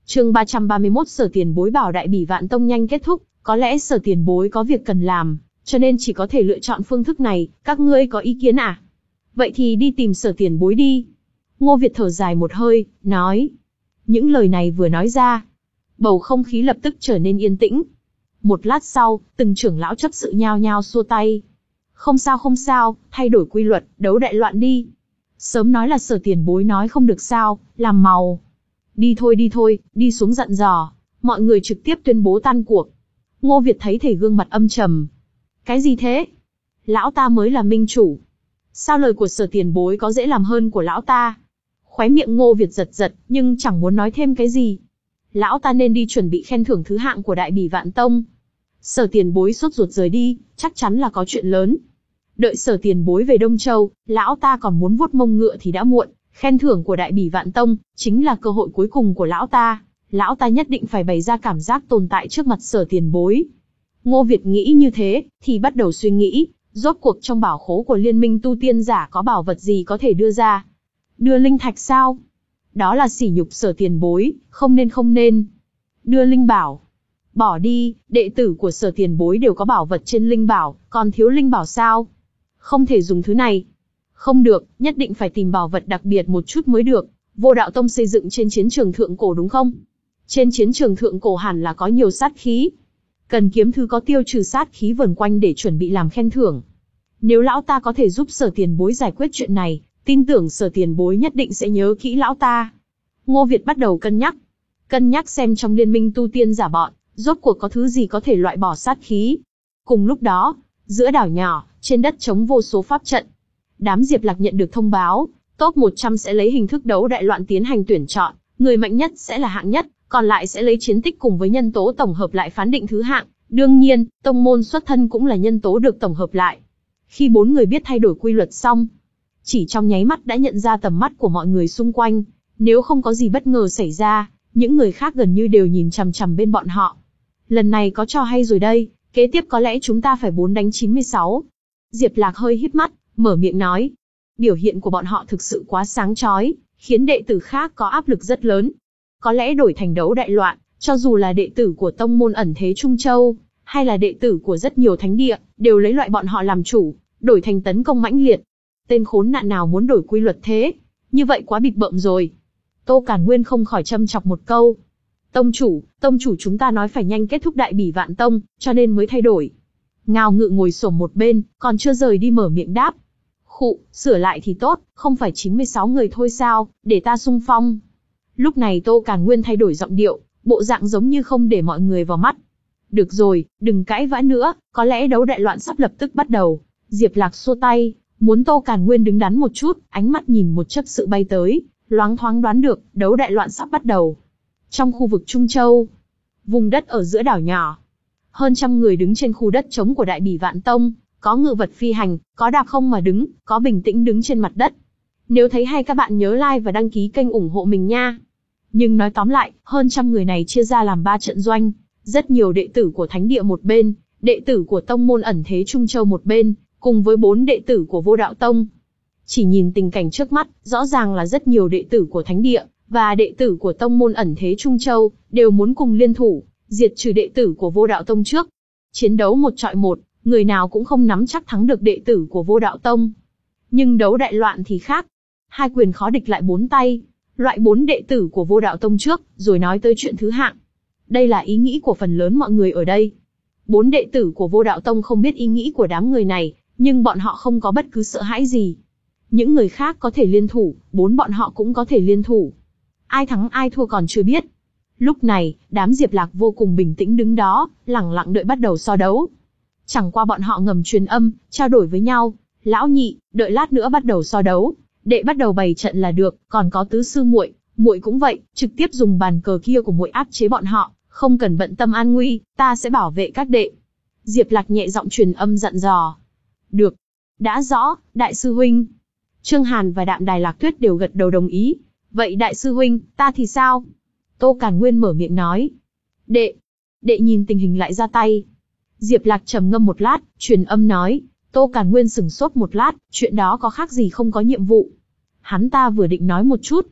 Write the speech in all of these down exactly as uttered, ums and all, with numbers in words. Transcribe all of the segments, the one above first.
Chương ba trăm ba mươi mốt Sở Tiền Bối bảo Đại Bỉ Vạn Tông nhanh kết thúc, có lẽ Sở Tiền Bối có việc cần làm, cho nên chỉ có thể lựa chọn phương thức này, các ngươi có ý kiến à? Vậy thì đi tìm Sở Tiền Bối đi. Ngô Việt thở dài một hơi, nói. Những lời này vừa nói ra, bầu không khí lập tức trở nên yên tĩnh. Một lát sau, từng trưởng lão chấp sự nhao nhao xua tay. Không sao không sao, thay đổi quy luật, đấu đại loạn đi. Sớm nói là Sở Tiền Bối nói không được sao, làm màu. Đi thôi đi thôi, đi xuống dặn dò. Mọi người trực tiếp tuyên bố tan cuộc. Ngô Việt thấy thầy gương mặt âm trầm. Cái gì thế? Lão ta mới là minh chủ. Sao lời của Sở Tiền Bối có dễ làm hơn của lão ta? Khóe miệng Ngô Việt giật giật, nhưng chẳng muốn nói thêm cái gì. Lão ta nên đi chuẩn bị khen thưởng thứ hạng của Đại Bỉ Vạn Tông. Sở Tiền Bối sốt ruột rời đi, chắc chắn là có chuyện lớn. Đợi Sở Tiền Bối về Đông Châu, lão ta còn muốn vuốt mông ngựa thì đã muộn. Khen thưởng của Đại Bỉ Vạn Tông chính là cơ hội cuối cùng của lão ta. Lão ta nhất định phải bày ra cảm giác tồn tại trước mặt Sở Tiền Bối. Ngô Việt nghĩ như thế, thì bắt đầu suy nghĩ, rốt cuộc trong bảo khố của Liên minh tu tiên giả có bảo vật gì có thể đưa ra. Đưa linh thạch sao? Đó là sỉ nhục Sở Tiền Bối, không nên không nên. Đưa linh bảo. Bỏ đi, đệ tử của Sở Tiền Bối đều có bảo vật trên linh bảo, còn thiếu linh bảo sao? Không thể dùng thứ này. Không được, nhất định phải tìm bảo vật đặc biệt một chút mới được. Vô Đạo Tông xây dựng trên chiến trường thượng cổ đúng không? Trên chiến trường thượng cổ hẳn là có nhiều sát khí. Cần kiếm thứ có tiêu trừ sát khí vần quanh để chuẩn bị làm khen thưởng. Nếu lão ta có thể giúp Sở Tiền Bối giải quyết chuyện này, tin tưởng Sở Tiền Bối nhất định sẽ nhớ kỹ lão ta. Ngô Việt bắt đầu cân nhắc. Cân nhắc xem trong liên minh tu tiên giả bọn, rốt cuộc có thứ gì có thể loại bỏ sát khí. Cùng lúc đó, giữa đảo nhỏ, trên đất trống vô số pháp trận. Đám Diệp Lạc nhận được thông báo, top một trăm sẽ lấy hình thức đấu đại loạn tiến hành tuyển chọn, người mạnh nhất sẽ là hạng nhất, còn lại sẽ lấy chiến tích cùng với nhân tố tổng hợp lại phán định thứ hạng. Đương nhiên, tông môn xuất thân cũng là nhân tố được tổng hợp lại. Khi bốn người biết thay đổi quy luật xong, chỉ trong nháy mắt đã nhận ra tầm mắt của mọi người xung quanh. Nếu không có gì bất ngờ xảy ra, những người khác gần như đều nhìn chằm chằm bên bọn họ. Lần này có trò hay rồi đây, kế tiếp có lẽ chúng ta phải bốn đánh chín mươi sáu. Diệp Lạc hơi híp mắt, mở miệng nói. Biểu hiện của bọn họ thực sự quá sáng chói, khiến đệ tử khác có áp lực rất lớn. Có lẽ đổi thành đấu đại loạn, cho dù là đệ tử của tông môn ẩn thế Trung Châu, hay là đệ tử của rất nhiều thánh địa, đều lấy loại bọn họ làm chủ, đổi thành tấn công mãnh liệt. Tên khốn nạn nào muốn đổi quy luật thế? Như vậy quá bịp bợm rồi. Tô Càn Nguyên không khỏi châm chọc một câu. Tông chủ, tông chủ chúng ta nói phải nhanh kết thúc Đại Bỉ Vạn Tông, cho nên mới thay đổi. Ngao Ngự ngồi xổm một bên, còn chưa rời đi mở miệng đáp. Khụ, sửa lại thì tốt, không phải chín mươi sáu người thôi sao, để ta xung phong. Lúc này Tô Càn Nguyên thay đổi giọng điệu, bộ dạng giống như không để mọi người vào mắt. Được rồi, đừng cãi vã nữa, có lẽ đấu đại loạn sắp lập tức bắt đầu. Diệp Lạc xua tay, muốn Tô Càn Nguyên đứng đắn một chút, ánh mắt nhìn một chấp sự bay tới, loáng thoáng đoán được, đấu đại loạn sắp bắt đầu. Trong khu vực Trung Châu, vùng đất ở giữa đảo nhỏ, hơn trăm người đứng trên khu đất trống của Đại Bỉ Vạn Tông, có ngự vật phi hành, có đạp không mà đứng, có bình tĩnh đứng trên mặt đất. Nếu thấy hay các bạn nhớ like và đăng ký kênh ủng hộ mình nha. Nhưng nói tóm lại, hơn trăm người này chia ra làm ba trận doanh, rất nhiều đệ tử của thánh địa một bên, đệ tử của tông môn ẩn thế Trung Châu một bên, cùng với bốn đệ tử của Vô Đạo Tông. Chỉ nhìn tình cảnh trước mắt, rõ ràng là rất nhiều đệ tử của thánh địa và đệ tử của tông môn ẩn thế Trung Châu đều muốn cùng liên thủ, diệt trừ đệ tử của Vô Đạo Tông trước. Chiến đấu một trọi một, người nào cũng không nắm chắc thắng được đệ tử của Vô Đạo Tông. Nhưng đấu đại loạn thì khác. Hai quyền khó địch lại bốn tay, loại bốn đệ tử của Vô Đạo Tông trước, rồi nói tới chuyện thứ hạng. Đây là ý nghĩ của phần lớn mọi người ở đây. Bốn đệ tử của Vô Đạo Tông không biết ý nghĩ của đám người này, nhưng bọn họ không có bất cứ sợ hãi gì. Những người khác có thể liên thủ, bốn bọn họ cũng có thể liên thủ. Ai thắng ai thua còn chưa biết. Lúc này, đám Diệp Lạc vô cùng bình tĩnh đứng đó, lẳng lặng đợi bắt đầu so đấu. Chẳng qua bọn họ ngầm truyền âm, trao đổi với nhau. Lão nhị, đợi lát nữa bắt đầu so đấu. Đệ bắt đầu bày trận là được, còn có tứ sư muội, muội cũng vậy, trực tiếp dùng bàn cờ kia của muội áp chế bọn họ, không cần bận tâm an nguy, ta sẽ bảo vệ các đệ. Diệp Lạc nhẹ giọng truyền âm dặn dò. Được, đã rõ, đại sư huynh. Trương Hàn và Đạm Đài Lạc Tuyết đều gật đầu đồng ý. Vậy đại sư huynh, ta thì sao? Tô Càn Nguyên mở miệng nói. Đệ, đệ nhìn tình hình lại ra tay. Diệp Lạc trầm ngâm một lát, truyền âm nói. Tô Càn Nguyên sửng sốt một lát, chuyện đó có khác gì không có nhiệm vụ. Hắn ta vừa định nói một chút.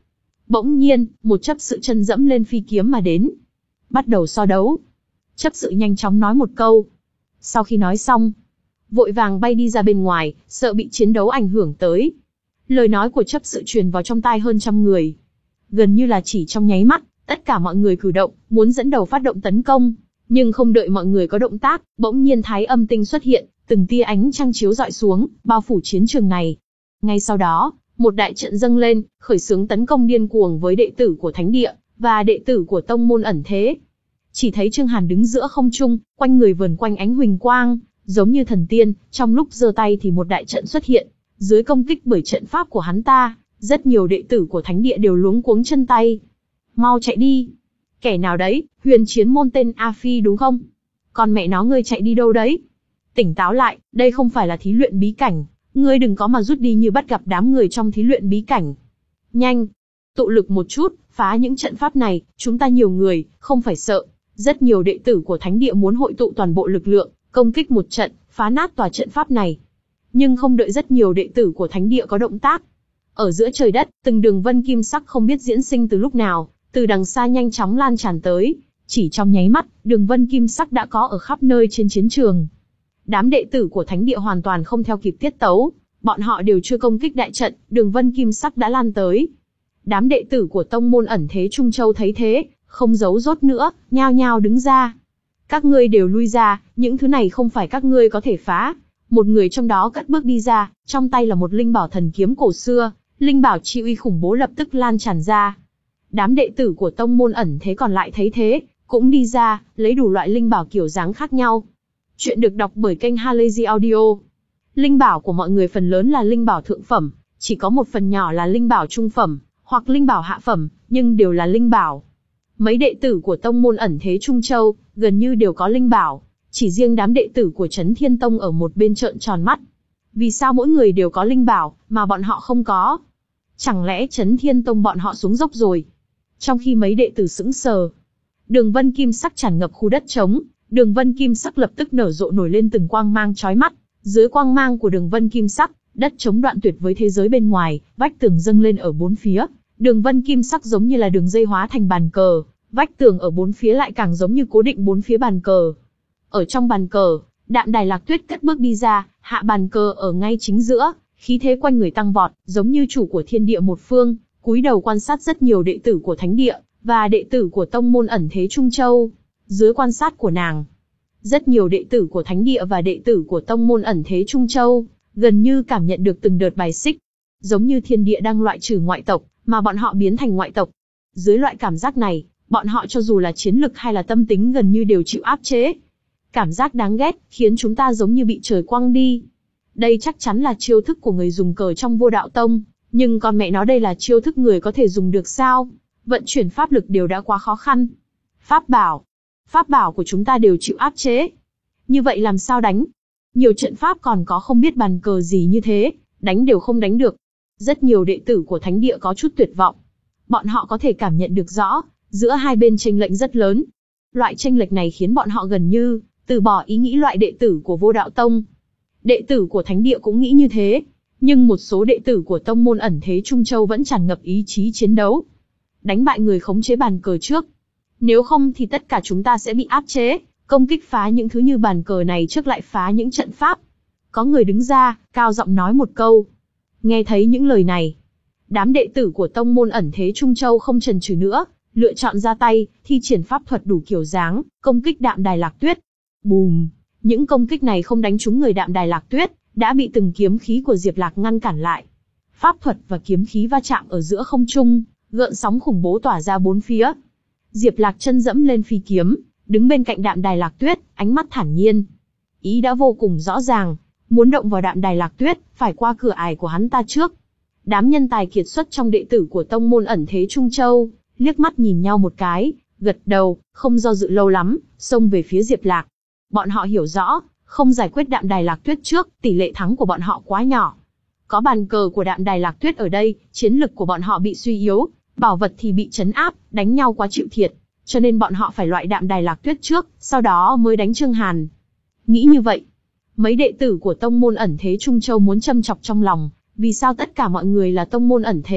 Bỗng nhiên, một chấp sự chân dẫm lên phi kiếm mà đến. Bắt đầu so đấu. Chấp sự nhanh chóng nói một câu. Sau khi nói xong, vội vàng bay đi ra bên ngoài, sợ bị chiến đấu ảnh hưởng tới. Lời nói của chấp sự truyền vào trong tai hơn trăm người. Gần như là chỉ trong nháy mắt, tất cả mọi người cử động, muốn dẫn đầu phát động tấn công. Nhưng không đợi mọi người có động tác, bỗng nhiên thái âm tinh xuất hiện, từng tia ánh trăng chiếu rọi xuống, bao phủ chiến trường này. Ngay sau đó, một đại trận dâng lên, khởi xướng tấn công điên cuồng với đệ tử của thánh địa, và đệ tử của tông môn ẩn thế. Chỉ thấy Trương Hàn đứng giữa không trung, quanh người vờn quanh ánh huỳnh quang, giống như thần tiên, trong lúc giơ tay thì một đại trận xuất hiện. Dưới công kích bởi trận pháp của hắn ta, rất nhiều đệ tử của thánh địa đều luống cuống chân tay. Mau chạy đi! Kẻ nào đấy, huyền chiến môn tên A Phi đúng không? Còn mẹ nó ngươi chạy đi đâu đấy? Tỉnh táo lại, đây không phải là thí luyện bí cảnh, ngươi đừng có mà rút đi như bắt gặp đám người trong thí luyện bí cảnh. Nhanh! Tụ lực một chút, phá những trận pháp này, chúng ta nhiều người, không phải sợ. Rất nhiều đệ tử của thánh địa muốn hội tụ toàn bộ lực lượng, công kích một trận, phá nát tòa trận pháp này. Nhưng không đợi rất nhiều đệ tử của thánh địa có động tác. Ở giữa trời đất, từng đường vân kim sắc không biết diễn sinh từ lúc nào, từ đằng xa nhanh chóng lan tràn tới. Chỉ trong nháy mắt, đường vân kim sắc đã có ở khắp nơi trên chiến trường. Đám đệ tử của thánh địa hoàn toàn không theo kịp tiết tấu, bọn họ đều chưa công kích đại trận, đường vân kim sắc đã lan tới. Đám đệ tử của tông môn ẩn thế Trung Châu thấy thế, không giấu rốt nữa, nhao nhao đứng ra. Các ngươi đều lui ra, những thứ này không phải các ngươi có thể phá. Một người trong đó cất bước đi ra, trong tay là một linh bảo thần kiếm cổ xưa, linh bảo chi uy khủng bố lập tức lan tràn ra. Đám đệ tử của tông môn ẩn thế còn lại thấy thế, cũng đi ra, lấy đủ loại linh bảo kiểu dáng khác nhau. Chuyện được đọc bởi kênh Halazy Audio. Linh bảo của mọi người phần lớn là linh bảo thượng phẩm, chỉ có một phần nhỏ là linh bảo trung phẩm, hoặc linh bảo hạ phẩm, nhưng đều là linh bảo. Mấy đệ tử của tông môn ẩn thế Trung Châu, gần như đều có linh bảo, chỉ riêng đám đệ tử của Chấn Thiên Tông ở một bên trợn tròn mắt. Vì sao mỗi người đều có linh bảo, mà bọn họ không có? Chẳng lẽ Chấn Thiên Tông bọn họ xuống dốc rồi? Trong khi mấy đệ tử sững sờ, đường vân kim sắc tràn ngập khu đất trống, đường vân kim sắc lập tức nở rộ nổi lên từng quang mang chói mắt. Dưới quang mang của đường vân kim sắc, đất trống đoạn tuyệt với thế giới bên ngoài, vách tường dâng lên ở bốn phía. Đường vân kim sắc giống như là đường dây hóa thành bàn cờ, vách tường ở bốn phía lại càng giống như cố định bốn phía bàn cờ. Ở trong bàn cờ, Đạm Đài Lạc Tuyết cất bước đi ra, hạ bàn cờ ở ngay chính giữa, khí thế quanh người tăng vọt, giống như chủ của thiên địa một phương, cúi đầu quan sát rất nhiều đệ tử của thánh địa và đệ tử của tông môn ẩn thế Trung Châu. Dưới quan sát của nàng, rất nhiều đệ tử của thánh địa và đệ tử của tông môn ẩn thế Trung Châu gần như cảm nhận được từng đợt bài xích, giống như thiên địa đang loại trừ ngoại tộc, mà bọn họ biến thành ngoại tộc. Dưới loại cảm giác này, bọn họ cho dù là chiến lực hay là tâm tính gần như đều chịu áp chế. Cảm giác đáng ghét, khiến chúng ta giống như bị trời quăng đi. Đây chắc chắn là chiêu thức của người dùng cờ trong Vô Đạo Tông, nhưng con mẹ nó đây là chiêu thức người có thể dùng được sao? Vận chuyển pháp lực đều đã quá khó khăn. Pháp bảo. Pháp bảo của chúng ta đều chịu áp chế. Như vậy làm sao đánh? Nhiều trận pháp còn có không biết bàn cờ gì như thế, đánh đều không đánh được. Rất nhiều đệ tử của thánh địa có chút tuyệt vọng. Bọn họ có thể cảm nhận được rõ, giữa hai bên chênh lệch rất lớn. Loại chênh lệch này khiến bọn họ gần như từ bỏ ý nghĩ loại đệ tử của Vô Đạo Tông. Đệ tử của thánh địa cũng nghĩ như thế, nhưng một số đệ tử của tông môn ẩn thế Trung Châu vẫn tràn ngập ý chí chiến đấu. Đánh bại người khống chế bàn cờ trước. Nếu không thì tất cả chúng ta sẽ bị áp chế, công kích phá những thứ như bàn cờ này trước lại phá những trận pháp. Có người đứng ra, cao giọng nói một câu. Nghe thấy những lời này, đám đệ tử của tông môn ẩn thế Trung Châu không chần chừ nữa, lựa chọn ra tay, thi triển pháp thuật đủ kiểu dáng, công kích Đạm Đài Lạc Tuyết. Bùm! Những công kích này không đánh trúng người Đạm Đài Lạc Tuyết, đã bị từng kiếm khí của Diệp Lạc ngăn cản lại. Pháp thuật và kiếm khí va chạm ở giữa không trung, gợn sóng khủng bố tỏa ra bốn phía. Diệp Lạc chân dẫm lên phi kiếm, đứng bên cạnh Đạm Đài Lạc Tuyết, ánh mắt thản nhiên. Ý đã vô cùng rõ ràng, muốn động vào Đạm Đài Lạc Tuyết, phải qua cửa ải của hắn ta trước. Đám nhân tài kiệt xuất trong đệ tử của tông môn ẩn thế Trung Châu, liếc mắt nhìn nhau một cái, gật đầu, không do dự lâu lắm, xông về phía Diệp Lạc. Bọn họ hiểu rõ, không giải quyết Đạm Đài Lạc Tuyết trước, tỷ lệ thắng của bọn họ quá nhỏ. Có bàn cờ của Đạm Đài Lạc Tuyết ở đây, chiến lực của bọn họ bị suy yếu, bảo vật thì bị trấn áp, đánh nhau quá chịu thiệt, cho nên bọn họ phải loại Đạm Đài Lạc Tuyết trước, sau đó mới đánh Trương Hàn. Nghĩ như vậy, mấy đệ tử của tông môn ẩn thế Trung Châu muốn châm chọc trong lòng, vì sao tất cả mọi người là tông môn ẩn thế,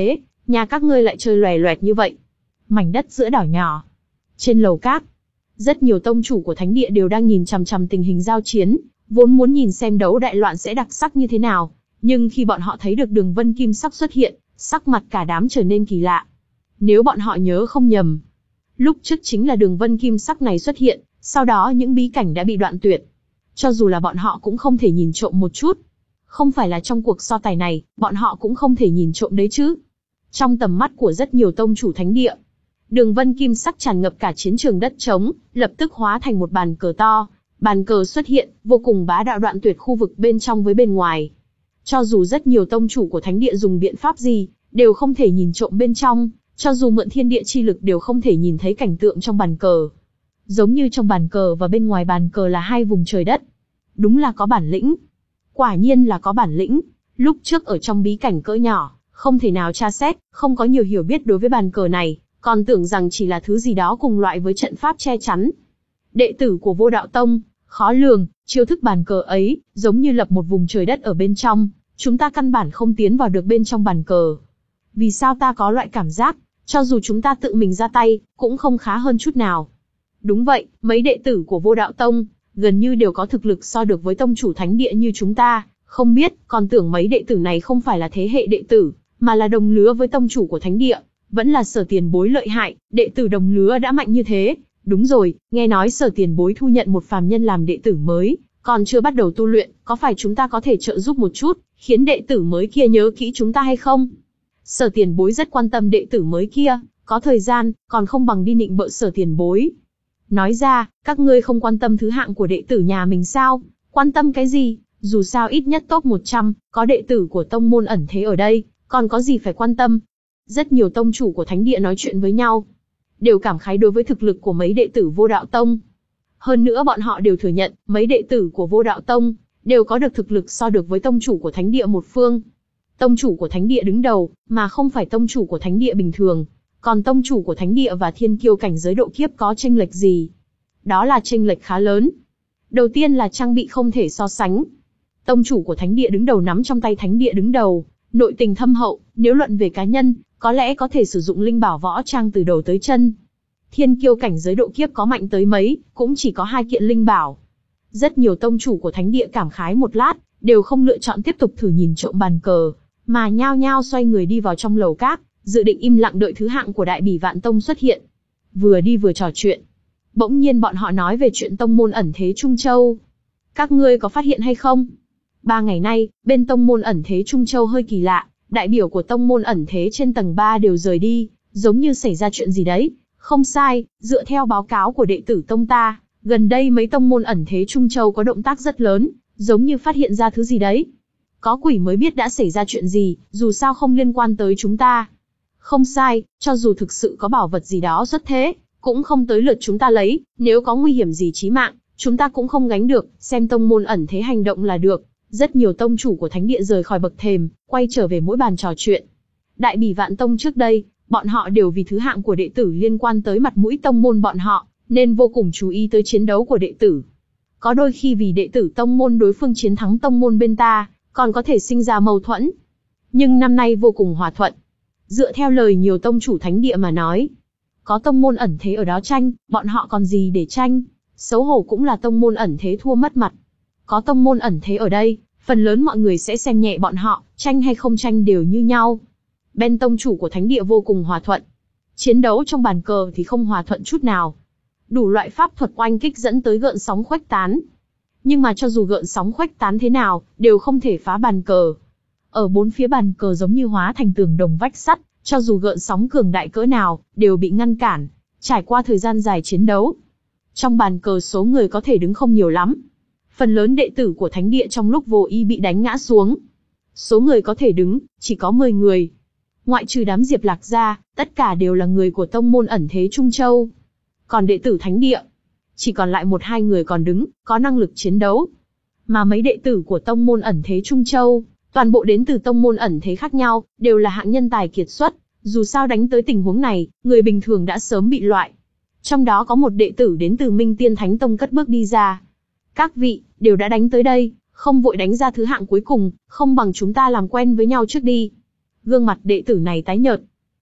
Nhà các ngươi lại chơi lòe loẹt như vậy. Mảnh đất giữa đảo nhỏ. Trên lầu cát, rất nhiều tông chủ của thánh địa đều đang nhìn chằm chằm tình hình giao chiến, vốn muốn nhìn xem đấu đại loạn sẽ đặc sắc như thế nào. Nhưng khi bọn họ thấy được đường vân kim sắc xuất hiện, sắc mặt cả đám trở nên kỳ lạ. Nếu bọn họ nhớ không nhầm, lúc trước chính là đường vân kim sắc này xuất hiện, sau đó những bí cảnh đã bị đoạn tuyệt. Cho dù là bọn họ cũng không thể nhìn trộm một chút. Không phải là trong cuộc so tài này, bọn họ cũng không thể nhìn trộm đấy chứ. Trong tầm mắt của rất nhiều tông chủ thánh địa, đường vân kim sắc tràn ngập cả chiến trường đất trống, lập tức hóa thành một bàn cờ to. Bàn cờ xuất hiện, vô cùng bá đạo đoạn tuyệt khu vực bên trong với bên ngoài. Cho dù rất nhiều tông chủ của thánh địa dùng biện pháp gì, đều không thể nhìn trộm bên trong, cho dù mượn thiên địa chi lực đều không thể nhìn thấy cảnh tượng trong bàn cờ. Giống như trong bàn cờ và bên ngoài bàn cờ là hai vùng trời đất. Đúng là có bản lĩnh. Quả nhiên là có bản lĩnh. Lúc trước ở trong bí cảnh cỡ nhỏ, không thể nào tra xét, không có nhiều hiểu biết đối với bàn cờ này, còn tưởng rằng chỉ là thứ gì đó cùng loại với trận pháp che chắn. Đệ tử của Vô Đạo Tông, khó lường, chiêu thức bàn cờ ấy, giống như lập một vùng trời đất ở bên trong, chúng ta căn bản không tiến vào được bên trong bàn cờ. Vì sao ta có loại cảm giác, cho dù chúng ta tự mình ra tay, cũng không khá hơn chút nào. Đúng vậy, mấy đệ tử của Vô Đạo Tông, gần như đều có thực lực so được với tông chủ thánh địa như chúng ta, không biết, còn tưởng mấy đệ tử này không phải là thế hệ đệ tử, mà là đồng lứa với tông chủ của thánh địa, vẫn là Sở tiền bối lợi hại, đệ tử đồng lứa đã mạnh như thế. Đúng rồi, nghe nói Sở tiền bối thu nhận một phàm nhân làm đệ tử mới, còn chưa bắt đầu tu luyện, có phải chúng ta có thể trợ giúp một chút, khiến đệ tử mới kia nhớ kỹ chúng ta hay không? Sở tiền bối rất quan tâm đệ tử mới kia, có thời gian, còn không bằng đi nịnh bợ Sở tiền bối. Nói ra, các ngươi không quan tâm thứ hạng của đệ tử nhà mình sao? Quan tâm cái gì? Dù sao ít nhất top một trăm, có đệ tử của tông môn ẩn thế ở đây, còn có gì phải quan tâm? Rất nhiều tông chủ của thánh địa nói chuyện với nhau, đều cảm khái đối với thực lực của mấy đệ tử Vô Đạo Tông. Hơn nữa bọn họ đều thừa nhận, mấy đệ tử của Vô Đạo Tông đều có được thực lực so được với tông chủ của thánh địa một phương. Tông chủ của thánh địa đứng đầu, mà không phải tông chủ của thánh địa bình thường. Còn tông chủ của thánh địa và thiên kiêu cảnh giới độ kiếp có chênh lệch gì? Đó là chênh lệch khá lớn. Đầu tiên là trang bị không thể so sánh. Tông chủ của thánh địa đứng đầu nắm trong tay thánh địa đứng đầu, nội tình thâm hậu, nếu luận về cá nhân, có lẽ có thể sử dụng linh bảo võ trang từ đầu tới chân. Thiên kiêu cảnh giới độ kiếp có mạnh tới mấy, cũng chỉ có hai kiện linh bảo. Rất nhiều tông chủ của thánh địa cảm khái một lát, đều không lựa chọn tiếp tục thử nhìn trộm bàn cờ, mà nhao nhao xoay người đi vào trong lầu cát, dự định im lặng đợi thứ hạng của Đại Bỉ Vạn Tông xuất hiện. Vừa đi vừa trò chuyện, bỗng nhiên bọn họ nói về chuyện tông môn ẩn thế Trung Châu. Các ngươi có phát hiện hay không? Ba ngày nay, bên tông môn ẩn thế Trung Châu hơi kỳ lạ, đại biểu của tông môn ẩn thế trên tầng ba đều rời đi, giống như xảy ra chuyện gì đấy. Không sai, dựa theo báo cáo của đệ tử tông ta, gần đây mấy tông môn ẩn thế Trung Châu có động tác rất lớn, giống như phát hiện ra thứ gì đấy. Có quỷ mới biết đã xảy ra chuyện gì, dù sao không liên quan tới chúng ta. Không sai, cho dù thực sự có bảo vật gì đó xuất thế, cũng không tới lượt chúng ta lấy, nếu có nguy hiểm gì chí mạng, chúng ta cũng không gánh được, xem tông môn ẩn thế hành động là được. Rất nhiều tông chủ của thánh địa rời khỏi bậc thềm, quay trở về mỗi bàn trò chuyện. Đại Bỉ Vạn Tông trước đây, bọn họ đều vì thứ hạng của đệ tử liên quan tới mặt mũi tông môn bọn họ, nên vô cùng chú ý tới chiến đấu của đệ tử. Có đôi khi vì đệ tử tông môn đối phương chiến thắng tông môn bên ta, còn có thể sinh ra mâu thuẫn. Nhưng năm nay vô cùng hòa thuận. Dựa theo lời nhiều tông chủ thánh địa mà nói, có tông môn ẩn thế ở đó tranh, bọn họ còn gì để tranh, xấu hổ cũng là tông môn ẩn thế thua mất mặt. Có tông môn ẩn thế ở đây, phần lớn mọi người sẽ xem nhẹ bọn họ, tranh hay không tranh đều như nhau. Bên tông chủ của thánh địa vô cùng hòa thuận. Chiến đấu trong bàn cờ thì không hòa thuận chút nào. Đủ loại pháp thuật oanh kích dẫn tới gợn sóng khuếch tán. Nhưng mà cho dù gợn sóng khuếch tán thế nào, đều không thể phá bàn cờ. Ở bốn phía bàn cờ giống như hóa thành tường đồng vách sắt, cho dù gợn sóng cường đại cỡ nào, đều bị ngăn cản. Trải qua thời gian dài chiến đấu, trong bàn cờ số người có thể đứng không nhiều lắm. Phần lớn đệ tử của thánh địa trong lúc vô ý bị đánh ngã xuống. Số người có thể đứng, chỉ có mười người. Ngoại trừ đám Diệp Lạc ra, tất cả đều là người của tông môn ẩn thế Trung Châu. Còn đệ tử thánh địa, chỉ còn lại một hai người còn đứng, có năng lực chiến đấu. Mà mấy đệ tử của tông môn ẩn thế Trung Châu, toàn bộ đến từ tông môn ẩn thế khác nhau, đều là hạng nhân tài kiệt xuất. Dù sao đánh tới tình huống này, người bình thường đã sớm bị loại. Trong đó có một đệ tử đến từ Minh Tiên Thánh Tông cất bước đi ra. Các vị, đều đã đánh tới đây, không vội đánh ra thứ hạng cuối cùng, không bằng chúng ta làm quen với nhau trước đi. Gương mặt đệ tử này tái nhợt.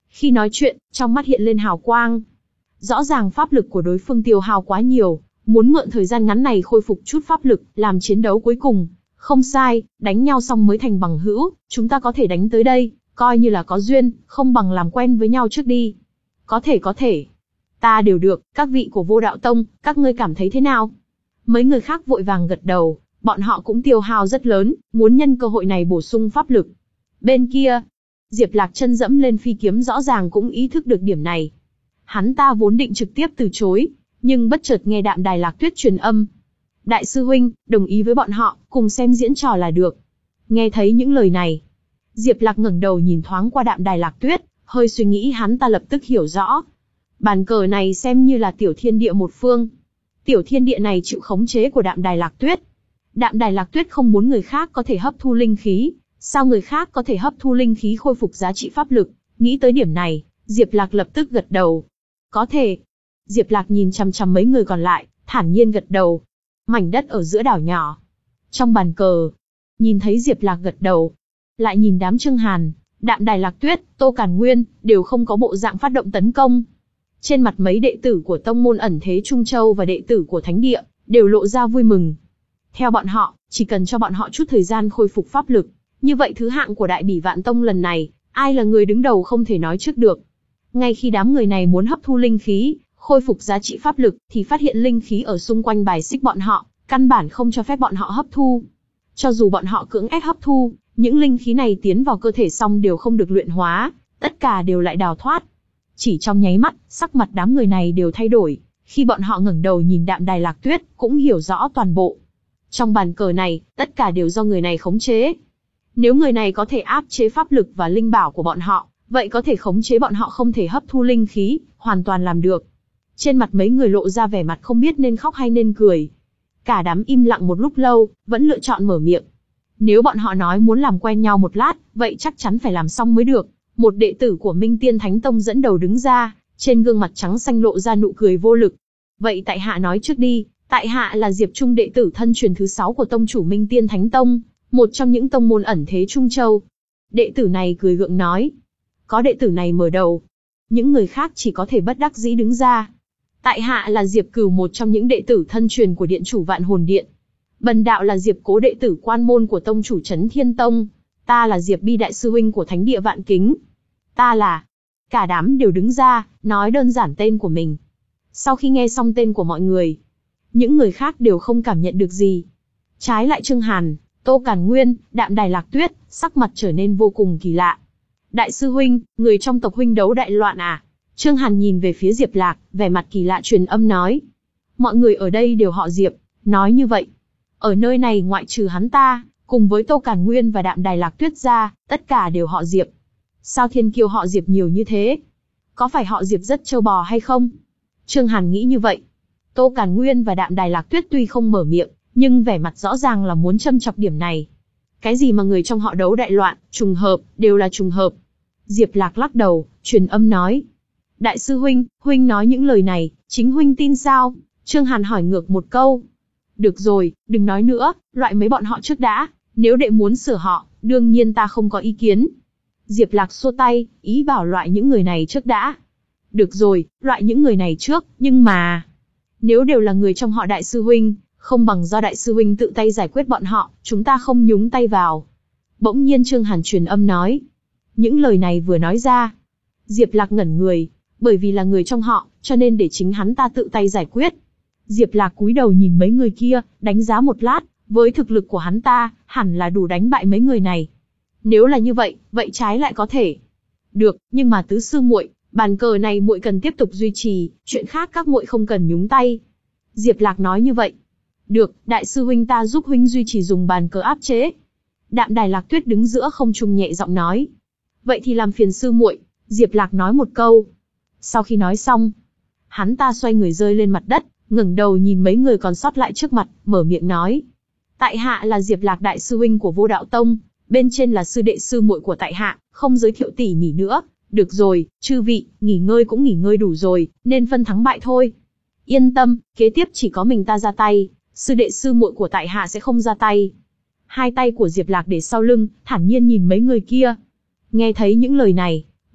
Khi nói chuyện, trong mắt hiện lên hào quang. Rõ ràng pháp lực của đối phương tiêu hao quá nhiều, muốn mượn thời gian ngắn này khôi phục chút pháp lực, làm chiến đấu cuối cùng. Không sai, đánh nhau xong mới thành bằng hữu, chúng ta có thể đánh tới đây, coi như là có duyên, không bằng làm quen với nhau trước đi. Có thể có thể. Ta đều được, các vị của Vô Đạo Tông, các ngươi cảm thấy thế nào? Mấy người khác vội vàng gật đầu, bọn họ cũng tiêu hao rất lớn, muốn nhân cơ hội này bổ sung pháp lực. Bên kia, Diệp Lạc chân dẫm lên phi kiếm rõ ràng cũng ý thức được điểm này. Hắn ta vốn định trực tiếp từ chối, nhưng bất chợt nghe Đạm Đài Lạc Tuyết truyền âm. Đại sư huynh, đồng ý với bọn họ, cùng xem diễn trò là được. Nghe thấy những lời này, Diệp Lạc ngẩng đầu nhìn thoáng qua Đạm Đài Lạc Tuyết, hơi suy nghĩ hắn ta lập tức hiểu rõ. Bàn cờ này xem như là tiểu thiên địa một phương. Tiểu thiên địa này chịu khống chế của Đạm Đài Lạc Tuyết. Đạm Đài Lạc Tuyết không muốn người khác có thể hấp thu linh khí, sao người khác có thể hấp thu linh khí khôi phục giá trị pháp lực? Nghĩ tới điểm này, Diệp Lạc lập tức gật đầu. Có thể. Diệp Lạc nhìn chằm chằm mấy người còn lại, thản nhiên gật đầu. Mảnh đất ở giữa đảo nhỏ. Trong bàn cờ, nhìn thấy Diệp Lạc gật đầu, lại nhìn đám Trương Hàn, Đạm Đài Lạc Tuyết, Tô Càn Nguyên, đều không có bộ dạng phát động tấn công. Trên mặt mấy đệ tử của tông môn ẩn thế Trung Châu và đệ tử của Thánh Địa, đều lộ ra vui mừng. Theo bọn họ, chỉ cần cho bọn họ chút thời gian khôi phục pháp lực, như vậy thứ hạng của Đại Bỉ Vạn Tông lần này, ai là người đứng đầu không thể nói trước được. Ngay khi đám người này muốn hấp thu linh khí, khôi phục giá trị pháp lực, thì phát hiện linh khí ở xung quanh bài xích bọn họ, căn bản không cho phép bọn họ hấp thu. Cho dù bọn họ cưỡng ép hấp thu, những linh khí này tiến vào cơ thể xong đều không được luyện hóa, tất cả đều lại đào thoát. Chỉ trong nháy mắt, sắc mặt đám người này đều thay đổi, khi bọn họ ngẩng đầu nhìn Đạm Đài Lạc Tuyết, cũng hiểu rõ toàn bộ. Trong bàn cờ này, tất cả đều do người này khống chế. Nếu người này có thể áp chế pháp lực và linh bảo của bọn họ, vậy có thể khống chế bọn họ không thể hấp thu linh khí, hoàn toàn làm được. Trên mặt mấy người lộ ra vẻ mặt không biết nên khóc hay nên cười. Cả đám im lặng một lúc lâu, vẫn lựa chọn mở miệng. Nếu bọn họ nói muốn làm quen nhau một lát, vậy chắc chắn phải làm xong mới được. Một đệ tử của Minh Tiên Thánh Tông dẫn đầu đứng ra, trên gương mặt trắng xanh lộ ra nụ cười vô lực. Vậy tại hạ nói trước đi, tại hạ là Diệp Trung, đệ tử thân truyền thứ sáu của tông chủ Minh Tiên Thánh Tông, một trong những tông môn ẩn thế Trung Châu. Đệ tử này cười gượng nói. Có đệ tử này mở đầu, những người khác chỉ có thể bất đắc dĩ đứng ra. Tại hạ là Diệp Cửu, một trong những đệ tử thân truyền của điện chủ Vạn Hồn Điện. Bần đạo là Diệp Cố, đệ tử quan môn của tông chủ Trấn Thiên Tông. Ta là Diệp Bi, đại sư huynh của Thánh Địa Vạn Kính. Ta là... Cả đám đều đứng ra, nói đơn giản tên của mình. Sau khi nghe xong tên của mọi người, những người khác đều không cảm nhận được gì. Trái lại Trương Hàn, Tô Càn Nguyên, Đạm Đài Lạc Tuyết, sắc mặt trở nên vô cùng kỳ lạ. Đại sư huynh, người trong tộc huynh đấu đại loạn à? Trương Hàn nhìn về phía Diệp Lạc, vẻ mặt kỳ lạ truyền âm nói. Mọi người ở đây đều họ Diệp, nói như vậy. Ở nơi này ngoại trừ hắn ta, cùng với Tô Càn Nguyên và Đạm Đài Lạc Tuyết ra, tất cả đều họ Diệp. Sao thiên kiêu họ Diệp nhiều như thế? Có phải họ Diệp rất trâu bò hay không? Trương Hàn nghĩ như vậy. Tô Càn Nguyên và Đạm Đài Lạc Tuyết tuy không mở miệng, nhưng vẻ mặt rõ ràng là muốn châm chọc điểm này. Cái gì mà người trong họ đấu đại loạn, trùng hợp, đều là trùng hợp. Diệp Lạc lắc đầu, truyền âm nói. Đại sư huynh, huynh nói những lời này, chính huynh tin sao? Trương Hàn hỏi ngược một câu. Được rồi, đừng nói nữa, loại mấy bọn họ trước đã, nếu đệ muốn sửa họ, đương nhiên ta không có ý kiến. Diệp Lạc xua tay, ý bảo loại những người này trước đã. Được rồi, loại những người này trước, nhưng mà... Nếu đều là người trong họ đại sư huynh, không bằng do đại sư huynh tự tay giải quyết bọn họ, chúng ta không nhúng tay vào. Bỗng nhiên Trương Hàn truyền âm nói. Những lời này vừa nói ra, Diệp Lạc ngẩn người, bởi vì là người trong họ, cho nên để chính hắn ta tự tay giải quyết. Diệp Lạc cúi đầu nhìn mấy người kia, đánh giá một lát, với thực lực của hắn ta, hẳn là đủ đánh bại mấy người này. Nếu là như vậy, vậy trái lại có thể. Được, nhưng mà tứ sư muội, bàn cờ này muội cần tiếp tục duy trì, chuyện khác các muội không cần nhúng tay. Diệp Lạc nói như vậy. Được, đại sư huynh ta giúp huynh duy trì dùng bàn cờ áp chế. Đạm Đài Lạc Tuyết đứng giữa không trung nhẹ giọng nói. Vậy thì làm phiền sư muội, Diệp Lạc nói một câu. Sau khi nói xong, hắn ta xoay người rơi lên mặt đất, ngẩng đầu nhìn mấy người còn sót lại trước mặt, mở miệng nói. Tại hạ là Diệp Lạc, đại sư huynh của Vô Đạo Tông, bên trên là sư đệ sư muội của tại hạ, không giới thiệu tỉ mỉ nữa. Được rồi, chư vị, nghỉ ngơi cũng nghỉ ngơi đủ rồi, nên phân thắng bại thôi. Yên tâm, kế tiếp chỉ có mình ta ra tay, sư đệ sư muội của tại hạ sẽ không ra tay. Hai tay của Diệp Lạc để sau lưng, thản nhiên nhìn mấy người kia. Nghe thấy những lời này,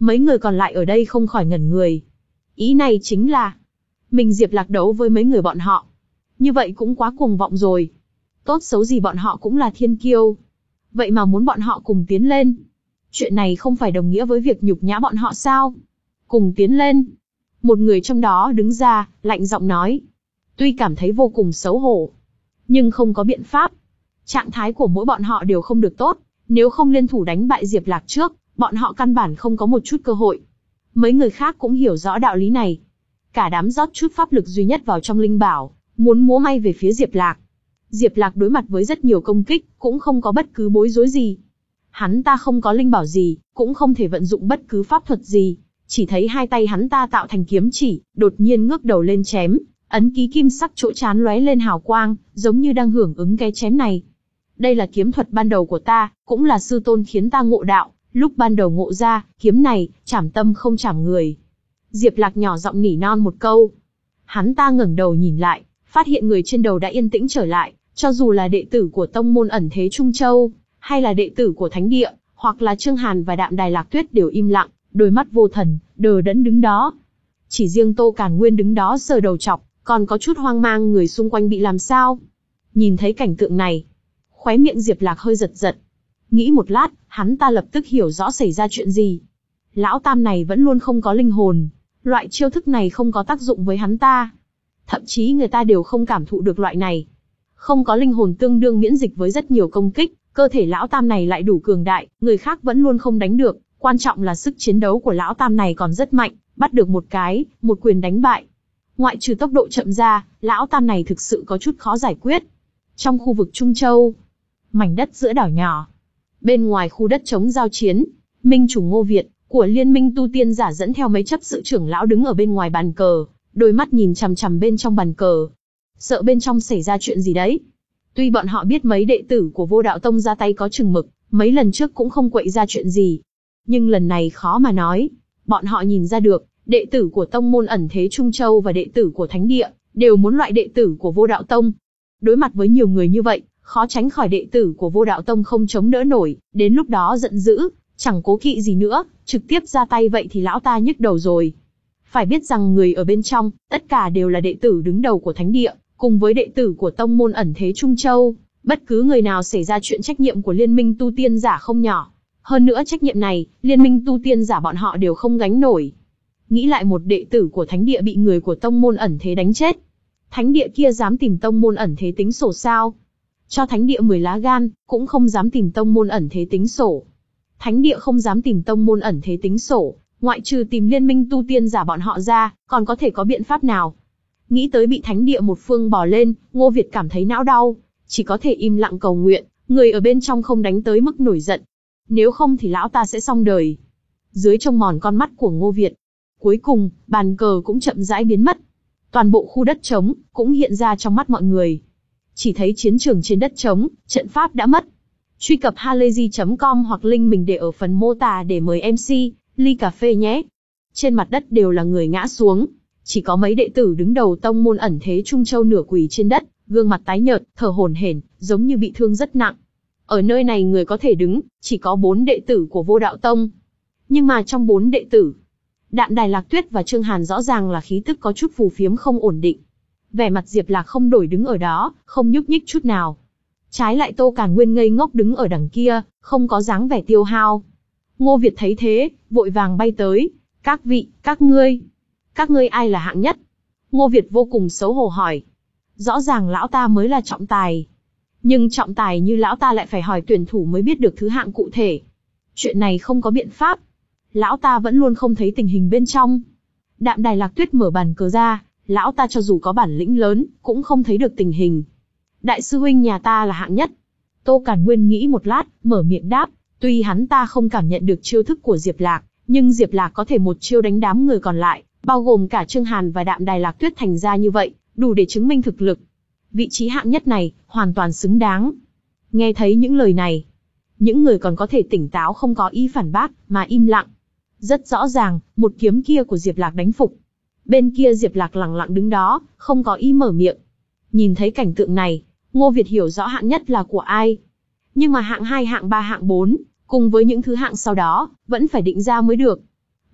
Mấy người còn lại ở đây không khỏi ngẩn người. Ý này chính là, mình Diệp Lạc đấu với mấy người bọn họ. Như vậy cũng quá cuồng vọng rồi. Tốt xấu gì bọn họ cũng là thiên kiêu. Vậy mà muốn bọn họ cùng tiến lên. Chuyện này không phải đồng nghĩa với việc nhục nhã bọn họ sao? Cùng tiến lên. Một người trong đó đứng ra, lạnh giọng nói. Tuy cảm thấy vô cùng xấu hổ, nhưng không có biện pháp. Trạng thái của mỗi bọn họ đều không được tốt. Nếu không liên thủ đánh bại Diệp Lạc trước, bọn họ căn bản không có một chút cơ hội. Mấy người khác cũng hiểu rõ đạo lý này. Cả đám rót chút pháp lực duy nhất vào trong linh bảo, muốn múa may về phía Diệp Lạc. Diệp Lạc đối mặt với rất nhiều công kích, cũng không có bất cứ bối rối gì. Hắn ta không có linh bảo gì, cũng không thể vận dụng bất cứ pháp thuật gì. Chỉ thấy hai tay hắn ta tạo thành kiếm chỉ, đột nhiên ngước đầu lên chém, ấn ký kim sắc chỗ trán lóe lên hào quang, giống như đang hưởng ứng cái chém này. Đây là kiếm thuật ban đầu của ta, cũng là sư tôn khiến ta ngộ đạo, lúc ban đầu ngộ ra, kiếm này, chảm tâm không chảm người. Diệp Lạc nhỏ giọng nỉ non một câu. Hắn ta ngẩng đầu nhìn lại, phát hiện người trên đầu đã yên tĩnh trở lại, cho dù là đệ tử của tông môn ẩn thế Trung Châu, hay là đệ tử của Thánh Địa, hoặc là Trương Hàn và Đạm Đài Lạc Tuyết đều im lặng, đôi mắt vô thần, đờ đẫn đứng đó. Chỉ riêng Tô Càn Nguyên đứng đó sờ đầu chọc, còn có chút hoang mang người xung quanh bị làm sao. Nhìn thấy cảnh tượng này, khóe miệng Diệp Lạc hơi giật giật. Nghĩ một lát, hắn ta lập tức hiểu rõ xảy ra chuyện gì. Lão Tam này vẫn luôn không có linh hồn, loại chiêu thức này không có tác dụng với hắn ta. Thậm chí người ta đều không cảm thụ được loại này. Không có linh hồn tương đương miễn dịch với rất nhiều công kích, cơ thể Lão Tam này lại đủ cường đại, người khác vẫn luôn không đánh được. Quan trọng là sức chiến đấu của Lão Tam này còn rất mạnh, bắt được một cái, một quyền đánh bại. Ngoại trừ tốc độ chậm ra, Lão Tam này thực sự có chút khó giải quyết. Trong khu vực Trung Châu, mảnh đất giữa đảo nhỏ, bên ngoài khu đất chống giao chiến, Minh chủ Ngô Việt của Liên minh tu tiên giả dẫn theo mấy chấp sự trưởng lão đứng ở bên ngoài bàn cờ, đôi mắt nhìn chằm chằm bên trong bàn cờ, sợ bên trong xảy ra chuyện gì đấy. Tuy bọn họ biết mấy đệ tử của Vô Đạo Tông ra tay có chừng mực, mấy lần trước cũng không quậy ra chuyện gì, nhưng lần này khó mà nói. Bọn họ nhìn ra được, đệ tử của tông môn ẩn thế Trung Châu và đệ tử của Thánh Địa đều muốn loại đệ tử của Vô Đạo Tông. Đối mặt với nhiều người như vậy, khó tránh khỏi đệ tử của Vô Đạo Tông không chống đỡ nổi, đến lúc đó giận dữ, chẳng cố kỵ gì nữa, trực tiếp ra tay vậy thì lão ta nhức đầu rồi. Phải biết rằng người ở bên trong, tất cả đều là đệ tử đứng đầu của Thánh Địa, cùng với đệ tử của tông môn ẩn thế Trung Châu, bất cứ người nào xảy ra chuyện trách nhiệm của Liên minh tu tiên giả không nhỏ. Hơn nữa trách nhiệm này, Liên minh tu tiên giả bọn họ đều không gánh nổi. Nghĩ lại một đệ tử của Thánh Địa bị người của tông môn ẩn thế đánh chết. Thánh Địa kia dám tìm tông môn ẩn thế tính sổ sao? Cho Thánh Địa mười lá gan, cũng không dám tìm tông môn ẩn thế tính sổ. Thánh Địa không dám tìm tông môn ẩn thế tính sổ, ngoại trừ tìm Liên minh tu tiên giả bọn họ ra, còn có thể có biện pháp nào? Nghĩ tới bị Thánh Địa một phương bỏ lên, Ngô Việt cảm thấy não đau, chỉ có thể im lặng cầu nguyện, người ở bên trong không đánh tới mức nổi giận. Nếu không thì lão ta sẽ xong đời. Dưới trông mòn con mắt của Ngô Việt, cuối cùng, bàn cờ cũng chậm rãi biến mất. Toàn bộ khu đất trống cũng hiện ra trong mắt mọi người. Chỉ thấy chiến trường trên đất trống, trận pháp đã mất. Truy cập halayzi chấm com hoặc link mình để ở phần mô tả để mời em xê, ly cà phê nhé. Trên mặt đất đều là người ngã xuống. Chỉ có mấy đệ tử đứng đầu tông môn ẩn thế Trung Châu nửa quỳ trên đất, gương mặt tái nhợt, thở hổn hển, giống như bị thương rất nặng. Ở nơi này người có thể đứng, chỉ có bốn đệ tử của Vô Đạo Tông. Nhưng mà trong bốn đệ tử, Đạm Đài Lạc Tuyết và Trương Hàn rõ ràng là khí tức có chút phù phiếm không ổn định. Vẻ mặt Diệp Lạc không đổi đứng ở đó, không nhúc nhích chút nào. Trái lại Tô Càn Nguyên ngây ngốc đứng ở đằng kia, không có dáng vẻ tiêu hao. Ngô Việt thấy thế, vội vàng bay tới. Các vị, các ngươi, các ngươi ai là hạng nhất? Ngô Việt vô cùng xấu hổ hỏi. Rõ ràng lão ta mới là trọng tài. Nhưng trọng tài như lão ta lại phải hỏi tuyển thủ mới biết được thứ hạng cụ thể. Chuyện này không có biện pháp. Lão ta vẫn luôn không thấy tình hình bên trong. Đạm Đài Lạc Tuyết mở bàn cờ ra, lão ta cho dù có bản lĩnh lớn, cũng không thấy được tình hình. Đại sư huynh nhà ta là hạng nhất. Tô Càn Nguyên nghĩ một lát, mở miệng đáp, tuy hắn ta không cảm nhận được chiêu thức của Diệp Lạc, nhưng Diệp Lạc có thể một chiêu đánh đám người còn lại, bao gồm cả Trương Hàn và Đạm Đài Lạc Tuyết thành ra như vậy, đủ để chứng minh thực lực. Vị trí hạng nhất này, hoàn toàn xứng đáng. Nghe thấy những lời này, những người còn có thể tỉnh táo không có ý phản bác, mà im lặng. Rất rõ ràng, một kiếm kia của Diệp Lạc đánh phục. Bên kia Diệp Lạc lặng lặng đứng đó, không có ý mở miệng. Nhìn thấy cảnh tượng này, Ngô Việt hiểu rõ hạng nhất là của ai. Nhưng mà hạng hai, hạng ba, hạng bốn, cùng với những thứ hạng sau đó, vẫn phải định ra mới được.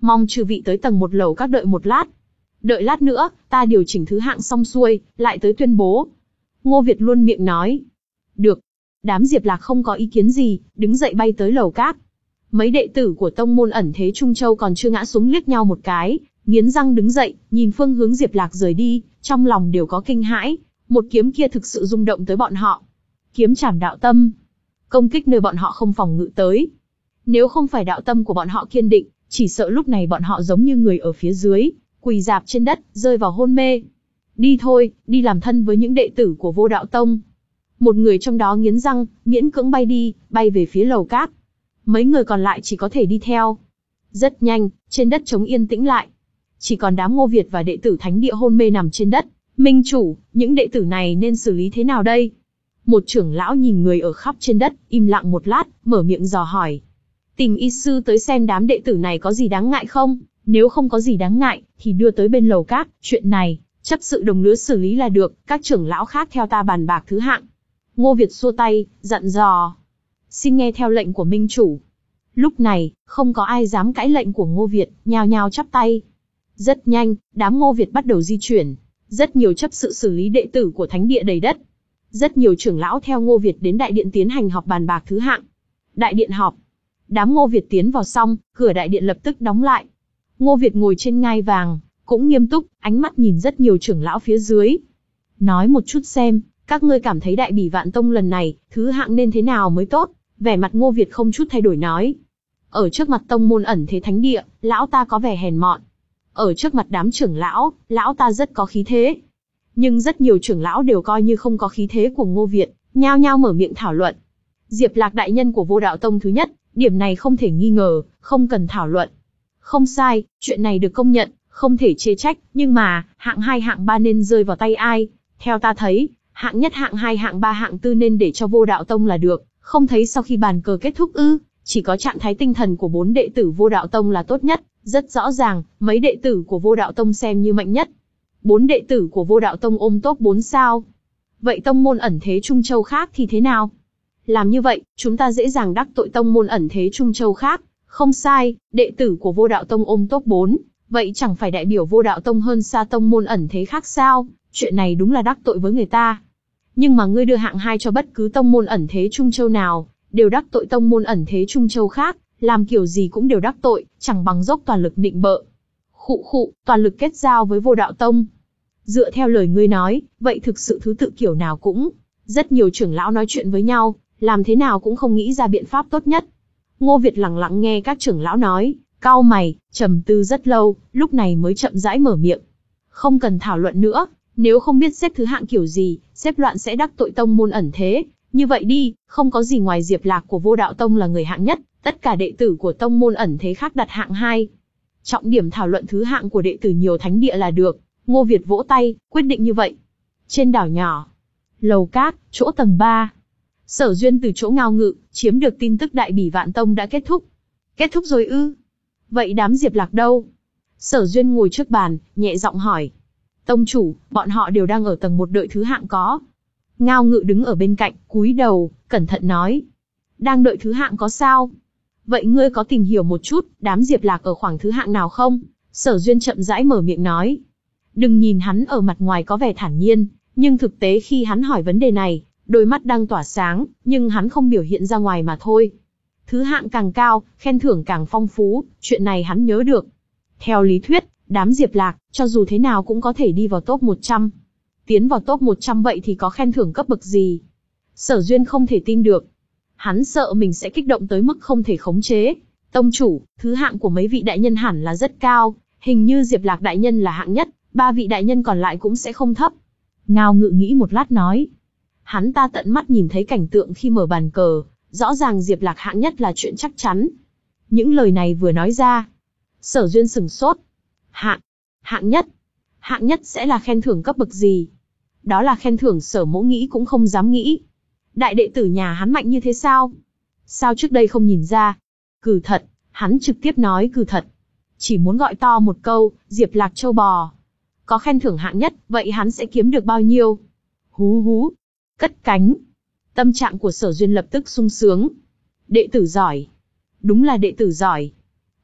Mong chư vị tới tầng một lầu các đợi một lát. Đợi lát nữa, ta điều chỉnh thứ hạng xong xuôi, lại tới tuyên bố. Ngô Việt luôn miệng nói. Được. Đám Diệp Lạc không có ý kiến gì, đứng dậy bay tới lầu các. Mấy đệ tử của tông môn ẩn thế Trung Châu còn chưa ngã xuống liếc nhau một cái, nghiến răng đứng dậy, nhìn phương hướng Diệp Lạc rời đi, trong lòng đều có kinh hãi. Một kiếm kia thực sự rung động tới bọn họ. Kiếm chảm đạo tâm. Công kích nơi bọn họ không phòng ngự tới. Nếu không phải đạo tâm của bọn họ kiên định, chỉ sợ lúc này bọn họ giống như người ở phía dưới, quỳ rạp trên đất, rơi vào hôn mê. Đi thôi, đi làm thân với những đệ tử của Vô Đạo Tông. Một người trong đó nghiến răng, miễn cưỡng bay đi, bay về phía lầu các. Mấy người còn lại chỉ có thể đi theo. Rất nhanh, trên đất trống yên tĩnh lại. Chỉ còn đám Ngô Việt và đệ tử thánh địa hôn mê nằm trên đất. Minh chủ, những đệ tử này nên xử lý thế nào đây? Một trưởng lão nhìn người ở khắp trên đất, im lặng một lát, mở miệng dò hỏi. Tìm y sư tới xem đám đệ tử này có gì đáng ngại không? Nếu không có gì đáng ngại, thì đưa tới bên lầu các. Chuyện này, chấp sự đồng lứa xử lý là được, các trưởng lão khác theo ta bàn bạc thứ hạng. Ngô Việt xua tay, dặn dò. Xin nghe theo lệnh của minh chủ. Lúc này, không có ai dám cãi lệnh của Ngô Việt, nhao nhao chắp tay. Rất nhanh, đám Ngô Việt bắt đầu di chuyển. Rất nhiều chấp sự xử lý đệ tử của thánh địa đầy đất. Rất nhiều trưởng lão theo Ngô Việt đến đại điện tiến hành họp bàn bạc thứ hạng. Đại điện họp. Đám Ngô Việt tiến vào xong, cửa đại điện lập tức đóng lại. Ngô Việt ngồi trên ngai vàng, cũng nghiêm túc, ánh mắt nhìn rất nhiều trưởng lão phía dưới. Nói một chút xem, các ngươi cảm thấy đại bỉ vạn tông lần này, thứ hạng nên thế nào mới tốt? Vẻ mặt Ngô Việt không chút thay đổi nói. Ở trước mặt tông môn ẩn thế thánh địa, lão ta có vẻ hèn mọn. Ở trước mặt đám trưởng lão, lão ta rất có khí thế. Nhưng rất nhiều trưởng lão đều coi như không có khí thế của Ngô Việt, nhao nhao mở miệng thảo luận. Diệp Lạc đại nhân của Vô Đạo Tông thứ nhất, điểm này không thể nghi ngờ, không cần thảo luận. Không sai, chuyện này được công nhận, không thể chê trách, nhưng mà, hạng hai hạng ba nên rơi vào tay ai? Theo ta thấy, hạng nhất hạng hai hạng ba hạng tư nên để cho Vô Đạo Tông là được, không thấy sau khi bàn cờ kết thúc ư? Chỉ có trạng thái tinh thần của bốn đệ tử Vô Đạo Tông là tốt nhất, rất rõ ràng, mấy đệ tử của Vô Đạo Tông xem như mạnh nhất. Bốn đệ tử của Vô Đạo Tông ôm top bốn sao. Vậy tông môn ẩn thế Trung Châu khác thì thế nào? Làm như vậy, chúng ta dễ dàng đắc tội tông môn ẩn thế Trung Châu khác. Không sai, đệ tử của Vô Đạo Tông ôm top bốn, vậy chẳng phải đại biểu Vô Đạo Tông hơn xa tông môn ẩn thế khác sao? Chuyện này đúng là đắc tội với người ta. Nhưng mà ngươi đưa hạng hai cho bất cứ tông môn ẩn thế Trung Châu nào, đều đắc tội tông môn ẩn thế Trung Châu khác, làm kiểu gì cũng đều đắc tội, chẳng bằng dốc toàn lực nịnh bợ. Khụ khụ, toàn lực kết giao với Vô Đạo Tông. Dựa theo lời ngươi nói, vậy thực sự thứ tự kiểu nào cũng. Rất nhiều trưởng lão nói chuyện với nhau, làm thế nào cũng không nghĩ ra biện pháp tốt nhất. Ngô Việt lặng lặng nghe các trưởng lão nói, cau mày, trầm tư rất lâu, lúc này mới chậm rãi mở miệng. Không cần thảo luận nữa, nếu không biết xếp thứ hạng kiểu gì, xếp loạn sẽ đắc tội tông môn ẩn thế. Như vậy đi, không có gì ngoài Diệp Lạc của Vô Đạo Tông là người hạng nhất, tất cả đệ tử của tông môn ẩn thế khác đặt hạng hai. Trọng điểm thảo luận thứ hạng của đệ tử nhiều thánh địa là được. Ngô Việt vỗ tay, quyết định như vậy. Trên đảo nhỏ, lầu các, chỗ tầng ba. Sở Duyên từ chỗ Ngao Ngự, chiếm được tin tức đại bỉ vạn tông đã kết thúc. Kết thúc rồi ư? Vậy đám Diệp Lạc đâu? Sở Duyên ngồi trước bàn, nhẹ giọng hỏi. Tông chủ, bọn họ đều đang ở tầng một đợi thứ hạng có. Ngao Ngự đứng ở bên cạnh, cúi đầu, cẩn thận nói. Đang đợi thứ hạng có sao? Vậy ngươi có tìm hiểu một chút, đám Diệp Lạc ở khoảng thứ hạng nào không? Sở Duyên chậm rãi mở miệng nói. Đừng nhìn hắn ở mặt ngoài có vẻ thản nhiên, nhưng thực tế khi hắn hỏi vấn đề này, đôi mắt đang tỏa sáng, nhưng hắn không biểu hiện ra ngoài mà thôi. Thứ hạng càng cao, khen thưởng càng phong phú, chuyện này hắn nhớ được. Theo lý thuyết, đám Diệp Lạc, cho dù thế nào cũng có thể đi vào top một trăm. Tiến vào top một trăm vậy thì có khen thưởng cấp bậc gì? Sở Duyên không thể tin được. Hắn sợ mình sẽ kích động tới mức không thể khống chế. Tông chủ, thứ hạng của mấy vị đại nhân hẳn là rất cao, hình như Diệp Lạc đại nhân là hạng nhất, ba vị đại nhân còn lại cũng sẽ không thấp. Ngao Ngự nghĩ một lát nói. Hắn ta tận mắt nhìn thấy cảnh tượng khi mở bàn cờ, rõ ràng Diệp Lạc hạng nhất là chuyện chắc chắn. Những lời này vừa nói ra, Sở Duyên sừng sốt. Hạng, hạng nhất, hạng nhất sẽ là khen thưởng cấp bậc gì? Đó là khen thưởng Sở Mỗ nghĩ cũng không dám nghĩ. Đại đệ tử nhà hắn mạnh như thế sao? Sao trước đây không nhìn ra? Cừ thật, hắn trực tiếp nói cừ thật. Chỉ muốn gọi to một câu, Diệp Lạc châu bò. Có khen thưởng hạng nhất, vậy hắn sẽ kiếm được bao nhiêu? Hú hú, cất cánh. Tâm trạng của Sở Duyên lập tức sung sướng. Đệ tử giỏi. Đúng là đệ tử giỏi.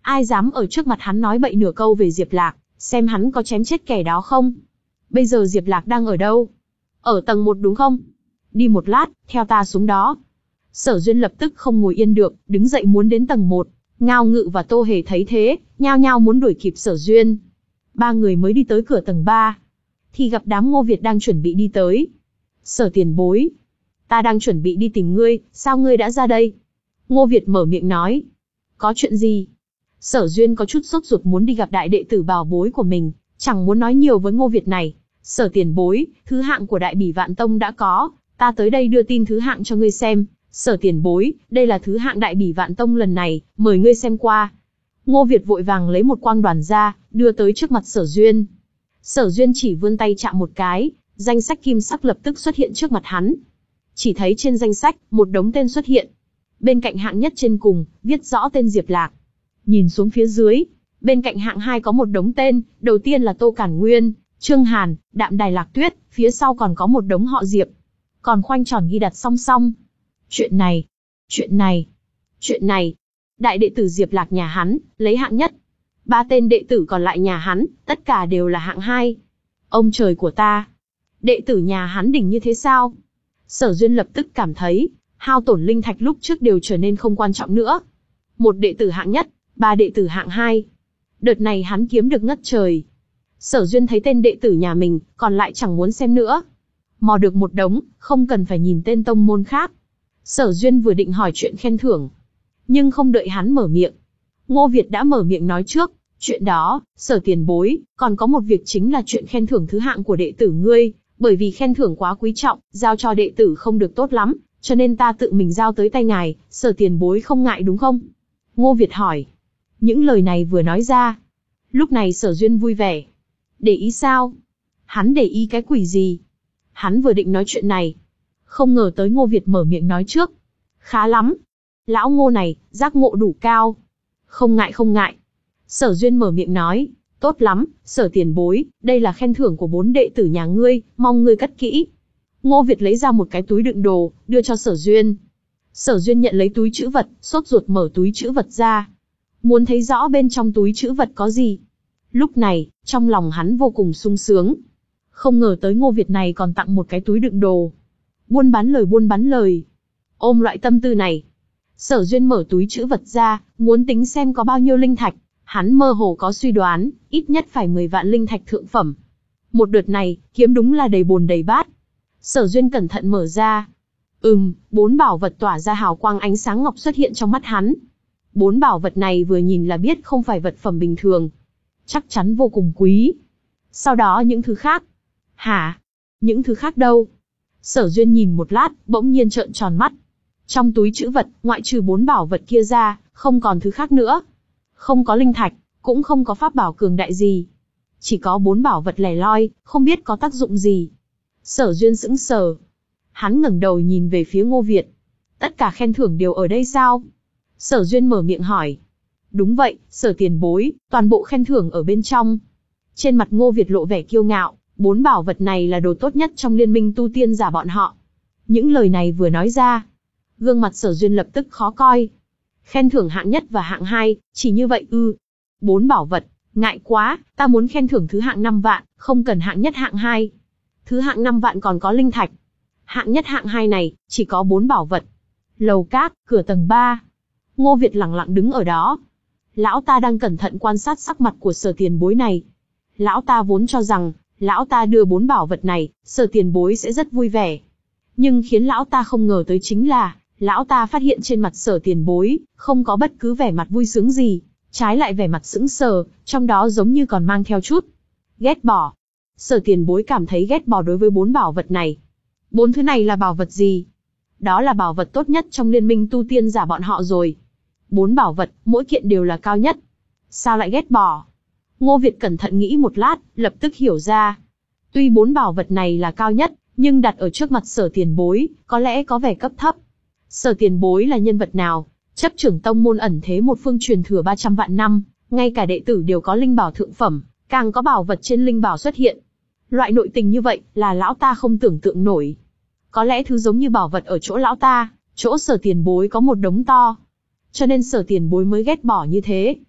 Ai dám ở trước mặt hắn nói bậy nửa câu về Diệp Lạc, xem hắn có chém chết kẻ đó không? Bây giờ Diệp Lạc đang ở đâu? Ở tầng một đúng không? Đi một lát, theo ta xuống đó. Sở Duyên lập tức không ngồi yên được, đứng dậy muốn đến tầng một. Ngao Ngự và Tô Hề thấy thế, nhao nhao muốn đuổi kịp Sở Duyên. Ba người mới đi tới cửa tầng ba, thì gặp đám Ngô Việt đang chuẩn bị đi tới. Sở tiền bối, ta đang chuẩn bị đi tìm ngươi, sao ngươi đã ra đây? Ngô Việt mở miệng nói. Có chuyện gì? Sở Duyên có chút sốt ruột muốn đi gặp đại đệ tử bảo bối của mình, chẳng muốn nói nhiều với Ngô Việt này. Sở tiền bối, thứ hạng của Đại Bỉ Vạn Tông đã có, ta tới đây đưa tin thứ hạng cho ngươi xem. Sở tiền bối, đây là thứ hạng Đại Bỉ Vạn Tông lần này, mời ngươi xem qua. Ngô Việt vội vàng lấy một quang đoàn ra, đưa tới trước mặt Sở Duyên. Sở Duyên chỉ vươn tay chạm một cái, danh sách kim sắc lập tức xuất hiện trước mặt hắn. Chỉ thấy trên danh sách, một đống tên xuất hiện. Bên cạnh hạng nhất trên cùng, viết rõ tên Diệp Lạc. Nhìn xuống phía dưới, bên cạnh hạng hai có một đống tên, đầu tiên là Tô Cản Nguyên, Trương Hàn, Đạm Đài Lạc Tuyết, phía sau còn có một đống họ Diệp. Còn khoanh tròn ghi đặt song song. Chuyện này, chuyện này, chuyện này. Đại đệ tử Diệp Lạc nhà hắn, lấy hạng nhất. Ba tên đệ tử còn lại nhà hắn, tất cả đều là hạng hai. Ông trời của ta! Đệ tử nhà hắn đỉnh như thế sao? Sở Duyên lập tức cảm thấy, hao tổn linh thạch lúc trước đều trở nên không quan trọng nữa. Một đệ tử hạng nhất, ba đệ tử hạng hai. Đợt này hắn kiếm được ngất trời. Sở Duyên thấy tên đệ tử nhà mình, còn lại chẳng muốn xem nữa. Mò được một đống, không cần phải nhìn tên tông môn khác. Sở Duyên vừa định hỏi chuyện khen thưởng, nhưng không đợi hắn mở miệng, Ngô Việt đã mở miệng nói trước. Chuyện đó, Sở tiền bối, còn có một việc chính là chuyện khen thưởng thứ hạng của đệ tử ngươi, bởi vì khen thưởng quá quý trọng, giao cho đệ tử không được tốt lắm, cho nên ta tự mình giao tới tay ngài, Sở tiền bối không ngại đúng không? Ngô Việt hỏi. Những lời này vừa nói ra, lúc này Sở Duyên vui vẻ. Để ý sao? Hắn để ý cái quỷ gì? Hắn vừa định nói chuyện này, không ngờ tới Ngô Việt mở miệng nói trước. Khá lắm. Lão Ngô này, giác ngộ đủ cao. Không ngại không ngại. Sở Duyên mở miệng nói. Tốt lắm, Sở tiền bối, đây là khen thưởng của bốn đệ tử nhà ngươi, mong ngươi cất kỹ. Ngô Việt lấy ra một cái túi đựng đồ, đưa cho Sở Duyên. Sở Duyên nhận lấy túi trữ vật, sốt ruột mở túi trữ vật ra. Muốn thấy rõ bên trong túi trữ vật có gì. Lúc này, trong lòng hắn vô cùng sung sướng. Không ngờ tới Ngô Việt này còn tặng một cái túi đựng đồ. Buôn bán lời buôn bán lời. Ôm loại tâm tư này, Sở Duyên mở túi trữ vật ra, muốn tính xem có bao nhiêu linh thạch. Hắn mơ hồ có suy đoán, ít nhất phải mười vạn linh thạch thượng phẩm. Một đợt này, kiếm đúng là đầy bồn đầy bát. Sở Duyên cẩn thận mở ra. Ừm, bốn bảo vật tỏa ra hào quang ánh sáng ngọc xuất hiện trong mắt hắn. Bốn bảo vật này vừa nhìn là biết không phải vật phẩm bình thường. Chắc chắn vô cùng quý. Sau đó những thứ khác. Hả? Những thứ khác đâu? Sở Duyên nhìn một lát, bỗng nhiên trợn tròn mắt. Trong túi trữ vật, ngoại trừ bốn bảo vật kia ra, không còn thứ khác nữa. Không có linh thạch, cũng không có pháp bảo cường đại gì. Chỉ có bốn bảo vật lẻ loi, không biết có tác dụng gì. Sở Duyên sững sờ. Hắn ngẩng đầu nhìn về phía Ngô Việt. Tất cả khen thưởng đều ở đây sao? Sở Duyên mở miệng hỏi. Đúng vậy, Sở tiền bối, toàn bộ khen thưởng ở bên trong. Trên mặt Ngô Việt lộ vẻ kiêu ngạo, bốn bảo vật này là đồ tốt nhất trong liên minh tu tiên giả bọn họ. Những lời này vừa nói ra, gương mặt Sở Duyên lập tức khó coi. Khen thưởng hạng nhất và hạng hai, chỉ như vậy ư? Bốn bảo vật, ngại quá, ta muốn khen thưởng thứ hạng năm vạn, không cần hạng nhất hạng hai. Thứ hạng năm vạn còn có linh thạch. Hạng nhất hạng hai này, chỉ có bốn bảo vật. Lầu cát, cửa tầng ba. Ngô Việt lặng lặng đứng ở đó. Lão ta đang cẩn thận quan sát sắc mặt của Sở tiền bối này. Lão ta vốn cho rằng, lão ta đưa bốn bảo vật này, Sở tiền bối sẽ rất vui vẻ. Nhưng khiến lão ta không ngờ tới chính là, lão ta phát hiện trên mặt Sở tiền bối, không có bất cứ vẻ mặt vui sướng gì, trái lại vẻ mặt sững sờ, trong đó giống như còn mang theo chút ghét bỏ. Sở tiền bối cảm thấy ghét bỏ đối với bốn bảo vật này. Bốn thứ này là bảo vật gì? Đó là bảo vật tốt nhất trong liên minh tu tiên giả bọn họ rồi. Bốn bảo vật, mỗi kiện đều là cao nhất. Sao lại ghét bỏ? Ngô Việt cẩn thận nghĩ một lát, lập tức hiểu ra. Tuy bốn bảo vật này là cao nhất, nhưng đặt ở trước mặt Sở tiền bối, có lẽ có vẻ cấp thấp. Sở tiền bối là nhân vật nào? Chấp trưởng tông môn ẩn thế một phương truyền thừa ba trăm vạn năm, ngay cả đệ tử đều có linh bảo thượng phẩm, càng có bảo vật trên linh bảo xuất hiện. Loại nội tình như vậy, là lão ta không tưởng tượng nổi. Có lẽ thứ giống như bảo vật ở chỗ lão ta, chỗ Sở tiền bối có một đống to. Cho nên Sở tiền bối mới ghét bỏ như thế.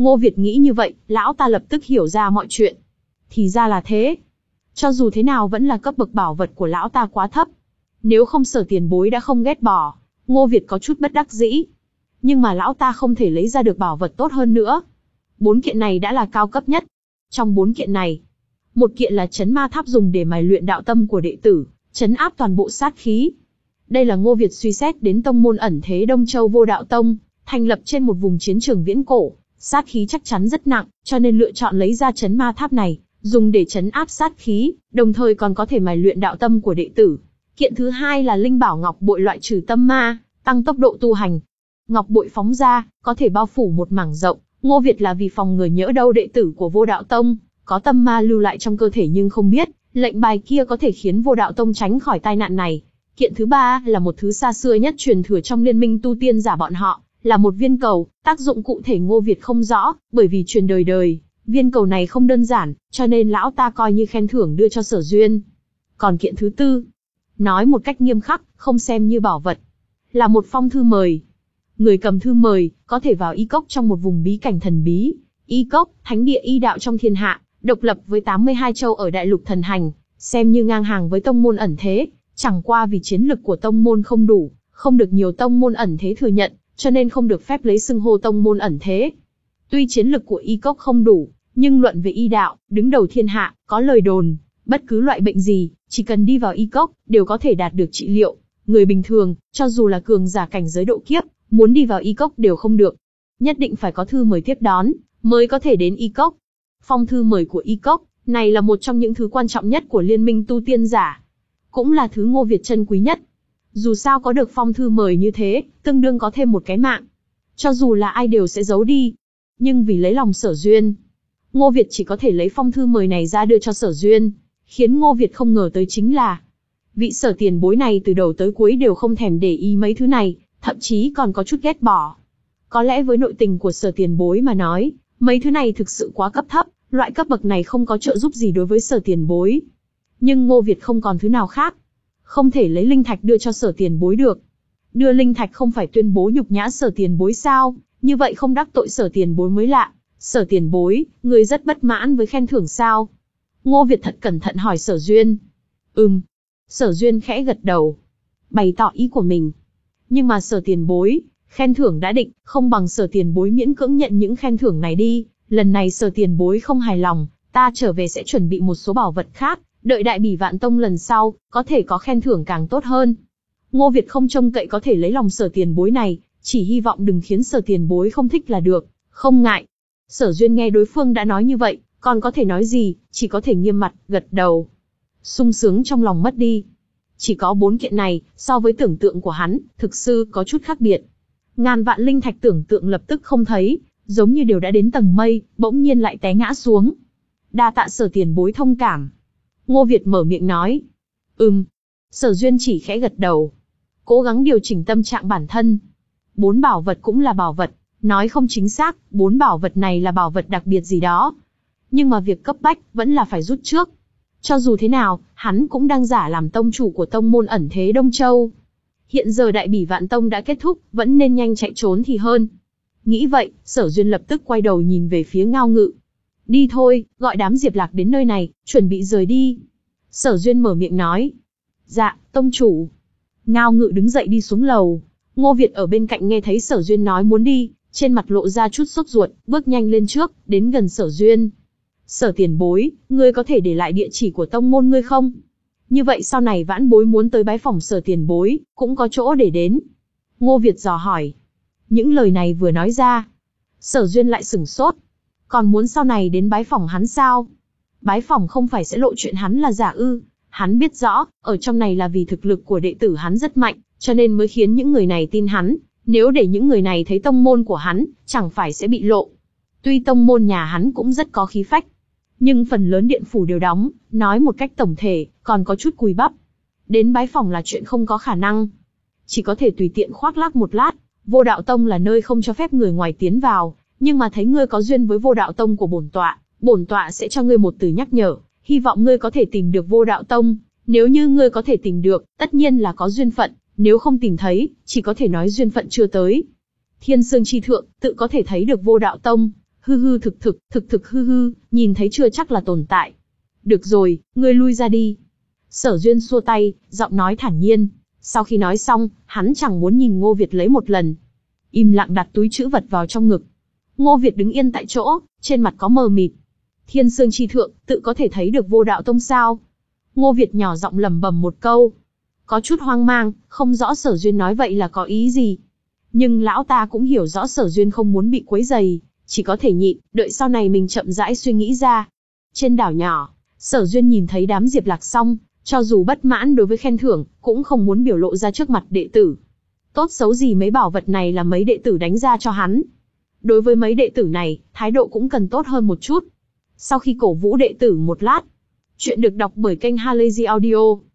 Ngô Việt nghĩ như vậy, lão ta lập tức hiểu ra mọi chuyện. Thì ra là thế. Cho dù thế nào vẫn là cấp bậc bảo vật của lão ta quá thấp. Nếu không Sở Tiền Bối đã không ghét bỏ, Ngô Việt có chút bất đắc dĩ. Nhưng mà lão ta không thể lấy ra được bảo vật tốt hơn nữa. Bốn kiện này đã là cao cấp nhất. Trong bốn kiện này, một kiện là Chấn Ma Tháp dùng để mài luyện đạo tâm của đệ tử, trấn áp toàn bộ sát khí. Đây là Ngô Việt suy xét đến tông môn ẩn thế Đông Châu Vô Đạo Tông, thành lập trên một vùng chiến trường viễn cổ, sát khí chắc chắn rất nặng, cho nên lựa chọn lấy ra Chấn Ma Tháp này, dùng để trấn áp sát khí, đồng thời còn có thể mài luyện đạo tâm của đệ tử. Kiện thứ hai là Linh Bảo Ngọc Bội loại trừ tâm ma, tăng tốc độ tu hành. Ngọc Bội phóng ra, có thể bao phủ một mảng rộng, Ngô Việt là vì phòng ngừa nhỡ đâu đệ tử của Vô Đạo Tông có tâm ma lưu lại trong cơ thể nhưng không biết, lệnh bài kia có thể khiến Vô Đạo Tông tránh khỏi tai nạn này. Kiện thứ ba là một thứ xa xưa nhất truyền thừa trong liên minh tu tiên giả bọn họ, là một viên cầu, tác dụng cụ thể Ngô Việt không rõ, bởi vì truyền đời đời, viên cầu này không đơn giản, cho nên lão ta coi như khen thưởng đưa cho Sở Duyên. Còn kiện thứ tư, nói một cách nghiêm khắc, không xem như bảo vật, là một phong thư mời. Người cầm thư mời, có thể vào y cốc trong một vùng bí cảnh thần bí. Y cốc, thánh địa y đạo trong thiên hạ, độc lập với tám mươi hai châu ở đại lục thần hành, xem như ngang hàng với tông môn ẩn thế. Chẳng qua vì chiến lực của tông môn không đủ, không được nhiều tông môn ẩn thế thừa nhận, cho nên không được phép lấy xưng hô tông môn ẩn thế. Tuy chiến lực của y cốc không đủ, nhưng luận về y đạo, đứng đầu thiên hạ, có lời đồn, bất cứ loại bệnh gì, chỉ cần đi vào y cốc, đều có thể đạt được trị liệu. Người bình thường, cho dù là cường giả cảnh giới độ kiếp, muốn đi vào y cốc đều không được. Nhất định phải có thư mời tiếp đón, mới có thể đến y cốc. Phong thư mời của y cốc, này là một trong những thứ quan trọng nhất của liên minh tu tiên giả. Cũng là thứ Ngô Việt trân quý nhất. Dù sao có được phong thư mời như thế, tương đương có thêm một cái mạng. Cho dù là ai đều sẽ giấu đi. Nhưng vì lấy lòng Sở Duyên, Ngô Việt chỉ có thể lấy phong thư mời này ra đưa cho Sở Duyên. Khiến Ngô Việt không ngờ tới chính là, vị Sở tiền bối này từ đầu tới cuối đều không thèm để ý mấy thứ này, thậm chí còn có chút ghét bỏ. Có lẽ với nội tình của Sở tiền bối mà nói, mấy thứ này thực sự quá cấp thấp, loại cấp bậc này không có trợ giúp gì đối với Sở tiền bối. Nhưng Ngô Việt không còn thứ nào khác. Không thể lấy linh thạch đưa cho Sở tiền bối được. Đưa linh thạch không phải tuyên bố nhục nhã Sở tiền bối sao, như vậy không đắc tội Sở tiền bối mới lạ. Sở tiền bối, người rất bất mãn với khen thưởng sao? Ngô Việt thật cẩn thận hỏi Sở Duyên. Ừm. Sở Duyên khẽ gật đầu, bày tỏ ý của mình. Nhưng mà Sở tiền bối, khen thưởng đã định, không bằng Sở tiền bối miễn cưỡng nhận những khen thưởng này đi. Lần này Sở tiền bối không hài lòng, ta trở về sẽ chuẩn bị một số bảo vật khác, đợi Đại Bỉ Vạn Tông lần sau, có thể có khen thưởng càng tốt hơn. Ngô Việt không trông cậy có thể lấy lòng Sở tiền bối này, chỉ hy vọng đừng khiến Sở tiền bối không thích là được, không ngại. Sở Duyên nghe đối phương đã nói như vậy, còn có thể nói gì, chỉ có thể nghiêm mặt, gật đầu. Sung sướng trong lòng mất đi. Chỉ có bốn kiện này, so với tưởng tượng của hắn, thực sự có chút khác biệt. Ngàn vạn linh thạch tưởng tượng lập tức không thấy, giống như đều đã đến tầng mây, bỗng nhiên lại té ngã xuống. Đa tạ Sở tiền bối thông cảm. Ngô Việt mở miệng nói. Ừm. Sở Duyên chỉ khẽ gật đầu. Cố gắng điều chỉnh tâm trạng bản thân. Bốn bảo vật cũng là bảo vật, nói không chính xác, bốn bảo vật này là bảo vật đặc biệt gì đó. Nhưng mà việc cấp bách vẫn là phải rút trước. Cho dù thế nào, hắn cũng đang giả làm tông chủ của tông môn ẩn thế Đông Châu. Hiện giờ Đại Bỉ Vạn Tông đã kết thúc, vẫn nên nhanh chạy trốn thì hơn. Nghĩ vậy, Sở Duyên lập tức quay đầu nhìn về phía Ngao Ngự. Đi thôi, gọi đám Diệp Lạc đến nơi này, chuẩn bị rời đi. Sở Duyên mở miệng nói. Dạ, tông chủ. Ngao Ngự đứng dậy đi xuống lầu. Ngô Việt ở bên cạnh nghe thấy Sở Duyên nói muốn đi, trên mặt lộ ra chút sốt ruột, bước nhanh lên trước, đến gần Sở Duyên. Sở tiền bối, ngươi có thể để lại địa chỉ của tông môn ngươi không? Như vậy sau này vãn bối muốn tới bái phỏng Sở tiền bối, cũng có chỗ để đến. Ngô Việt dò hỏi. Những lời này vừa nói ra, Sở Duyên lại sửng sốt. Còn muốn sau này đến bái phỏng hắn sao? Bái phỏng không phải sẽ lộ chuyện hắn là giả ư? Hắn biết rõ, ở trong này là vì thực lực của đệ tử hắn rất mạnh, cho nên mới khiến những người này tin hắn. Nếu để những người này thấy tông môn của hắn, chẳng phải sẽ bị lộ. Tuy tông môn nhà hắn cũng rất có khí phách, nhưng phần lớn điện phủ đều đóng, nói một cách tổng thể, còn có chút cùi bắp. Đến bái phỏng là chuyện không có khả năng. Chỉ có thể tùy tiện khoác lác một lát. Vô Đạo Tông là nơi không cho phép người ngoài tiến vào, nhưng mà thấy ngươi có duyên với Vô Đạo Tông của bổn tọa, bổn tọa sẽ cho ngươi một từ nhắc nhở, hy vọng ngươi có thể tìm được Vô Đạo Tông. Nếu như ngươi có thể tìm được, tất nhiên là có duyên phận, nếu không tìm thấy, chỉ có thể nói duyên phận chưa tới. Thiên Sương Chi Thượng, tự có thể thấy được Vô Đạo Tông, Hư hư thực thực, thực thực hư hư, nhìn thấy chưa chắc là tồn tại. Được rồi, ngươi lui ra đi. Sở Duyên xua tay, giọng nói thản nhiên. Sau khi nói xong, hắn chẳng muốn nhìn Ngô Việt lấy một lần. Im lặng đặt túi trữ vật vào trong ngực. Ngô Việt đứng yên tại chỗ, trên mặt có mờ mịt. Thiên Sương Chi Thượng, tự có thể thấy được Vô Đạo Tông sao? Ngô Việt nhỏ giọng lẩm bẩm một câu. Có chút hoang mang, không rõ Sở Duyên nói vậy là có ý gì. Nhưng lão ta cũng hiểu rõ Sở Duyên không muốn bị quấy rầy, chỉ có thể nhịn, đợi sau này mình chậm rãi suy nghĩ ra. Trên đảo nhỏ, Sở Duyên nhìn thấy đám Diệp Lạc Song, cho dù bất mãn đối với khen thưởng, cũng không muốn biểu lộ ra trước mặt đệ tử. Tốt xấu gì mấy bảo vật này là mấy đệ tử đánh ra cho hắn. Đối với mấy đệ tử này, thái độ cũng cần tốt hơn một chút. Sau khi cổ vũ đệ tử một lát, chuyện được đọc bởi kênh Halazy Audio.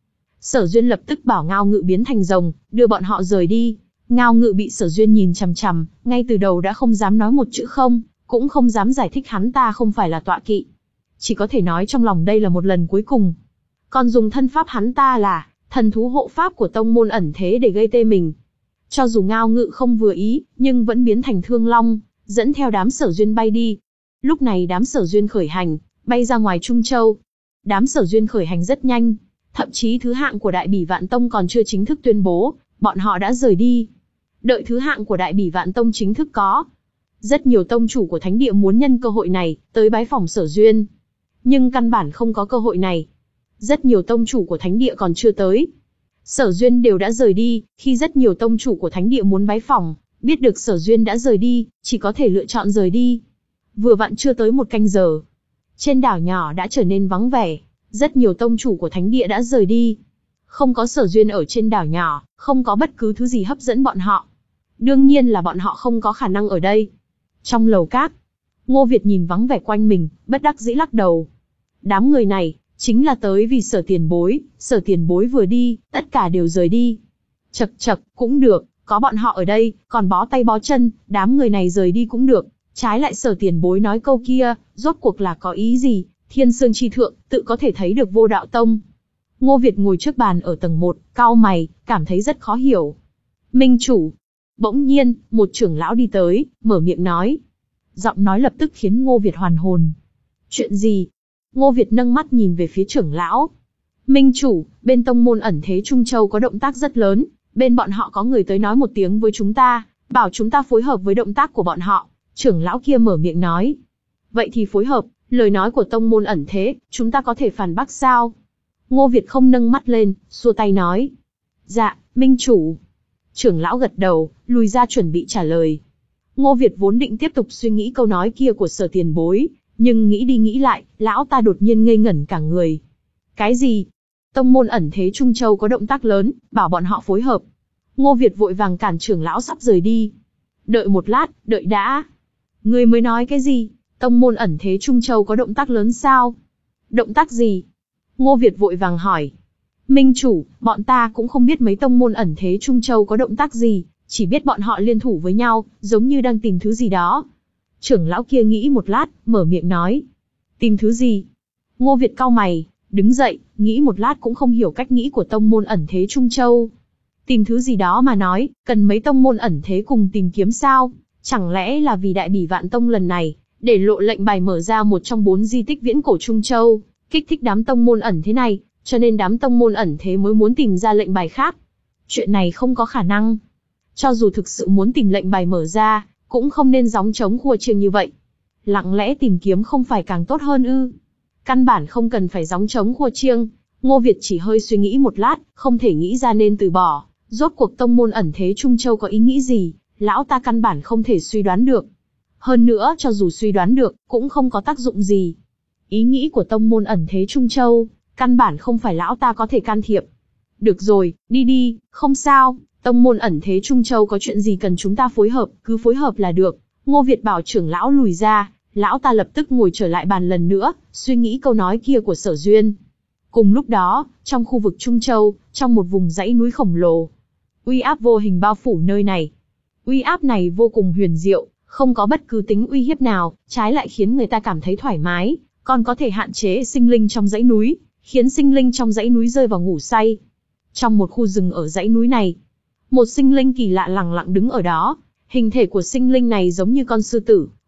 Sở Duyên lập tức bảo Ngao Ngự biến thành rồng, đưa bọn họ rời đi. Ngao Ngự bị Sở Duyên nhìn chằm chằm, ngay từ đầu đã không dám nói một chữ không, cũng không dám giải thích hắn ta không phải là tọa kỵ. Chỉ có thể nói trong lòng đây là một lần cuối cùng. Còn dùng thân pháp hắn ta là thần thú hộ pháp của tông môn ẩn thế để gây tê mình. Cho dù Ngao Ngự không vừa ý, nhưng vẫn biến thành Thương Long, dẫn theo đám Sở Duyên bay đi. Lúc này đám Sở Duyên khởi hành, bay ra ngoài Trung Châu. Đám Sở Duyên khởi hành rất nhanh, thậm chí thứ hạng của Đại Bỉ Vạn Tông còn chưa chính thức tuyên bố, bọn họ đã rời đi. Đợi thứ hạng của Đại Bỉ Vạn Tông chính thức có, rất nhiều tông chủ của thánh địa muốn nhân cơ hội này tới bái phỏng Sở Duyên, nhưng căn bản không có cơ hội này. Rất nhiều tông chủ của thánh địa còn chưa tới. Sở Duyên đều đã rời đi, khi rất nhiều tông chủ của thánh địa muốn bái phỏng, biết được Sở Duyên đã rời đi, chỉ có thể lựa chọn rời đi. Vừa vặn chưa tới một canh giờ, trên đảo nhỏ đã trở nên vắng vẻ, rất nhiều tông chủ của thánh địa đã rời đi. Không có Sở Duyên ở trên đảo nhỏ, không có bất cứ thứ gì hấp dẫn bọn họ. Đương nhiên là bọn họ không có khả năng ở đây. Trong lầu các, Ngô Việt nhìn vắng vẻ quanh mình, bất đắc dĩ lắc đầu. Đám người này, chính là tới vì Sở tiền bối, Sở tiền bối vừa đi, tất cả đều rời đi. Chậc chậc, cũng được, có bọn họ ở đây, còn bó tay bó chân, đám người này rời đi cũng được. Trái lại Sở tiền bối nói câu kia, rốt cuộc là có ý gì? Thiên Sương Chi Thượng, tự có thể thấy được Vô Đạo Tông. Ngô Việt ngồi trước bàn ở tầng một, cau mày, cảm thấy rất khó hiểu. Minh chủ. Bỗng nhiên, một trưởng lão đi tới, mở miệng nói. Giọng nói lập tức khiến Ngô Việt hoàn hồn. Chuyện gì? Ngô Việt nâng mắt nhìn về phía trưởng lão. Minh chủ, bên tông môn ẩn thế Trung Châu có động tác rất lớn, bên bọn họ có người tới nói một tiếng với chúng ta, bảo chúng ta phối hợp với động tác của bọn họ. Trưởng lão kia mở miệng nói. Vậy thì phối hợp, lời nói của tông môn ẩn thế, chúng ta có thể phản bác sao? Ngô Việt không nâng mắt lên, xua tay nói. Dạ, Minh chủ. Trưởng lão gật đầu, lùi ra chuẩn bị trả lời. Ngô Việt vốn định tiếp tục suy nghĩ câu nói kia của Sở tiền bối, nhưng nghĩ đi nghĩ lại, lão ta đột nhiên ngây ngẩn cả người. Cái gì? Tông môn ẩn thế Trung Châu có động tác lớn, bảo bọn họ phối hợp. Ngô Việt vội vàng cản trưởng lão sắp rời đi. Đợi một lát, đợi đã. Ngươi mới nói cái gì? Tông môn ẩn thế Trung Châu có động tác lớn sao? Động tác gì? Ngô Việt vội vàng hỏi. Minh chủ, bọn ta cũng không biết mấy tông môn ẩn thế Trung Châu có động tác gì, chỉ biết bọn họ liên thủ với nhau, giống như đang tìm thứ gì đó. Trưởng lão kia nghĩ một lát, mở miệng nói. Tìm thứ gì? Ngô Việt cau mày, đứng dậy, nghĩ một lát cũng không hiểu cách nghĩ của tông môn ẩn thế Trung Châu. Tìm thứ gì đó mà nói, cần mấy tông môn ẩn thế cùng tìm kiếm sao? Chẳng lẽ là vì Đại Bỉ Vạn Tông lần này, để lộ lệnh bài mở ra một trong bốn di tích viễn cổ Trung Châu, kích thích đám tông môn ẩn thế này, cho nên đám tông môn ẩn thế mới muốn tìm ra lệnh bài khác. Chuyện này không có khả năng. Cho dù thực sự muốn tìm lệnh bài mở ra, cũng không nên gióng trống khua chiêng như vậy. Lặng lẽ tìm kiếm không phải càng tốt hơn ư? Căn bản không cần phải gióng trống khua chiêng. Ngô Việt chỉ hơi suy nghĩ một lát, không thể nghĩ ra nên từ bỏ. Rốt cuộc tông môn ẩn thế Trung Châu có ý nghĩ gì, lão ta căn bản không thể suy đoán được. Hơn nữa, cho dù suy đoán được, cũng không có tác dụng gì. Ý nghĩ của tông môn ẩn thế Trung Châu, căn bản không phải lão ta có thể can thiệp. Được rồi, đi đi, không sao, tông môn ẩn thế Trung Châu có chuyện gì cần chúng ta phối hợp, cứ phối hợp là được. Ngô Việt bảo trưởng lão lùi ra, lão ta lập tức ngồi trở lại bàn lần nữa, suy nghĩ câu nói kia của Sở Duyên. Cùng lúc đó, trong khu vực Trung Châu, trong một vùng dãy núi khổng lồ, uy áp vô hình bao phủ nơi này. Uy áp này vô cùng huyền diệu, không có bất cứ tính uy hiếp nào, trái lại khiến người ta cảm thấy thoải mái, còn có thể hạn chế sinh linh trong dãy núi, khiến sinh linh trong dãy núi rơi vào ngủ say. Trong một khu rừng ở dãy núi này, một sinh linh kỳ lạ lẳng lặng đứng ở đó, hình thể của sinh linh này giống như con sư tử,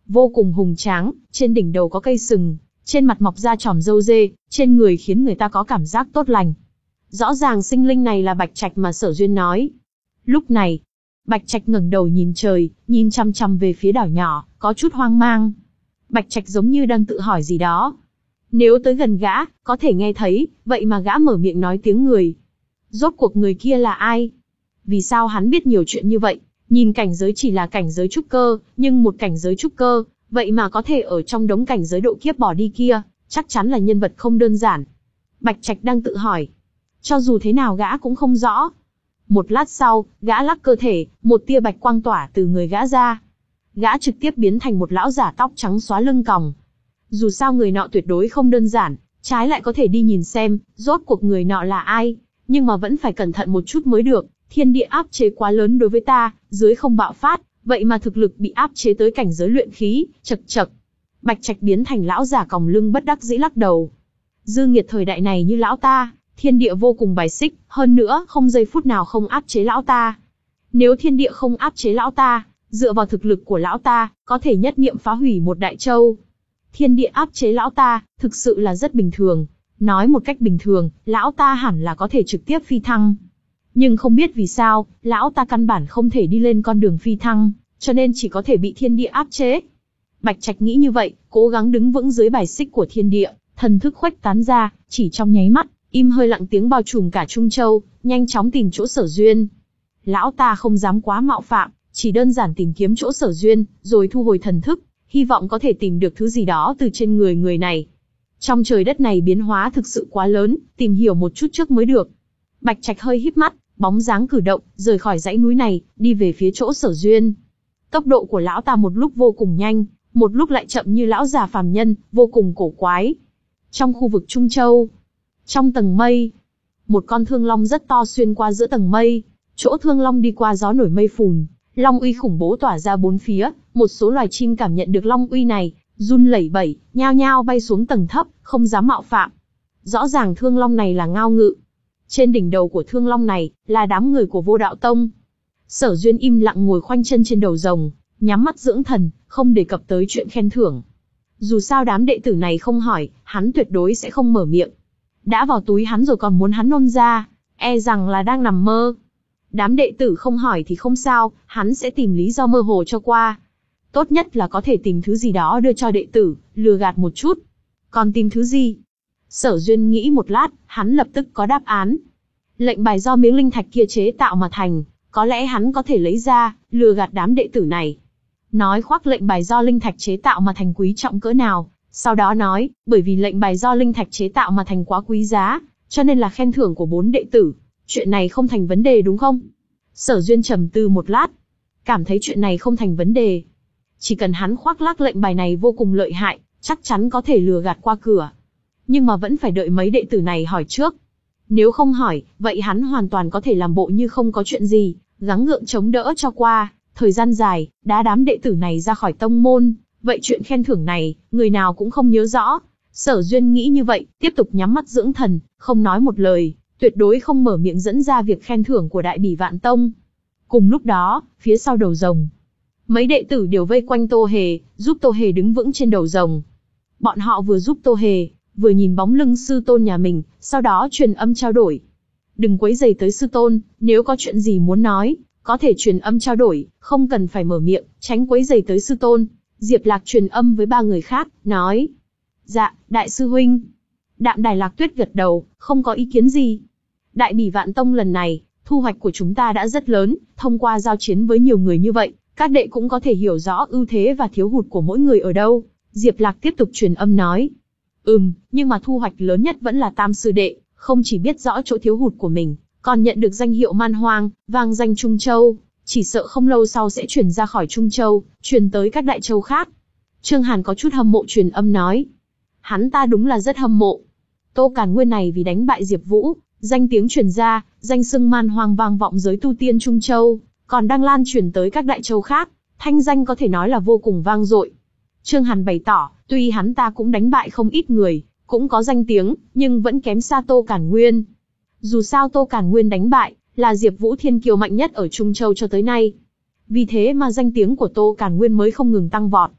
vô cùng hùng tráng, trên đỉnh đầu có cây sừng, trên mặt mọc ra chòm râu dê, trên người khiến người ta có cảm giác tốt lành. Rõ ràng sinh linh này là Bạch Trạch mà Sở Duyên nói. Lúc này, Bạch Trạch ngẩng đầu nhìn trời, nhìn chăm chăm về phía đảo nhỏ, có chút hoang mang. Bạch Trạch giống như đang tự hỏi gì đó. Nếu tới gần gã, có thể nghe thấy, vậy mà gã mở miệng nói tiếng người. Rốt cuộc người kia là ai? Vì sao hắn biết nhiều chuyện như vậy? Nhìn cảnh giới chỉ là cảnh giới trúc cơ, nhưng một cảnh giới trúc cơ, vậy mà có thể ở trong đống cảnh giới độ kiếp bỏ đi kia, chắc chắn là nhân vật không đơn giản. Bạch Trạch đang tự hỏi. Cho dù thế nào gã cũng không rõ. Một lát sau, gã lắc cơ thể, một tia bạch quang tỏa từ người gã ra. Gã trực tiếp biến thành một lão giả tóc trắng xóa lưng còng. Dù sao người nọ tuyệt đối không đơn giản, trái lại có thể đi nhìn xem, rốt cuộc người nọ là ai, nhưng mà vẫn phải cẩn thận một chút mới được. Thiên địa áp chế quá lớn đối với ta, dưới không bạo phát, vậy mà thực lực bị áp chế tới cảnh giới luyện khí, chật chật. Bạch Trạch biến thành lão giả còng lưng bất đắc dĩ lắc đầu. Dư nghiệt thời đại này như lão ta, thiên địa vô cùng bài xích, hơn nữa không giây phút nào không áp chế lão ta. Nếu thiên địa không áp chế lão ta, dựa vào thực lực của lão ta, có thể nhất niệm phá hủy một đại châu. Thiên địa áp chế lão ta, thực sự là rất bình thường. Nói một cách bình thường, lão ta hẳn là có thể trực tiếp phi thăng. Nhưng không biết vì sao, lão ta căn bản không thể đi lên con đường phi thăng, cho nên chỉ có thể bị thiên địa áp chế. Bạch Trạch nghĩ như vậy, cố gắng đứng vững dưới bài xích của thiên địa, thần thức khuếch tán ra, chỉ trong nháy mắt, im hơi lặng tiếng bao trùm cả Trung Châu, nhanh chóng tìm chỗ Sở Duyên. Lão ta không dám quá mạo phạm, chỉ đơn giản tìm kiếm chỗ Sở Duyên, rồi thu hồi thần thức, hy vọng có thể tìm được thứ gì đó từ trên người người này. Trong trời đất này biến hóa thực sự quá lớn, tìm hiểu một chút trước mới được. Bạch Trạch hơi híp mắt, bóng dáng cử động, rời khỏi dãy núi này, đi về phía chỗ Sở Duyên. Tốc độ của lão ta một lúc vô cùng nhanh, một lúc lại chậm như lão già phàm nhân, vô cùng cổ quái. Trong khu vực Trung Châu, trong tầng mây, một con thương long rất to xuyên qua giữa tầng mây. Chỗ thương long đi qua gió nổi mây phùn, long uy khủng bố tỏa ra bốn phía. Một số loài chim cảm nhận được long uy này, run lẩy bẩy, nhao nhao bay xuống tầng thấp, không dám mạo phạm. Rõ ràng thương long này là Ngao Ngự. Trên đỉnh đầu của thương long này, là đám người của Vô Đạo Tông. Sở Duyên im lặng ngồi khoanh chân trên đầu rồng, nhắm mắt dưỡng thần, không đề cập tới chuyện khen thưởng. Dù sao đám đệ tử này không hỏi, hắn tuyệt đối sẽ không mở miệng. Đã vào túi hắn rồi còn muốn hắn nôn ra, e rằng là đang nằm mơ. Đám đệ tử không hỏi thì không sao, hắn sẽ tìm lý do mơ hồ cho qua. Tốt nhất là có thể tìm thứ gì đó đưa cho đệ tử, lừa gạt một chút. Còn tìm thứ gì? Sở Duyên nghĩ một lát, hắn lập tức có đáp án. Lệnh bài do miếng linh thạch kia chế tạo mà thành, có lẽ hắn có thể lấy ra, lừa gạt đám đệ tử này. Nói khoác lệnh bài do linh thạch chế tạo mà thành quý trọng cỡ nào, sau đó nói, bởi vì lệnh bài do linh thạch chế tạo mà thành quá quý giá, cho nên là khen thưởng của bốn đệ tử. Chuyện này không thành vấn đề đúng không? Sở Duyên trầm tư một lát, cảm thấy chuyện này không thành vấn đề. Chỉ cần hắn khoác lác lệnh bài này vô cùng lợi hại, chắc chắn có thể lừa gạt qua cửa. Nhưng mà vẫn phải đợi mấy đệ tử này hỏi trước. Nếu không hỏi, vậy hắn hoàn toàn có thể làm bộ như không có chuyện gì, gắng gượng chống đỡ cho qua. Thời gian dài, đã đám đệ tử này ra khỏi tông môn, vậy chuyện khen thưởng này, người nào cũng không nhớ rõ. Sở Duyên nghĩ như vậy, tiếp tục nhắm mắt dưỡng thần, không nói một lời, tuyệt đối không mở miệng dẫn ra việc khen thưởng của Đại Bỉ Vạn Tông. Cùng lúc đó, phía sau đầu rồng, mấy đệ tử đều vây quanh Tô Hề, giúp Tô Hề đứng vững trên đầu rồng. Bọn họ vừa giúp Tô Hề, vừa nhìn bóng lưng sư tôn nhà mình, sau đó truyền âm trao đổi. Đừng quấy rầy tới sư tôn, nếu có chuyện gì muốn nói, có thể truyền âm trao đổi, không cần phải mở miệng, tránh quấy rầy tới sư tôn. Diệp Lạc truyền âm với ba người khác, nói. Dạ, đại sư huynh. Đạm Đài Lạc Tuyết gật đầu, không có ý kiến gì. Đại Bỉ Vạn Tông lần này, thu hoạch của chúng ta đã rất lớn, thông qua giao chiến với nhiều người như vậy, các đệ cũng có thể hiểu rõ ưu thế và thiếu hụt của mỗi người ở đâu. Diệp Lạc tiếp tục truyền âm nói. Ừm, nhưng mà thu hoạch lớn nhất vẫn là Tam sư đệ, không chỉ biết rõ chỗ thiếu hụt của mình, còn nhận được danh hiệu Man Hoang, vang danh Trung Châu, chỉ sợ không lâu sau sẽ truyền ra khỏi Trung Châu, truyền tới các đại châu khác. Trương Hàn có chút hâm mộ truyền âm nói. Hắn ta đúng là rất hâm mộ. Tô Càn Nguyên này vì đánh bại Diệp Vũ, danh tiếng truyền ra, danh xưng Man Hoang vang vọng giới tu tiên Trung Châu, còn đang lan truyền tới các đại châu khác, thanh danh có thể nói là vô cùng vang dội. Trương Hàn bày tỏ, tuy hắn ta cũng đánh bại không ít người, cũng có danh tiếng, nhưng vẫn kém xa Tô Càn Nguyên. Dù sao Tô Càn Nguyên đánh bại, là Diệp Vũ thiên kiêu mạnh nhất ở Trung Châu cho tới nay. Vì thế mà danh tiếng của Tô Càn Nguyên mới không ngừng tăng vọt.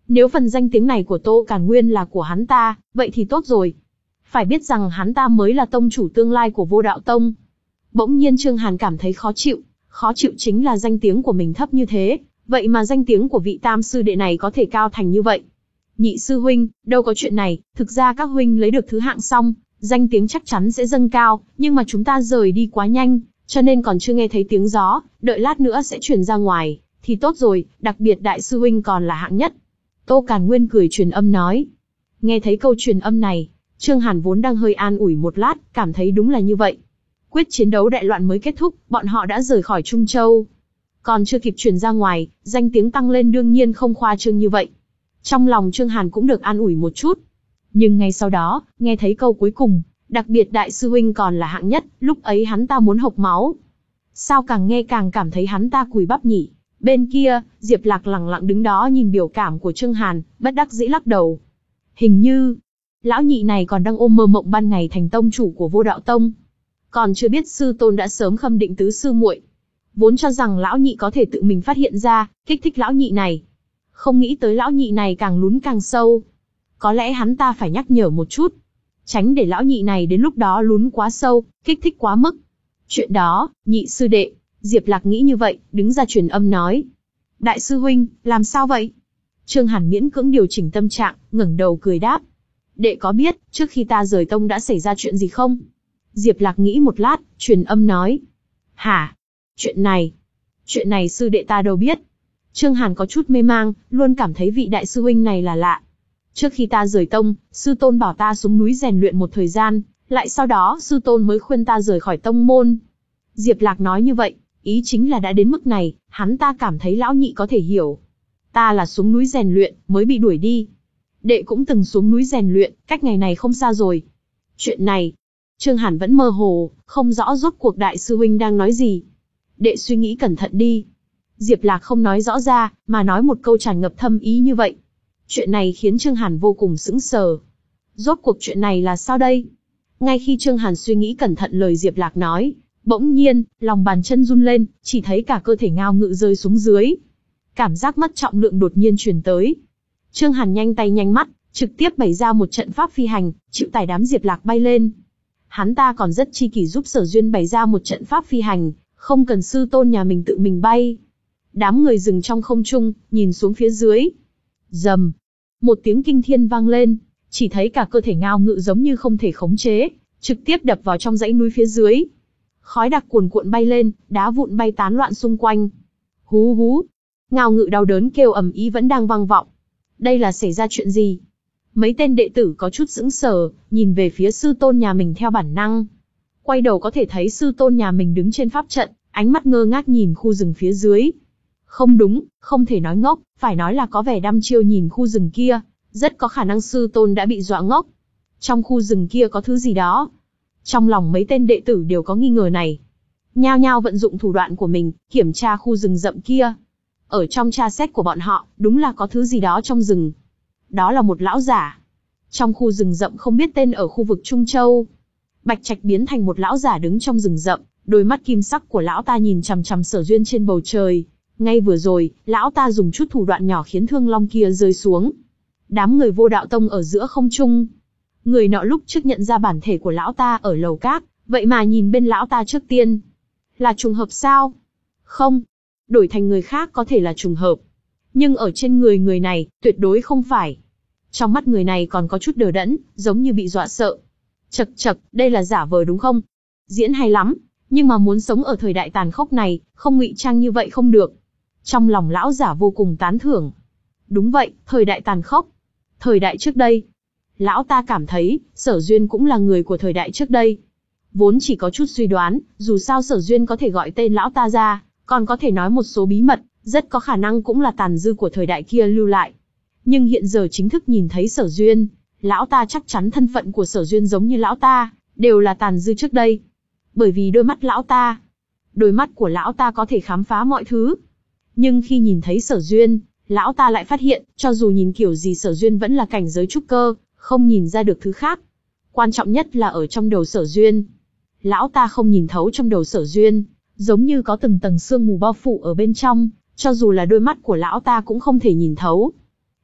Nếu phần danh tiếng này của Tô Càn Nguyên là của hắn ta, vậy thì tốt rồi. Phải biết rằng hắn ta mới là tông chủ tương lai của Vô Đạo Tông. Bỗng nhiên Trương Hàn cảm thấy khó chịu, khó chịu chính là danh tiếng của mình thấp như thế, vậy mà danh tiếng của vị tam sư đệ này có thể cao thành như vậy. Nhị sư huynh, đâu có chuyện này, thực ra các huynh lấy được thứ hạng xong, danh tiếng chắc chắn sẽ dâng cao, nhưng mà chúng ta rời đi quá nhanh, cho nên còn chưa nghe thấy tiếng gió, đợi lát nữa sẽ truyền ra ngoài, thì tốt rồi, đặc biệt đại sư huynh còn là hạng nhất. Tô Càn Nguyên cười truyền âm nói. Nghe thấy câu truyền âm này, Trương Hàn vốn đang hơi an ủi một lát, cảm thấy đúng là như vậy. Quyết chiến đấu đại loạn mới kết thúc, bọn họ đã rời khỏi Trung Châu. Còn chưa kịp truyền ra ngoài, danh tiếng tăng lên đương nhiên không khoa trương như vậy. Trong lòng Trương Hàn cũng được an ủi một chút. Nhưng ngay sau đó, nghe thấy câu cuối cùng, đặc biệt đại sư huynh còn là hạng nhất, lúc ấy hắn ta muốn hộc máu. Sao càng nghe càng cảm thấy hắn ta cùi bắp nhỉ? Bên kia, Diệp Lạc lẳng lặng đứng đó nhìn biểu cảm của Trương Hàn, bất đắc dĩ lắc đầu. Hình như, lão nhị này còn đang ôm mơ mộng ban ngày thành tông chủ của Vô Đạo Tông. Còn chưa biết sư tôn đã sớm khâm định tứ sư muội. Vốn cho rằng lão nhị có thể tự mình phát hiện ra, kích thích lão nhị này. Không nghĩ tới lão nhị này càng lún càng sâu. Có lẽ hắn ta phải nhắc nhở một chút. Tránh để lão nhị này đến lúc đó lún quá sâu, kích thích quá mức. Chuyện đó, nhị sư đệ, Diệp Lạc nghĩ như vậy, đứng ra truyền âm nói. Đại sư huynh, làm sao vậy? Trương Hàn miễn cưỡng điều chỉnh tâm trạng, ngẩng đầu cười đáp. Đệ có biết, trước khi ta rời tông đã xảy ra chuyện gì không? Diệp Lạc nghĩ một lát, truyền âm nói. Hả? Chuyện này? Chuyện này sư đệ ta đâu biết. Trương Hàn có chút mê mang, luôn cảm thấy vị đại sư huynh này là lạ. Trước khi ta rời tông, sư tôn bảo ta xuống núi rèn luyện một thời gian, lại sau đó sư tôn mới khuyên ta rời khỏi tông môn. Diệp Lạc nói như vậy, ý chính là đã đến mức này, hắn ta cảm thấy lão nhị có thể hiểu. Ta là xuống núi rèn luyện, mới bị đuổi đi. Đệ cũng từng xuống núi rèn luyện, cách ngày này không xa rồi. Chuyện này, Trương Hàn vẫn mơ hồ, không rõ rốt cuộc đại sư huynh đang nói gì. Đệ suy nghĩ cẩn thận đi. Diệp Lạc không nói rõ ra, mà nói một câu tràn ngập thâm ý như vậy. Chuyện này khiến Trương Hàn vô cùng sững sờ. Rốt cuộc chuyện này là sao đây? Ngay khi Trương Hàn suy nghĩ cẩn thận lời Diệp Lạc nói, bỗng nhiên, lòng bàn chân run lên, chỉ thấy cả cơ thể Ngao Ngự rơi xuống dưới. Cảm giác mất trọng lượng đột nhiên truyền tới. Trương Hàn nhanh tay nhanh mắt, trực tiếp bày ra một trận pháp phi hành, chịu tải đám Diệp Lạc bay lên. Hắn ta còn rất chi kỷ giúp Sở Duyên bày ra một trận pháp phi hành, không cần sư tôn nhà mình tự mình bay. Đám người dừng trong không trung, nhìn xuống phía dưới. Rầm, một tiếng kinh thiên vang lên, chỉ thấy cả cơ thể Ngao Ngự giống như không thể khống chế, trực tiếp đập vào trong dãy núi phía dưới. Khói đặc cuồn cuộn bay lên, đá vụn bay tán loạn xung quanh. Hú hú, Ngao Ngự đau đớn kêu ầm ĩ vẫn đang vang vọng. Đây là xảy ra chuyện gì? Mấy tên đệ tử có chút sững sờ, nhìn về phía sư tôn nhà mình theo bản năng. Quay đầu có thể thấy sư tôn nhà mình đứng trên pháp trận, ánh mắt ngơ ngác nhìn khu rừng phía dưới. Không đúng, không thể nói ngốc, phải nói là có vẻ đăm chiêu nhìn khu rừng kia, rất có khả năng sư tôn đã bị dọa ngốc. Trong khu rừng kia có thứ gì đó. Trong lòng mấy tên đệ tử đều có nghi ngờ này. Nhao nhao vận dụng thủ đoạn của mình, kiểm tra khu rừng rậm kia. Ở trong tra xét của bọn họ, đúng là có thứ gì đó trong rừng. Đó là một lão giả. Trong khu rừng rậm không biết tên ở khu vực Trung Châu. Bạch Trạch biến thành một lão giả đứng trong rừng rậm, đôi mắt kim sắc của lão ta nhìn chằm chằm Sở Duyên trên bầu trời. Ngay vừa rồi, lão ta dùng chút thủ đoạn nhỏ khiến thương long kia rơi xuống. Đám người Vô Đạo Tông ở giữa không trung. Người nọ lúc trước nhận ra bản thể của lão ta ở lầu các, vậy mà nhìn bên lão ta trước tiên. Là trùng hợp sao? Không. Đổi thành người khác có thể là trùng hợp. Nhưng ở trên người người này, tuyệt đối không phải. Trong mắt người này còn có chút đờ đẫn, giống như bị dọa sợ. Chậc chậc, đây là giả vờ đúng không? Diễn hay lắm, nhưng mà muốn sống ở thời đại tàn khốc này, không ngụy trang như vậy không được. Trong lòng lão giả vô cùng tán thưởng. Đúng vậy, thời đại tàn khốc. Thời đại trước đây. Lão ta cảm thấy, Sở Duyên cũng là người của thời đại trước đây. Vốn chỉ có chút suy đoán, dù sao Sở Duyên có thể gọi tên lão ta ra, còn có thể nói một số bí mật, rất có khả năng cũng là tàn dư của thời đại kia lưu lại. Nhưng hiện giờ chính thức nhìn thấy Sở Duyên, lão ta chắc chắn thân phận của Sở Duyên giống như lão ta, đều là tàn dư trước đây. Bởi vì đôi mắt lão ta, đôi mắt của lão ta có thể khám phá mọi thứ. Nhưng khi nhìn thấy Sở Duyên, lão ta lại phát hiện, cho dù nhìn kiểu gì Sở Duyên vẫn là cảnh giới trúc cơ, không nhìn ra được thứ khác. Quan trọng nhất là ở trong đầu Sở Duyên. Lão ta không nhìn thấu trong đầu Sở Duyên, giống như có từng tầng sương mù bao phủ ở bên trong, cho dù là đôi mắt của lão ta cũng không thể nhìn thấu.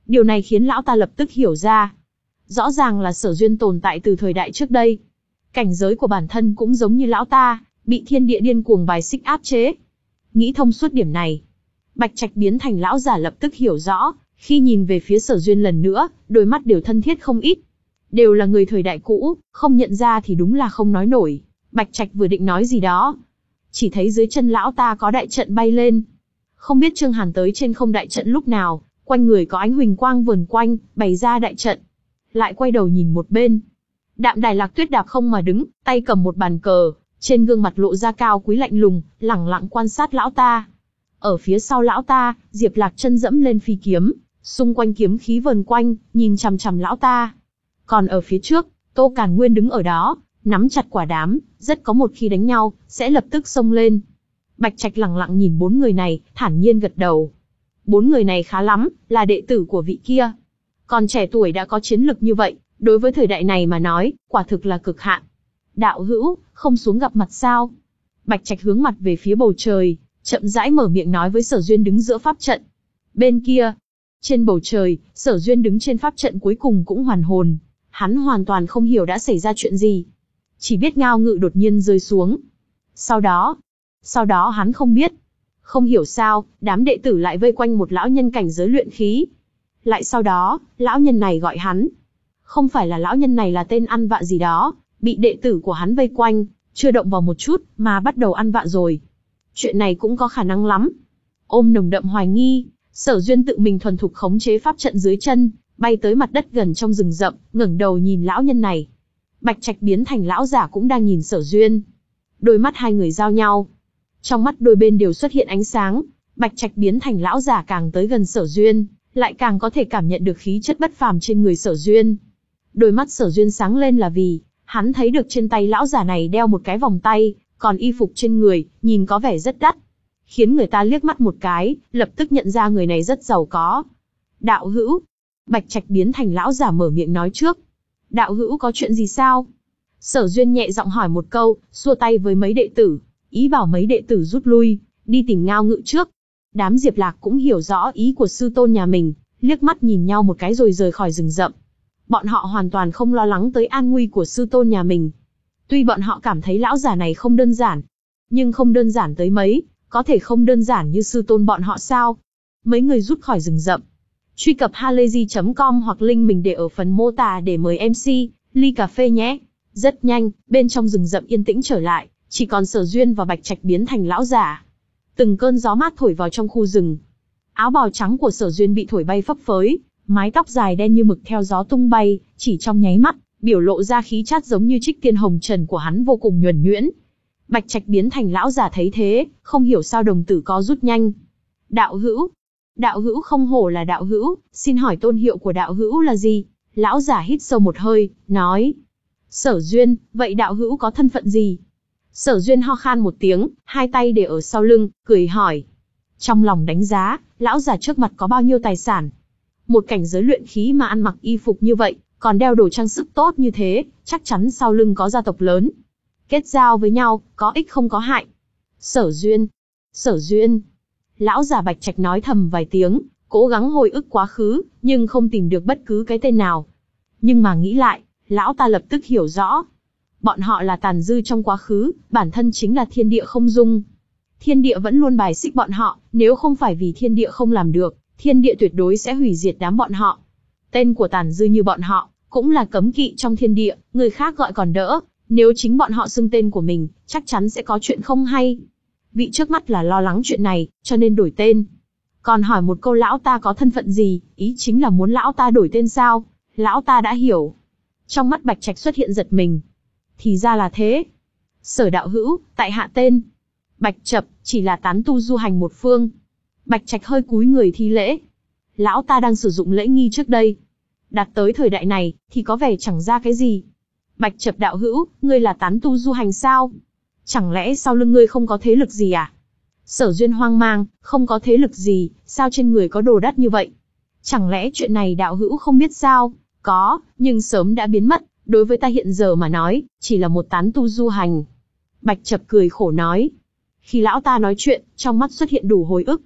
Điều này khiến lão ta lập tức hiểu ra. Rõ ràng là Sở Duyên tồn tại từ thời đại trước đây. Cảnh giới của bản thân cũng giống như lão ta, bị thiên địa điên cuồng bài xích áp chế. Nghĩ thông suốt điểm này, Bạch Trạch biến thành lão giả lập tức hiểu rõ, khi nhìn về phía Sở Duyên lần nữa, đôi mắt đều thân thiết không ít. Đều là người thời đại cũ, không nhận ra thì đúng là không nói nổi. Bạch Trạch vừa định nói gì đó, chỉ thấy dưới chân lão ta có đại trận bay lên. Không biết Trương Hàn tới trên không đại trận lúc nào, quanh người có ánh huỳnh quang vờn quanh, bày ra đại trận. Lại quay đầu nhìn một bên. Đạm Đài Lạc Tuyết đạp không mà đứng, tay cầm một bàn cờ, trên gương mặt lộ ra cao quý lạnh lùng, lẳng lặng quan sát lão ta. Ở phía sau lão ta, Diệp Lạc chân dẫm lên phi kiếm, xung quanh kiếm khí vờn quanh, nhìn chằm chằm lão ta. Còn ở phía trước, Tô Càn Nguyên đứng ở đó, nắm chặt quả đám, rất có một khi đánh nhau, sẽ lập tức xông lên. Bạch Trạch lẳng lặng nhìn bốn người này, thản nhiên gật đầu. Bốn người này khá lắm, là đệ tử của vị kia. Còn trẻ tuổi đã có chiến lực như vậy, đối với thời đại này mà nói, quả thực là cực hạn. Đạo hữu, không xuống gặp mặt sao? Bạch Trạch hướng mặt về phía bầu trời, chậm rãi mở miệng nói với Sở Duyên đứng giữa pháp trận. Bên kia, trên bầu trời, Sở Duyên đứng trên pháp trận cuối cùng cũng hoàn hồn. Hắn hoàn toàn không hiểu đã xảy ra chuyện gì. Chỉ biết ngao ngự đột nhiên rơi xuống. Sau đó, sau đó hắn không biết. Không hiểu sao, đám đệ tử lại vây quanh một lão nhân cảnh giới luyện khí. Lại sau đó, lão nhân này gọi hắn. Không phải là lão nhân này là tên ăn vạ gì đó, bị đệ tử của hắn vây quanh, chưa động vào một chút, mà bắt đầu ăn vạ rồi. Chuyện này cũng có khả năng lắm. Ôm nồng đậm hoài nghi, Sở Duyên tự mình thuần thục khống chế pháp trận dưới chân, bay tới mặt đất gần trong rừng rậm, ngẩng đầu nhìn lão nhân này. Bạch Trạch biến thành lão giả cũng đang nhìn Sở Duyên. Đôi mắt hai người giao nhau. Trong mắt đôi bên đều xuất hiện ánh sáng, Bạch Trạch biến thành lão giả càng tới gần Sở Duyên, lại càng có thể cảm nhận được khí chất bất phàm trên người Sở Duyên. Đôi mắt Sở Duyên sáng lên là vì, hắn thấy được trên tay lão giả này đeo một cái vòng tay, còn y phục trên người, nhìn có vẻ rất đắt. Khiến người ta liếc mắt một cái, lập tức nhận ra người này rất giàu có. Đạo hữu. Bạch Trạch biến thành lão giả mở miệng nói trước. Đạo hữu có chuyện gì sao? Sở Duyên nhẹ giọng hỏi một câu, xua tay với mấy đệ tử, ý bảo mấy đệ tử rút lui, đi tìm ngao ngự trước. Đám Diệp Lạc cũng hiểu rõ ý của sư tôn nhà mình, liếc mắt nhìn nhau một cái rồi rời khỏi rừng rậm. Bọn họ hoàn toàn không lo lắng tới an nguy của sư tôn nhà mình. Tuy bọn họ cảm thấy lão già này không đơn giản, nhưng không đơn giản tới mấy, có thể không đơn giản như sư tôn bọn họ sao? Mấy người rút khỏi rừng rậm. Truy cập halayzi chấm com hoặc link mình để ở phần mô tả để mời em xê, ly cà phê nhé. Rất nhanh, bên trong rừng rậm yên tĩnh trở lại, chỉ còn Sở Duyên và Bạch Trạch biến thành lão giả. Từng cơn gió mát thổi vào trong khu rừng. Áo bào trắng của Sở Duyên bị thổi bay phấp phới, mái tóc dài đen như mực theo gió tung bay, chỉ trong nháy mắt, biểu lộ ra khí chất giống như trích tiên hồng trần của hắn vô cùng nhuần nhuyễn. Bạch Trạch biến thành lão giả thấy thế, không hiểu sao đồng tử co rút nhanh. Đạo hữu, đạo hữu không hổ là đạo hữu, xin hỏi tôn hiệu của đạo hữu là gì? Lão giả hít sâu một hơi, nói. Sở Duyên, vậy đạo hữu có thân phận gì? Sở Duyên ho khan một tiếng, hai tay để ở sau lưng, cười hỏi. Trong lòng đánh giá, lão giả trước mặt có bao nhiêu tài sản? Một cảnh giới luyện khí mà ăn mặc y phục như vậy, còn đeo đồ trang sức tốt như thế, chắc chắn sau lưng có gia tộc lớn. Kết giao với nhau, có ích không có hại. Sở Duyên, Sở Duyên. Lão giả Bạch Trạch nói thầm vài tiếng, cố gắng hồi ức quá khứ, nhưng không tìm được bất cứ cái tên nào. Nhưng mà nghĩ lại, lão ta lập tức hiểu rõ. Bọn họ là tàn dư trong quá khứ, bản thân chính là thiên địa không dung. Thiên địa vẫn luôn bài xích bọn họ, nếu không phải vì thiên địa không làm được, thiên địa tuyệt đối sẽ hủy diệt đám bọn họ. Tên của tàn dư như bọn họ, cũng là cấm kỵ trong thiên địa, người khác gọi còn đỡ, nếu chính bọn họ xưng tên của mình, chắc chắn sẽ có chuyện không hay. Vị trước mắt là lo lắng chuyện này, cho nên đổi tên. Còn hỏi một câu lão ta có thân phận gì, ý chính là muốn lão ta đổi tên sao? Lão ta đã hiểu. Trong mắt Bạch Trạch xuất hiện giật mình. Thì ra là thế. Sở đạo hữu, tại hạ tên Bạch Chập, chỉ là tán tu du hành một phương. Bạch Trạch hơi cúi người thi lễ. Lão ta đang sử dụng lễ nghi trước đây. Đặt tới thời đại này, thì có vẻ chẳng ra cái gì. Bạch Chập đạo hữu, ngươi là tán tu du hành sao? Chẳng lẽ sau lưng ngươi không có thế lực gì à? Sở Duyên hoang mang, không có thế lực gì, sao trên người có đồ đắt như vậy? Chẳng lẽ chuyện này đạo hữu không biết sao? Có, nhưng sớm đã biến mất, đối với ta hiện giờ mà nói, chỉ là một tán tu du hành. Bạch Chập cười khổ nói. Khi lão ta nói chuyện, trong mắt xuất hiện đủ hồi ức.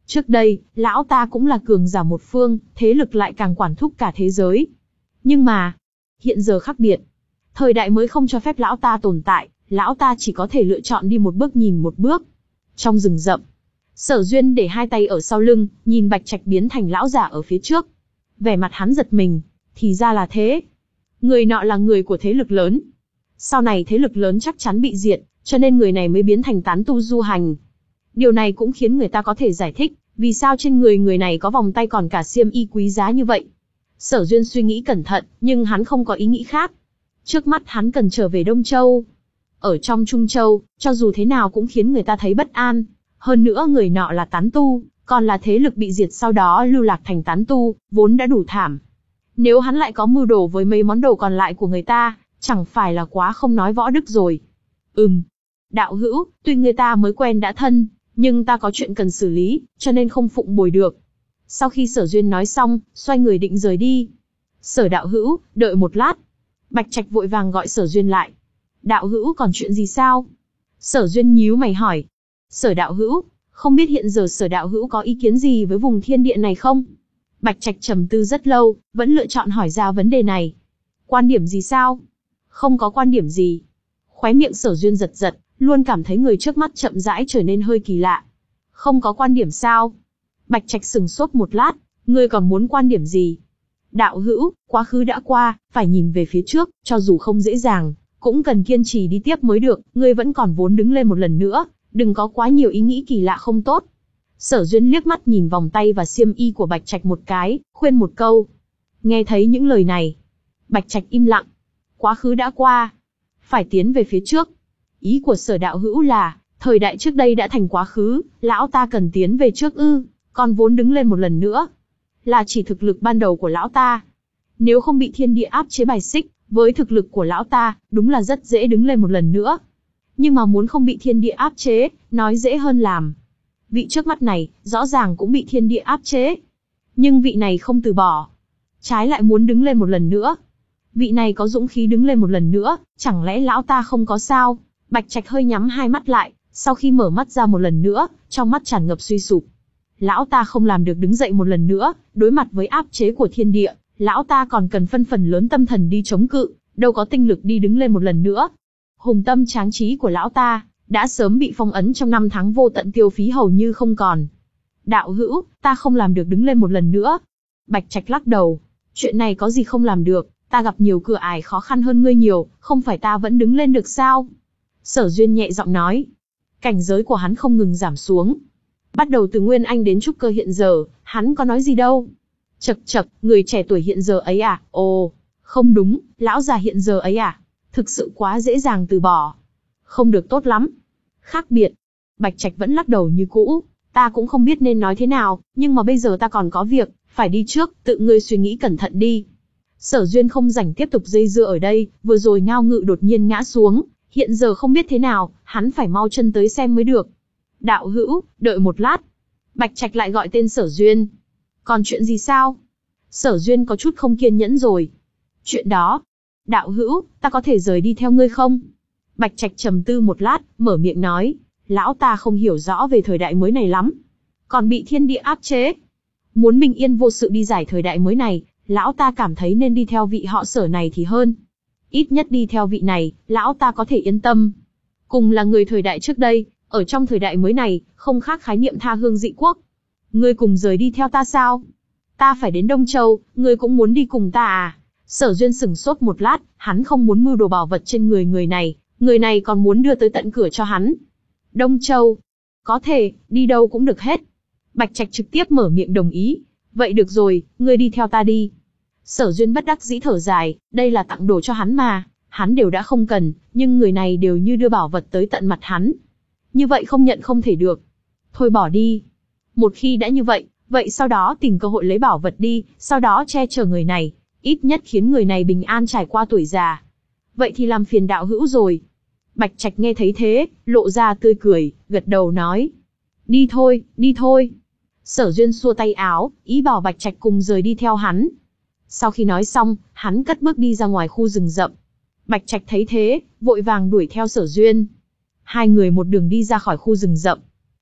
Trước đây, lão ta cũng là cường giả một phương, thế lực lại càng quản thúc cả thế giới. Nhưng mà, hiện giờ khác biệt. Thời đại mới không cho phép lão ta tồn tại, lão ta chỉ có thể lựa chọn đi một bước nhìn một bước. Trong rừng rậm, Sở Duyên để hai tay ở sau lưng, nhìn Bạch Trạch biến thành lão giả ở phía trước. Vẻ mặt hắn giật mình, thì ra là thế. Người nọ là người của thế lực lớn. Sau này thế lực lớn chắc chắn bị diệt, cho nên người này mới biến thành tán tu du hành. Điều này cũng khiến người ta có thể giải thích, vì sao trên người người này có vòng tay còn cả xiêm y quý giá như vậy. Sở Duyên suy nghĩ cẩn thận, nhưng hắn không có ý nghĩ khác. Trước mắt hắn cần trở về Đông Châu. Ở trong Trung Châu, cho dù thế nào cũng khiến người ta thấy bất an. Hơn nữa người nọ là tán tu, còn là thế lực bị diệt sau đó lưu lạc thành tán tu, vốn đã đủ thảm. Nếu hắn lại có mưu đồ với mấy món đồ còn lại của người ta, chẳng phải là quá không nói võ đức rồi. Ừm, đạo hữu, tuy người ta mới quen đã thân, nhưng ta có chuyện cần xử lý, cho nên không phụng bồi được. Sau khi Sở Duyên nói xong, xoay người định rời đi. Sở đạo hữu, đợi một lát. Bạch Trạch vội vàng gọi Sở Duyên lại. Đạo hữu còn chuyện gì sao? Sở Duyên nhíu mày hỏi. Sở đạo hữu, không biết hiện giờ Sở đạo hữu có ý kiến gì với vùng thiên địa này không? Bạch Trạch trầm tư rất lâu, vẫn lựa chọn hỏi ra vấn đề này. Quan điểm gì sao? Không có quan điểm gì. Khóe miệng Sở Duyên giật giật, luôn cảm thấy người trước mắt chậm rãi trở nên hơi kỳ lạ. Không có quan điểm sao? Bạch Trạch sừng sốt một lát, ngươi còn muốn quan điểm gì? Đạo hữu, quá khứ đã qua, phải nhìn về phía trước, cho dù không dễ dàng, cũng cần kiên trì đi tiếp mới được, ngươi vẫn còn vốn đứng lên một lần nữa, đừng có quá nhiều ý nghĩ kỳ lạ không tốt. Sở Duyên liếc mắt nhìn vòng tay và xiêm y của Bạch Trạch một cái, khuyên một câu. Nghe thấy những lời này, Bạch Trạch im lặng. Quá khứ đã qua, phải tiến về phía trước. Ý của Sở đạo hữu là, thời đại trước đây đã thành quá khứ, lão ta cần tiến về trước ư, còn vốn đứng lên một lần nữa. Là chỉ thực lực ban đầu của lão ta. Nếu không bị thiên địa áp chế bài xích, với thực lực của lão ta, đúng là rất dễ đứng lên một lần nữa. Nhưng mà muốn không bị thiên địa áp chế, nói dễ hơn làm. Vị trước mắt này, rõ ràng cũng bị thiên địa áp chế. Nhưng vị này không từ bỏ. Trái lại muốn đứng lên một lần nữa. Vị này có dũng khí đứng lên một lần nữa, chẳng lẽ lão ta không có sao? Bạch Trạch hơi nhắm hai mắt lại, sau khi mở mắt ra một lần nữa, trong mắt tràn ngập suy sụp. Lão ta không làm được đứng dậy một lần nữa, đối mặt với áp chế của thiên địa, lão ta còn cần phân phần lớn tâm thần đi chống cự, đâu có tinh lực đi đứng lên một lần nữa. Hùng tâm tráng trí của lão ta, đã sớm bị phong ấn trong năm tháng vô tận tiêu phí hầu như không còn. Đạo hữu, ta không làm được đứng lên một lần nữa. Bạch Trạch lắc đầu, chuyện này có gì không làm được, ta gặp nhiều cửa ải khó khăn hơn ngươi nhiều, không phải ta vẫn đứng lên được sao? Sở Duyên nhẹ giọng nói, cảnh giới của hắn không ngừng giảm xuống. Bắt đầu từ Nguyên Anh đến trúc cơ hiện giờ, hắn có nói gì đâu. Chậc chậc, người trẻ tuổi hiện giờ ấy à, ồ, không đúng, lão già hiện giờ ấy à, thực sự quá dễ dàng từ bỏ. Không được tốt lắm. Khác biệt. Bạch Trạch vẫn lắc đầu như cũ, ta cũng không biết nên nói thế nào, nhưng mà bây giờ ta còn có việc, phải đi trước, tự ngươi suy nghĩ cẩn thận đi. Sở Duyên không rảnh tiếp tục dây dưa ở đây, vừa rồi ngao ngự đột nhiên ngã xuống, hiện giờ không biết thế nào, hắn phải mau chân tới xem mới được. Đạo hữu, đợi một lát. Bạch Trạch lại gọi tên Sở Duyên. Còn chuyện gì sao? Sở Duyên có chút không kiên nhẫn rồi. Chuyện đó. Đạo hữu, ta có thể rời đi theo ngươi không? Bạch Trạch trầm tư một lát, mở miệng nói. Lão ta không hiểu rõ về thời đại mới này lắm. Còn bị thiên địa áp chế. Muốn bình yên vô sự đi giải thời đại mới này, lão ta cảm thấy nên đi theo vị họ Sở này thì hơn. Ít nhất đi theo vị này, lão ta có thể yên tâm. Cùng là người thời đại trước đây, ở trong thời đại mới này, không khác khái niệm tha hương dị quốc. Ngươi cùng rời đi theo ta sao? Ta phải đến Đông Châu, ngươi cũng muốn đi cùng ta à? Sở Duyên sửng sốt một lát, hắn không muốn mưu đồ bảo vật trên người người này, người này còn muốn đưa tới tận cửa cho hắn. Đông Châu? Có thể, đi đâu cũng được hết. Bạch Trạch trực tiếp mở miệng đồng ý. Vậy được rồi, ngươi đi theo ta đi. Sở Duyên bất đắc dĩ thở dài, đây là tặng đồ cho hắn mà, hắn đều đã không cần, nhưng người này đều như đưa bảo vật tới tận mặt hắn. Như vậy không nhận không thể được. Thôi bỏ đi. Một khi đã như vậy, vậy sau đó tìm cơ hội lấy bảo vật đi, sau đó che chở người này, ít nhất khiến người này bình an trải qua tuổi già. Vậy thì làm phiền đạo hữu rồi. Bạch Trạch nghe thấy thế, lộ ra tươi cười, gật đầu nói. Đi thôi, đi thôi. Sở Duyên xua tay áo, ý bảo Bạch Trạch cùng rời đi theo hắn. Sau khi nói xong, hắn cất bước đi ra ngoài khu rừng rậm. Bạch Trạch thấy thế, vội vàng đuổi theo Sở Duyên. Hai người một đường đi ra khỏi khu rừng rậm.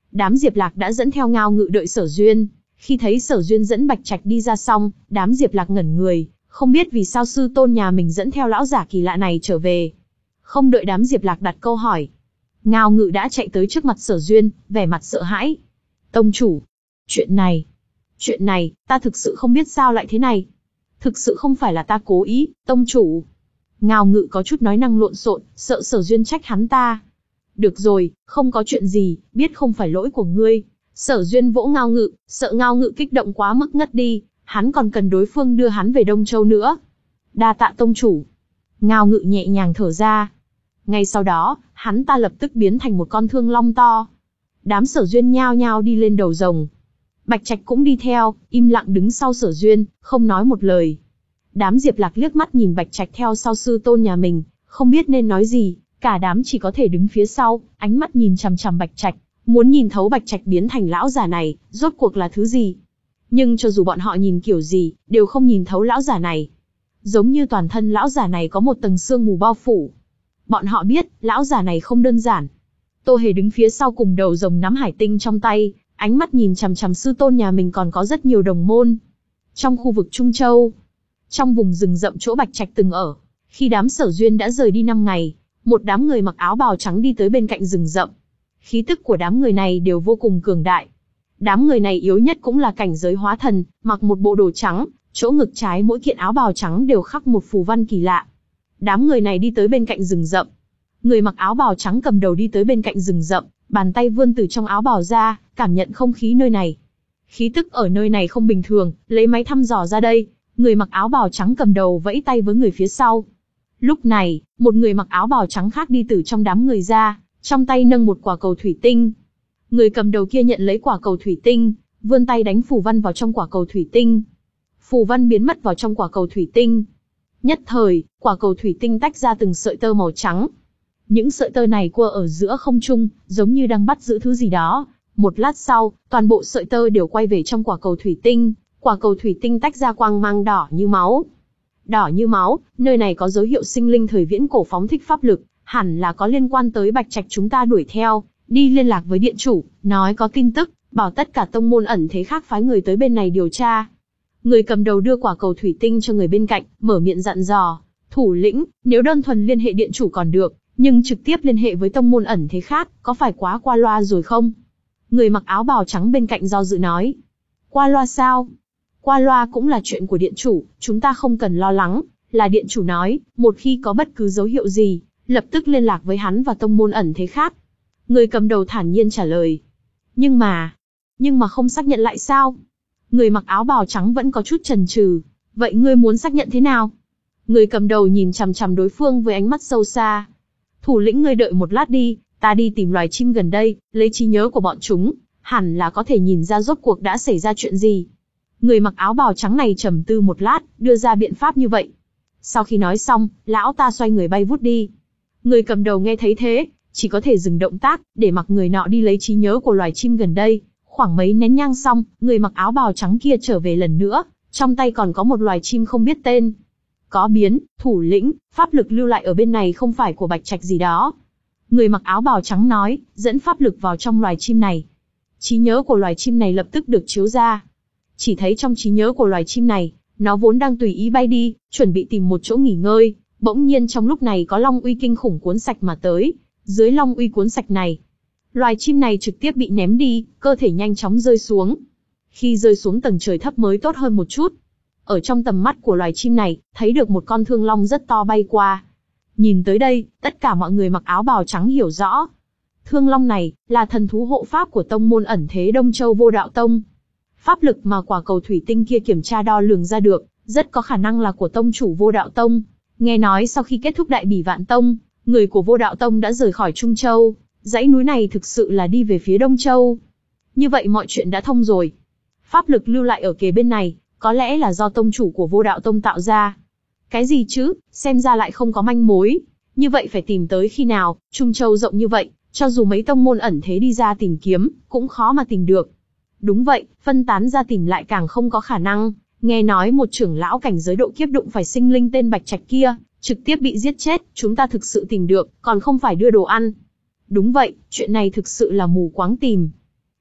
Đám Diệp Lạc đã dẫn theo Ngao Ngự đợi Sở Duyên. Khi thấy Sở Duyên dẫn Bạch Trạch đi ra xong, đám Diệp Lạc ngẩn người, không biết vì sao sư tôn nhà mình dẫn theo lão giả kỳ lạ này trở về. Không đợi đám Diệp Lạc đặt câu hỏi, Ngao Ngự đã chạy tới trước mặt Sở Duyên, vẻ mặt sợ hãi. Tông chủ, chuyện này, chuyện này, ta thực sự không biết sao lại thế này. Thực sự không phải là ta cố ý, tông chủ. Ngao Ngự có chút nói năng lộn xộn, sợ Sở Duyên trách hắn ta. Được rồi, không có chuyện gì, biết không phải lỗi của ngươi. Sở Duyên vỗ Ngao Ngự, sợ Ngao Ngự kích động quá mức ngất đi, hắn còn cần đối phương đưa hắn về Đông Châu nữa. Đa tạ tông chủ. Ngao Ngự nhẹ nhàng thở ra. Ngay sau đó, hắn ta lập tức biến thành một con thương long to. Đám Sở Duyên nhao nhao đi lên đầu rồng. Bạch Trạch cũng đi theo, im lặng đứng sau Sở Duyên, không nói một lời. Đám Diệp Lạc liếc mắt nhìn Bạch Trạch theo sau sư tôn nhà mình, không biết nên nói gì, cả đám chỉ có thể đứng phía sau, ánh mắt nhìn chằm chằm Bạch Trạch, muốn nhìn thấu Bạch Trạch biến thành lão già này, rốt cuộc là thứ gì. Nhưng cho dù bọn họ nhìn kiểu gì, đều không nhìn thấu lão già này. Giống như toàn thân lão già này có một tầng sương mù bao phủ. Bọn họ biết, lão già này không đơn giản. Tô Hề đứng phía sau cùng đầu rồng nắm hải tinh trong tay, ánh mắt nhìn chằm chằm sư tôn nhà mình còn có rất nhiều đồng môn. Trong khu vực Trung Châu, trong vùng rừng rậm chỗ Bạch Trạch từng ở, khi đám Sở Duyên đã rời đi năm ngày, một đám người mặc áo bào trắng đi tới bên cạnh rừng rậm. Khí tức của đám người này đều vô cùng cường đại. Đám người này yếu nhất cũng là cảnh giới hóa thần, mặc một bộ đồ trắng, chỗ ngực trái mỗi kiện áo bào trắng đều khắc một phù văn kỳ lạ. Đám người này đi tới bên cạnh rừng rậm. Người mặc áo bào trắng cầm đầu đi tới bên cạnh rừng rậm, bàn tay vươn từ trong áo bào ra, cảm nhận không khí nơi này. Khí tức ở nơi này không bình thường, lấy máy thăm dò ra đây. Người mặc áo bào trắng cầm đầu vẫy tay với người phía sau. Lúc này, một người mặc áo bào trắng khác đi từ trong đám người ra, trong tay nâng một quả cầu thủy tinh. Người cầm đầu kia nhận lấy quả cầu thủy tinh, vươn tay đánh phù văn vào trong quả cầu thủy tinh. Phù văn biến mất vào trong quả cầu thủy tinh. Nhất thời, quả cầu thủy tinh tách ra từng sợi tơ màu trắng. Những sợi tơ này quơ ở giữa không trung, giống như đang bắt giữ thứ gì đó. Một lát sau, toàn bộ sợi tơ đều quay về trong quả cầu thủy tinh. Quả cầu thủy tinh tách ra quang mang đỏ như máu. Đỏ như máu, nơi này có dấu hiệu sinh linh thời viễn cổ phóng thích pháp lực, hẳn là có liên quan tới Bạch Trạch chúng ta đuổi theo, đi liên lạc với điện chủ, nói có tin tức, bảo tất cả tông môn ẩn thế khác phái người tới bên này điều tra. Người cầm đầu đưa quả cầu thủy tinh cho người bên cạnh, mở miệng dặn dò, thủ lĩnh, nếu đơn thuần liên hệ điện chủ còn được, nhưng trực tiếp liên hệ với tông môn ẩn thế khác, có phải quá qua loa rồi không? Người mặc áo bào trắng bên cạnh do dự nói, qua loa sao? Qua loa cũng là chuyện của điện chủ, chúng ta không cần lo lắng, là điện chủ nói, một khi có bất cứ dấu hiệu gì, lập tức liên lạc với hắn và tông môn ẩn thế khác. Người cầm đầu thản nhiên trả lời. Nhưng mà, nhưng mà không xác nhận lại sao? Người mặc áo bào trắng vẫn có chút chần chừ. Vậy ngươi muốn xác nhận thế nào? Người cầm đầu nhìn chằm chằm đối phương với ánh mắt sâu xa. Thủ lĩnh ngươi đợi một lát đi, ta đi tìm loài chim gần đây, lấy trí nhớ của bọn chúng, hẳn là có thể nhìn ra rốt cuộc đã xảy ra chuyện gì. Người mặc áo bào trắng này trầm tư một lát, đưa ra biện pháp như vậy. Sau khi nói xong, lão ta xoay người bay vút đi. Người cầm đầu nghe thấy thế, chỉ có thể dừng động tác, để mặc người nọ đi lấy trí nhớ của loài chim gần đây. Khoảng mấy nén nhang xong, người mặc áo bào trắng kia trở về lần nữa, trong tay còn có một loài chim không biết tên. Có biến, thủ lĩnh, pháp lực lưu lại ở bên này không phải của Bạch Trạch gì đó. Người mặc áo bào trắng nói, dẫn pháp lực vào trong loài chim này. Trí nhớ của loài chim này lập tức được chiếu ra. Chỉ thấy trong trí nhớ của loài chim này, nó vốn đang tùy ý bay đi, chuẩn bị tìm một chỗ nghỉ ngơi, bỗng nhiên trong lúc này có long uy kinh khủng cuốn sạch mà tới. Dưới long uy cuốn sạch này, loài chim này trực tiếp bị ném đi, cơ thể nhanh chóng rơi xuống. Khi rơi xuống tầng trời thấp mới tốt hơn một chút. Ở trong tầm mắt của loài chim này, thấy được một con thương long rất to bay qua. Nhìn tới đây, tất cả mọi người mặc áo bào trắng hiểu rõ. Thương long này, là thần thú hộ pháp của tông môn ẩn thế Đông Châu Vô Đạo Tông. Pháp lực mà quả cầu thủy tinh kia kiểm tra đo lường ra được, rất có khả năng là của tông chủ Vô Đạo Tông. Nghe nói sau khi kết thúc Đại Bỉ Vạn Tông, người của Vô Đạo Tông đã rời khỏi Trung Châu. Dãy núi này thực sự là đi về phía Đông Châu. Như vậy mọi chuyện đã thông rồi. Pháp lực lưu lại ở kề bên này, có lẽ là do tông chủ của Vô Đạo Tông tạo ra. Cái gì chứ, xem ra lại không có manh mối. Như vậy phải tìm tới khi nào, Trung Châu rộng như vậy, cho dù mấy tông môn ẩn thế đi ra tìm kiếm, cũng khó mà tìm được. Đúng vậy, phân tán ra tìm lại càng không có khả năng. Nghe nói một trưởng lão cảnh giới độ kiếp đụng phải sinh linh tên Bạch Trạch kia, trực tiếp bị giết chết, chúng ta thực sự tìm được, còn không phải đưa đồ ăn. Đúng vậy, chuyện này thực sự là mù quáng tìm.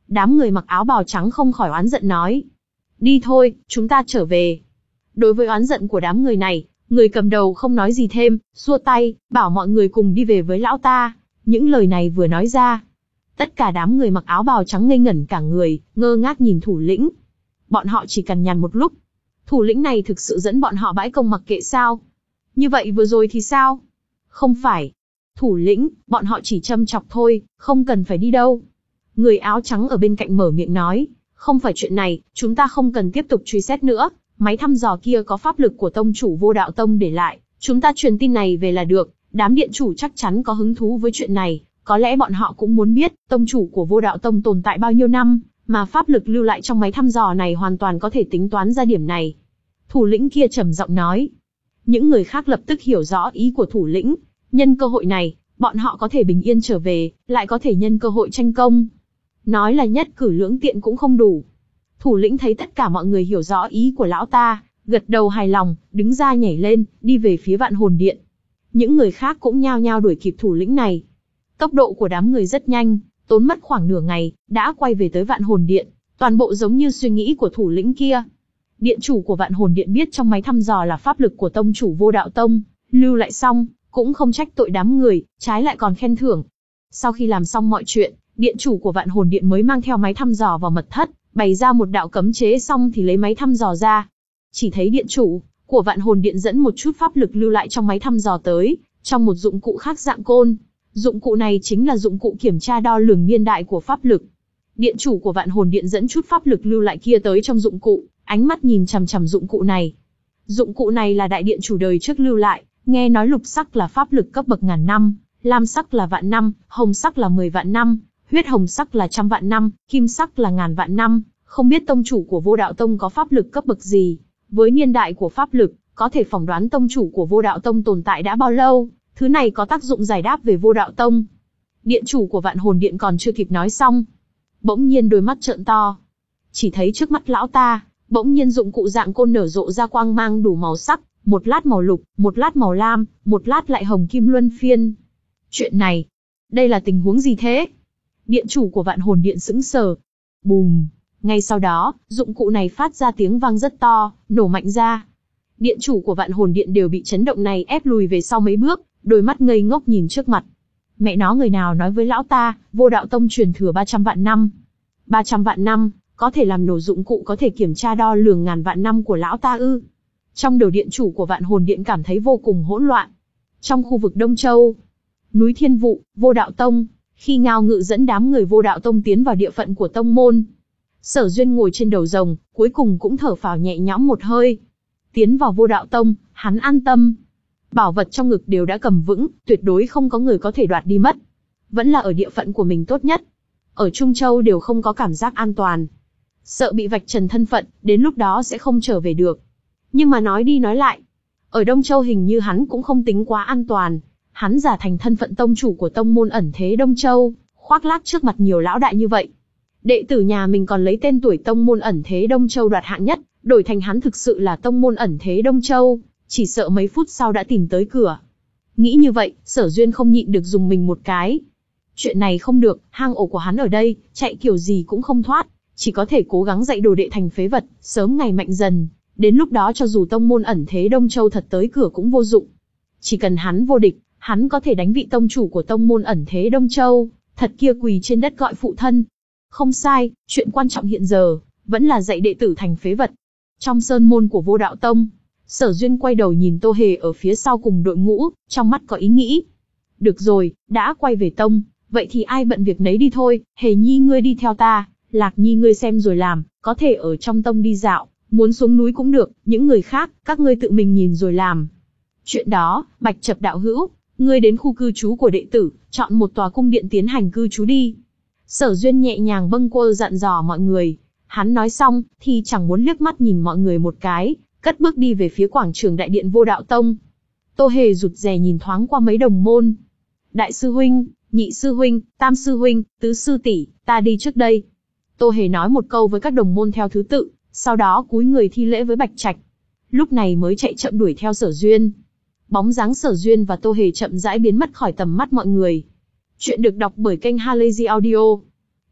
Đám người mặc áo bào trắng không khỏi oán giận nói. Đi thôi, chúng ta trở về. Đối với oán giận của đám người này, người cầm đầu không nói gì thêm, xua tay, bảo mọi người cùng đi về với lão ta. Những lời này vừa nói ra, tất cả đám người mặc áo bào trắng ngây ngẩn cả người, ngơ ngác nhìn thủ lĩnh. Bọn họ chỉ cần nhằn một lúc. Thủ lĩnh này thực sự dẫn bọn họ bãi công mặc kệ sao? Như vậy vừa rồi thì sao? Không phải. Thủ lĩnh, bọn họ chỉ châm chọc thôi, không cần phải đi đâu. Người áo trắng ở bên cạnh mở miệng nói, không phải chuyện này, chúng ta không cần tiếp tục truy xét nữa. Máy thăm dò kia có pháp lực của tông chủ Vô Đạo Tông để lại, chúng ta truyền tin này về là được. Đám điện chủ chắc chắn có hứng thú với chuyện này, có lẽ bọn họ cũng muốn biết, tông chủ của Vô Đạo Tông tồn tại bao nhiêu năm, mà pháp lực lưu lại trong máy thăm dò này hoàn toàn có thể tính toán ra điểm này. Thủ lĩnh kia trầm giọng nói. Những người khác lập tức hiểu rõ ý của thủ lĩnh, nhân cơ hội này, bọn họ có thể bình yên trở về, lại có thể nhân cơ hội tranh công. Nói là nhất cử lưỡng tiện cũng không đủ. Thủ lĩnh thấy tất cả mọi người hiểu rõ ý của lão ta, gật đầu hài lòng, đứng ra nhảy lên, đi về phía Vạn Hồn Điện. Những người khác cũng nhao nhao đuổi kịp thủ lĩnh này. Tốc độ của đám người rất nhanh, tốn mất khoảng nửa ngày, đã quay về tới Vạn Hồn Điện, toàn bộ giống như suy nghĩ của thủ lĩnh kia. Điện chủ của Vạn Hồn Điện biết trong máy thăm dò là pháp lực của tông chủ Vô Đạo Tông, lưu lại xong, cũng không trách tội đám người, trái lại còn khen thưởng. Sau khi làm xong mọi chuyện, điện chủ của Vạn Hồn Điện mới mang theo máy thăm dò vào mật thất, bày ra một đạo cấm chế xong thì lấy máy thăm dò ra. Chỉ thấy điện chủ của Vạn Hồn Điện dẫn một chút pháp lực lưu lại trong máy thăm dò tới, trong một dụng cụ khác dạng côn. Dụng cụ này chính là dụng cụ kiểm tra đo lường niên đại của pháp lực. Điện chủ của Vạn Hồn Điện dẫn chút pháp lực lưu lại kia tới trong dụng cụ, ánh mắt nhìn chằm chằm dụng cụ này. Dụng cụ này là đại điện chủ đời trước lưu lại, nghe nói lục sắc là pháp lực cấp bậc ngàn năm, lam sắc là vạn năm, hồng sắc là mười vạn năm, huyết hồng sắc là trăm vạn năm, kim sắc là ngàn vạn năm. Không biết tông chủ của Vô Đạo Tông có pháp lực cấp bậc gì, với niên đại của pháp lực, có thể phỏng đoán tông chủ của Vô Đạo Tông tồn tại đã bao lâu. Thứ này có tác dụng giải đáp về Vô Đạo Tông. Điện chủ của Vạn Hồn Điện còn chưa kịp nói xong, bỗng nhiên đôi mắt trợn to. Chỉ thấy trước mắt lão ta, bỗng nhiên dụng cụ dạng côn nở rộ ra quang mang đủ màu sắc, một lát màu lục, một lát màu lam, một lát lại hồng kim luân phiên. Chuyện này, đây là tình huống gì thế? Điện chủ của Vạn Hồn Điện sững sờ. Bùm! Ngay sau đó, dụng cụ này phát ra tiếng vang rất to, nổ mạnh ra. Điện chủ của Vạn Hồn Điện đều bị chấn động này ép lùi về sau mấy bước, đôi mắt ngây ngốc nhìn trước mặt. Mẹ nó, người nào nói với lão ta, Vô Đạo Tông truyền thừa ba trăm vạn năm. ba trăm vạn năm, có thể làm nổ dụng cụ có thể kiểm tra đo lường ngàn vạn năm của lão ta ư? Trong đầu điện chủ của Vạn Hồn Điện cảm thấy vô cùng hỗn loạn. Trong khu vực Đông Châu, núi Thiên Vụ, Vô Đạo Tông, khi Ngao Ngự dẫn đám người Vô Đạo Tông tiến vào địa phận của tông môn, Sở Duyên ngồi trên đầu rồng, cuối cùng cũng thở phào nhẹ nhõm một hơi. Tiến vào Vô Đạo Tông, hắn an tâm. Bảo vật trong ngực đều đã cầm vững, tuyệt đối không có người có thể đoạt đi mất. Vẫn là ở địa phận của mình tốt nhất. Ở Trung Châu đều không có cảm giác an toàn. Sợ bị vạch trần thân phận, đến lúc đó sẽ không trở về được. Nhưng mà nói đi nói lại, ở Đông Châu hình như hắn cũng không tính quá an toàn. Hắn giả thành thân phận tông chủ của tông môn ẩn thế Đông Châu, khoác lác trước mặt nhiều lão đại như vậy. Đệ tử nhà mình còn lấy tên tuổi tông môn ẩn thế Đông Châu đoạt hạng nhất, đổi thành hắn thực sự là tông môn ẩn thế Đông Châu, chỉ sợ mấy phút sau đã tìm tới cửa. Nghĩ như vậy, Sở Duyên không nhịn được dùng mình một cái. Chuyện này không được, hang ổ của hắn ở đây, chạy kiểu gì cũng không thoát, chỉ có thể cố gắng dạy đồ đệ thành phế vật, sớm ngày mạnh dần. Đến lúc đó cho dù tông môn ẩn thế Đông Châu thật tới cửa cũng vô dụng. Chỉ cần hắn vô địch, hắn có thể đánh vị tông chủ của tông môn ẩn thế Đông Châu, thật kia quỳ trên đất gọi phụ thân. Không sai, chuyện quan trọng hiện giờ, vẫn là dạy đệ tử thành phế vật. Trong sơn môn của Vô Đạo Tông, Sở Duyên quay đầu nhìn Tô Hề ở phía sau cùng đội ngũ, trong mắt có ý nghĩ. Được rồi, đã quay về tông, vậy thì ai bận việc nấy đi thôi, Hề Nhi ngươi đi theo ta, Lạc Nhi ngươi xem rồi làm, có thể ở trong tông đi dạo, muốn xuống núi cũng được, những người khác, các ngươi tự mình nhìn rồi làm. Chuyện đó, Bạch Chập đạo hữu, ngươi đến khu cư trú của đệ tử, chọn một tòa cung điện tiến hành cư trú đi. Sở Duyên nhẹ nhàng bâng quơ dặn dò mọi người. Hắn nói xong, thì chẳng muốn liếc mắt nhìn mọi người một cái, cất bước đi về phía quảng trường đại điện Vô Đạo Tông. Tô Hề rụt rè nhìn thoáng qua mấy đồng môn. Đại sư huynh, nhị sư huynh, tam sư huynh, tứ sư tỷ, ta đi trước đây. Tô Hề nói một câu với các đồng môn theo thứ tự, sau đó cúi người thi lễ với Bạch Trạch. Lúc này mới chạy chậm đuổi theo Sở Duyên. Bóng dáng Sở Duyên và Tô Hề chậm rãi biến mất khỏi tầm mắt mọi người. Chuyện được đọc bởi kênh Halazy Audio.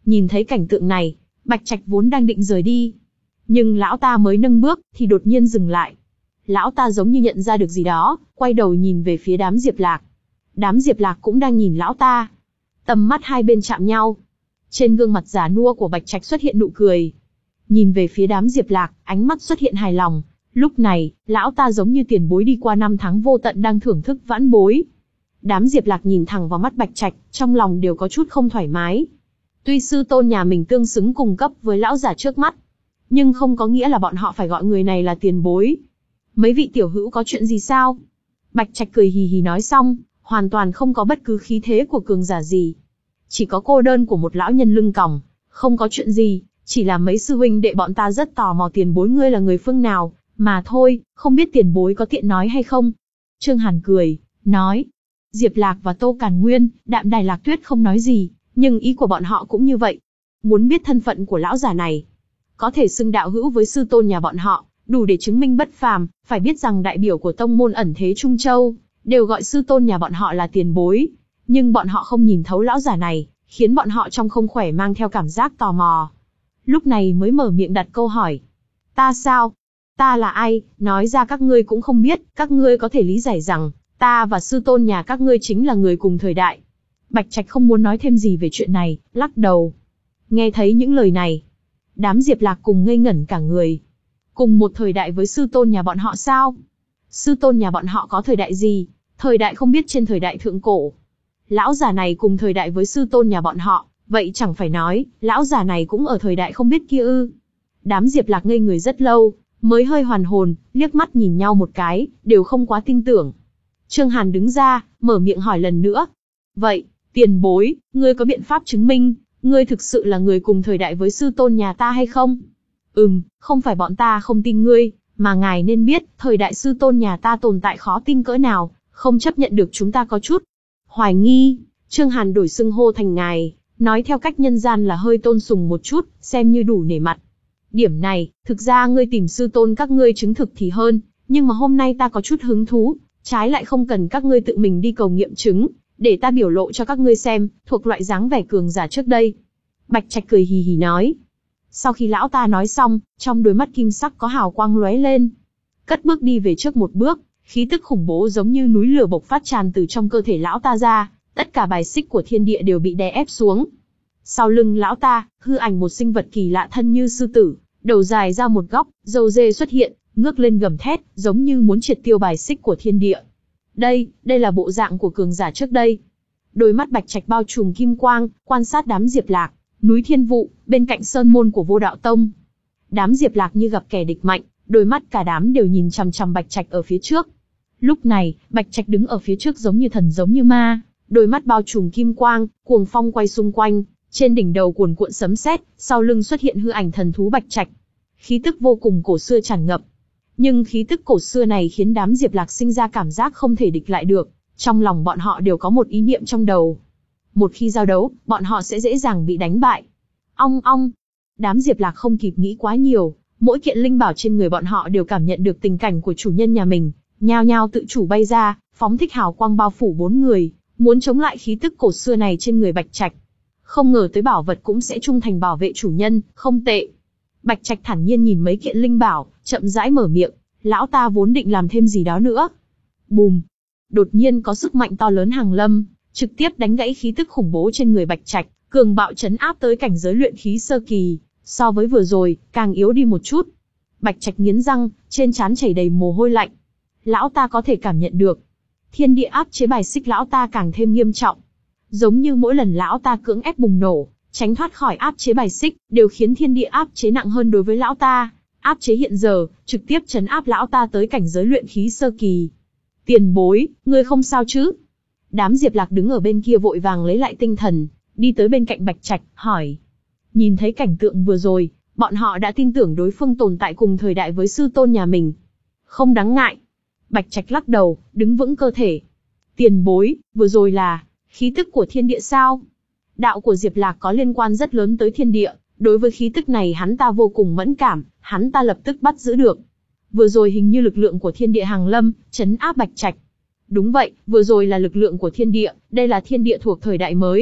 Nhìn thấy cảnh tượng này, Bạch Trạch vốn đang định rời đi. Nhưng lão ta mới nâng bước, thì đột nhiên dừng lại. Lão ta giống như nhận ra được gì đó, quay đầu nhìn về phía đám Diệp Lạc. Đám Diệp Lạc cũng đang nhìn lão ta. Tầm mắt hai bên chạm nhau. Trên gương mặt già nua của Bạch Trạch xuất hiện nụ cười. Nhìn về phía đám Diệp Lạc, ánh mắt xuất hiện hài lòng. Lúc này, lão ta giống như tiền bối đi qua năm tháng vô tận đang thưởng thức vãn bối. Đám Diệp Lạc nhìn thẳng vào mắt Bạch Trạch, trong lòng đều có chút không thoải mái. Tuy sư tôn nhà mình tương xứng cùng cấp với lão già trước mắt, nhưng không có nghĩa là bọn họ phải gọi người này là tiền bối. Mấy vị tiểu hữu có chuyện gì sao? Bạch Trạch cười hì hì nói xong, hoàn toàn không có bất cứ khí thế của cường giả gì. Chỉ có cô đơn của một lão nhân lưng còng, không có chuyện gì, chỉ là mấy sư huynh đệ bọn ta rất tò mò tiền bối ngươi là người phương nào, mà thôi, không biết tiền bối có tiện nói hay không? Trương Hàn cười, nói. Diệp Lạc và Tô Càn Nguyên, Đạm Đài Lạc Tuyết không nói gì, nhưng ý của bọn họ cũng như vậy. Muốn biết thân phận của lão già này, có thể xưng đạo hữu với sư tôn nhà bọn họ, đủ để chứng minh bất phàm, phải biết rằng đại biểu của tông môn ẩn thế Trung Châu, đều gọi sư tôn nhà bọn họ là tiền bối. Nhưng bọn họ không nhìn thấu lão già này, khiến bọn họ trong không khỏe mang theo cảm giác tò mò. Lúc này mới mở miệng đặt câu hỏi. Ta sao? Ta là ai? Nói ra các ngươi cũng không biết, các ngươi có thể lý giải rằng, ta và sư tôn nhà các ngươi chính là người cùng thời đại. Bạch Trạch không muốn nói thêm gì về chuyện này, lắc đầu. Nghe thấy những lời này, đám Diệp Lạc cùng ngây ngẩn cả người. Cùng một thời đại với sư tôn nhà bọn họ sao? Sư tôn nhà bọn họ có thời đại gì? Thời đại không biết trên thời đại thượng cổ. Lão già này cùng thời đại với sư tôn nhà bọn họ, vậy chẳng phải nói, lão già này cũng ở thời đại không biết kia ư? Đám Diệp Lạc ngây người rất lâu, mới hơi hoàn hồn, liếc mắt nhìn nhau một cái, đều không quá tin tưởng. Trương Hàn đứng ra, mở miệng hỏi lần nữa. Vậy, tiền bối, ngươi có biện pháp chứng minh, ngươi thực sự là người cùng thời đại với sư tôn nhà ta hay không? Ừm, không phải bọn ta không tin ngươi, mà ngài nên biết, thời đại sư tôn nhà ta tồn tại khó tin cỡ nào, không chấp nhận được chúng ta có chút hoài nghi. Trương Hàn đổi xưng hô thành ngài, nói theo cách nhân gian là hơi tôn sùng một chút, xem như đủ nể mặt. Điểm này, thực ra ngươi tìm sư tôn các ngươi chứng thực thì hơn, nhưng mà hôm nay ta có chút hứng thú, trái lại không cần các ngươi tự mình đi cầu nghiệm chứng, để ta biểu lộ cho các ngươi xem, thuộc loại dáng vẻ cường giả trước đây. Bạch Trạch cười hì hì nói. Sau khi lão ta nói xong, trong đôi mắt kim sắc có hào quang lóe lên. Cất bước đi về trước một bước, khí tức khủng bố giống như núi lửa bộc phát tràn từ trong cơ thể lão ta ra, tất cả bài xích của thiên địa đều bị đè ép xuống. Sau lưng lão ta, hư ảnh một sinh vật kỳ lạ thân như sư tử, đầu dài ra một góc, râu dê xuất hiện, ngước lên gầm thét, giống như muốn triệt tiêu bài xích của thiên địa. Đây, đây là bộ dạng của cường giả trước đây. Đôi mắt Bạch Trạch bao trùm kim quang, quan sát đám Diệp Lạc, núi Thiên Vụ, bên cạnh sơn môn của Vô Đạo Tông. Đám Diệp Lạc như gặp kẻ địch mạnh, đôi mắt cả đám đều nhìn chằm chằm Bạch Trạch ở phía trước. Lúc này, Bạch Trạch đứng ở phía trước giống như thần giống như ma, đôi mắt bao trùm kim quang, cuồng phong quay xung quanh, trên đỉnh đầu cuồn cuộn sấm sét, sau lưng xuất hiện hư ảnh thần thú Bạch Trạch. Khí tức vô cùng cổ xưa tràn ngập. Nhưng khí tức cổ xưa này khiến đám Diệp Lạc sinh ra cảm giác không thể địch lại được, trong lòng bọn họ đều có một ý niệm trong đầu. Một khi giao đấu, bọn họ sẽ dễ dàng bị đánh bại. Ong ong. Đám Diệp Lạc không kịp nghĩ quá nhiều, mỗi kiện linh bảo trên người bọn họ đều cảm nhận được tình cảnh của chủ nhân nhà mình, nhao nhao tự chủ bay ra, phóng thích hào quang bao phủ bốn người, muốn chống lại khí tức cổ xưa này trên người Bạch Trạch. Không ngờ tới bảo vật cũng sẽ trung thành bảo vệ chủ nhân, không tệ. Bạch Trạch thản nhiên nhìn mấy kiện linh bảo, chậm rãi mở miệng, lão ta vốn định làm thêm gì đó nữa. Bùm! Đột nhiên có sức mạnh to lớn hàng lâm, trực tiếp đánh gãy khí tức khủng bố trên người Bạch Trạch, cường bạo chấn áp tới cảnh giới luyện khí sơ kỳ, so với vừa rồi, càng yếu đi một chút. Bạch Trạch nghiến răng, trên trán chảy đầy mồ hôi lạnh. Lão ta có thể cảm nhận được, thiên địa áp chế bài xích lão ta càng thêm nghiêm trọng. Giống như mỗi lần lão ta cưỡng ép bùng nổ, tránh thoát khỏi áp chế bài xích, đều khiến thiên địa áp chế nặng hơn đối với lão ta. Áp chế hiện giờ, trực tiếp trấn áp lão ta tới cảnh giới luyện khí sơ kỳ. Tiền bối, ngươi không sao chứ? Đám Diệp Lạc đứng ở bên kia vội vàng lấy lại tinh thần, đi tới bên cạnh Bạch Trạch, hỏi. Nhìn thấy cảnh tượng vừa rồi, bọn họ đã tin tưởng đối phương tồn tại cùng thời đại với sư tôn nhà mình. Không đáng ngại. Bạch Trạch lắc đầu, đứng vững cơ thể. Tiền bối, vừa rồi là khí tức của thiên địa sao? Đạo của Diệp Lạc có liên quan rất lớn tới thiên địa, đối với khí tức này hắn ta vô cùng mẫn cảm, hắn ta lập tức bắt giữ được. Vừa rồi hình như lực lượng của thiên địa hàng lâm, trấn áp Bạch Trạch. Đúng vậy, vừa rồi là lực lượng của thiên địa, đây là thiên địa thuộc thời đại mới,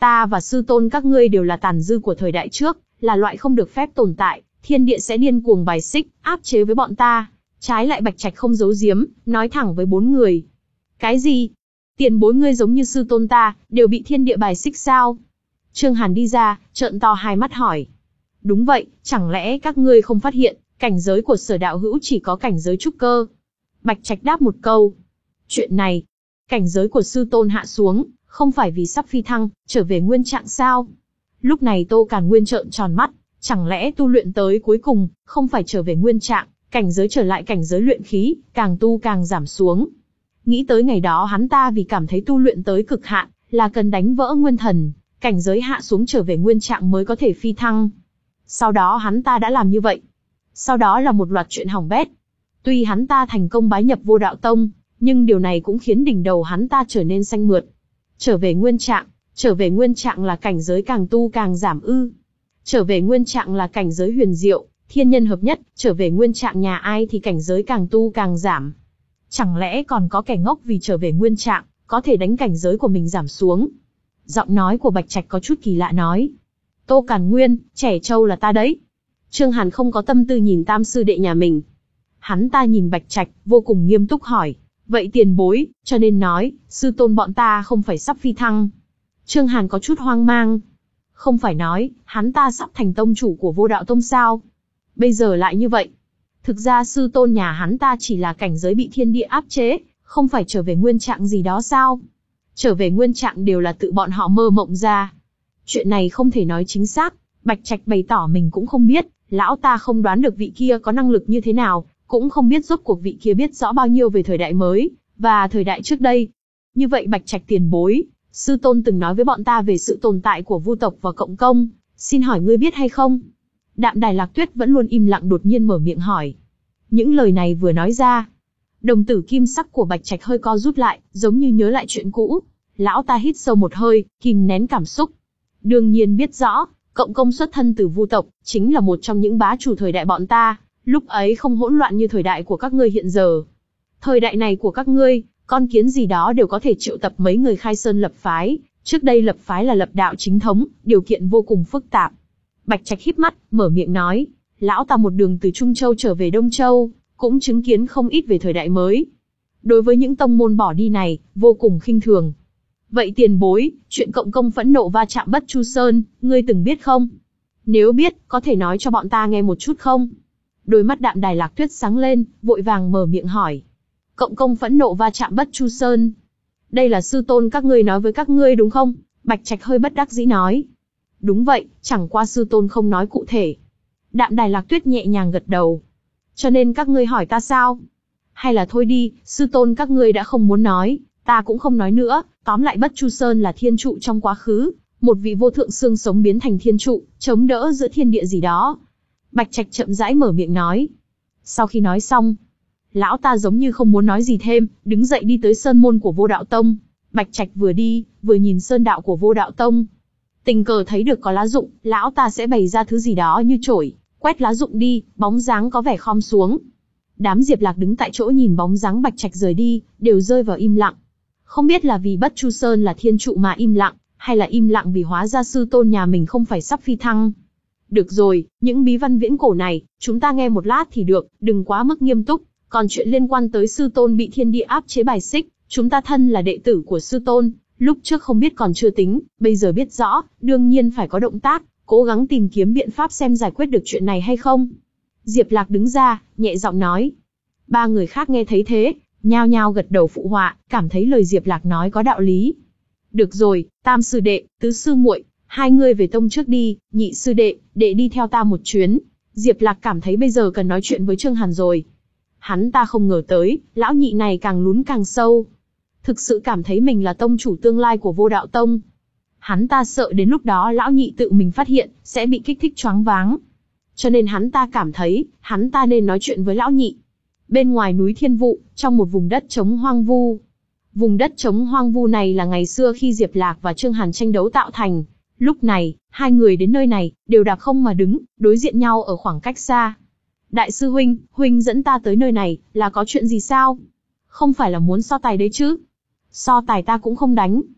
Ta và sư tôn các ngươi đều là tàn dư của thời đại trước, là loại không được phép tồn tại, thiên địa sẽ điên cuồng bài xích, áp chế với bọn ta. Trái lại Bạch Trạch không giấu giếm, nói thẳng với bốn người. Cái gì? Tiền bối ngươi giống như sư tôn ta, đều bị thiên địa bài xích sao? Trương Hàn đi ra, trợn to hai mắt hỏi. Đúng vậy, chẳng lẽ các ngươi không phát hiện, cảnh giới của Sở đạo hữu chỉ có cảnh giới trúc cơ? Bạch Trạch đáp một câu. Chuyện này, cảnh giới của sư tôn hạ xuống, không phải vì sắp phi thăng, trở về nguyên trạng sao? Lúc này Tô Càn Nguyên trợn tròn mắt, chẳng lẽ tu luyện tới cuối cùng, không phải trở về nguyên trạng, cảnh giới trở lại cảnh giới luyện khí, càng tu càng giảm xuống. Nghĩ tới ngày đó hắn ta vì cảm thấy tu luyện tới cực hạn, là cần đánh vỡ nguyên thần, cảnh giới hạ xuống trở về nguyên trạng mới có thể phi thăng. Sau đó hắn ta đã làm như vậy. Sau đó là một loạt chuyện hỏng bét. Tuy hắn ta thành công bái nhập Vô Đạo Tông, nhưng điều này cũng khiến đỉnh đầu hắn ta trở nên xanh mượt. Trở về nguyên trạng, trở về nguyên trạng là cảnh giới càng tu càng giảm ư? Trở về nguyên trạng là cảnh giới huyền diệu, thiên nhân hợp nhất, trở về nguyên trạng nhà ai thì cảnh giới càng tu càng giảm. Chẳng lẽ còn có kẻ ngốc vì trở về nguyên trạng, có thể đánh cảnh giới của mình giảm xuống? Giọng nói của Bạch Trạch có chút kỳ lạ nói. Tô Càn Nguyên, trẻ trâu là ta đấy. Trương Hàn không có tâm tư nhìn tam sư đệ nhà mình. Hắn ta nhìn Bạch Trạch, vô cùng nghiêm túc hỏi. Vậy tiền bối, cho nên nói, sư tôn bọn ta không phải sắp phi thăng. Trương Hàn có chút hoang mang. Không phải nói, hắn ta sắp thành tông chủ của Vô Đạo Tông sao? Bây giờ lại như vậy. Thực ra sư tôn nhà hắn ta chỉ là cảnh giới bị thiên địa áp chế, không phải trở về nguyên trạng gì đó sao? Trở về nguyên trạng đều là tự bọn họ mơ mộng ra. Chuyện này không thể nói chính xác, Bạch Trạch bày tỏ mình cũng không biết, lão ta không đoán được vị kia có năng lực như thế nào, cũng không biết rốt cuộc vị kia biết rõ bao nhiêu về thời đại mới, và thời đại trước đây. Như vậy Bạch Trạch tiền bối, sư tôn từng nói với bọn ta về sự tồn tại của Vu tộc và Cộng công, xin hỏi ngươi biết hay không? Đạm Đài Lạc Tuyết vẫn luôn im lặng đột nhiên mở miệng hỏi. Những lời này vừa nói ra, đồng tử kim sắc của Bạch Trạch hơi co rút lại, giống như nhớ lại chuyện cũ. Lão ta hít sâu một hơi, kìm nén cảm xúc. Đương nhiên biết rõ, Cộng công xuất thân từ Vu tộc, chính là một trong những bá chủ thời đại bọn ta, lúc ấy không hỗn loạn như thời đại của các ngươi hiện giờ. Thời đại này của các ngươi, con kiến gì đó đều có thể triệu tập mấy người khai sơn lập phái, trước đây lập phái là lập đạo chính thống, điều kiện vô cùng phức tạp. Bạch Trạch híp mắt, mở miệng nói, lão ta một đường từ Trung Châu trở về Đông Châu, cũng chứng kiến không ít về thời đại mới. Đối với những tông môn bỏ đi này, vô cùng khinh thường. Vậy tiền bối, chuyện Cộng công phẫn nộ va chạm Bất Chu Sơn, ngươi từng biết không? Nếu biết, có thể nói cho bọn ta nghe một chút không? Đôi mắt Đạm Đài Lạc Tuyết sáng lên, vội vàng mở miệng hỏi. Cộng công phẫn nộ va chạm Bất Chu Sơn. Đây là sư tôn các ngươi nói với các ngươi đúng không? Bạch Trạch hơi bất đắc dĩ nói. Đúng vậy, chẳng qua sư tôn không nói cụ thể. Đạm Đài Lạc Tuyết nhẹ nhàng gật đầu. Cho nên các ngươi hỏi ta sao? Hay là thôi đi, sư tôn các ngươi đã không muốn nói, ta cũng không nói nữa. Tóm lại Bất Chu Sơn là thiên trụ trong quá khứ, một vị vô thượng xương sống biến thành thiên trụ, chống đỡ giữa thiên địa gì đó. Bạch Trạch chậm rãi mở miệng nói. Sau khi nói xong, lão ta giống như không muốn nói gì thêm, đứng dậy đi tới sơn môn của Vô Đạo Tông. Bạch Trạch vừa đi, vừa nhìn sơn đạo của Vô Đạo Tông. Tình cờ thấy được có lá rụng, lão ta sẽ bày ra thứ gì đó như chổi, quét lá rụng đi, bóng dáng có vẻ khom xuống. Đám Diệp Lạc đứng tại chỗ nhìn bóng dáng Bạch Trạch rời đi, đều rơi vào im lặng. Không biết là vì Bất Chu Sơn là thiên trụ mà im lặng, hay là im lặng vì hóa ra sư tôn nhà mình không phải sắp phi thăng. Được rồi, những bí văn viễn cổ này, chúng ta nghe một lát thì được, đừng quá mức nghiêm túc. Còn chuyện liên quan tới sư tôn bị thiên địa áp chế bài xích, chúng ta thân là đệ tử của sư tôn, lúc trước không biết còn chưa tính, bây giờ biết rõ, đương nhiên phải có động tác, cố gắng tìm kiếm biện pháp xem giải quyết được chuyện này hay không. Diệp Lạc đứng ra, nhẹ giọng nói. Ba người khác nghe thấy thế, nhao nhao gật đầu phụ họa, cảm thấy lời Diệp Lạc nói có đạo lý. Được rồi, tam sư đệ, tứ sư muội, hai người về tông trước đi, nhị sư đệ, đệ đi theo ta một chuyến. Diệp Lạc cảm thấy bây giờ cần nói chuyện với Trương Hàn rồi. Hắn ta không ngờ tới, lão nhị này càng lún càng sâu. Thực sự cảm thấy mình là tông chủ tương lai của Vô Đạo Tông. Hắn ta sợ đến lúc đó lão nhị tự mình phát hiện, sẽ bị kích thích choáng váng. Cho nên hắn ta cảm thấy, hắn ta nên nói chuyện với lão nhị. Bên ngoài núi Thiên Vụ, trong một vùng đất trống hoang vu. Vùng đất trống hoang vu này là ngày xưa khi Diệp Lạc và Trương Hàn tranh đấu tạo thành. Lúc này, hai người đến nơi này, đều đạp không mà đứng, đối diện nhau ở khoảng cách xa. Đại sư huynh, huynh dẫn ta tới nơi này, là có chuyện gì sao? Không phải là muốn so tài đấy chứ? So tài ta cũng không đánh.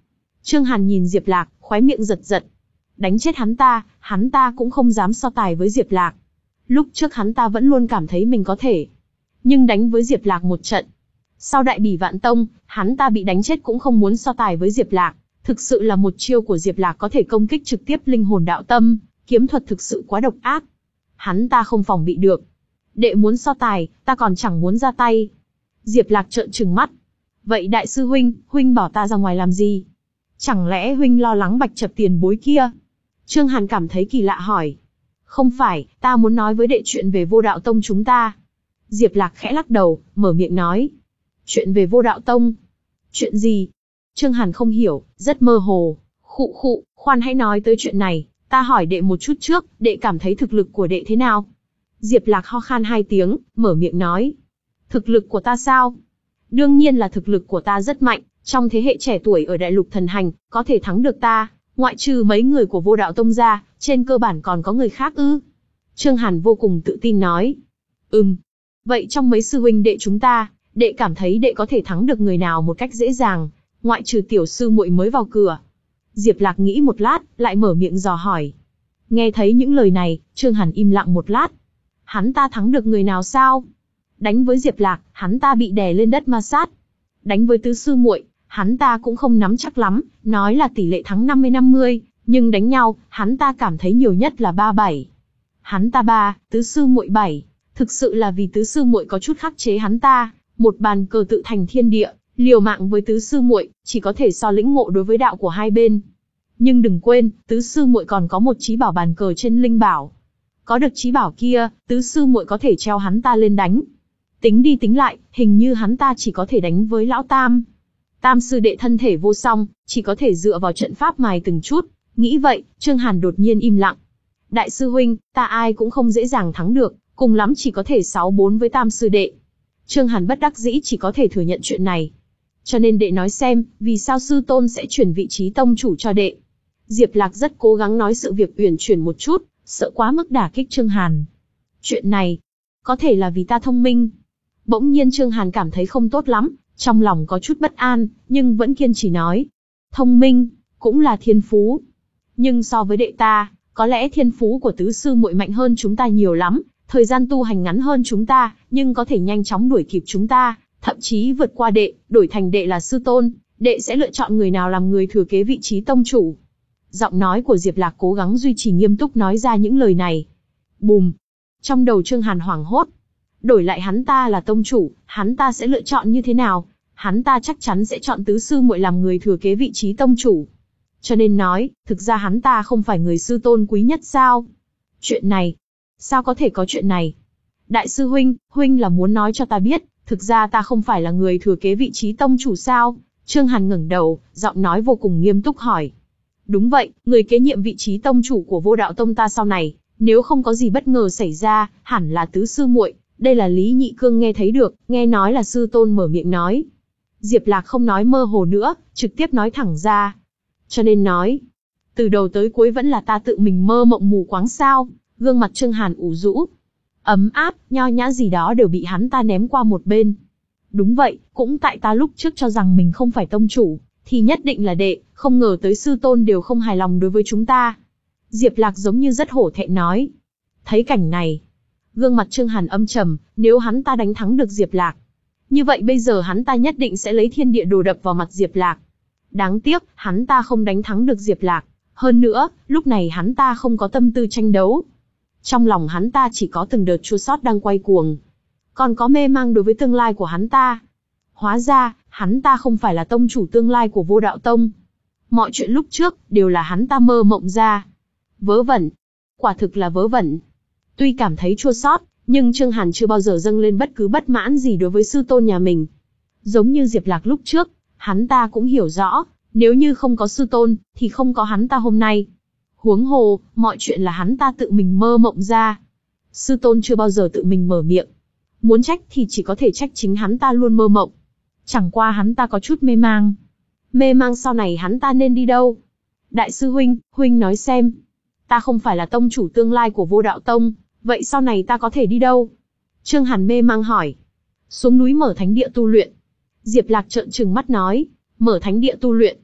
Trương Hàn nhìn Diệp Lạc, khóe miệng giật giật. Đánh chết hắn ta, hắn ta cũng không dám so tài với Diệp Lạc. Lúc trước hắn ta vẫn luôn cảm thấy mình có thể. Nhưng đánh với Diệp Lạc một trận. Sau Đại Bỉ Vạn Tông, hắn ta bị đánh chết cũng không muốn so tài với Diệp Lạc. Thực sự là một chiêu của Diệp Lạc có thể công kích trực tiếp linh hồn đạo tâm, kiếm thuật thực sự quá độc ác. Hắn ta không phòng bị được. Đệ muốn so tài, ta còn chẳng muốn ra tay. Diệp Lạc trợn trừng mắt. Vậy đại sư huynh, huynh bỏ ta ra ngoài làm gì? Chẳng lẽ huynh lo lắng Bạch Chập tiền bối kia? Trương Hàn cảm thấy kỳ lạ hỏi. Không phải, ta muốn nói với đệ chuyện về Vô Đạo Tông chúng ta. Diệp Lạc khẽ lắc đầu, mở miệng nói. Chuyện về Vô Đạo Tông? Chuyện gì? Trương Hàn không hiểu, rất mơ hồ. Khụ khụ, khoan hãy nói tới chuyện này, ta hỏi đệ một chút trước, đệ cảm thấy thực lực của đệ thế nào? Diệp Lạc ho khan hai tiếng, mở miệng nói. Thực lực của ta sao? Đương nhiên là thực lực của ta rất mạnh, trong thế hệ trẻ tuổi ở Đại Lục Thần Hành, có thể thắng được ta, ngoại trừ mấy người của Vô Đạo Tông ra, trên cơ bản còn có người khác ư? Trương Hàn vô cùng tự tin nói. Ừm. Vậy trong mấy sư huynh đệ chúng ta, đệ cảm thấy đệ có thể thắng được người nào một cách dễ dàng, ngoại trừ tiểu sư muội mới vào cửa? Diệp Lạc nghĩ một lát, lại mở miệng dò hỏi. Nghe thấy những lời này, Trương Hàn im lặng một lát. Hắn ta thắng được người nào sao? Đánh với Diệp Lạc, hắn ta bị đè lên đất ma sát. Đánh với tứ sư muội, hắn ta cũng không nắm chắc lắm, nói là tỷ lệ thắng năm mươi năm mươi, nhưng đánh nhau, hắn ta cảm thấy nhiều nhất là ba bảy. Hắn ta ba, tứ sư muội bảy, thực sự là vì tứ sư muội có chút khắc chế hắn ta, một bàn cờ tự thành thiên địa, liều mạng với tứ sư muội, chỉ có thể so lĩnh ngộ đối với đạo của hai bên. Nhưng đừng quên, tứ sư muội còn có một chí bảo bàn cờ trên linh bảo. Có được chí bảo kia, tứ sư muội có thể treo hắn ta lên đánh. Tính đi tính lại, hình như hắn ta chỉ có thể đánh với lão Tam. Tam sư đệ thân thể vô song, chỉ có thể dựa vào trận pháp mài từng chút. Nghĩ vậy, Trương Hàn đột nhiên im lặng. Đại sư huynh, ta ai cũng không dễ dàng thắng được, cùng lắm chỉ có thể sáu bốn với Tam sư đệ. Trương Hàn bất đắc dĩ chỉ có thể thừa nhận chuyện này. Cho nên đệ nói xem, vì sao sư tôn sẽ chuyển vị trí tông chủ cho đệ? Diệp Lạc rất cố gắng nói sự việc uyển chuyển một chút, sợ quá mức đả kích Trương Hàn. Chuyện này, có thể là vì ta thông minh. Bỗng nhiên Trương Hàn cảm thấy không tốt lắm, trong lòng có chút bất an, nhưng vẫn kiên trì nói. Thông minh, cũng là thiên phú. Nhưng so với đệ ta, có lẽ thiên phú của tứ sư muội mạnh hơn chúng ta nhiều lắm, thời gian tu hành ngắn hơn chúng ta, nhưng có thể nhanh chóng đuổi kịp chúng ta, thậm chí vượt qua đệ, đổi thành đệ là sư tôn, đệ sẽ lựa chọn người nào làm người thừa kế vị trí tông chủ. Giọng nói của Diệp Lạc cố gắng duy trì nghiêm túc nói ra những lời này. Bùm! Trong đầu Trương Hàn hoảng hốt. Đổi lại hắn ta là tông chủ, hắn ta sẽ lựa chọn như thế nào? Hắn ta chắc chắn sẽ chọn tứ sư muội làm người thừa kế vị trí tông chủ. Cho nên nói, thực ra hắn ta không phải người sư tôn quý nhất sao? Chuyện này, sao có thể có chuyện này? Đại sư huynh, huynh là muốn nói cho ta biết, thực ra ta không phải là người thừa kế vị trí tông chủ sao? Trương Hàn ngẩng đầu, giọng nói vô cùng nghiêm túc hỏi. Đúng vậy, người kế nhiệm vị trí tông chủ của Vô Đạo Tông ta sau này, nếu không có gì bất ngờ xảy ra, hẳn là tứ sư muội. Đây là Lý Nhị Cương nghe thấy được, nghe nói là sư tôn mở miệng nói. Diệp Lạc không nói mơ hồ nữa, trực tiếp nói thẳng ra. Cho nên nói, từ đầu tới cuối vẫn là ta tự mình mơ mộng mù quáng sao? Gương mặt Trương Hàn ủ rũ, ấm áp, nho nhã gì đó đều bị hắn ta ném qua một bên. Đúng vậy, cũng tại ta lúc trước cho rằng mình không phải tông chủ, thì nhất định là đệ, không ngờ tới sư tôn đều không hài lòng đối với chúng ta. Diệp Lạc giống như rất hổ thẹn nói. Thấy cảnh này, gương mặt Trương Hàn âm trầm, nếu hắn ta đánh thắng được Diệp Lạc, như vậy bây giờ hắn ta nhất định sẽ lấy thiên địa đồ đập vào mặt Diệp Lạc. Đáng tiếc, hắn ta không đánh thắng được Diệp Lạc. Hơn nữa, lúc này hắn ta không có tâm tư tranh đấu. Trong lòng hắn ta chỉ có từng đợt chua xót đang quay cuồng. Còn có mê mang đối với tương lai của hắn ta. Hóa ra, hắn ta không phải là tông chủ tương lai của Vô Đạo Tông. Mọi chuyện lúc trước, đều là hắn ta mơ mộng ra. Vớ vẩn. Quả thực là vớ vẩn. Tuy cảm thấy chua xót, nhưng Trương Hàn chưa bao giờ dâng lên bất cứ bất mãn gì đối với sư tôn nhà mình. Giống như Diệp Lạc lúc trước, hắn ta cũng hiểu rõ, nếu như không có sư tôn, thì không có hắn ta hôm nay. Huống hồ, mọi chuyện là hắn ta tự mình mơ mộng ra. Sư tôn chưa bao giờ tự mình mở miệng. Muốn trách thì chỉ có thể trách chính hắn ta luôn mơ mộng. Chẳng qua hắn ta có chút mê mang. Mê mang sau này hắn ta nên đi đâu? Đại sư huynh, huynh nói xem. Ta không phải là tông chủ tương lai của Vô Đạo Tông, vậy sau này ta có thể đi đâu? Trương Hàn mê mang hỏi. Xuống núi mở thánh địa tu luyện. Diệp Lạc trợn trừng mắt nói. Mở thánh địa tu luyện.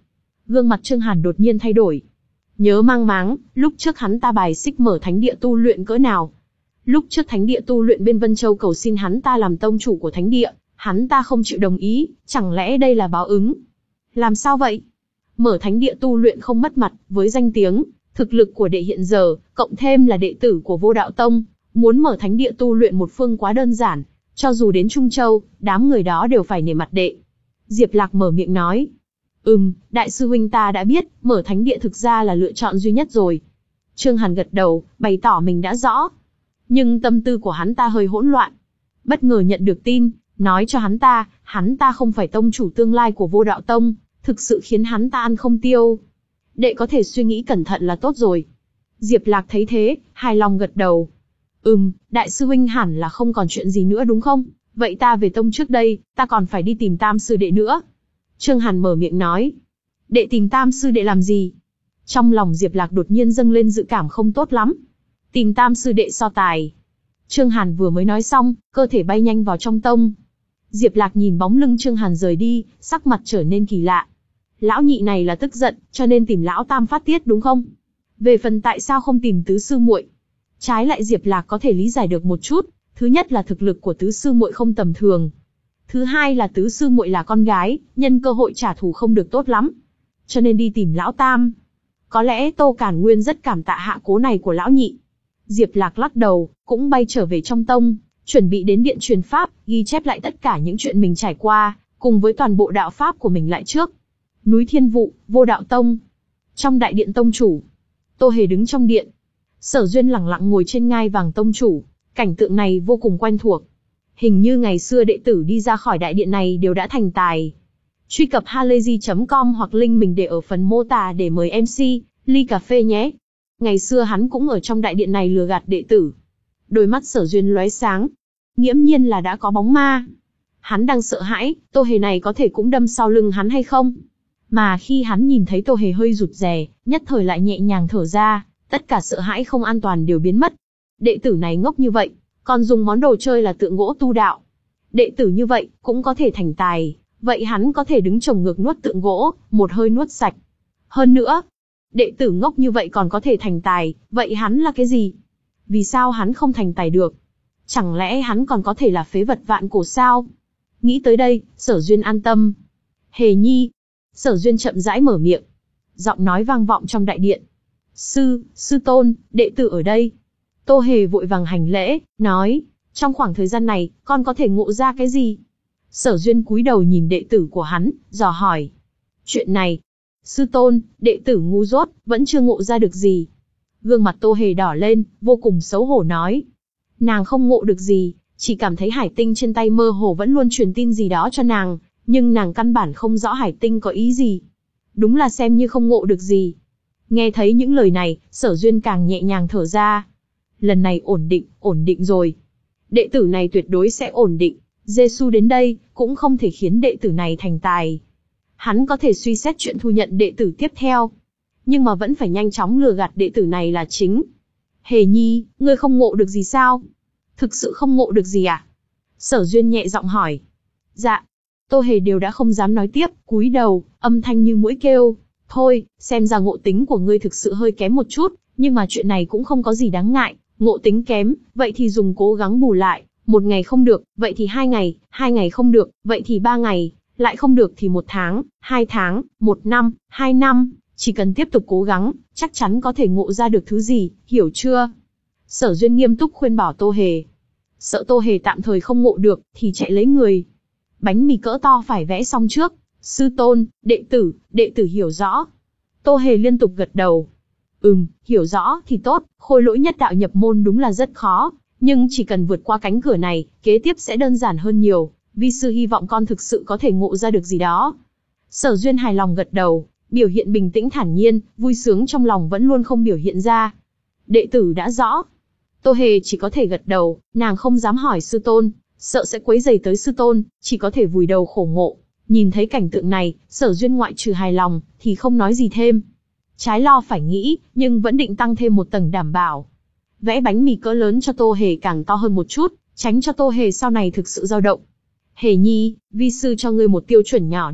Gương mặt Trương Hàn đột nhiên thay đổi. Nhớ mang máng, lúc trước hắn ta bài xích mở thánh địa tu luyện cỡ nào. Lúc trước thánh địa tu luyện bên Vân Châu cầu xin hắn ta làm tông chủ của thánh địa, hắn ta không chịu đồng ý, chẳng lẽ đây là báo ứng? Làm sao vậy? Mở thánh địa tu luyện không mất mặt, với danh tiếng, thực lực của đệ hiện giờ, cộng thêm là đệ tử của Vô Đạo Tông, muốn mở thánh địa tu luyện một phương quá đơn giản, cho dù đến Trung Châu, đám người đó đều phải nể mặt đệ. Diệp Lạc mở miệng nói. Ừm, đại sư huynh ta đã biết, mở thánh địa thực ra là lựa chọn duy nhất rồi. Trương Hàn gật đầu, bày tỏ mình đã rõ. Nhưng tâm tư của hắn ta hơi hỗn loạn. Bất ngờ nhận được tin, nói cho hắn ta, hắn ta không phải tông chủ tương lai của Vô Đạo Tông, thực sự khiến hắn ta ăn không tiêu. Đệ có thể suy nghĩ cẩn thận là tốt rồi. Diệp Lạc thấy thế, hài lòng gật đầu. Ừm, đại sư huynh hẳn là không còn chuyện gì nữa đúng không? Vậy ta về tông trước đây, ta còn phải đi tìm Tam sư đệ nữa. Trương Hàn mở miệng nói. Đệ tìm Tam sư đệ làm gì? Trong lòng Diệp Lạc đột nhiên dâng lên dự cảm không tốt lắm. Tìm Tam sư đệ so tài. Trương Hàn vừa mới nói xong, cơ thể bay nhanh vào trong tông. Diệp Lạc nhìn bóng lưng Trương Hàn rời đi, sắc mặt trở nên kỳ lạ. Lão nhị này là tức giận, cho nên tìm lão Tam phát tiết đúng không? Về phần tại sao không tìm tứ sư muội, trái lại Diệp Lạc có thể lý giải được một chút. Thứ nhất là thực lực của tứ sư muội không tầm thường. Thứ hai là tứ sư muội là con gái, nhân cơ hội trả thù không được tốt lắm. Cho nên đi tìm lão Tam. Có lẽ Tô Cản Nguyên rất cảm tạ hạ cố này của lão nhị. Diệp Lạc lắc đầu, cũng bay trở về trong tông, chuẩn bị đến điện truyền pháp, ghi chép lại tất cả những chuyện mình trải qua, cùng với toàn bộ đạo pháp của mình lại trước. Núi Thiên Vụ, Vô Đạo Tông. Trong đại điện tông chủ, Tô Hề đứng trong điện. Sở Duyên lẳng lặng ngồi trên ngai vàng tông chủ, cảnh tượng này vô cùng quen thuộc. Hình như ngày xưa đệ tử đi ra khỏi đại điện này đều đã thành tài. Truy cập halayzi chấm com hoặc link mình để ở phần mô tả để mời em xê, ly cà phê nhé. Ngày xưa hắn cũng ở trong đại điện này lừa gạt đệ tử. Đôi mắt Sở Duyên lóe sáng. Nghiễm nhiên là đã có bóng ma. Hắn đang sợ hãi, Tô Hề này có thể cũng đâm sau lưng hắn hay không? Mà khi hắn nhìn thấy Tô Hề hơi rụt rè, nhất thời lại nhẹ nhàng thở ra, tất cả sợ hãi không an toàn đều biến mất. Đệ tử này ngốc như vậy, còn dùng món đồ chơi là tượng gỗ tu đạo. Đệ tử như vậy, cũng có thể thành tài, vậy hắn có thể đứng chồng ngược nuốt tượng gỗ, một hơi nuốt sạch. Hơn nữa, đệ tử ngốc như vậy còn có thể thành tài, vậy hắn là cái gì? Vì sao hắn không thành tài được? Chẳng lẽ hắn còn có thể là phế vật vạn cổ sao? Nghĩ tới đây, Sở Duyên an tâm. Hề nhi. Sở Duyên chậm rãi mở miệng. Giọng nói vang vọng trong đại điện. Sư, sư tôn, đệ tử ở đây. Tô Hề vội vàng hành lễ, nói, trong khoảng thời gian này, con có thể ngộ ra cái gì? Sở Duyên cúi đầu nhìn đệ tử của hắn, dò hỏi. Chuyện này, sư tôn, đệ tử ngu dốt, vẫn chưa ngộ ra được gì. Gương mặt Tô Hề đỏ lên, vô cùng xấu hổ nói. Nàng không ngộ được gì, chỉ cảm thấy hải tinh trên tay mơ hồ vẫn luôn truyền tin gì đó cho nàng, nhưng nàng căn bản không rõ hải tinh có ý gì. Đúng là xem như không ngộ được gì. Nghe thấy những lời này, Sở Duyên càng nhẹ nhàng thở ra. Lần này ổn định, ổn định rồi. Đệ tử này tuyệt đối sẽ ổn định. Giê-xu đến đây, cũng không thể khiến đệ tử này thành tài. Hắn có thể suy xét chuyện thu nhận đệ tử tiếp theo. Nhưng mà vẫn phải nhanh chóng lừa gạt đệ tử này là chính. Hề nhi, ngươi không ngộ được gì sao? Thực sự không ngộ được gì à? Sở Duyên nhẹ giọng hỏi. Dạ. Tô Hề đều đã không dám nói tiếp, cúi đầu, âm thanh như muỗi kêu. Thôi, xem ra ngộ tính của ngươi thực sự hơi kém một chút, nhưng mà chuyện này cũng không có gì đáng ngại. Ngộ tính kém, vậy thì dùng cố gắng bù lại. Một ngày không được, vậy thì hai ngày, hai ngày không được, vậy thì ba ngày, lại không được thì một tháng, hai tháng, một năm, hai năm. Chỉ cần tiếp tục cố gắng, chắc chắn có thể ngộ ra được thứ gì, hiểu chưa? Sở Duyên nghiêm túc khuyên bảo Tô Hề. Sợ Tô Hề tạm thời không ngộ được, thì chạy lấy người. Bánh mì cỡ to phải vẽ xong trước. Sư tôn, đệ tử, đệ tử hiểu rõ. Tô Hề liên tục gật đầu. Ừm, hiểu rõ thì tốt, khôi lỗi nhất đạo nhập môn đúng là rất khó. Nhưng chỉ cần vượt qua cánh cửa này, kế tiếp sẽ đơn giản hơn nhiều. Vi sư hy vọng con thực sự có thể ngộ ra được gì đó. Sở Duyên hài lòng gật đầu, biểu hiện bình tĩnh thản nhiên, vui sướng trong lòng vẫn luôn không biểu hiện ra. Đệ tử đã rõ. Tô Hề chỉ có thể gật đầu, nàng không dám hỏi sư tôn, sợ sẽ quấy rầy tới sư tôn, chỉ có thể vùi đầu khổ ngộ. Nhìn thấy cảnh tượng này, Sở Duyên ngoại trừ hài lòng, thì không nói gì thêm. Trái lo phải nghĩ, nhưng vẫn định tăng thêm một tầng đảm bảo. Vẽ bánh mì cỡ lớn cho Tô Hề càng to hơn một chút, tránh cho Tô Hề sau này thực sự dao động. Hề nhi, vi sư cho ngươi một tiêu chuẩn nhỏ đi,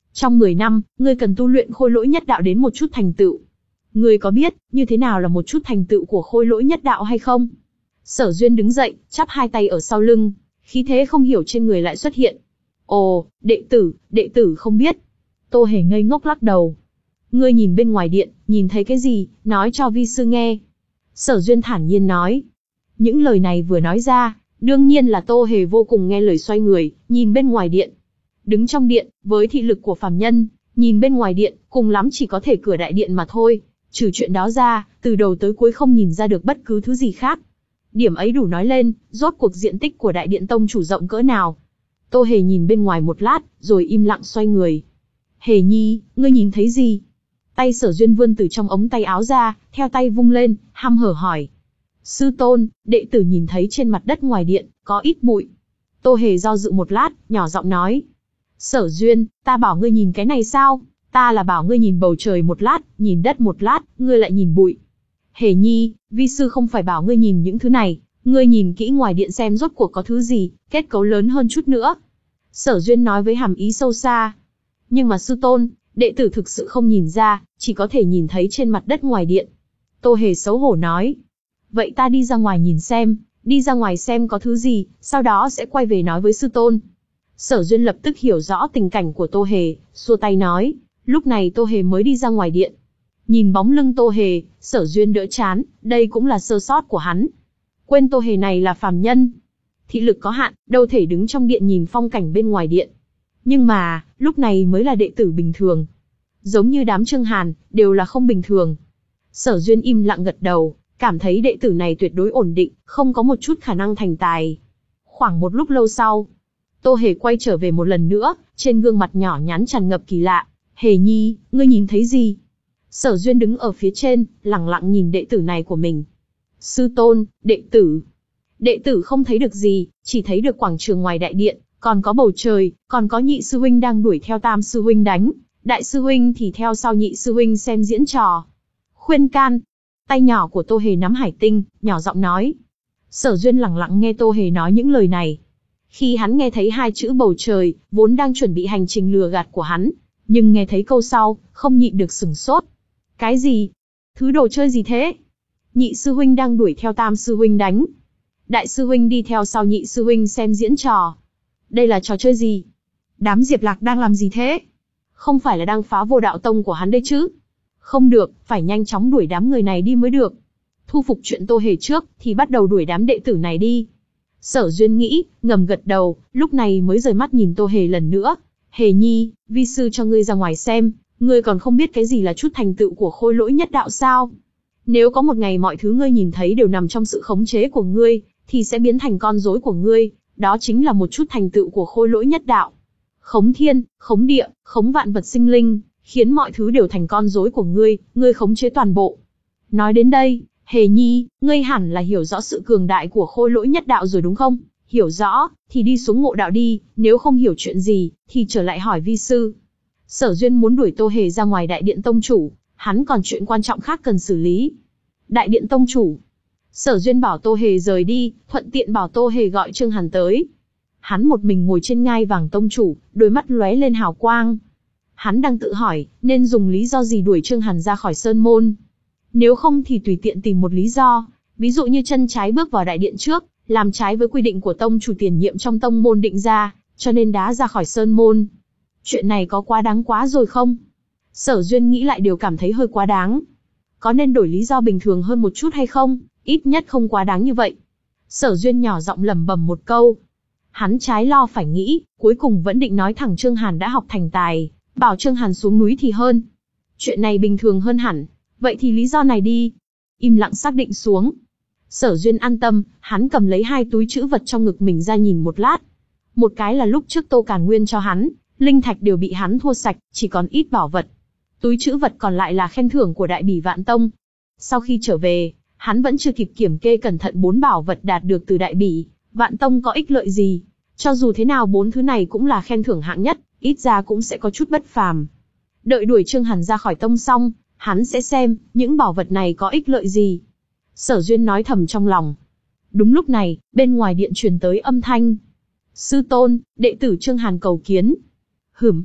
Trong mười năm, ngươi cần tu luyện khôi lỗi nhất đạo đến một chút thành tựu. Ngươi có biết, như thế nào là một chút thành tựu của khôi lỗi nhất đạo hay không? Sở Duyên đứng dậy, chắp hai tay ở sau lưng, khí thế không hiểu trên người lại xuất hiện. Ồ, đệ tử, đệ tử không biết. Tô Hề ngây ngốc lắc đầu. Ngươi nhìn bên ngoài điện, nhìn thấy cái gì, nói cho vi sư nghe. Sở Duyên thản nhiên nói. Những lời này vừa nói ra, đương nhiên là Tô Hề vô cùng nghe lời, xoay người, nhìn bên ngoài điện. Đứng trong điện, với thị lực của phàm nhân, nhìn bên ngoài điện, cùng lắm chỉ có thể cửa đại điện mà thôi. Trừ chuyện đó ra, từ đầu tới cuối không nhìn ra được bất cứ thứ gì khác. Điểm ấy đủ nói lên, rốt cuộc diện tích của đại điện tông chủ rộng cỡ nào. Tô Hề nhìn bên ngoài một lát, rồi im lặng xoay người. Hề Nhi, ngươi nhìn thấy gì? Tay Sở Duyên vươn từ trong ống tay áo ra, theo tay vung lên, hăm hở hỏi. Sư tôn, đệ tử nhìn thấy trên mặt đất ngoài điện, có ít bụi. Tô Hề do dự một lát, nhỏ giọng nói. Sở Duyên, ta bảo ngươi nhìn cái này sao? Ta là bảo ngươi nhìn bầu trời một lát, nhìn đất một lát, ngươi lại nhìn bụi. Hề Nhi, vi sư không phải bảo ngươi nhìn những thứ này, ngươi nhìn kỹ ngoài điện xem rốt cuộc có thứ gì, kết cấu lớn hơn chút nữa. Sở Duyên nói với hàm ý sâu xa. Nhưng mà sư tôn, đệ tử thực sự không nhìn ra, chỉ có thể nhìn thấy trên mặt đất ngoài điện. Tô Hề xấu hổ nói. Vậy ta đi ra ngoài nhìn xem, đi ra ngoài xem có thứ gì, sau đó sẽ quay về nói với sư tôn. Sở Duyên lập tức hiểu rõ tình cảnh của Tô Hề, xua tay nói. Lúc này Tô Hề mới đi ra ngoài điện. Nhìn bóng lưng Tô Hề, Sở Duyên đỡ chán, đây cũng là sơ sót của hắn. Quên Tô Hề này là phàm nhân. Thị lực có hạn, đâu thể đứng trong điện nhìn phong cảnh bên ngoài điện. Nhưng mà, lúc này mới là đệ tử bình thường. Giống như đám Trương Hàn, đều là không bình thường. Sở Duyên im lặng gật đầu, cảm thấy đệ tử này tuyệt đối ổn định, không có một chút khả năng thành tài. Khoảng một lúc lâu sau, Tô Hề quay trở về một lần nữa, trên gương mặt nhỏ nhắn tràn ngập kỳ lạ. Hề Nhi, ngươi nhìn thấy gì? Sở Duyên đứng ở phía trên, lặng lặng nhìn đệ tử này của mình. Sư tôn, đệ tử. Đệ tử không thấy được gì, chỉ thấy được quảng trường ngoài đại điện, còn có bầu trời, còn có nhị sư huynh đang đuổi theo tam sư huynh đánh. Đại sư huynh thì theo sau nhị sư huynh xem diễn trò. Khuyên can. Tay nhỏ của Tô Hề nắm hải tinh, nhỏ giọng nói. Sở Duyên lặng lặng nghe Tô Hề nói những lời này. Khi hắn nghe thấy hai chữ bầu trời, vốn đang chuẩn bị hành trình lừa gạt của hắn, nhưng nghe thấy câu sau, không nhịn được sửng sốt. Cái gì? Thứ đồ chơi gì thế? Nhị sư huynh đang đuổi theo tam sư huynh đánh. Đại sư huynh đi theo sau nhị sư huynh xem diễn trò. Đây là trò chơi gì? Đám Diệp Lạc đang làm gì thế? Không phải là đang phá Vô Đạo Tông của hắn đây chứ? Không được, phải nhanh chóng đuổi đám người này đi mới được. Thu phục chuyện Tô Hề trước, thì bắt đầu đuổi đám đệ tử này đi. Sở Duyên nghĩ, ngầm gật đầu, lúc này mới rời mắt nhìn Tô Hề lần nữa. Hề Nhi, vi sư cho ngươi ra ngoài xem, ngươi còn không biết cái gì là chút thành tựu của khôi lỗi nhất đạo sao? Nếu có một ngày mọi thứ ngươi nhìn thấy đều nằm trong sự khống chế của ngươi, thì sẽ biến thành con rối của ngươi, đó chính là một chút thành tựu của khôi lỗi nhất đạo. Khống thiên, khống địa, khống vạn vật sinh linh, khiến mọi thứ đều thành con rối của ngươi, ngươi khống chế toàn bộ. Nói đến đây, Hề Nhi, ngươi hẳn là hiểu rõ sự cường đại của khôi lỗi nhất đạo rồi đúng không? Hiểu rõ, thì đi xuống ngộ đạo đi, nếu không hiểu chuyện gì, thì trở lại hỏi vi sư. Sở Duyên muốn đuổi Tô Hề ra ngoài đại điện tông chủ, hắn còn chuyện quan trọng khác cần xử lý. Đại điện tông chủ. Sở Duyên bảo Tô Hề rời đi, thuận tiện bảo Tô Hề gọi Trương Hàn tới. Hắn một mình ngồi trên ngai vàng tông chủ, đôi mắt lóe lên hào quang. Hắn đang tự hỏi, nên dùng lý do gì đuổi Trương Hàn ra khỏi sơn môn. Nếu không thì tùy tiện tìm một lý do, ví dụ như chân trái bước vào đại điện trước, làm trái với quy định của tông chủ tiền nhiệm trong tông môn định ra, cho nên đá ra khỏi sơn môn. Chuyện này có quá đáng quá rồi không? Sở Duyên nghĩ lại đều cảm thấy hơi quá đáng. Có nên đổi lý do bình thường hơn một chút hay không? Ít nhất không quá đáng như vậy. Sở Duyên nhỏ giọng lẩm bẩm một câu. Hắn trái lo phải nghĩ, cuối cùng vẫn định nói thẳng Trương Hàn đã học thành tài, bảo Trương Hàn xuống núi thì hơn. Chuyện này bình thường hơn hẳn. Vậy thì lý do này đi. Im lặng xác định xuống. Sở Duyên an tâm, hắn cầm lấy hai túi trữ vật trong ngực mình ra nhìn một lát. Một cái là lúc trước Tô Càn Nguyên cho hắn, linh thạch đều bị hắn thua sạch, chỉ còn ít bảo vật. Túi trữ vật còn lại là khen thưởng của Đại Bỉ Vạn Tông. Sau khi trở về, hắn vẫn chưa kịp kiểm kê cẩn thận bốn bảo vật đạt được từ Đại Bỉ Vạn Tông có ích lợi gì. Cho dù thế nào bốn thứ này cũng là khen thưởng hạng nhất, ít ra cũng sẽ có chút bất phàm. Đợi đuổi Trương Hàn ra khỏi tông xong, hắn sẽ xem những bảo vật này có ích lợi gì. Sở Duyên nói thầm trong lòng. Đúng lúc này, bên ngoài điện truyền tới âm thanh. Sư tôn, đệ tử Trương Hàn cầu kiến. Hửm.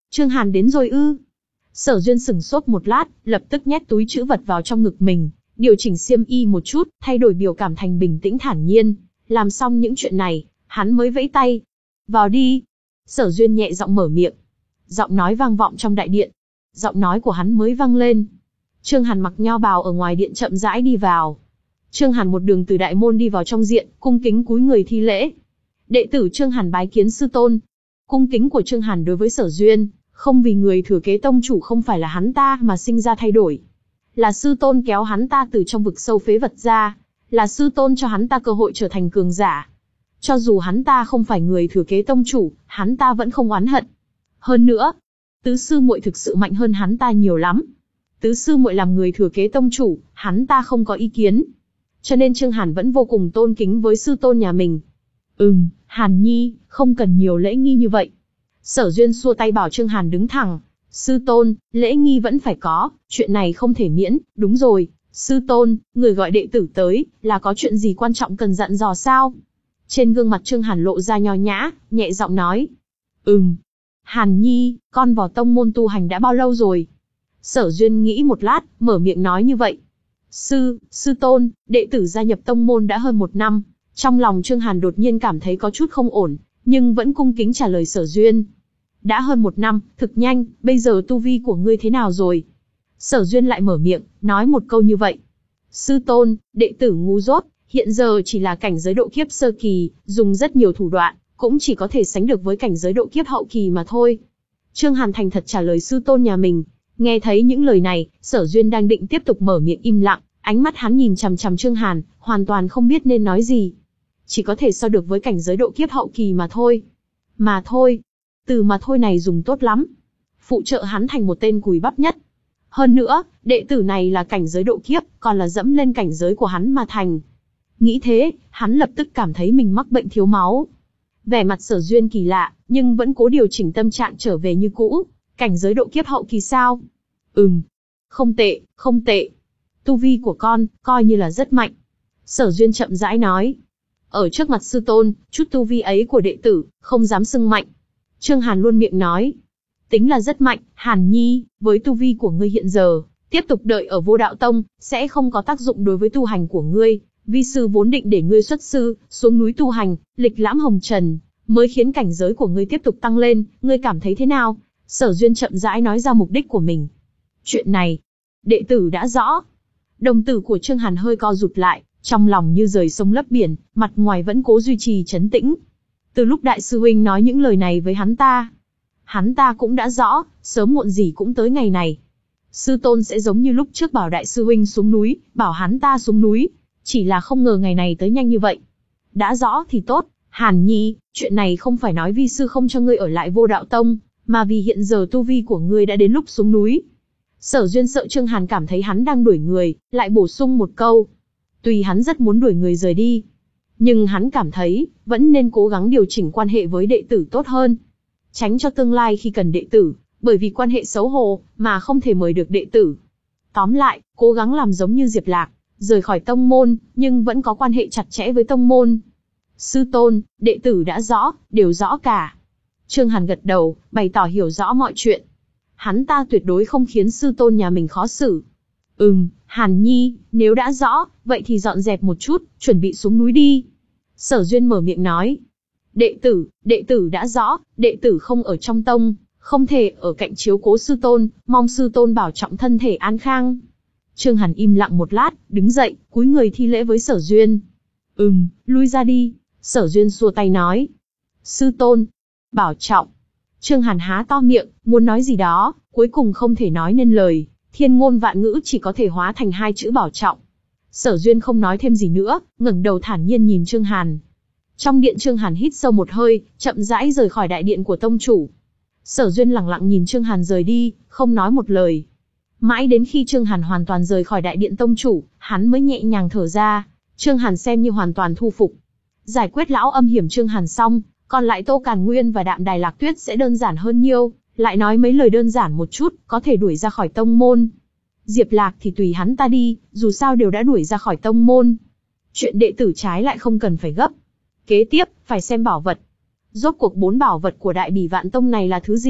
Trương Hàn đến rồi ư? Sở Duyên sửng sốt một lát, lập tức nhét túi trữ vật vào trong ngực mình, điều chỉnh xiêm y một chút, thay đổi biểu cảm thành bình tĩnh thản nhiên. Làm xong những chuyện này, hắn mới vẫy tay. Vào đi. Sở Duyên nhẹ giọng mở miệng. Giọng nói vang vọng trong đại điện. Giọng nói của hắn mới vang lên. Trương Hàn mặc nho bào ở ngoài điện chậm rãi đi vào. Trương Hàn một đường từ đại môn đi vào trong diện, cung kính cúi người thi lễ. Đệ tử Trương Hàn bái kiến sư tôn. Cung kính của Trương Hàn đối với Sở Duyên, không vì người thừa kế tông chủ không phải là hắn ta mà sinh ra thay đổi. Là sư tôn kéo hắn ta từ trong vực sâu phế vật ra, là sư tôn cho hắn ta cơ hội trở thành cường giả. Cho dù hắn ta không phải người thừa kế tông chủ, hắn ta vẫn không oán hận. Hơn nữa, tứ sư muội thực sự mạnh hơn hắn ta nhiều lắm. Tứ sư muội làm người thừa kế tông chủ, hắn ta không có ý kiến. Cho nên Trương Hàn vẫn vô cùng tôn kính với sư tôn nhà mình. Ừm, Hàn Nhi, không cần nhiều lễ nghi như vậy. Sở Duyên xua tay bảo Trương Hàn đứng thẳng. Sư tôn, lễ nghi vẫn phải có, chuyện này không thể miễn. Đúng rồi, sư tôn, người gọi đệ tử tới, là có chuyện gì quan trọng cần dặn dò sao? Trên gương mặt Trương Hàn lộ ra nho nhã, nhẹ giọng nói. Ừm, Hàn Nhi, con vào tông môn tu hành đã bao lâu rồi? Sở Duyên nghĩ một lát, mở miệng nói như vậy. Sư, sư tôn, đệ tử gia nhập tông môn đã hơn một năm. Trong lòng Trương Hàn đột nhiên cảm thấy có chút không ổn, nhưng vẫn cung kính trả lời Sở Duyên. Đã hơn một năm, thực nhanh, bây giờ tu vi của ngươi thế nào rồi? Sở Duyên lại mở miệng, nói một câu như vậy. Sư tôn, đệ tử ngu dốt, hiện giờ chỉ là cảnh giới độ kiếp sơ kỳ, dùng rất nhiều thủ đoạn, cũng chỉ có thể sánh được với cảnh giới độ kiếp hậu kỳ mà thôi. Trương Hàn thành thật trả lời sư tôn nhà mình. Nghe thấy những lời này, Sở Duyên đang định tiếp tục mở miệng im lặng, ánh mắt hắn nhìn chằm chằm Trương Hàn, hoàn toàn không biết nên nói gì. Chỉ có thể so được với cảnh giới độ kiếp hậu kỳ mà thôi. Mà thôi. Từ mà thôi này dùng tốt lắm. Phụ trợ hắn thành một tên cùi bắp nhất. Hơn nữa, đệ tử này là cảnh giới độ kiếp, còn là dẫm lên cảnh giới của hắn mà thành. Nghĩ thế, hắn lập tức cảm thấy mình mắc bệnh thiếu máu. Vẻ mặt Sở Duyên kỳ lạ, nhưng vẫn cố điều chỉnh tâm trạng trở về như cũ. Cảnh giới độ kiếp hậu kỳ sao? Ừm. Không tệ, không tệ. Tu vi của con, coi như là rất mạnh. Sở Duyên chậm rãi nói. Ở trước mặt sư tôn, chút tu vi ấy của đệ tử, không dám xưng mạnh. Trương Hàn luôn miệng nói. Tính là rất mạnh, Hàn Nhi, với tu vi của ngươi hiện giờ, tiếp tục đợi ở Vô Đạo Tông, sẽ không có tác dụng đối với tu hành của ngươi. Vi sư vốn định để ngươi xuất sư, xuống núi tu hành, lịch lãm hồng trần, mới khiến cảnh giới của ngươi tiếp tục tăng lên, ngươi cảm thấy thế nào? Sở Duyên chậm rãi nói ra mục đích của mình. Chuyện này, đệ tử đã rõ. Đồng tử của Trương Hàn hơi co rụt lại, trong lòng như rời sông lấp biển, mặt ngoài vẫn cố duy trì trấn tĩnh. Từ lúc đại sư huynh nói những lời này với hắn ta, hắn ta cũng đã rõ, sớm muộn gì cũng tới ngày này. Sư tôn sẽ giống như lúc trước bảo đại sư huynh xuống núi, bảo hắn ta xuống núi, chỉ là không ngờ ngày này tới nhanh như vậy. Đã rõ thì tốt, Hàn Nhi, chuyện này không phải nói vi sư không cho ngươi ở lại Vô Đạo Tông, mà vì hiện giờ tu vi của ngươi đã đến lúc xuống núi. Sở Duyên sợ Trương Hàn cảm thấy hắn đang đuổi người, lại bổ sung một câu. Tuy hắn rất muốn đuổi người rời đi, nhưng hắn cảm thấy, vẫn nên cố gắng điều chỉnh quan hệ với đệ tử tốt hơn. Tránh cho tương lai khi cần đệ tử, bởi vì quan hệ xấu hổ, mà không thể mời được đệ tử. Tóm lại, cố gắng làm giống như Diệp Lạc, rời khỏi tông môn, nhưng vẫn có quan hệ chặt chẽ với tông môn. Sư tôn, đệ tử đã rõ, đều rõ cả. Trương Hàn gật đầu, bày tỏ hiểu rõ mọi chuyện. Hắn ta tuyệt đối không khiến sư tôn nhà mình khó xử. Ừm, Hàn Nhi, nếu đã rõ, vậy thì dọn dẹp một chút, chuẩn bị xuống núi đi. Sở Duyên mở miệng nói. Đệ tử, đệ tử đã rõ, đệ tử không ở trong tông, không thể ở cạnh chiếu cố sư tôn, mong sư tôn bảo trọng thân thể an khang. Trương Hàn im lặng một lát, đứng dậy, cúi người thi lễ với Sở Duyên. Ừm, lui ra đi. Sở Duyên xua tay nói. Sư tôn, bảo trọng. Trương Hàn há to miệng, muốn nói gì đó, cuối cùng không thể nói nên lời, thiên ngôn vạn ngữ chỉ có thể hóa thành hai chữ bảo trọng. Sở Duyên không nói thêm gì nữa, ngẩng đầu thản nhiên nhìn Trương Hàn. Trong điện Trương Hàn hít sâu một hơi, chậm rãi rời khỏi đại điện của tông chủ. Sở Duyên lặng lặng nhìn Trương Hàn rời đi, không nói một lời. Mãi đến khi Trương Hàn hoàn toàn rời khỏi đại điện tông chủ, hắn mới nhẹ nhàng thở ra. Trương Hàn xem như hoàn toàn thu phục. Giải quyết lão âm hiểm Trương Hàn xong, còn lại Tô Càn Nguyên và Đạm Đài Lạc Tuyết sẽ đơn giản hơn nhiều, lại nói mấy lời đơn giản một chút, có thể đuổi ra khỏi tông môn. Diệp Lạc thì tùy hắn ta đi, dù sao đều đã đuổi ra khỏi tông môn. Chuyện đệ tử trái lại không cần phải gấp. Kế tiếp, phải xem bảo vật. Rốt cuộc bốn bảo vật của Đại Bỉ Vạn Tông này là thứ gì?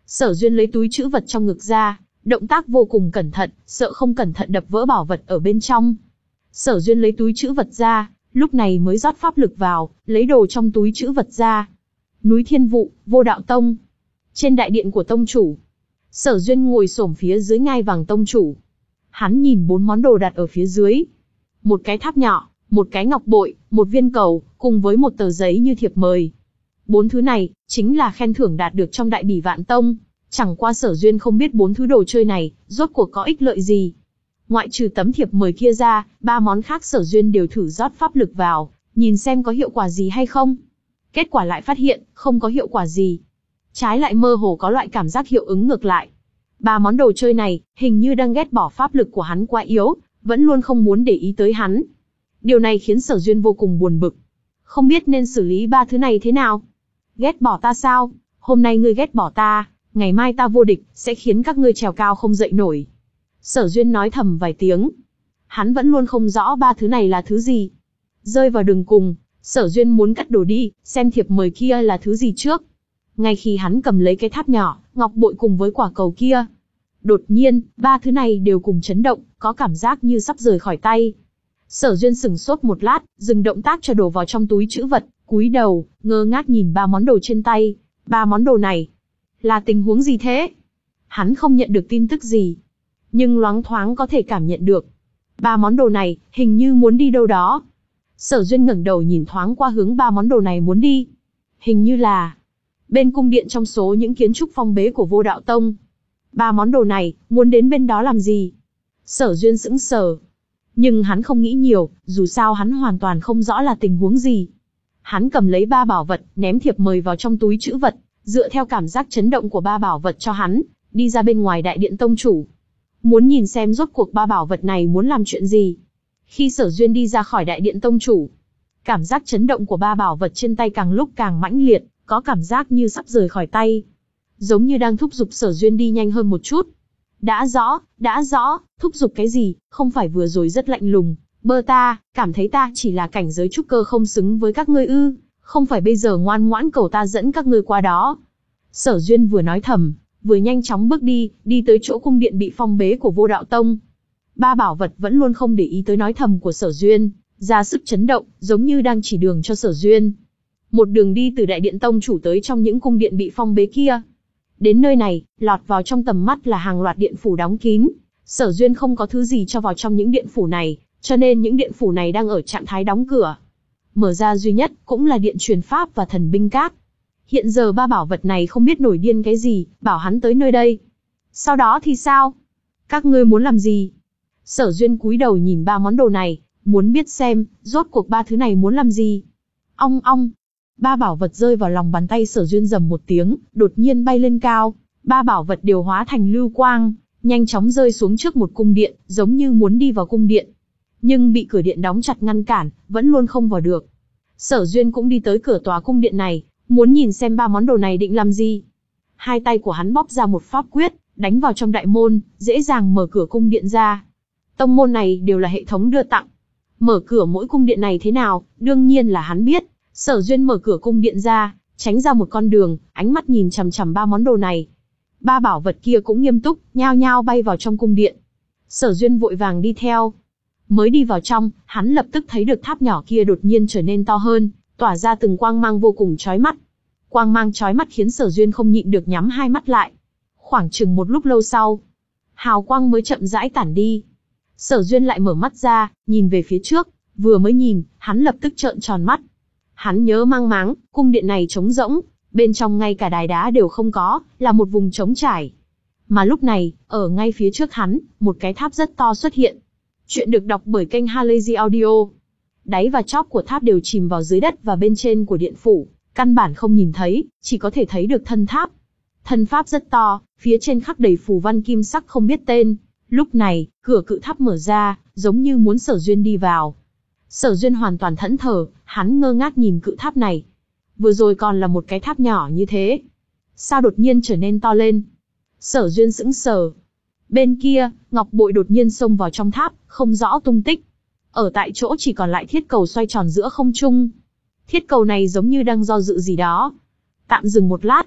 Sở Duyên lấy túi trữ vật trong ngực ra, động tác vô cùng cẩn thận, sợ không cẩn thận đập vỡ bảo vật ở bên trong. Sở Duyên lấy túi trữ vật ra, lúc này mới rót pháp lực vào, lấy đồ trong túi trữ vật ra. Núi Thiên Vụ, Vô Đạo Tông. Trên đại điện của tông chủ, Sở Duyên ngồi xổm phía dưới ngai vàng tông chủ. Hắn nhìn bốn món đồ đặt ở phía dưới. Một cái tháp nhỏ, một cái ngọc bội, một viên cầu, cùng với một tờ giấy như thiệp mời. Bốn thứ này, chính là khen thưởng đạt được trong Đại Bỉ Vạn Tông. Chẳng qua Sở Duyên không biết bốn thứ đồ chơi này, rốt cuộc có ích lợi gì. Ngoại trừ tấm thiệp mời kia ra, ba món khác Sở Duyên đều thử rót pháp lực vào, nhìn xem có hiệu quả gì hay không. Kết quả lại phát hiện, không có hiệu quả gì. Trái lại mơ hồ có loại cảm giác hiệu ứng ngược lại. Ba món đồ chơi này, hình như đang ghét bỏ pháp lực của hắn quá yếu, vẫn luôn không muốn để ý tới hắn. Điều này khiến Sở Duyên vô cùng buồn bực. Không biết nên xử lý ba thứ này thế nào. Ghét bỏ ta sao? Hôm nay ngươi ghét bỏ ta, ngày mai ta vô địch, sẽ khiến các ngươi trèo cao không dậy nổi. Sở Duyên nói thầm vài tiếng. Hắn vẫn luôn không rõ ba thứ này là thứ gì. Rơi vào đường cùng, Sở Duyên muốn cắt đồ đi, xem thiệp mời kia là thứ gì trước. Ngay khi hắn cầm lấy cái tháp nhỏ, ngọc bội cùng với quả cầu kia, đột nhiên, ba thứ này đều cùng chấn động, có cảm giác như sắp rời khỏi tay. Sở Duyên sửng sốt một lát, dừng động tác cho đồ vào trong túi trữ vật, cúi đầu, ngơ ngác nhìn ba món đồ trên tay. Ba món đồ này, là tình huống gì thế? Hắn không nhận được tin tức gì, nhưng loáng thoáng có thể cảm nhận được. Ba món đồ này, hình như muốn đi đâu đó. Sở Duyên ngẩng đầu nhìn thoáng qua hướng ba món đồ này muốn đi. Hình như là bên cung điện trong số những kiến trúc phong bế của Vô Đạo Tông. Ba món đồ này, muốn đến bên đó làm gì? Sở Duyên sững sờ. Nhưng hắn không nghĩ nhiều, dù sao hắn hoàn toàn không rõ là tình huống gì. Hắn cầm lấy ba bảo vật, ném thiệp mời vào trong túi trữ vật, dựa theo cảm giác chấn động của ba bảo vật cho hắn, đi ra bên ngoài đại điện tông chủ. Muốn nhìn xem rốt cuộc ba bảo vật này muốn làm chuyện gì. Khi Sở Duyên đi ra khỏi đại điện tông chủ, cảm giác chấn động của ba bảo vật trên tay càng lúc càng mãnh liệt, có cảm giác như sắp rời khỏi tay. Giống như đang thúc giục Sở Duyên đi nhanh hơn một chút. Đã rõ, đã rõ, thúc giục cái gì, không phải vừa rồi rất lạnh lùng, bơ ta, cảm thấy ta chỉ là cảnh giới trúc cơ không xứng với các ngươi ư, không phải bây giờ ngoan ngoãn cầu ta dẫn các ngươi qua đó. Sở Duyên vừa nói thầm, vừa nhanh chóng bước đi, đi tới chỗ cung điện bị phong bế của Vô Đạo Tông. Ba bảo vật vẫn luôn không để ý tới nói thầm của Sở Duyên, ra sức chấn động, giống như đang chỉ đường cho Sở Duyên. Một đường đi từ đại điện tông chủ tới trong những cung điện bị phong bế kia. Đến nơi này, lọt vào trong tầm mắt là hàng loạt điện phủ đóng kín. Sở Duyên không có thứ gì cho vào trong những điện phủ này, cho nên những điện phủ này đang ở trạng thái đóng cửa. Mở ra duy nhất, cũng là điện truyền pháp và thần binh cát. Hiện giờ ba bảo vật này không biết nổi điên cái gì, bảo hắn tới nơi đây. Sau đó thì sao? Các ngươi muốn làm gì? Sở Duyên cúi đầu nhìn ba món đồ này, muốn biết xem, rốt cuộc ba thứ này muốn làm gì. Ong ong. Ba bảo vật rơi vào lòng bàn tay Sở Duyên rầm một tiếng, đột nhiên bay lên cao. Ba bảo vật đều hóa thành lưu quang, nhanh chóng rơi xuống trước một cung điện, giống như muốn đi vào cung điện. Nhưng bị cửa điện đóng chặt ngăn cản, vẫn luôn không vào được. Sở Duyên cũng đi tới cửa tòa cung điện này, muốn nhìn xem ba món đồ này định làm gì. Hai tay của hắn bóp ra một pháp quyết, đánh vào trong đại môn, dễ dàng mở cửa cung điện ra. Tông môn này đều là hệ thống đưa tặng. Mở cửa mỗi cung điện này thế nào, đương nhiên là hắn biết. Sở Duyên mở cửa cung điện ra, tránh ra một con đường, ánh mắt nhìn chằm chằm ba món đồ này. Ba bảo vật kia cũng nghiêm túc, nhao nhao bay vào trong cung điện. Sở Duyên vội vàng đi theo. Mới đi vào trong, hắn lập tức thấy được tháp nhỏ kia đột nhiên trở nên to hơn, tỏa ra từng quang mang vô cùng chói mắt. Quang mang chói mắt khiến Sở Duyên không nhịn được nhắm hai mắt lại. Khoảng chừng một lúc lâu sau, hào quang mới chậm rãi tản đi. Sở Duyên lại mở mắt ra, nhìn về phía trước, vừa mới nhìn, hắn lập tức trợn tròn mắt. Hắn nhớ mang máng, cung điện này trống rỗng, bên trong ngay cả đài đá đều không có, là một vùng trống trải. Mà lúc này, ở ngay phía trước hắn, một cái tháp rất to xuất hiện. Chuyện được đọc bởi kênh Halazy Audio. Đáy và chóp của tháp đều chìm vào dưới đất và bên trên của điện phủ, căn bản không nhìn thấy, chỉ có thể thấy được thân tháp. Thân pháp rất to, phía trên khắc đầy phù văn kim sắc không biết tên. Lúc này, cửa cự tháp mở ra, giống như muốn Sở Duyên đi vào. Sở Duyên hoàn toàn thẫn thờ, hắn ngơ ngác nhìn cự tháp này. Vừa rồi còn là một cái tháp nhỏ như thế, sao đột nhiên trở nên to lên? Sở Duyên sững sờ. Bên kia, ngọc bội đột nhiên xông vào trong tháp, không rõ tung tích. Ở tại chỗ chỉ còn lại thiết cầu xoay tròn giữa không trung. Thiết cầu này giống như đang do dự gì đó. Tạm dừng một lát.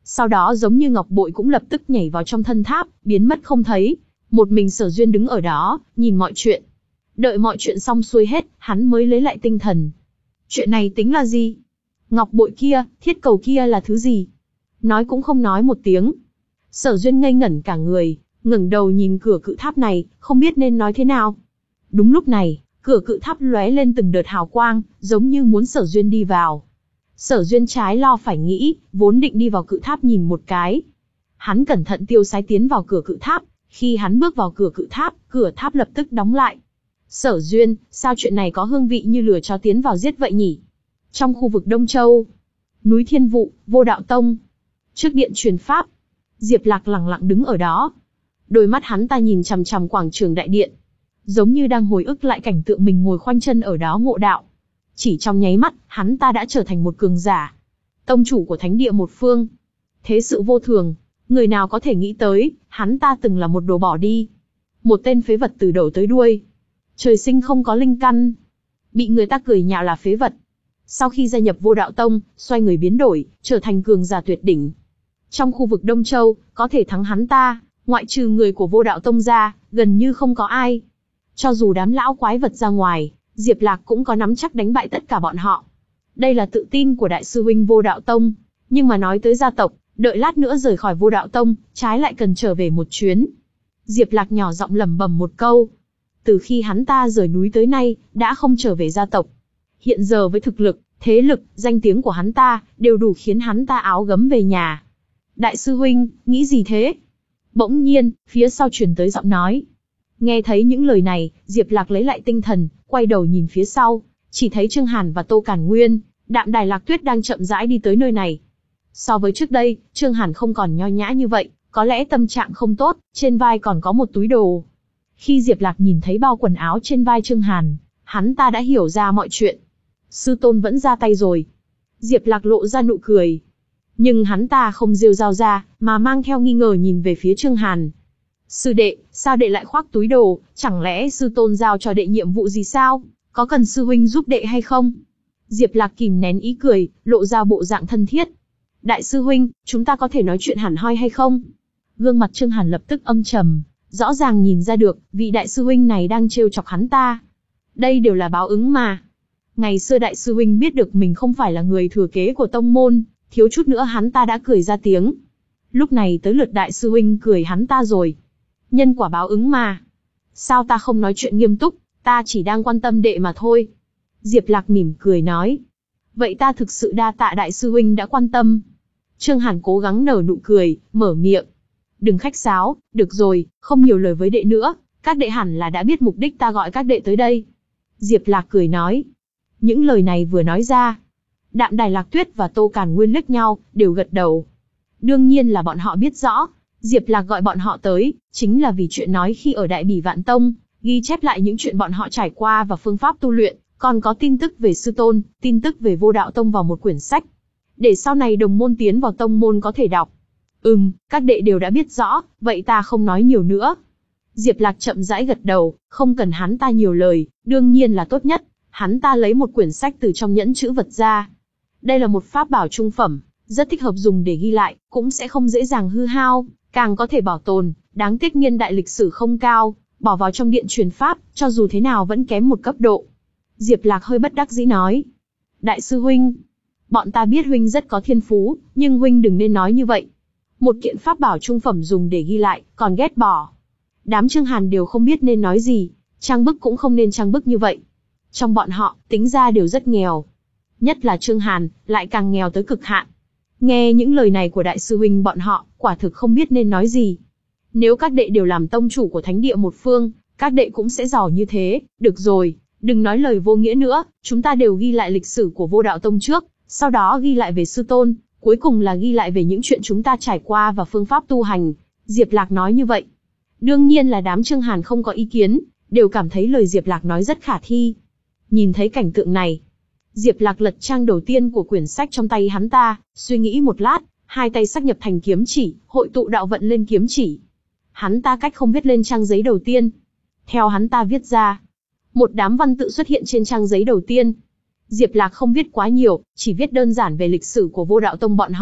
Sau đó giống như ngọc bội cũng lập tức nhảy vào trong thân tháp, biến mất không thấy. Một mình Sở Duyên đứng ở đó, nhìn mọi chuyện. Đợi mọi chuyện xong xuôi hết, hắn mới lấy lại tinh thần. Chuyện này tính là gì? Ngọc bội kia, thiết cầu kia là thứ gì? Nói cũng không nói một tiếng. Sở Duyên ngây ngẩn cả người, ngẩng đầu nhìn cửa cự tháp này, không biết nên nói thế nào. Đúng lúc này, cửa cự tháp lóe lên từng đợt hào quang, giống như muốn Sở Duyên đi vào. Sở Duyên trái lo phải nghĩ, vốn định đi vào cự tháp nhìn một cái. Hắn cẩn thận tiêu sái tiến vào cửa cự tháp, khi hắn bước vào cửa cự tháp, cửa tháp lập tức đóng lại. Sở Duyên, sao chuyện này có hương vị như lừa chó tiến vào giết vậy nhỉ? Trong khu vực Đông Châu, núi Thiên Vụ, Vô Đạo Tông, trước điện truyền pháp, Diệp Lạc lặng lặng đứng ở đó. Đôi mắt hắn ta nhìn chằm chằm quảng trường đại điện, giống như đang hồi ức lại cảnh tượng mình ngồi khoanh chân ở đó ngộ đạo. Chỉ trong nháy mắt, hắn ta đã trở thành một cường giả, tông chủ của thánh địa một phương. Thế sự vô thường, người nào có thể nghĩ tới, hắn ta từng là một đồ bỏ đi, một tên phế vật từ đầu tới đuôi, trời sinh không có linh căn, bị người ta cười nhạo là phế vật. Sau khi gia nhập Vô Đạo Tông, xoay người biến đổi, trở thành cường giả tuyệt đỉnh. Trong khu vực Đông Châu, có thể thắng hắn ta, ngoại trừ người của Vô Đạo Tông ra, gần như không có ai. Cho dù đám lão quái vật ra ngoài, Diệp Lạc cũng có nắm chắc đánh bại tất cả bọn họ. Đây là tự tin của đại sư huynh Vô Đạo Tông, nhưng mà nói tới gia tộc, đợi lát nữa rời khỏi Vô Đạo Tông, trái lại cần trở về một chuyến. Diệp Lạc nhỏ giọng lẩm bẩm một câu. Từ khi hắn ta rời núi tới nay, đã không trở về gia tộc. Hiện giờ với thực lực, thế lực, danh tiếng của hắn ta, đều đủ khiến hắn ta áo gấm về nhà. Đại sư huynh, nghĩ gì thế? Bỗng nhiên, phía sau truyền tới giọng nói. Nghe thấy những lời này, Diệp Lạc lấy lại tinh thần, quay đầu nhìn phía sau, chỉ thấy Trương Hàn và Tô Càn Nguyên, Đạm Đài Lạc Tuyết đang chậm rãi đi tới nơi này. So với trước đây, Trương Hàn không còn nho nhã như vậy, có lẽ tâm trạng không tốt, trên vai còn có một túi đồ. Khi Diệp Lạc nhìn thấy bao quần áo trên vai Trương Hàn, hắn ta đã hiểu ra mọi chuyện. Sư tôn vẫn ra tay rồi. Diệp Lạc lộ ra nụ cười. Nhưng hắn ta không rêu rao ra, mà mang theo nghi ngờ nhìn về phía Trương Hàn. Sư đệ, sao đệ lại khoác túi đồ, chẳng lẽ sư tôn giao cho đệ nhiệm vụ gì sao? Có cần sư huynh giúp đệ hay không? Diệp Lạc kìm nén ý cười, lộ ra bộ dạng thân thiết. Đại sư huynh, chúng ta có thể nói chuyện hẳn hoi hay không? Gương mặt Trương Hàn lập tức âm trầm, rõ ràng nhìn ra được, vị đại sư huynh này đang trêu chọc hắn ta. Đây đều là báo ứng mà. Ngày xưa đại sư huynh biết được mình không phải là người thừa kế của tông môn, thiếu chút nữa hắn ta đã cười ra tiếng. Lúc này tới lượt đại sư huynh cười hắn ta rồi. Nhân quả báo ứng mà. Sao ta không nói chuyện nghiêm túc, ta chỉ đang quan tâm đệ mà thôi. Diệp Lạc mỉm cười nói. Vậy ta thực sự đa tạ đại sư huynh đã quan tâm. Trương Hàn cố gắng nở nụ cười, mở miệng. Đừng khách sáo, được rồi, không nhiều lời với đệ nữa, các đệ hẳn là đã biết mục đích ta gọi các đệ tới đây. Diệp Lạc cười nói. Những lời này vừa nói ra, Đạm Đài Lạc Tuyết và Tô Càn Nguyên liếc nhau, đều gật đầu. Đương nhiên là bọn họ biết rõ, Diệp Lạc gọi bọn họ tới, chính là vì chuyện nói khi ở Đại Bỉ Vạn Tông, ghi chép lại những chuyện bọn họ trải qua và phương pháp tu luyện, còn có tin tức về sư tôn, tin tức về Vô Đạo Tông vào một quyển sách. Để sau này đồng môn tiến vào tông môn có thể đọc. Ừm, các đệ đều đã biết rõ, vậy ta không nói nhiều nữa. Diệp Lạc chậm rãi gật đầu, không cần hắn ta nhiều lời, đương nhiên là tốt nhất. Hắn ta lấy một quyển sách từ trong nhẫn chữ vật ra. Đây là một pháp bảo trung phẩm, rất thích hợp dùng để ghi lại, cũng sẽ không dễ dàng hư hao, càng có thể bảo tồn, đáng tiếc niên đại lịch sử không cao, bỏ vào trong điện truyền pháp, cho dù thế nào vẫn kém một cấp độ. Diệp Lạc hơi bất đắc dĩ nói. Đại sư huynh, bọn ta biết huynh rất có thiên phú, nhưng huynh đừng nên nói như vậy. Một kiện pháp bảo trung phẩm dùng để ghi lại, còn ghét bỏ. Đám Trương Hàn đều không biết nên nói gì, trang bức cũng không nên trang bức như vậy. Trong bọn họ, tính ra đều rất nghèo. Nhất là Trương Hàn, lại càng nghèo tới cực hạn. Nghe những lời này của đại sư huynh bọn họ, quả thực không biết nên nói gì. Nếu các đệ đều làm tông chủ của thánh địa một phương, các đệ cũng sẽ giỏi như thế. Được rồi, đừng nói lời vô nghĩa nữa, chúng ta đều ghi lại lịch sử của Vô Đạo Tông trước, sau đó ghi lại về sư tôn, cuối cùng là ghi lại về những chuyện chúng ta trải qua và phương pháp tu hành. Diệp Lạc nói như vậy. Đương nhiên là đám Trương Hàn không có ý kiến, đều cảm thấy lời Diệp Lạc nói rất khả thi. Nhìn thấy cảnh tượng này, Diệp Lạc lật trang đầu tiên của quyển sách trong tay hắn ta, suy nghĩ một lát, hai tay sắc nhập thành kiếm chỉ, hội tụ đạo vận lên kiếm chỉ. Hắn ta cách không viết lên trang giấy đầu tiên. Theo hắn ta viết ra, một đám văn tự xuất hiện trên trang giấy đầu tiên. Diệp Lạc không viết quá nhiều, chỉ viết đơn giản về lịch sử của Vô Đạo Tông bọn họ,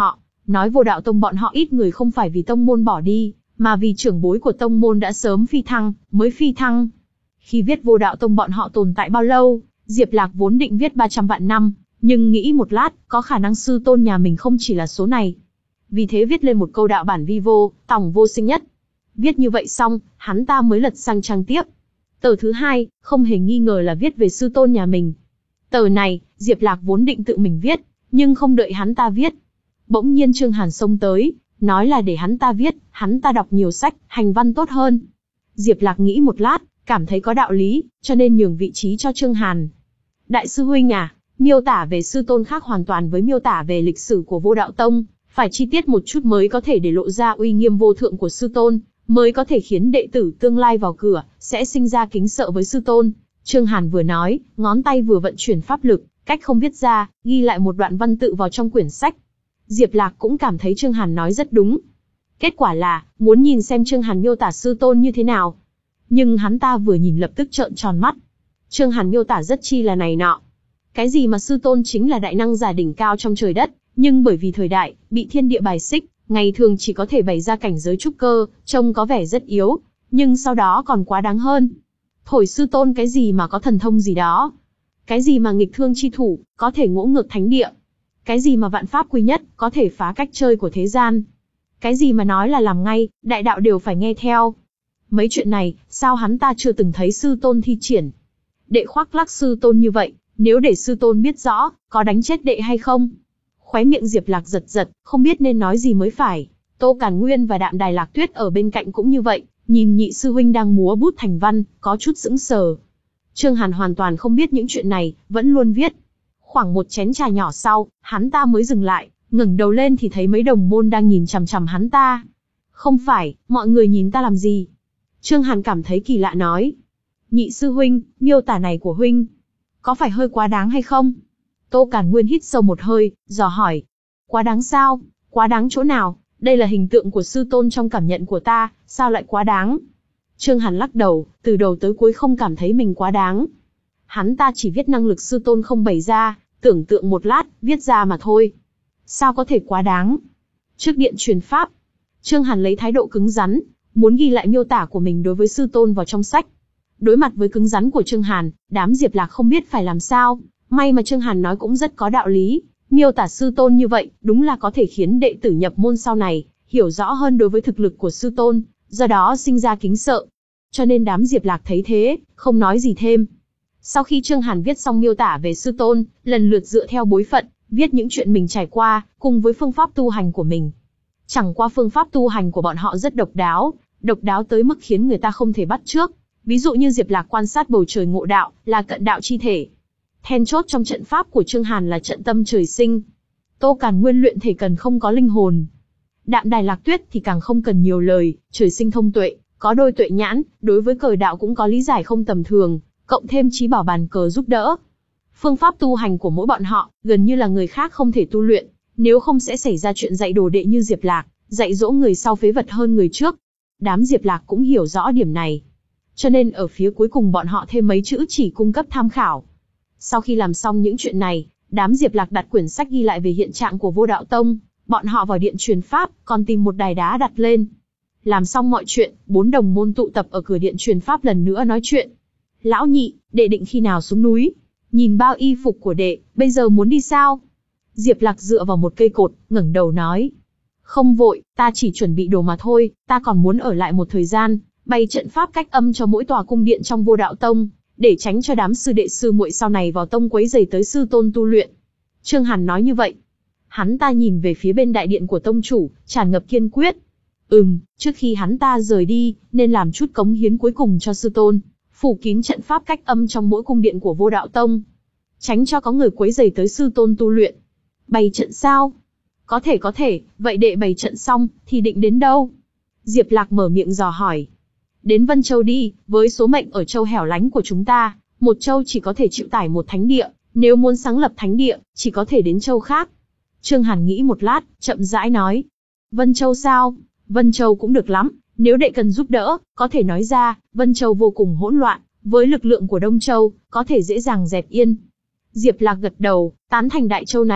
nói Vô Đạo Tông bọn họ ít người không phải vì tông môn bỏ đi, mà vì trưởng bối của tông môn đã sớm phi thăng, mới phi thăng. Khi viết Vô Đạo Tông bọn họ tồn tại bao lâu, Diệp Lạc vốn định viết ba trăm vạn năm, nhưng nghĩ một lát, có khả năng sư tôn nhà mình không chỉ là số này. Vì thế viết lên một câu đạo bản vi vô, tòng vô sinh nhất. Viết như vậy xong, hắn ta mới lật sang trang tiếp. Tờ thứ hai, không hề nghi ngờ là viết về sư tôn nhà mình. Tờ này, Diệp Lạc vốn định tự mình viết, nhưng không đợi hắn ta viết. Bỗng nhiên Trương Hàn xông tới, nói là để hắn ta viết, hắn ta đọc nhiều sách, hành văn tốt hơn. Diệp Lạc nghĩ một lát, cảm thấy có đạo lý, cho nên nhường vị trí cho Trương Hàn. Đại sư huynh à, miêu tả về sư tôn khác hoàn toàn với miêu tả về lịch sử của Vô Đạo Tông, phải chi tiết một chút mới có thể để lộ ra uy nghiêm vô thượng của sư tôn, mới có thể khiến đệ tử tương lai vào cửa, sẽ sinh ra kính sợ với sư tôn. Trương Hàn vừa nói, ngón tay vừa vận chuyển pháp lực, cách không viết ra, ghi lại một đoạn văn tự vào trong quyển sách. Diệp Lạc cũng cảm thấy Trương Hàn nói rất đúng. Kết quả là, muốn nhìn xem Trương Hàn miêu tả sư tôn như thế nào. Nhưng hắn ta vừa nhìn lập tức trợn tròn mắt. Trương Hàn miêu tả rất chi là này nọ. Cái gì mà sư tôn chính là đại năng giả đỉnh cao trong trời đất, nhưng bởi vì thời đại, bị thiên địa bài xích, ngày thường chỉ có thể bày ra cảnh giới trúc cơ, trông có vẻ rất yếu, nhưng sau đó còn quá đáng hơn. Thổi sư tôn cái gì mà có thần thông gì đó. Cái gì mà nghịch thương chi thủ, có thể ngỗ ngược thánh địa. Cái gì mà vạn pháp quy nhất, có thể phá cách chơi của thế gian. Cái gì mà nói là làm ngay, đại đạo đều phải nghe theo. Mấy chuyện này, sao hắn ta chưa từng thấy sư tôn thi triển. Đệ khoác lác sư tôn như vậy, nếu để sư tôn biết rõ, có đánh chết đệ hay không? Khóe miệng Diệp Lạc giật giật, không biết nên nói gì mới phải. Tô Càn Nguyên và Đạm Đài Lạc Tuyết ở bên cạnh cũng như vậy, nhìn nhị sư huynh đang múa bút thành văn, có chút sững sờ. Trương Hàn hoàn toàn không biết những chuyện này, vẫn luôn viết. Khoảng một chén trà nhỏ sau, hắn ta mới dừng lại, ngẩng đầu lên thì thấy mấy đồng môn đang nhìn chằm chằm hắn ta. Không phải, mọi người nhìn ta làm gì? Trương Hàn cảm thấy kỳ lạ nói. Nhị sư huynh, miêu tả này của huynh, có phải hơi quá đáng hay không? Tô Càn Nguyên hít sâu một hơi, dò hỏi. Quá đáng sao? Quá đáng chỗ nào? Đây là hình tượng của sư tôn trong cảm nhận của ta, sao lại quá đáng? Trương Hàn lắc đầu, từ đầu tới cuối không cảm thấy mình quá đáng. Hắn ta chỉ viết năng lực sư tôn không bày ra, tưởng tượng một lát, viết ra mà thôi. Sao có thể quá đáng? Trước điện truyền pháp, Trương Hàn lấy thái độ cứng rắn, muốn ghi lại miêu tả của mình đối với sư tôn vào trong sách. Đối mặt với cứng rắn của Trương Hàn, đám Diệp Lạc không biết phải làm sao. May mà Trương Hàn nói cũng rất có đạo lý, miêu tả sư tôn như vậy, đúng là có thể khiến đệ tử nhập môn sau này hiểu rõ hơn đối với thực lực của sư tôn, do đó sinh ra kính sợ. Cho nên đám Diệp Lạc thấy thế, không nói gì thêm. Sau khi Trương Hàn viết xong miêu tả về sư tôn, lần lượt dựa theo bối phận, viết những chuyện mình trải qua, cùng với phương pháp tu hành của mình. Chẳng qua phương pháp tu hành của bọn họ rất độc đáo, độc đáo tới mức khiến người ta không thể bắt chước. Ví dụ như Diệp Lạc quan sát bầu trời ngộ đạo, là cận đạo chi thể. Then chốt trong trận pháp của Trương Hàn là trận tâm trời sinh. Tô Càn Nguyên luyện thể cần không có linh hồn. Đạm Đài Lạc Tuyết thì càng không cần nhiều lời, trời sinh thông tuệ, có đôi tuệ nhãn, đối với cờ đạo cũng có lý giải không tầm thường, cộng thêm trí bảo bàn cờ giúp đỡ. Phương pháp tu hành của mỗi bọn họ, gần như là người khác không thể tu luyện, nếu không sẽ xảy ra chuyện dạy đồ đệ như Diệp Lạc, dạy dỗ người sau phế vật hơn người trước. Đám Diệp Lạc cũng hiểu rõ điểm này. Cho nên ở phía cuối cùng bọn họ thêm mấy chữ chỉ cung cấp tham khảo. Sau khi làm xong những chuyện này, đám Diệp Lạc đặt quyển sách ghi lại về hiện trạng của Vô Đạo Tông, bọn họ vào điện truyền pháp, còn tìm một đài đá đặt lên. Làm xong mọi chuyện, bốn đồng môn tụ tập ở cửa điện truyền pháp lần nữa nói chuyện. Lão nhị, đệ định khi nào xuống núi? Nhìn bao y phục của đệ, bây giờ muốn đi sao? Diệp Lạc dựa vào một cây cột, ngẩng đầu nói. Không vội, ta chỉ chuẩn bị đồ mà thôi, ta còn muốn ở lại một thời gian, bày trận pháp cách âm cho mỗi tòa cung điện trong Vô Đạo Tông, để tránh cho đám sư đệ sư muội sau này vào tông quấy rầy tới sư tôn tu luyện. Trương Hàn nói như vậy. Hắn ta nhìn về phía bên đại điện của tông chủ, tràn ngập kiên quyết. Ừm, trước khi hắn ta rời đi, nên làm chút cống hiến cuối cùng cho sư tôn, phủ kín trận pháp cách âm trong mỗi cung điện của Vô Đạo Tông, tránh cho có người quấy rầy tới sư tôn tu luyện. Bày trận sao? Có thể có thể, vậy đệ bày trận xong, thì định đến đâu? Diệp Lạc mở miệng dò hỏi. Đến Vân Châu đi, với số mệnh ở châu hẻo lánh của chúng ta, một châu chỉ có thể chịu tải một thánh địa, nếu muốn sáng lập thánh địa, chỉ có thể đến châu khác. Trương Hàn nghĩ một lát, chậm rãi nói. Vân Châu sao? Vân Châu cũng được lắm, nếu đệ cần giúp đỡ, có thể nói ra, Vân Châu vô cùng hỗn loạn, với lực lượng của Đông Châu, có thể dễ dàng dẹp yên. Diệp Lạc gật đầu, tán thành Đại Châu này,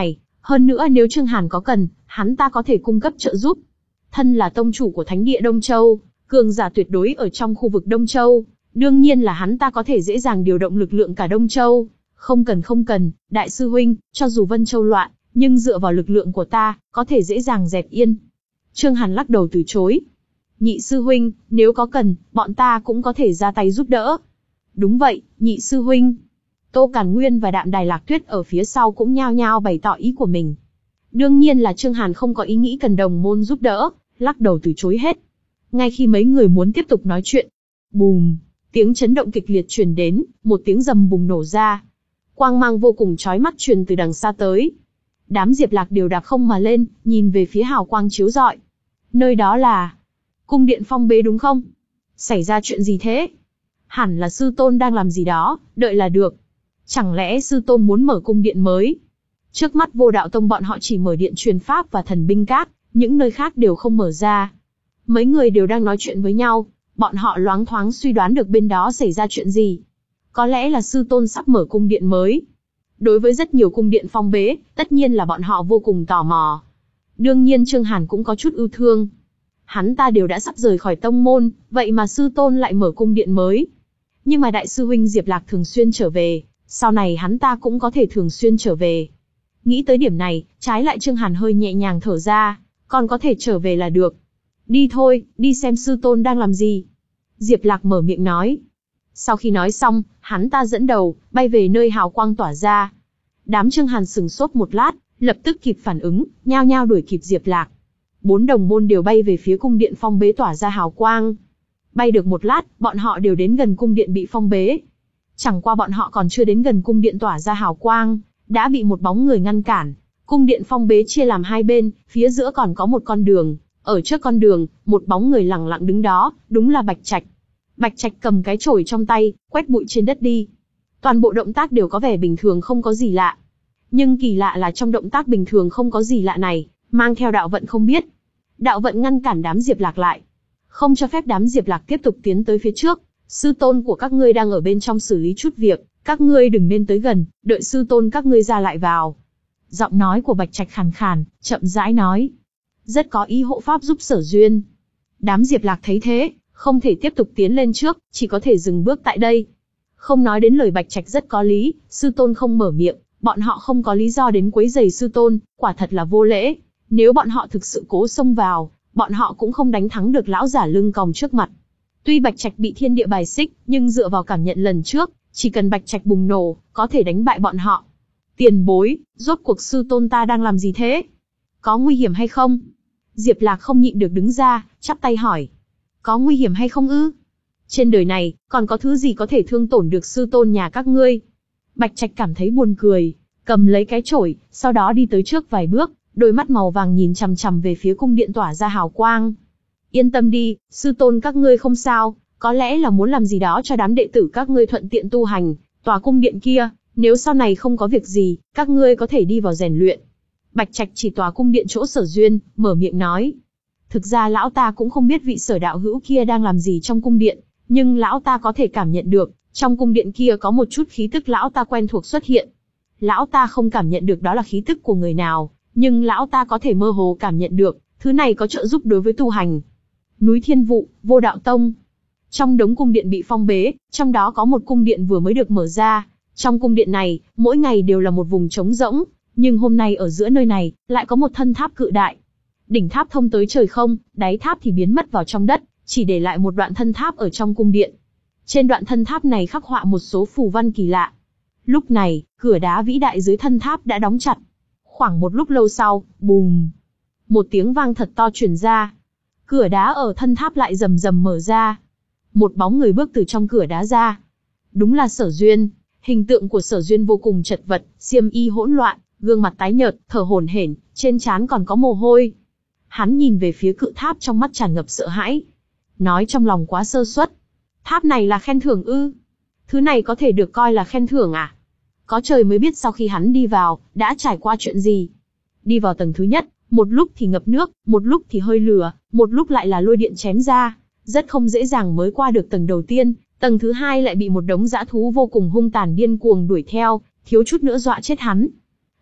Hơn nữa nếu Trương Hàn có cần, hắn ta có thể cung cấp trợ giúp. Thân là tông chủ của Thánh địa Đông Châu, cường giả tuyệt đối ở trong khu vực Đông Châu, đương nhiên là hắn ta có thể dễ dàng điều động lực lượng cả Đông Châu. Không cần không cần, đại sư huynh, cho dù Vân Châu loạn, nhưng dựa vào lực lượng của ta, có thể dễ dàng dẹp yên. Trương Hàn lắc đầu từ chối. Nhị sư huynh, nếu có cần, bọn ta cũng có thể ra tay giúp đỡ. Đúng vậy, nhị sư huynh. Tô Càn Nguyên và Đạm Đài Lạc Tuyết ở phía sau cũng nhao nhao bày tỏ ý của mình. Đương nhiên là Trương Hàn không có ý nghĩ cần đồng môn giúp đỡ, lắc đầu từ chối hết. Ngay khi mấy người muốn tiếp tục nói chuyện, bùm, tiếng chấn động kịch liệt truyền đến, một tiếng rầm bùng nổ ra. Quang mang vô cùng chói mắt truyền từ đằng xa tới. Đám Diệp Lạc đều đạp không mà lên, nhìn về phía hào quang chiếu rọi. Nơi đó là cung điện phong bế đúng không? Xảy ra chuyện gì thế? Hẳn là sư tôn đang làm gì đó, đợi là được. Chẳng lẽ sư tôn muốn mở cung điện mới? Trước mắt Vô Đạo Tông bọn họ chỉ mở điện truyền pháp và thần binh các, những nơi khác đều không mở ra. Mấy người đều đang nói chuyện với nhau, bọn họ loáng thoáng suy đoán được bên đó xảy ra chuyện gì. Có lẽ là sư tôn sắp mở cung điện mới. Đối với rất nhiều cung điện phong bế, tất nhiên là bọn họ vô cùng tò mò. Đương nhiên Trương Hàn cũng có chút ưu thương. Hắn ta đều đã sắp rời khỏi tông môn, vậy mà sư tôn lại mở cung điện mới. Nhưng mà đại sư huynh Diệp Lạc thường xuyên trở về, sau này hắn ta cũng có thể thường xuyên trở về. Nghĩ tới điểm này, trái lại Trương Hàn hơi nhẹ nhàng thở ra, còn có thể trở về là được. Đi thôi, đi xem sư tôn đang làm gì. Diệp Lạc mở miệng nói. Sau khi nói xong, hắn ta dẫn đầu, bay về nơi hào quang tỏa ra. Đám Trương Hàn sừng sốt một lát, lập tức kịp phản ứng, nhao nhao đuổi kịp Diệp Lạc. Bốn đồng môn đều bay về phía cung điện phong bế tỏa ra hào quang. Bay được một lát, bọn họ đều đến gần cung điện bị phong bế. Chẳng qua bọn họ còn chưa đến gần cung điện tỏa ra hào quang, đã bị một bóng người ngăn cản. Cung điện phong bế chia làm hai bên, phía giữa còn có một con đường. Ở trước con đường, một bóng người lẳng lặng đứng đó, đúng là Bạch Trạch. Bạch Trạch cầm cái chổi trong tay, quét bụi trên đất đi. Toàn bộ động tác đều có vẻ bình thường không có gì lạ. Nhưng kỳ lạ là trong động tác bình thường không có gì lạ này, mang theo đạo vận không biết. Đạo vận ngăn cản đám Diệp Lạc lại, không cho phép đám Diệp Lạc tiếp tục tiến tới phía trước. Sư tôn của các ngươi đang ở bên trong xử lý chút việc, các ngươi đừng nên tới gần, đợi sư tôn các ngươi ra lại vào. Giọng nói của Bạch Trạch khàn khàn, chậm rãi nói. Rất có ý hộ pháp giúp Sở Duyên. Đám Diệp Lạc thấy thế, không thể tiếp tục tiến lên trước, chỉ có thể dừng bước tại đây. Không nói đến lời Bạch Trạch rất có lý, sư tôn không mở miệng, bọn họ không có lý do đến quấy rầy sư tôn, quả thật là vô lễ. Nếu bọn họ thực sự cố xông vào, bọn họ cũng không đánh thắng được lão giả lưng còng trước mặt. Tuy Bạch Trạch bị thiên địa bài xích, nhưng dựa vào cảm nhận lần trước, chỉ cần Bạch Trạch bùng nổ, có thể đánh bại bọn họ. Tiền bối, rốt cuộc sư tôn ta đang làm gì thế? Có nguy hiểm hay không? Diệp Lạc không nhịn được đứng ra, chắp tay hỏi. Có nguy hiểm hay không ư? Trên đời này, còn có thứ gì có thể thương tổn được sư tôn nhà các ngươi? Bạch Trạch cảm thấy buồn cười, cầm lấy cái chổi, sau đó đi tới trước vài bước, đôi mắt màu vàng nhìn chằm chằm về phía cung điện tỏa ra hào quang. Yên tâm đi, sư tôn các ngươi không sao, có lẽ là muốn làm gì đó cho đám đệ tử các ngươi thuận tiện tu hành, tòa cung điện kia, nếu sau này không có việc gì, các ngươi có thể đi vào rèn luyện. Bạch Trạch chỉ tòa cung điện chỗ Sở Duyên, mở miệng nói. Thực ra lão ta cũng không biết vị Sở đạo hữu kia đang làm gì trong cung điện, nhưng lão ta có thể cảm nhận được, trong cung điện kia có một chút khí tức lão ta quen thuộc xuất hiện. Lão ta không cảm nhận được đó là khí tức của người nào, nhưng lão ta có thể mơ hồ cảm nhận được, thứ này có trợ giúp đối với tu hành. Núi Thiên Vụ, Vô Đạo Tông. Trong đống cung điện bị phong bế, trong đó có một cung điện vừa mới được mở ra. Trong cung điện này, mỗi ngày đều là một vùng trống rỗng, nhưng hôm nay ở giữa nơi này, lại có một thân tháp cự đại. Đỉnh tháp thông tới trời không, đáy tháp thì biến mất vào trong đất, chỉ để lại một đoạn thân tháp ở trong cung điện. Trên đoạn thân tháp này khắc họa một số phù văn kỳ lạ. Lúc này, cửa đá vĩ đại dưới thân tháp đã đóng chặt. Khoảng một lúc lâu sau, bùm, một tiếng vang thật to truyền ra. Cửa đá ở thân tháp lại rầm rầm mở ra. Một bóng người bước từ trong cửa đá ra. Đúng là Sở Duyên. Hình tượng của Sở Duyên vô cùng chật vật, xiêm y hỗn loạn, gương mặt tái nhợt, thở hổn hển, trên trán còn có mồ hôi. Hắn nhìn về phía cự tháp trong mắt tràn ngập sợ hãi. Nói trong lòng quá sơ suất. Tháp này là khen thưởng ư? Thứ này có thể được coi là khen thưởng à? Có trời mới biết sau khi hắn đi vào, đã trải qua chuyện gì. Đi vào tầng thứ nhất, một lúc thì ngập nước, một lúc thì hơi lửa, một lúc lại là lôi điện chém ra. Rất không dễ dàng mới qua được tầng đầu tiên, tầng thứ hai lại bị một đống dã thú vô cùng hung tàn điên cuồng đuổi theo, thiếu chút nữa dọa chết hắn.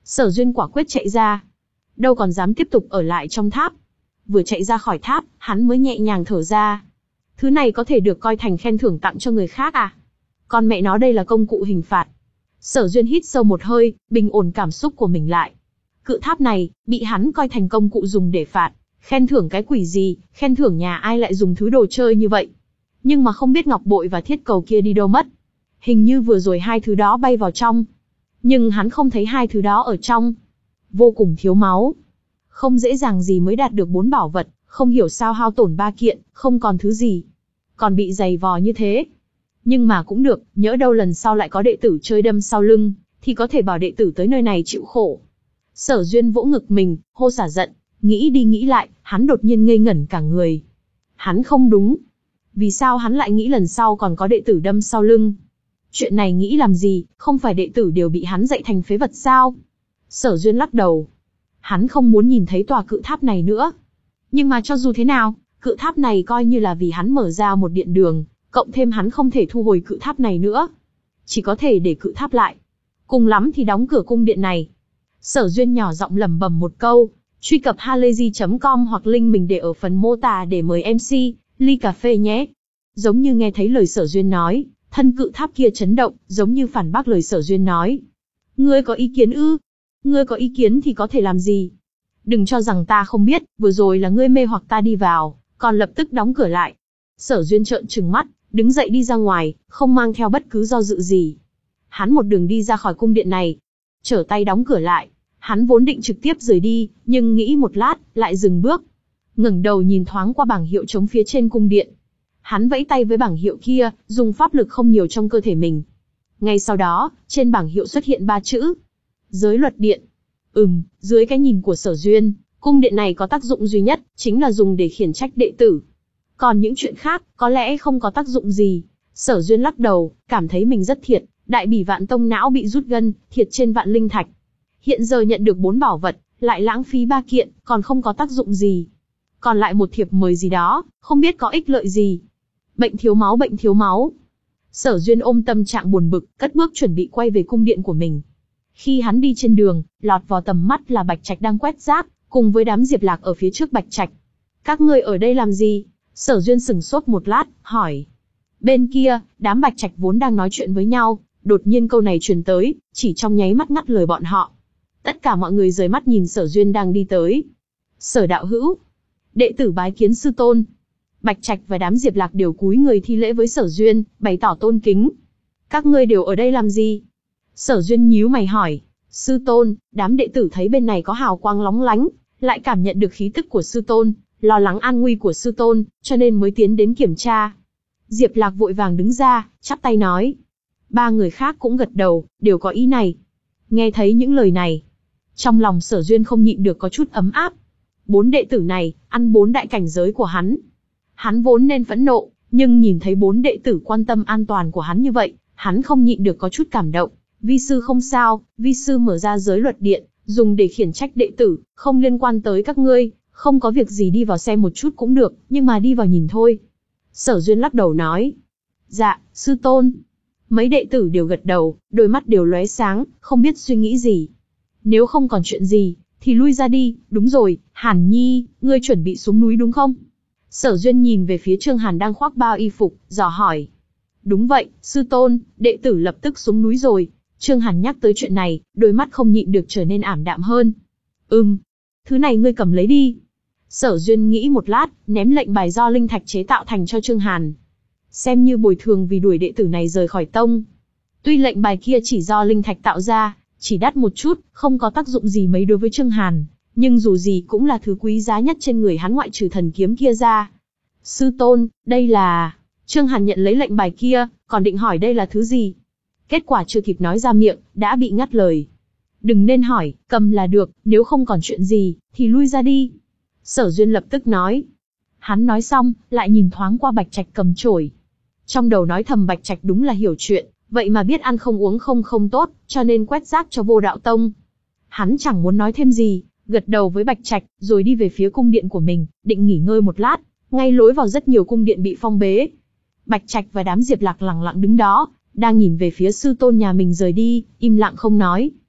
Sở Duyên quả quyết chạy ra. Đâu còn dám tiếp tục ở lại trong tháp. Vừa chạy ra khỏi tháp, hắn mới nhẹ nhàng thở ra. Thứ này có thể được coi thành khen thưởng tặng cho người khác à? Còn mẹ nó đây là công cụ hình phạt. Sở Duyên hít sâu một hơi, bình ổn cảm xúc của mình lại. Cự tháp này, bị hắn coi thành công cụ dùng để phạt. Khen thưởng cái quỷ gì, khen thưởng nhà ai lại dùng thứ đồ chơi như vậy. Nhưng mà không biết ngọc bội và thiết cầu kia đi đâu mất. Hình như vừa rồi hai thứ đó bay vào trong. Nhưng hắn không thấy hai thứ đó ở trong. Vô cùng thiếu máu. Không dễ dàng gì mới đạt được bốn bảo vật, không hiểu sao hao tổn ba kiện, không còn thứ gì. Còn bị giày vò như thế. Nhưng mà cũng được, nhỡ đâu lần sau lại có đệ tử chơi đâm sau lưng, thì có thể bảo đệ tử tới nơi này chịu khổ. Sở Duyên vỗ ngực mình, hô xả giận, nghĩ đi nghĩ lại, hắn đột nhiên ngây ngẩn cả người. Hắn không đúng. Vì sao hắn lại nghĩ lần sau còn có đệ tử đâm sau lưng? Chuyện này nghĩ làm gì, không phải đệ tử đều bị hắn dạy thành phế vật sao? Sở Duyên lắc đầu. Hắn không muốn nhìn thấy tòa cự tháp này nữa. Nhưng mà cho dù thế nào, cự tháp này coi như là vì hắn mở ra một điện đường, cộng thêm hắn không thể thu hồi cự tháp này nữa. Chỉ có thể để cự tháp lại. Cùng lắm thì đóng cửa cung điện này. Sở Duyên nhỏ giọng lẩm bẩm một câu, truy cập halayzi chấm com hoặc link mình để ở phần mô tả để mời em xê, ly cà phê nhé. Giống như nghe thấy lời Sở Duyên nói, thân cự tháp kia chấn động, giống như phản bác lời Sở Duyên nói. Ngươi có ý kiến ư? Ngươi có ý kiến thì có thể làm gì? Đừng cho rằng ta không biết, vừa rồi là ngươi mê hoặc ta đi vào, còn lập tức đóng cửa lại. Sở Duyên trợn trừng mắt, đứng dậy đi ra ngoài, không mang theo bất cứ do dự gì. Hắn một đường đi ra khỏi cung điện này, trở tay đóng cửa lại. Hắn vốn định trực tiếp rời đi, nhưng nghĩ một lát, lại dừng bước. Ngẩng đầu nhìn thoáng qua bảng hiệu trống phía trên cung điện. Hắn vẫy tay với bảng hiệu kia, dùng pháp lực không nhiều trong cơ thể mình. Ngay sau đó, trên bảng hiệu xuất hiện ba chữ. Giới luật điện. Ừm, dưới cái nhìn của Sở Duyên, cung điện này có tác dụng duy nhất, chính là dùng để khiển trách đệ tử. Còn những chuyện khác, có lẽ không có tác dụng gì. Sở Duyên lắc đầu, cảm thấy mình rất thiệt, Đại Bỉ Vạn Tông não bị rút gân, thiệt trên vạn linh thạch. Hiện giờ nhận được bốn bảo vật, lại lãng phí ba kiện, còn không có tác dụng gì. Còn lại một thiệp mời gì đó, không biết có ích lợi gì. Bệnh thiếu máu, bệnh thiếu máu. Sở Duyên ôm tâm trạng buồn bực, cất bước chuẩn bị quay về cung điện của mình. Khi hắn đi trên đường, lọt vào tầm mắt là Bạch Trạch đang quét rác, cùng với đám Diệp Lạc ở phía trước Bạch Trạch. Các ngươi ở đây làm gì? Sở Duyên sững sốt một lát, hỏi. Bên kia, đám Bạch Trạch vốn đang nói chuyện với nhau, đột nhiên câu này truyền tới, chỉ trong nháy mắt ngắt lời bọn họ. Tất cả mọi người rời mắt nhìn Sở Duyên đang đi tới. Sở đạo hữu, đệ tử bái kiến sư tôn. Bạch Trạch và đám Diệp Lạc đều cúi người thi lễ với Sở Duyên, bày tỏ tôn kính. Các ngươi đều ở đây làm gì? Sở Duyên nhíu mày hỏi. Sư tôn, đám đệ tử thấy bên này có hào quang lóng lánh, lại cảm nhận được khí tức của sư tôn, lo lắng an nguy của sư tôn, cho nên mới tiến đến kiểm tra. Diệp Lạc vội vàng đứng ra, chắp tay nói. Ba người khác cũng gật đầu, đều có ý này. Nghe thấy những lời này, trong lòng Sở Duyên không nhịn được có chút ấm áp. Bốn đệ tử này, ăn bốn đại cảnh giới của hắn. Hắn vốn nên phẫn nộ, nhưng nhìn thấy bốn đệ tử quan tâm an toàn của hắn như vậy, hắn không nhịn được có chút cảm động. Vi sư không sao, vi sư mở ra giới luật điện, dùng để khiển trách đệ tử, không liên quan tới các ngươi, không có việc gì đi vào xem một chút cũng được, nhưng mà đi vào nhìn thôi. Sở Duyên lắc đầu nói. Dạ, sư tôn. Mấy đệ tử đều gật đầu, đôi mắt đều lóe sáng, không biết suy nghĩ gì. Nếu không còn chuyện gì, thì lui ra đi, đúng rồi, Hàn Nhi, ngươi chuẩn bị xuống núi đúng không? Sở Duyên nhìn về phía Trương Hàn đang khoác bao y phục, dò hỏi. Đúng vậy, sư tôn, đệ tử lập tức xuống núi rồi. Trương Hàn nhắc tới chuyện này, đôi mắt không nhịn được trở nên ảm đạm hơn. Ừm, thứ này ngươi cầm lấy đi. Sở Duyên nghĩ một lát, ném lệnh bài do linh thạch chế tạo thành cho Trương Hàn. Xem như bồi thường vì đuổi đệ tử này rời khỏi tông. Tuy lệnh bài kia chỉ do linh thạch tạo ra, chỉ đắt một chút, không có tác dụng gì mấy đối với Trương Hàn, nhưng dù gì cũng là thứ quý giá nhất trên người hắn ngoại trừ thần kiếm kia ra. Sư tôn, đây là... Trương Hàn nhận lấy lệnh bài kia, còn định hỏi đây là thứ gì. Kết quả chưa kịp nói ra miệng, đã bị ngắt lời. Đừng nên hỏi, cầm là được, nếu không còn chuyện gì, thì lui ra đi. Sở Duyên lập tức nói. Hắn nói xong, lại nhìn thoáng qua Bạch Trạch cầm chổi. Trong đầu nói thầm Bạch Trạch đúng là hiểu chuyện, vậy mà biết ăn không uống không không tốt, cho nên quét rác cho Vô Đạo Tông. Hắn chẳng muốn nói thêm gì, gật đầu với Bạch Trạch, rồi đi về phía cung điện của mình, định nghỉ ngơi một lát. Ngay lối vào rất nhiều cung điện bị phong bế. Bạch Trạch và đám Diệp Lạc lặng lặng đứng đó, đang nhìn về phía sư tôn nhà mình rời đi, im lặng không nói.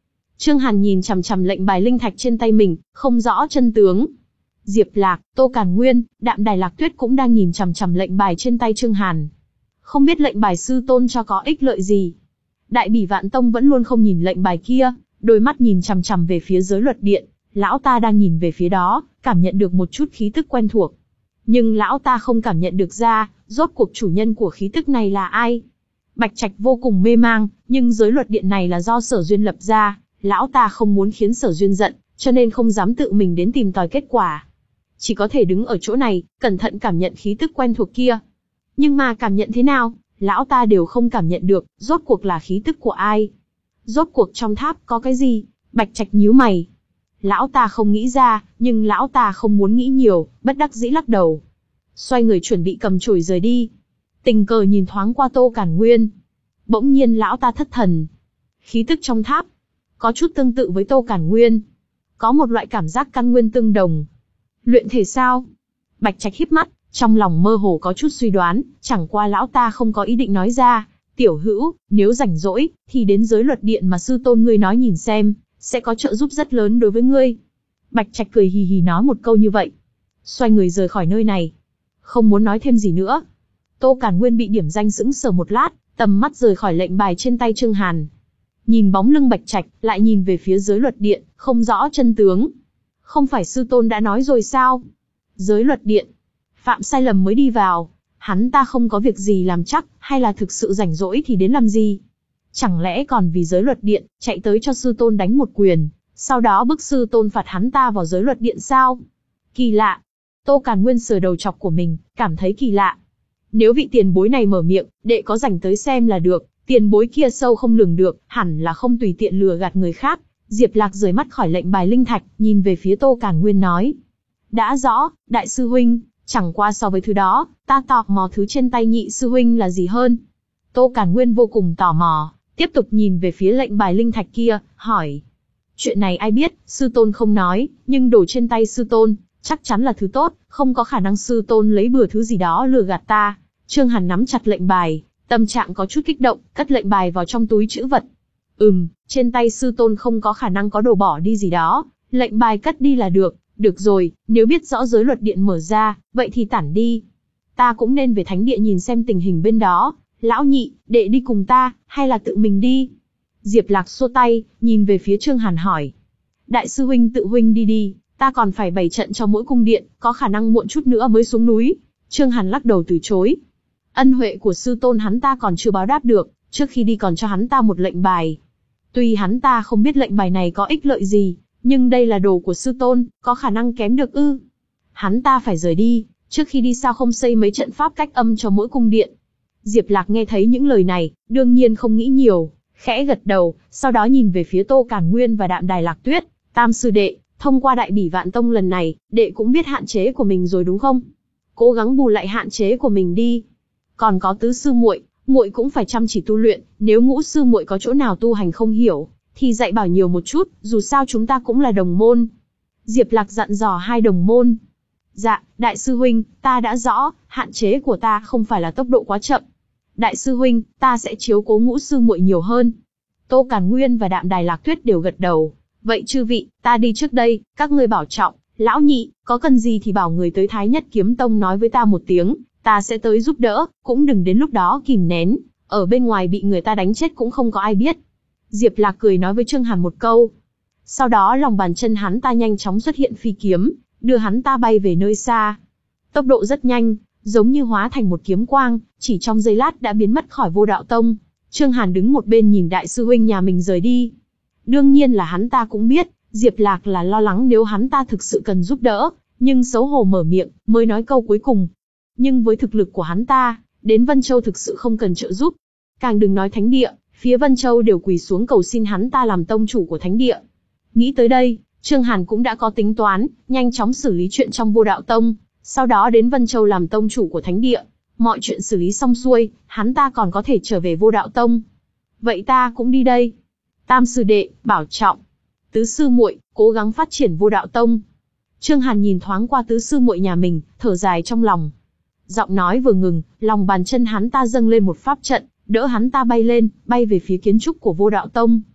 Trương Hàn nhìn chằm chằm lệnh bài linh thạch trên tay mình, không rõ chân tướng. Diệp Lạc, Tô Càn Nguyên, Đạm Đài Lạc Tuyết cũng đang nhìn chằm chằm lệnh bài trên tay Trương Hàn. Không biết lệnh bài sư tôn cho có ích lợi gì. Đại Bỉ Vạn Tông vẫn luôn không nhìn lệnh bài kia, đôi mắt nhìn chằm chằm về phía giới luật điện. Lão ta đang nhìn về phía đó, cảm nhận được một chút khí tức quen thuộc. Nhưng lão ta không cảm nhận được ra, rốt cuộc chủ nhân của khí tức này là ai. Bạch Trạch vô cùng mê mang, nhưng giới luật điện này là do Sở Duyên lập ra, lão ta không muốn khiến Sở Duyên giận, cho nên không dám tự mình đến tìm tòi kết quả. Chỉ có thể đứng ở chỗ này, cẩn thận cảm nhận khí tức quen thuộc kia. Nhưng mà cảm nhận thế nào, lão ta đều không cảm nhận được, rốt cuộc là khí tức của ai. Rốt cuộc trong tháp có cái gì, Bạch Trạch nhíu mày. Lão ta không nghĩ ra, nhưng lão ta không muốn nghĩ nhiều, bất đắc dĩ lắc đầu. Xoay người chuẩn bị cầm chổi rời đi. Tình cờ nhìn thoáng qua Tô Càn Nguyên. Bỗng nhiên lão ta thất thần. Khí tức trong tháp, có chút tương tự với Tô Càn Nguyên. Có một loại cảm giác căn nguyên tương đồng. Luyện thể sao? Bạch Trạch híp mắt, trong lòng mơ hồ có chút suy đoán, chẳng qua lão ta không có ý định nói ra. Tiểu hữu, nếu rảnh rỗi, thì đến giới luật điện mà sư tôn ngươi nói nhìn xem, sẽ có trợ giúp rất lớn đối với ngươi. Bạch Trạch cười hì hì nói một câu như vậy. Xoay người rời khỏi nơi này. Không muốn nói thêm gì nữa. Tô Càn Nguyên bị điểm danh sững sờ một lát, tầm mắt rời khỏi lệnh bài trên tay Trương Hàn. Nhìn bóng lưng Bạch Trạch, lại nhìn về phía giới luật điện, không rõ chân tướng. Không phải sư tôn đã nói rồi sao? Giới luật điện, phạm sai lầm mới đi vào. Hắn ta không có việc gì làm chắc, hay là thực sự rảnh rỗi thì đến làm gì? Chẳng lẽ còn vì giới luật điện, chạy tới cho sư tôn đánh một quyền, sau đó bức sư tôn phạt hắn ta vào giới luật điện sao? Kỳ lạ. Tô Càn Nguyên sờ đầu chọc của mình, cảm thấy kỳ lạ. Nếu vị tiền bối này mở miệng, đệ có rảnh tới xem là được, tiền bối kia sâu không lường được, hẳn là không tùy tiện lừa gạt người khác. Diệp Lạc rời mắt khỏi lệnh bài linh thạch, nhìn về phía Tô Càn Nguyên nói. Đã rõ, đại sư huynh, chẳng qua so với thứ đó, ta tò mò thứ trên tay nhị sư huynh là gì hơn. Tô Càn Nguyên vô cùng tò mò, tiếp tục nhìn về phía lệnh bài linh thạch kia, hỏi. Chuyện này ai biết, sư tôn không nói, nhưng đồ trên tay sư tôn, chắc chắn là thứ tốt, không có khả năng sư tôn lấy bừa thứ gì đó lừa gạt ta. Trương Hàn nắm chặt lệnh bài, tâm trạng có chút kích động, cất lệnh bài vào trong túi trữ vật. Ừm, trên tay sư tôn không có khả năng có đồ bỏ đi gì đó, lệnh bài cất đi là được. Được rồi, nếu biết rõ giới luật điện mở ra, vậy thì tản đi. Ta cũng nên về thánh địa nhìn xem tình hình bên đó. Lão nhị, đệ đi cùng ta, hay là tự mình đi? Diệp Lạc xua tay, nhìn về phía Trương Hàn hỏi. Đại sư huynh tự huynh đi đi, ta còn phải bày trận cho mỗi cung điện, có khả năng muộn chút nữa mới xuống núi. Trương Hàn lắc đầu từ chối. Ân huệ của sư tôn hắn ta còn chưa báo đáp được, trước khi đi còn cho hắn ta một lệnh bài. Tuy hắn ta không biết lệnh bài này có ích lợi gì, nhưng đây là đồ của sư tôn, có khả năng kém được ư? Hắn ta phải rời đi, trước khi đi sao không xây mấy trận pháp cách âm cho mỗi cung điện? Diệp Lạc nghe thấy những lời này, đương nhiên không nghĩ nhiều, khẽ gật đầu, sau đó nhìn về phía Tô Càn Nguyên và Đạm Đài Lạc Tuyết. Tam sư đệ, thông qua Đại Bỉ Vạn Tông lần này, đệ cũng biết hạn chế của mình rồi đúng không? Cố gắng bù lại hạn chế của mình đi. Còn có tứ sư muội, muội cũng phải chăm chỉ tu luyện, nếu ngũ sư muội có chỗ nào tu hành không hiểu, thì dạy bảo nhiều một chút, dù sao chúng ta cũng là đồng môn. Diệp Lạc dặn dò hai đồng môn. Dạ, đại sư huynh, ta đã rõ, hạn chế của ta không phải là tốc độ quá chậm. Đại sư huynh, ta sẽ chiếu cố ngũ sư muội nhiều hơn. Tô Càn Nguyên và Đạm Đài Lạc Tuyết đều gật đầu. Vậy chư vị, ta đi trước đây, các ngươi bảo trọng. Lão nhị, có cần gì thì bảo người tới Thái Nhất Kiếm Tông nói với ta một tiếng, ta sẽ tới giúp đỡ, cũng đừng đến lúc đó kìm nén, ở bên ngoài bị người ta đánh chết cũng không có ai biết. Diệp Lạc cười nói với Trương Hàn một câu. Sau đó lòng bàn chân hắn ta nhanh chóng xuất hiện phi kiếm, đưa hắn ta bay về nơi xa. Tốc độ rất nhanh, giống như hóa thành một kiếm quang, chỉ trong giây lát đã biến mất khỏi Vô Đạo Tông. Trương Hàn đứng một bên nhìn đại sư huynh nhà mình rời đi. Đương nhiên là hắn ta cũng biết, Diệp Lạc là lo lắng nếu hắn ta thực sự cần giúp đỡ, nhưng xấu hổ mở miệng, mới nói câu cuối cùng. Nhưng với thực lực của hắn ta, đến Vân Châu thực sự không cần trợ giúp. Càng đừng nói thánh địa, phía Vân Châu đều quỳ xuống cầu xin hắn ta làm tông chủ của thánh địa. Nghĩ tới đây, Trương Hàn cũng đã có tính toán, nhanh chóng xử lý chuyện trong Vô Đạo Tông, sau đó đến Vân Châu làm tông chủ của thánh địa. Mọi chuyện xử lý xong xuôi, hắn ta còn có thể trở về Vô Đạo Tông. Vậy ta cũng đi đây. Tam sư đệ, bảo trọng. Tứ sư muội, cố gắng phát triển Vô Đạo Tông. Trương Hàn nhìn thoáng qua tứ sư muội nhà mình, thở dài trong lòng. Giọng nói vừa ngừng, lòng bàn chân hắn ta dâng lên một pháp trận, đỡ hắn ta bay lên, bay về phía kiến trúc của Vô Đạo Tông.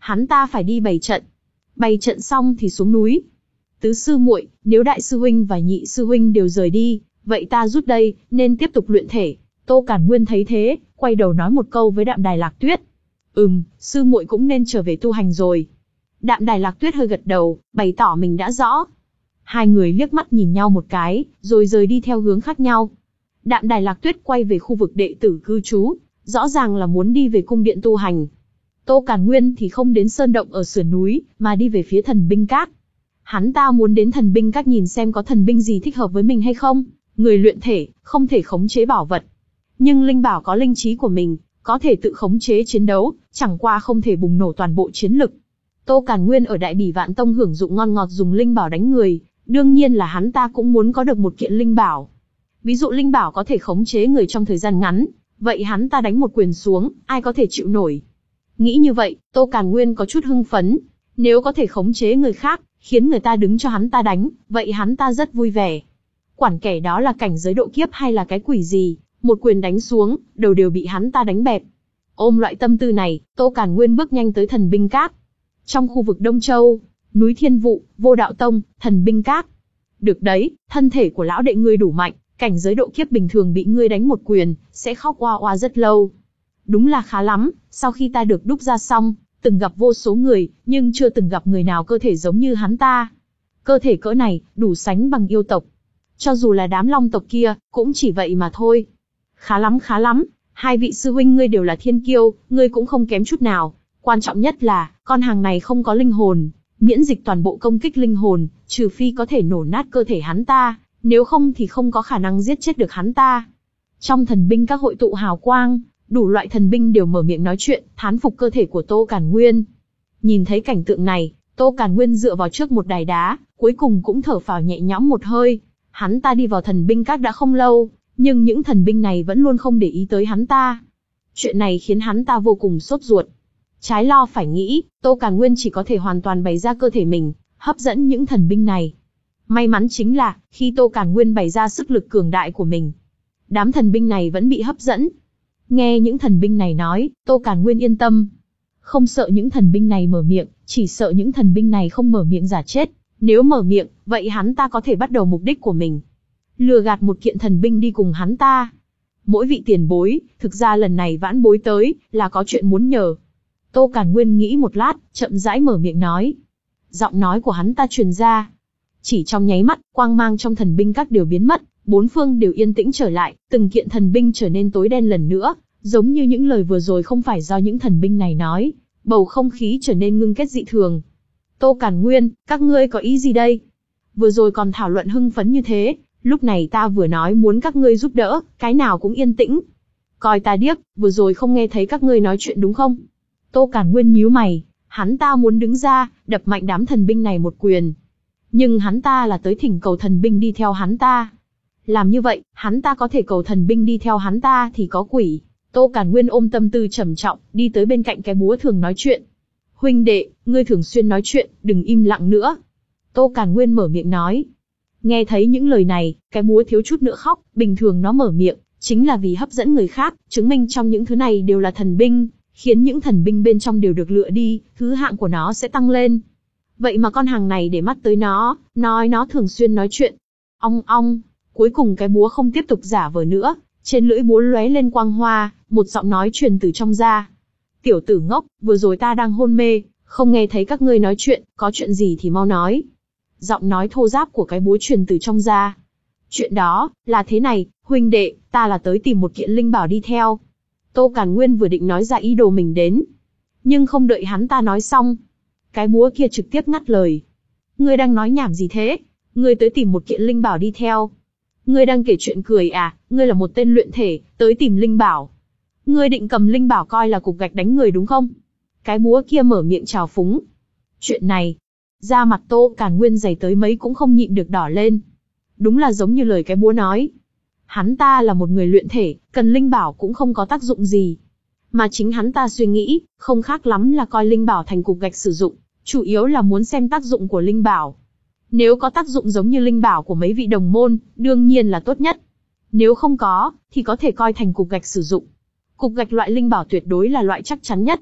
hắn ta phải đi bày trận. Bày trận xong thì xuống núi. Tứ sư muội, nếu đại sư huynh và nhị sư huynh đều rời đi, vậy ta rút đây, nên tiếp tục luyện thể. Tô Càn Nguyên thấy thế, quay đầu nói một câu với Đạm Đài Lạc Tuyết. Ừm, sư muội cũng nên trở về tu hành rồi. Đạm Đài Lạc Tuyết hơi gật đầu, bày tỏ mình đã rõ. Hai người liếc mắt nhìn nhau một cái, rồi rời đi theo hướng khác nhau. Đạm Đài Lạc Tuyết quay về khu vực đệ tử cư trú, rõ ràng là muốn đi về cung điện tu hành. Tô Càn Nguyên thì không đến sơn động ở sườn núi, mà đi về phía thần binh các. Hắn ta muốn đến thần binh các nhìn xem có thần binh gì thích hợp với mình hay không. Người luyện thể, không thể khống chế bảo vật. Nhưng linh bảo có linh trí của mình, có thể tự khống chế chiến đấu, chẳng qua không thể bùng nổ toàn bộ chiến lực. Tô Càn Nguyên ở Đại Bỉ Vạn Tông hưởng dụng ngon ngọt dùng linh bảo đánh người, đương nhiên là hắn ta cũng muốn có được một kiện linh bảo. Ví dụ linh bảo có thể khống chế người trong thời gian ngắn, vậy hắn ta đánh một quyền xuống, ai có thể chịu nổi. Nghĩ như vậy, Tô Càn Nguyên có chút hưng phấn. Nếu có thể khống chế người khác, khiến người ta đứng cho hắn ta đánh, vậy hắn ta rất vui vẻ. Quản kẻ đó là cảnh giới độ kiếp hay là cái quỷ gì, một quyền đánh xuống, đầu đều bị hắn ta đánh bẹp. Ôm loại tâm tư này, Tô Càn Nguyên bước nhanh tới thần binh các. Trong khu vực Đông Châu, núi Thiên Vụ, Vô Đạo Tông, thần binh các. Được đấy, thân thể của lão đệ ngươi đủ mạnh, cảnh giới độ kiếp bình thường bị ngươi đánh một quyền, sẽ khóc oa oa rất lâu. Đúng là khá lắm, sau khi ta được đúc ra xong, từng gặp vô số người, nhưng chưa từng gặp người nào cơ thể giống như hắn ta. Cơ thể cỡ này, đủ sánh bằng yêu tộc. Cho dù là đám long tộc kia, cũng chỉ vậy mà thôi. Khá lắm khá lắm, hai vị sư huynh ngươi đều là thiên kiêu, ngươi cũng không kém chút nào. Quan trọng nhất là, con hàng này không có linh hồn, miễn dịch toàn bộ công kích linh hồn, trừ phi có thể nổ nát cơ thể hắn ta, nếu không thì không có khả năng giết chết được hắn ta. Trong thần binh các hội tụ hào quang, đủ loại thần binh đều mở miệng nói chuyện, thán phục cơ thể của Tô Càn Nguyên. Nhìn thấy cảnh tượng này, Tô Càn Nguyên dựa vào trước một đài đá, cuối cùng cũng thở phào nhẹ nhõm một hơi. Hắn ta đi vào thần binh các đã không lâu, nhưng những thần binh này vẫn luôn không để ý tới hắn ta. Chuyện này khiến hắn ta vô cùng sốt ruột. Trái lo phải nghĩ, Tô Càn Nguyên chỉ có thể hoàn toàn bày ra cơ thể mình, hấp dẫn những thần binh này. May mắn chính là, khi Tô Càn Nguyên bày ra sức lực cường đại của mình, đám thần binh này vẫn bị hấp dẫn. Nghe những thần binh này nói, Tô Càn Nguyên yên tâm. Không sợ những thần binh này mở miệng, chỉ sợ những thần binh này không mở miệng giả chết. Nếu mở miệng, vậy hắn ta có thể bắt đầu mục đích của mình. Lừa gạt một kiện thần binh đi cùng hắn ta. Mỗi vị tiền bối, thực ra lần này vãn bối tới, là có chuyện muốn nhờ. Tô Càn Nguyên nghĩ một lát, chậm rãi mở miệng nói. Giọng nói của hắn ta truyền ra. Chỉ trong nháy mắt, quang mang trong thần binh các đều biến mất, bốn phương đều yên tĩnh trở lại, từng kiện thần binh trở nên tối đen lần nữa, giống như những lời vừa rồi không phải do những thần binh này nói. Bầu không khí trở nên ngưng kết dị thường. Tô Càn Nguyên, các ngươi có ý gì đây? Vừa rồi còn thảo luận hưng phấn như thế, lúc này ta vừa nói muốn các ngươi giúp đỡ, cái nào cũng yên tĩnh. Coi ta điếc, vừa rồi không nghe thấy các ngươi nói chuyện đúng không? Tô Càn Nguyên nhíu mày, hắn ta muốn đứng ra, đập mạnh đám thần binh này một quyền. Nhưng hắn ta là tới thỉnh cầu thần binh đi theo hắn ta. Làm như vậy, hắn ta có thể cầu thần binh đi theo hắn ta thì có quỷ. Tô Càn Nguyên ôm tâm tư trầm trọng, đi tới bên cạnh cái búa thường nói chuyện. Huynh đệ, ngươi thường xuyên nói chuyện, đừng im lặng nữa. Tô Càn Nguyên mở miệng nói. Nghe thấy những lời này, cái búa thiếu chút nữa khóc, bình thường nó mở miệng, chính là vì hấp dẫn người khác, chứng minh trong những thứ này đều là thần binh, khiến những thần binh bên trong đều được lựa đi, thứ hạng của nó sẽ tăng lên. Vậy mà con hàng này để mắt tới nó, nói nó thường xuyên nói chuyện. Ong ong, cuối cùng cái búa không tiếp tục giả vờ nữa, trên lưỡi búa lóe lên quang hoa, một giọng nói truyền từ trong ra. Tiểu tử ngốc, vừa rồi ta đang hôn mê, không nghe thấy các ngươi nói chuyện, có chuyện gì thì mau nói. Giọng nói thô ráp của cái búa truyền từ trong ra. Chuyện đó, là thế này, huynh đệ, ta là tới tìm một kiện linh bảo đi theo. Tô Càn Nguyên vừa định nói ra ý đồ mình đến. Nhưng không đợi hắn ta nói xong. Cái búa kia trực tiếp ngắt lời. Ngươi đang nói nhảm gì thế? Ngươi tới tìm một kiện linh bảo đi theo. Ngươi đang kể chuyện cười à, ngươi là một tên luyện thể, tới tìm linh bảo. Ngươi định cầm linh bảo coi là cục gạch đánh người đúng không? Cái búa kia mở miệng trào phúng. Chuyện này, da mặt Tô Càn Nguyên dày tới mấy cũng không nhịn được đỏ lên. Đúng là giống như lời cái búa nói. Hắn ta là một người luyện thể, cần linh bảo cũng không có tác dụng gì. Mà chính hắn ta suy nghĩ, không khác lắm là coi linh bảo thành cục gạch sử dụng, chủ yếu là muốn xem tác dụng của linh bảo. Nếu có tác dụng giống như linh bảo của mấy vị đồng môn, đương nhiên là tốt nhất. Nếu không có, thì có thể coi thành cục gạch sử dụng. Cục gạch loại linh bảo tuyệt đối là loại chắc chắn nhất.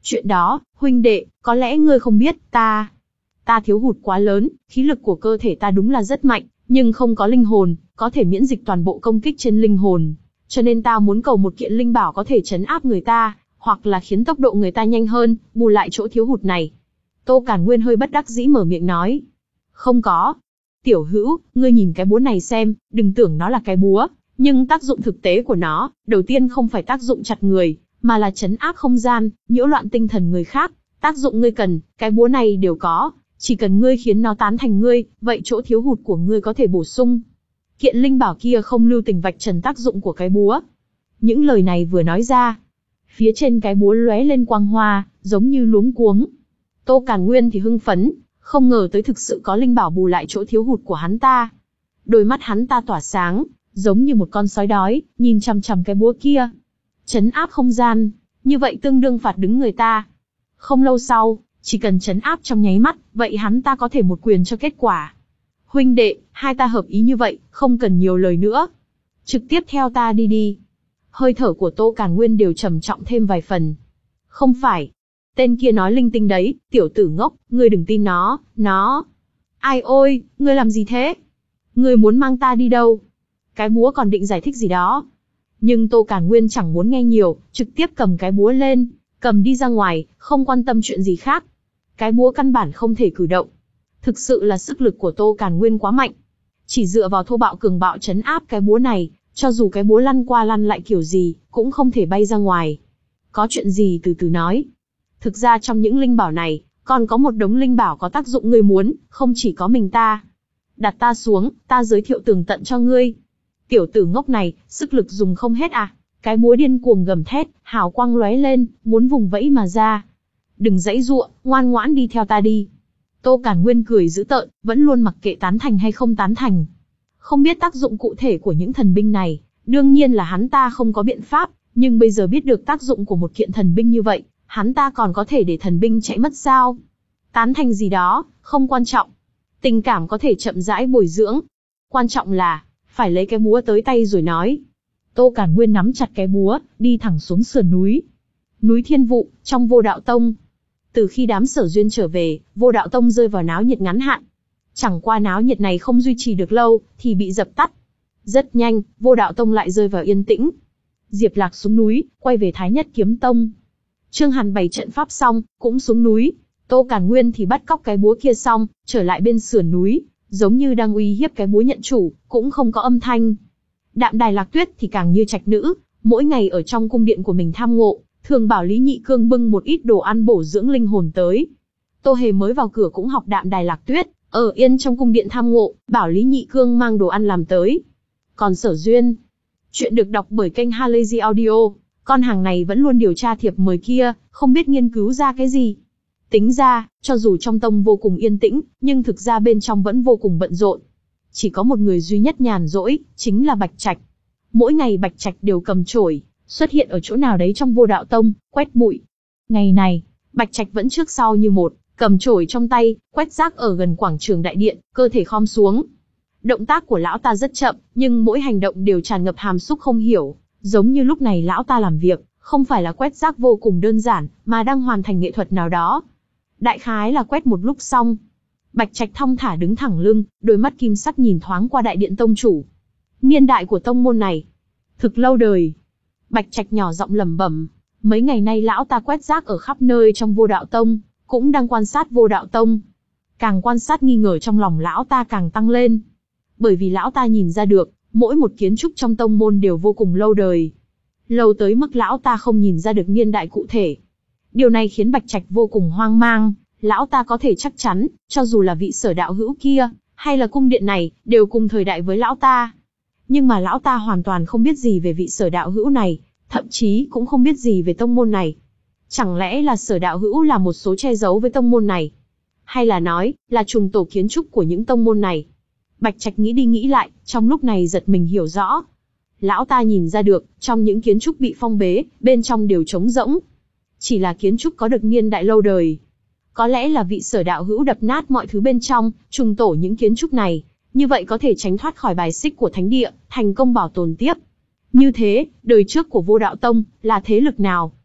Chuyện đó, huynh đệ, có lẽ ngươi không biết, ta... Ta thiếu hụt quá lớn, khí lực của cơ thể ta đúng là rất mạnh, nhưng không có linh hồn, có thể miễn dịch toàn bộ công kích trên linh hồn. Cho nên ta muốn cầu một kiện linh bảo có thể trấn áp người ta, hoặc là khiến tốc độ người ta nhanh hơn, bù lại chỗ thiếu hụt này. Tô Càn Nguyên hơi bất đắc dĩ mở miệng nói. Không có. Tiểu hữu, ngươi nhìn cái búa này xem, đừng tưởng nó là cái búa, nhưng tác dụng thực tế của nó, đầu tiên không phải tác dụng chặt người, mà là trấn áp không gian, nhiễu loạn tinh thần người khác. Tác dụng ngươi cần, cái búa này đều có, chỉ cần ngươi khiến nó tán thành ngươi, vậy chỗ thiếu hụt của ngươi có thể bổ sung. Kiện linh bảo kia không lưu tình vạch trần tác dụng của cái búa. Những lời này vừa nói ra, phía trên cái búa lóe lên quang hoa, giống như luống cuống. Tô Càn Nguyên thì hưng phấn, không ngờ tới thực sự có linh bảo bù lại chỗ thiếu hụt của hắn ta. Đôi mắt hắn ta tỏa sáng, giống như một con sói đói, nhìn chằm chằm cái búa kia. Trấn áp không gian, như vậy tương đương phạt đứng người ta. Không lâu sau, chỉ cần trấn áp trong nháy mắt, vậy hắn ta có thể một quyền cho kết quả. Huynh đệ, hai ta hợp ý như vậy, không cần nhiều lời nữa. Trực tiếp theo ta đi đi. Hơi thở của Tô Càn Nguyên đều trầm trọng thêm vài phần. Không phải. Tên kia nói linh tinh đấy, tiểu tử ngốc, ngươi đừng tin nó, nó... Ai ôi, ngươi làm gì thế? Ngươi muốn mang ta đi đâu? Cái búa còn định giải thích gì đó. Nhưng Tô Càn Nguyên chẳng muốn nghe nhiều, trực tiếp cầm cái búa lên, cầm đi ra ngoài, không quan tâm chuyện gì khác. Cái búa căn bản không thể cử động. Thực sự là sức lực của Tô Càn Nguyên quá mạnh. Chỉ dựa vào thô bạo cường bạo trấn áp cái búa này, cho dù cái búa lăn qua lăn lại kiểu gì, cũng không thể bay ra ngoài. Có chuyện gì từ từ nói. Thực ra trong những linh bảo này, còn có một đống linh bảo có tác dụng ngươi muốn, không chỉ có mình ta. Đặt ta xuống, ta giới thiệu tường tận cho ngươi. Tiểu tử ngốc này, sức lực dùng không hết à? Cái búa điên cuồng gầm thét, hào quang lóe lên, muốn vùng vẫy mà ra. Đừng giãy giụa, ngoan ngoãn đi theo ta đi. Tô Càn Nguyên cười dữ tợn, vẫn luôn mặc kệ tán thành hay không tán thành. Không biết tác dụng cụ thể của những thần binh này, đương nhiên là hắn ta không có biện pháp, nhưng bây giờ biết được tác dụng của một kiện thần binh như vậy, hắn ta còn có thể để thần binh chạy mất sao? Tán thành gì đó, không quan trọng. Tình cảm có thể chậm rãi bồi dưỡng. Quan trọng là, phải lấy cái búa tới tay rồi nói. Tô Càn Nguyên nắm chặt cái búa, đi thẳng xuống sườn núi. Núi Thiên Vụ, trong Vô Đạo Tông. Từ khi đám Sở Duyên trở về, Vô Đạo Tông rơi vào náo nhiệt ngắn hạn. Chẳng qua náo nhiệt này không duy trì được lâu, thì bị dập tắt. Rất nhanh, Vô Đạo Tông lại rơi vào yên tĩnh. Diệp Lạc xuống núi, quay về Thái Nhất Kiếm Tông. Trương Hàn bày trận pháp xong, cũng xuống núi. Tô Càn Nguyên thì bắt cóc cái búa kia xong, trở lại bên sườn núi, giống như đang uy hiếp cái búa nhận chủ, cũng không có âm thanh. Đạm Đài Lạc Tuyết thì càng như trạch nữ, mỗi ngày ở trong cung điện của mình tham ngộ, thường bảo Lý Nhị Cương bưng một ít đồ ăn bổ dưỡng linh hồn tới. Tô Hề mới vào cửa cũng học Đạm Đài Lạc Tuyết, ở yên trong cung điện tham ngộ, bảo Lý Nhị Cương mang đồ ăn làm tới. Còn Sở Duyên, chuyện được đọc bởi kênh Halazy Audio, con hàng này vẫn luôn điều tra thiệp mời kia, không biết nghiên cứu ra cái gì. Tính ra, cho dù trong tông vô cùng yên tĩnh, nhưng thực ra bên trong vẫn vô cùng bận rộn. Chỉ có một người duy nhất nhàn rỗi, chính là Bạch Trạch. Mỗi ngày Bạch Trạch đều cầm chổi, xuất hiện ở chỗ nào đấy trong Vô Đạo Tông, quét bụi. Ngày này, Bạch Trạch vẫn trước sau như một, cầm chổi trong tay, quét rác ở gần quảng trường đại điện, cơ thể khom xuống. Động tác của lão ta rất chậm, nhưng mỗi hành động đều tràn ngập hàm xúc không hiểu, giống như lúc này lão ta làm việc, không phải là quét rác vô cùng đơn giản, mà đang hoàn thành nghệ thuật nào đó. Đại khái là quét một lúc xong. Bạch Trạch thong thả đứng thẳng lưng, đôi mắt kim sắc nhìn thoáng qua đại điện tông chủ. Niên đại của tông môn này, thực lâu đời. Bạch Trạch nhỏ giọng lẩm bẩm, mấy ngày nay lão ta quét rác ở khắp nơi trong Vô Đạo Tông, cũng đang quan sát Vô Đạo Tông. Càng quan sát nghi ngờ trong lòng lão ta càng tăng lên. Bởi vì lão ta nhìn ra được, mỗi một kiến trúc trong tông môn đều vô cùng lâu đời. Lâu tới mức lão ta không nhìn ra được niên đại cụ thể. Điều này khiến Bạch Trạch vô cùng hoang mang, lão ta có thể chắc chắn, cho dù là vị Sở đạo hữu kia, hay là cung điện này, đều cùng thời đại với lão ta. Nhưng mà lão ta hoàn toàn không biết gì về vị Sở đạo hữu này, thậm chí cũng không biết gì về tông môn này. Chẳng lẽ là Sở đạo hữu là một số che giấu với tông môn này? Hay là nói, là trùng tổ kiến trúc của những tông môn này? Bạch Trạch nghĩ đi nghĩ lại, trong lúc này giật mình hiểu rõ. Lão ta nhìn ra được, trong những kiến trúc bị phong bế, bên trong đều trống rỗng. Chỉ là kiến trúc có được niên đại lâu đời. Có lẽ là vị Sở đạo hữu đập nát mọi thứ bên trong, trùng tổ những kiến trúc này, như vậy có thể tránh thoát khỏi bài xích của thánh địa, thành công bảo tồn tiếp. Như thế, đời trước của Vô Đạo Tông, là thế lực nào?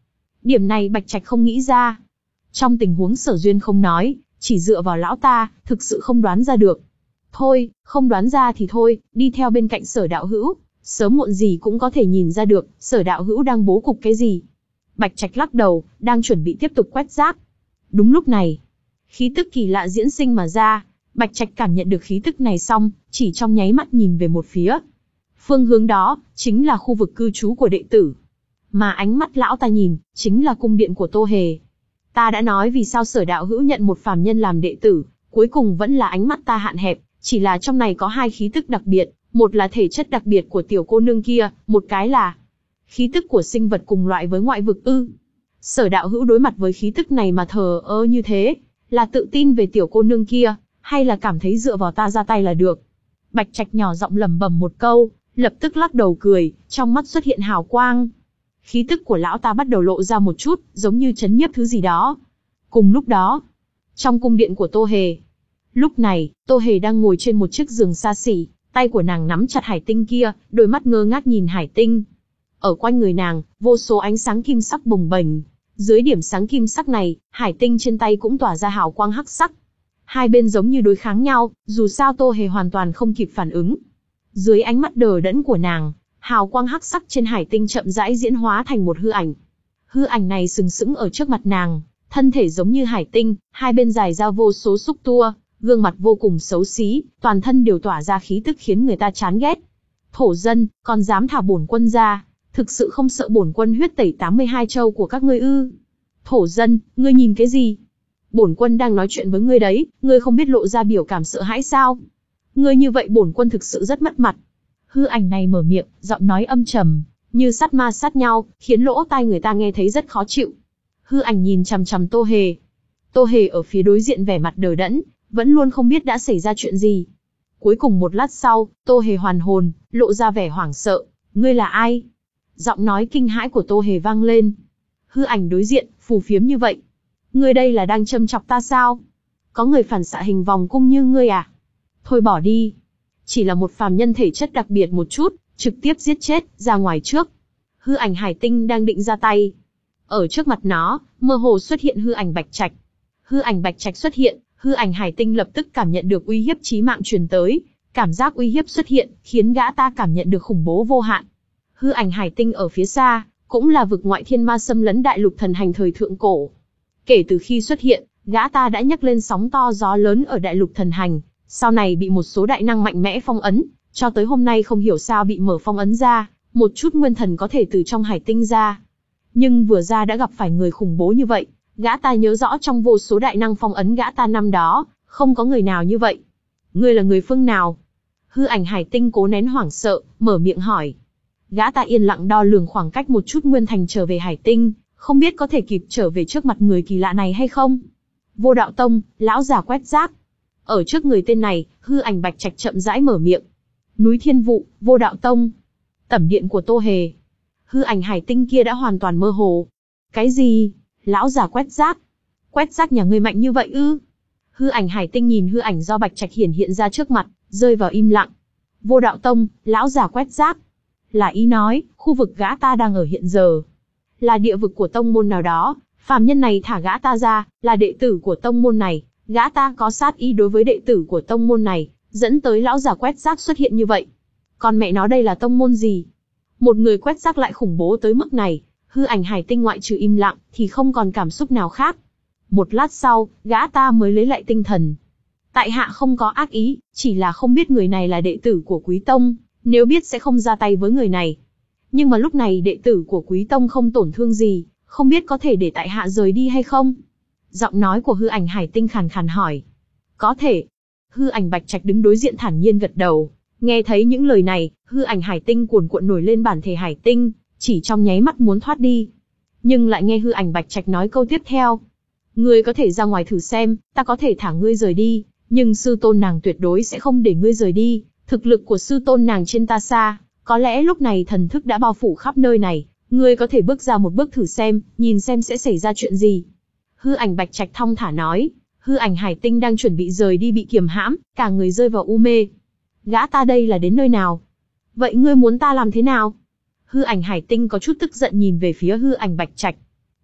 Điểm này Bạch Trạch không nghĩ ra. Trong tình huống Sở Duyên không nói, chỉ dựa vào lão ta, thực sự không đoán ra được. Thôi, không đoán ra thì thôi, đi theo bên cạnh Sở đạo hữu, sớm muộn gì cũng có thể nhìn ra được, Sở đạo hữu đang bố cục cái gì. Bạch Trạch lắc đầu, đang chuẩn bị tiếp tục quét rác. Đúng lúc này, khí tức kỳ lạ diễn sinh mà ra, Bạch Trạch cảm nhận được khí tức này xong, chỉ trong nháy mắt nhìn về một phía. Phương hướng đó, chính là khu vực cư trú của đệ tử. Mà ánh mắt lão ta nhìn, chính là cung điện của Tô Hề. Ta đã nói vì sao Sở đạo hữu nhận một phàm nhân làm đệ tử, cuối cùng vẫn là ánh mắt ta hạn hẹp, chỉ là trong này có hai khí tức đặc biệt, một là thể chất đặc biệt của tiểu cô nương kia, một cái là khí tức của sinh vật cùng loại với ngoại vực ư. Sở đạo hữu đối mặt với khí tức này mà thờ ơ như thế, là tự tin về tiểu cô nương kia, hay là cảm thấy dựa vào ta ra tay là được? Bạch Trạch nhỏ giọng lẩm bẩm một câu, lập tức lắc đầu cười, trong mắt xuất hiện hào quang. Khí tức của lão ta bắt đầu lộ ra một chút, giống như chấn nhiếp thứ gì đó. Cùng lúc đó, trong cung điện của Tô Hề. Lúc này, Tô Hề đang ngồi trên một chiếc giường xa xỉ, tay của nàng nắm chặt hải tinh kia, đôi mắt ngơ ngác nhìn hải tinh. Ở quanh người nàng, vô số ánh sáng kim sắc bồng bềnh. Dưới điểm sáng kim sắc này, hải tinh trên tay cũng tỏa ra hào quang hắc sắc. Hai bên giống như đối kháng nhau, dù sao Tô Hề hoàn toàn không kịp phản ứng. Dưới ánh mắt đờ đẫn của nàng, hào quang hắc sắc trên hải tinh chậm rãi diễn hóa thành một hư ảnh. Hư ảnh này sừng sững ở trước mặt nàng, thân thể giống như hải tinh, hai bên dài ra vô số xúc tua, gương mặt vô cùng xấu xí, toàn thân đều tỏa ra khí tức khiến người ta chán ghét. Thổ dân, còn dám thả bổn quân ra, thực sự không sợ bổn quân huyết tẩy tám mươi hai châu của các ngươi ư? Thổ dân, ngươi nhìn cái gì? Bổn quân đang nói chuyện với ngươi đấy, ngươi không biết lộ ra biểu cảm sợ hãi sao? Ngươi như vậy bổn quân thực sự rất mất mặt. Hư ảnh này mở miệng, giọng nói âm trầm, như sắt ma sát nhau, khiến lỗ tai người ta nghe thấy rất khó chịu. Hư ảnh nhìn chằm chằm Tô Hề. Tô Hề ở phía đối diện vẻ mặt đờ đẫn, vẫn luôn không biết đã xảy ra chuyện gì. Cuối cùng một lát sau, Tô Hề hoàn hồn, lộ ra vẻ hoảng sợ. Ngươi là ai? Giọng nói kinh hãi của Tô Hề vang lên. Hư ảnh đối diện, phù phiếm như vậy. Ngươi đây là đang châm chọc ta sao? Có người phản xạ hình vòng cung như ngươi à? Thôi bỏ đi. Chỉ là một phàm nhân thể chất đặc biệt một chút, trực tiếp giết chết, ra ngoài trước. Hư ảnh hải tinh đang định ra tay. Ở trước mặt nó, mơ hồ xuất hiện hư ảnh Bạch Trạch. Hư ảnh Bạch Trạch xuất hiện, hư ảnh hải tinh lập tức cảm nhận được uy hiếp chí mạng truyền tới. Cảm giác uy hiếp xuất hiện, khiến gã ta cảm nhận được khủng bố vô hạn. Hư ảnh hải tinh ở phía xa, cũng là vực ngoại thiên ma xâm lấn đại lục thần hành thời thượng cổ. Kể từ khi xuất hiện, gã ta đã nhấc lên sóng to gió lớn ở đại lục thần hành, sau này bị một số đại năng mạnh mẽ phong ấn, cho tới hôm nay không hiểu sao bị mở phong ấn ra, một chút nguyên thần có thể từ trong hải tinh ra. Nhưng vừa ra đã gặp phải người khủng bố như vậy, gã ta nhớ rõ trong vô số đại năng phong ấn gã ta năm đó, không có người nào như vậy. Ngươi là người phương nào? Hư ảnh hải tinh cố nén hoảng sợ, mở miệng hỏi. Gã ta yên lặng đo lường khoảng cách một chút nguyên thành trở về hải tinh, không biết có thể kịp trở về trước mặt người kỳ lạ này hay không. Vô Đạo Tông, lão già quét rác. Ở trước người tên này, hư ảnh Bạch Trạch chậm rãi mở miệng. Núi Thiên Vụ, Vô Đạo Tông. Tẩm điện của Tô Hề. Hư ảnh hải tinh kia đã hoàn toàn mơ hồ. Cái gì? Lão già quét rác? Quét rác nhà ngươi mạnh như vậy ư? Hư ảnh hải tinh nhìn hư ảnh do Bạch Trạch hiển hiện ra trước mặt, rơi vào im lặng. Vô Đạo Tông, lão già quét rác. Là ý nói, khu vực gã ta đang ở hiện giờ là địa vực của tông môn nào đó, phàm nhân này thả gã ta ra, là đệ tử của tông môn này, gã ta có sát ý đối với đệ tử của tông môn này, dẫn tới lão già quét rác xuất hiện như vậy. Còn mẹ nó đây là tông môn gì? Một người quét rác lại khủng bố tới mức này, hư ảnh hải tinh ngoại trừ im lặng, thì không còn cảm xúc nào khác. Một lát sau, gã ta mới lấy lại tinh thần. Tại hạ không có ác ý, chỉ là không biết người này là đệ tử của Quý Tông, nếu biết sẽ không ra tay với người này. Nhưng mà lúc này đệ tử của Quý Tông không tổn thương gì, không biết có thể để tại hạ rời đi hay không? Giọng nói của hư ảnh hải tinh khàn khàn hỏi. Có thể. Hư ảnh Bạch Trạch đứng đối diện thản nhiên gật đầu. Nghe thấy những lời này, hư ảnh hải tinh cuồn cuộn nổi lên bản thể hải tinh, chỉ trong nháy mắt muốn thoát đi. Nhưng lại nghe hư ảnh Bạch Trạch nói câu tiếp theo. Ngươi có thể ra ngoài thử xem, ta có thể thả ngươi rời đi, nhưng sư tôn nàng tuyệt đối sẽ không để ngươi rời đi. Thực lực của sư tôn nàng trên ta xa, có lẽ lúc này thần thức đã bao phủ khắp nơi này, ngươi có thể bước ra một bước thử xem, nhìn xem sẽ xảy ra chuyện gì. Hư ảnh Bạch Trạch thong thả nói, hư ảnh hải tinh đang chuẩn bị rời đi bị kiềm hãm, cả người rơi vào u mê. Gã ta đây là đến nơi nào? Vậy ngươi muốn ta làm thế nào? Hư ảnh hải tinh có chút tức giận nhìn về phía hư ảnh Bạch Trạch.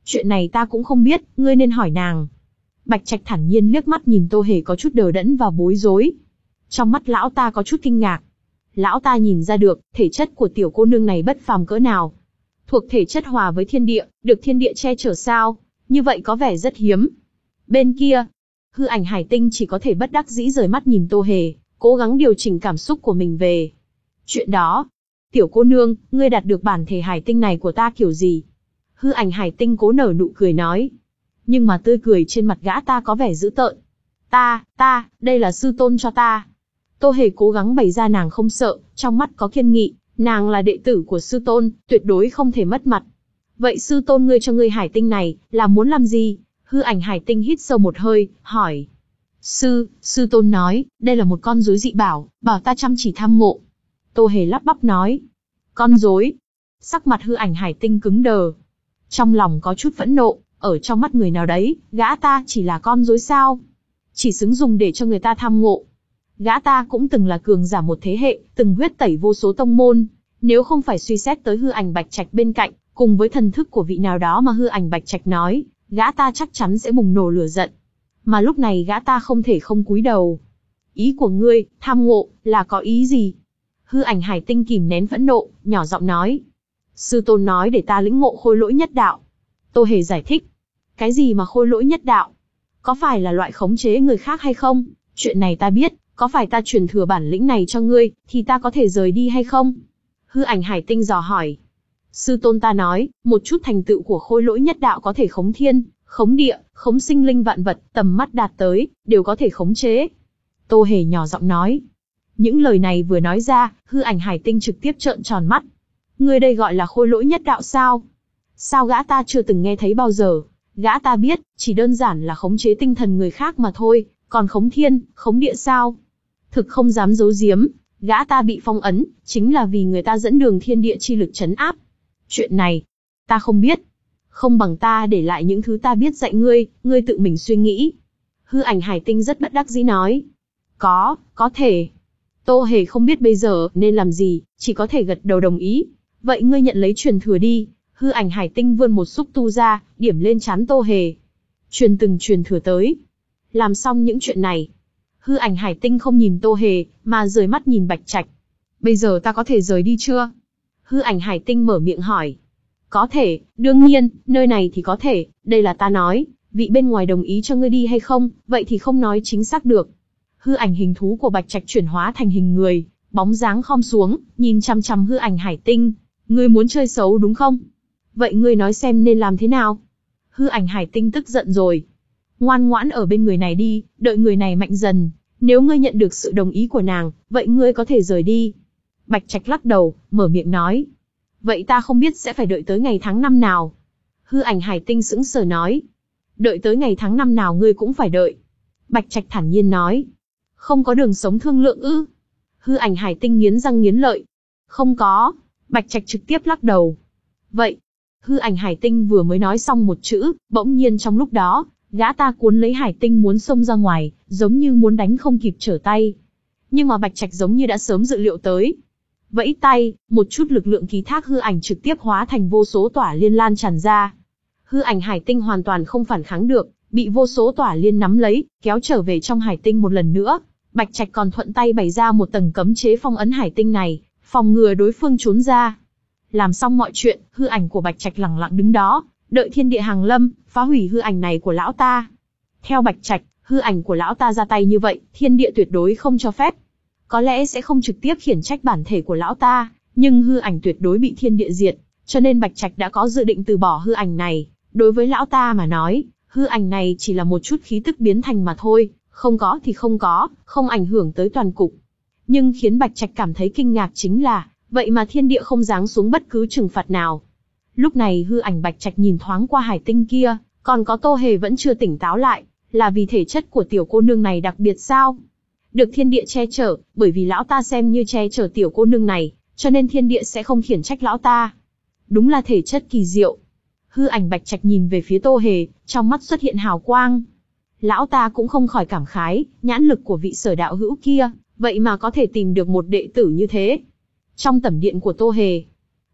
Chuyện này ta cũng không biết, ngươi nên hỏi nàng. Bạch Trạch thản nhiên liếc mắt nhìn Tô Hề có chút đờ đẫn và bối rối. Trong mắt lão ta có chút kinh ngạc. Lão ta nhìn ra được, thể chất của tiểu cô nương này bất phàm cỡ nào. Thuộc thể chất hòa với thiên địa, được thiên địa che chở sao, như vậy có vẻ rất hiếm. Bên kia, hư ảnh hải tinh chỉ có thể bất đắc dĩ rời mắt nhìn Tô Hề, cố gắng điều chỉnh cảm xúc của mình về. Chuyện đó, tiểu cô nương, ngươi đạt được bản thể hải tinh này của ta kiểu gì? Hư ảnh hải tinh cố nở nụ cười nói. Nhưng mà tươi cười trên mặt gã ta có vẻ dữ tợn. Ta, ta, đây là sư tôn cho ta. Tô Hề cố gắng bày ra nàng không sợ, trong mắt có kiên nghị, nàng là đệ tử của sư tôn, tuyệt đối không thể mất mặt. Vậy sư tôn ngươi cho ngươi hải tinh này, là muốn làm gì? Hư ảnh hải tinh hít sâu một hơi, hỏi. Sư, sư tôn nói, đây là một con rối dị bảo, bảo ta chăm chỉ tham ngộ. Tô Hề lắp bắp nói. Con rối? Sắc mặt hư ảnh hải tinh cứng đờ. Trong lòng có chút phẫn nộ, ở trong mắt người nào đấy, gã ta chỉ là con rối sao? Chỉ xứng dùng để cho người ta tham ngộ. Gã ta cũng từng là cường giả một thế hệ, từng huyết tẩy vô số tông môn. Nếu không phải suy xét tới hư ảnh Bạch Trạch bên cạnh, cùng với thần thức của vị nào đó mà hư ảnh Bạch Trạch nói, gã ta chắc chắn sẽ bùng nổ lửa giận. Mà lúc này gã ta không thể không cúi đầu. Ý của ngươi, tham ngộ, là có ý gì? Hư ảnh hải tinh kìm nén phẫn nộ, nhỏ giọng nói. Sư tôn nói để ta lĩnh ngộ khôi lỗi nhất đạo. Tô Hề giải thích. Cái gì mà khôi lỗi nhất đạo? Có phải là loại khống chế người khác hay không? Chuyện này ta biết, có phải ta truyền thừa bản lĩnh này cho ngươi, thì ta có thể rời đi hay không? Hư ảnh hải tinh dò hỏi. Sư tôn ta nói, một chút thành tựu của khôi lỗi nhất đạo có thể khống thiên, khống địa, khống sinh linh vạn vật, tầm mắt đạt tới, đều có thể khống chế. Tô Hề nhỏ giọng nói. Những lời này vừa nói ra, hư ảnh hải tinh trực tiếp trợn tròn mắt. Ngươi đây gọi là khôi lỗi nhất đạo sao? Sao gã ta chưa từng nghe thấy bao giờ? Gã ta biết, chỉ đơn giản là khống chế tinh thần người khác mà thôi, còn khống thiên, khống địa sao? Thực không dám giấu giếm, gã ta bị phong ấn, chính là vì người ta dẫn đường thiên địa chi lực trấn áp. Chuyện này, ta không biết. Không bằng ta để lại những thứ ta biết dạy ngươi, ngươi tự mình suy nghĩ. Hư ảnh hải tinh rất bất đắc dĩ nói. Có, có thể. Tô Hề không biết bây giờ nên làm gì, chỉ có thể gật đầu đồng ý. Vậy ngươi nhận lấy truyền thừa đi. Hư ảnh hải tinh vươn một xúc tu ra, điểm lên trán Tô Hề. Truyền từng truyền thừa tới. Làm xong những chuyện này, hư ảnh hải tinh không nhìn Tô Hề, mà rời mắt nhìn Bạch Trạch. Bây giờ ta có thể rời đi chưa? Hư ảnh hải tinh mở miệng hỏi. Có thể, đương nhiên, nơi này thì có thể, đây là ta nói, vị bên ngoài đồng ý cho ngươi đi hay không, vậy thì không nói chính xác được. Hư ảnh hình thú của Bạch Trạch chuyển hóa thành hình người, bóng dáng khom xuống, nhìn chăm chăm hư ảnh hải tinh. Ngươi muốn chơi xấu đúng không? Vậy ngươi nói xem nên làm thế nào? Hư ảnh hải tinh tức giận rồi. Ngoan ngoãn ở bên người này đi, đợi người này mạnh dần. Nếu ngươi nhận được sự đồng ý của nàng, vậy ngươi có thể rời đi. Bạch Trạch lắc đầu, mở miệng nói. Vậy ta không biết sẽ phải đợi tới ngày tháng năm nào. Hư ảnh hải tinh sững sờ nói. Đợi tới ngày tháng năm nào ngươi cũng phải đợi. Bạch Trạch thản nhiên nói. Không có đường sống thương lượng ư? Hư ảnh hải tinh nghiến răng nghiến lợi. Không có. Bạch Trạch trực tiếp lắc đầu. Vậy, hư ảnh hải tinh vừa mới nói xong một chữ, bỗng nhiên trong lúc đó, gã ta cuốn lấy hải tinh muốn xông ra ngoài, giống như muốn đánh không kịp trở tay. Nhưng mà Bạch Trạch giống như đã sớm dự liệu tới. Vẫy tay, một chút lực lượng ký thác hư ảnh trực tiếp hóa thành vô số tỏa liên lan tràn ra. Hư ảnh hải tinh hoàn toàn không phản kháng được, bị vô số tỏa liên nắm lấy, kéo trở về trong hải tinh một lần nữa. Bạch Trạch còn thuận tay bày ra một tầng cấm chế phong ấn hải tinh này, phòng ngừa đối phương trốn ra. Làm xong mọi chuyện, hư ảnh của Bạch Trạch lặng lặng đứng đó, đợi thiên địa hàng lâm, phá hủy hư ảnh này của lão ta. Theo Bạch Trạch, hư ảnh của lão ta ra tay như vậy, thiên địa tuyệt đối không cho phép. Có lẽ sẽ không trực tiếp khiển trách bản thể của lão ta, nhưng hư ảnh tuyệt đối bị thiên địa diệt, cho nên Bạch Trạch đã có dự định từ bỏ hư ảnh này. Đối với lão ta mà nói, hư ảnh này chỉ là một chút khí tức biến thành mà thôi, không có thì không có, không ảnh hưởng tới toàn cục. Nhưng khiến Bạch Trạch cảm thấy kinh ngạc chính là, vậy mà thiên địa không giáng xuống bất cứ trừng phạt nào. Lúc này hư ảnh Bạch Trạch nhìn thoáng qua hải tinh kia, còn có Tô Hề vẫn chưa tỉnh táo lại, là vì thể chất của tiểu cô nương này đặc biệt sao? Được thiên địa che chở, bởi vì lão ta xem như che chở tiểu cô nương này, cho nên thiên địa sẽ không khiển trách lão ta. Đúng là thể chất kỳ diệu. Hư ảnh Bạch Trạch nhìn về phía Tô Hề, trong mắt xuất hiện hào quang. Lão ta cũng không khỏi cảm khái, nhãn lực của vị Sở đạo hữu kia, vậy mà có thể tìm được một đệ tử như thế. Trong tẩm điện của Tô Hề,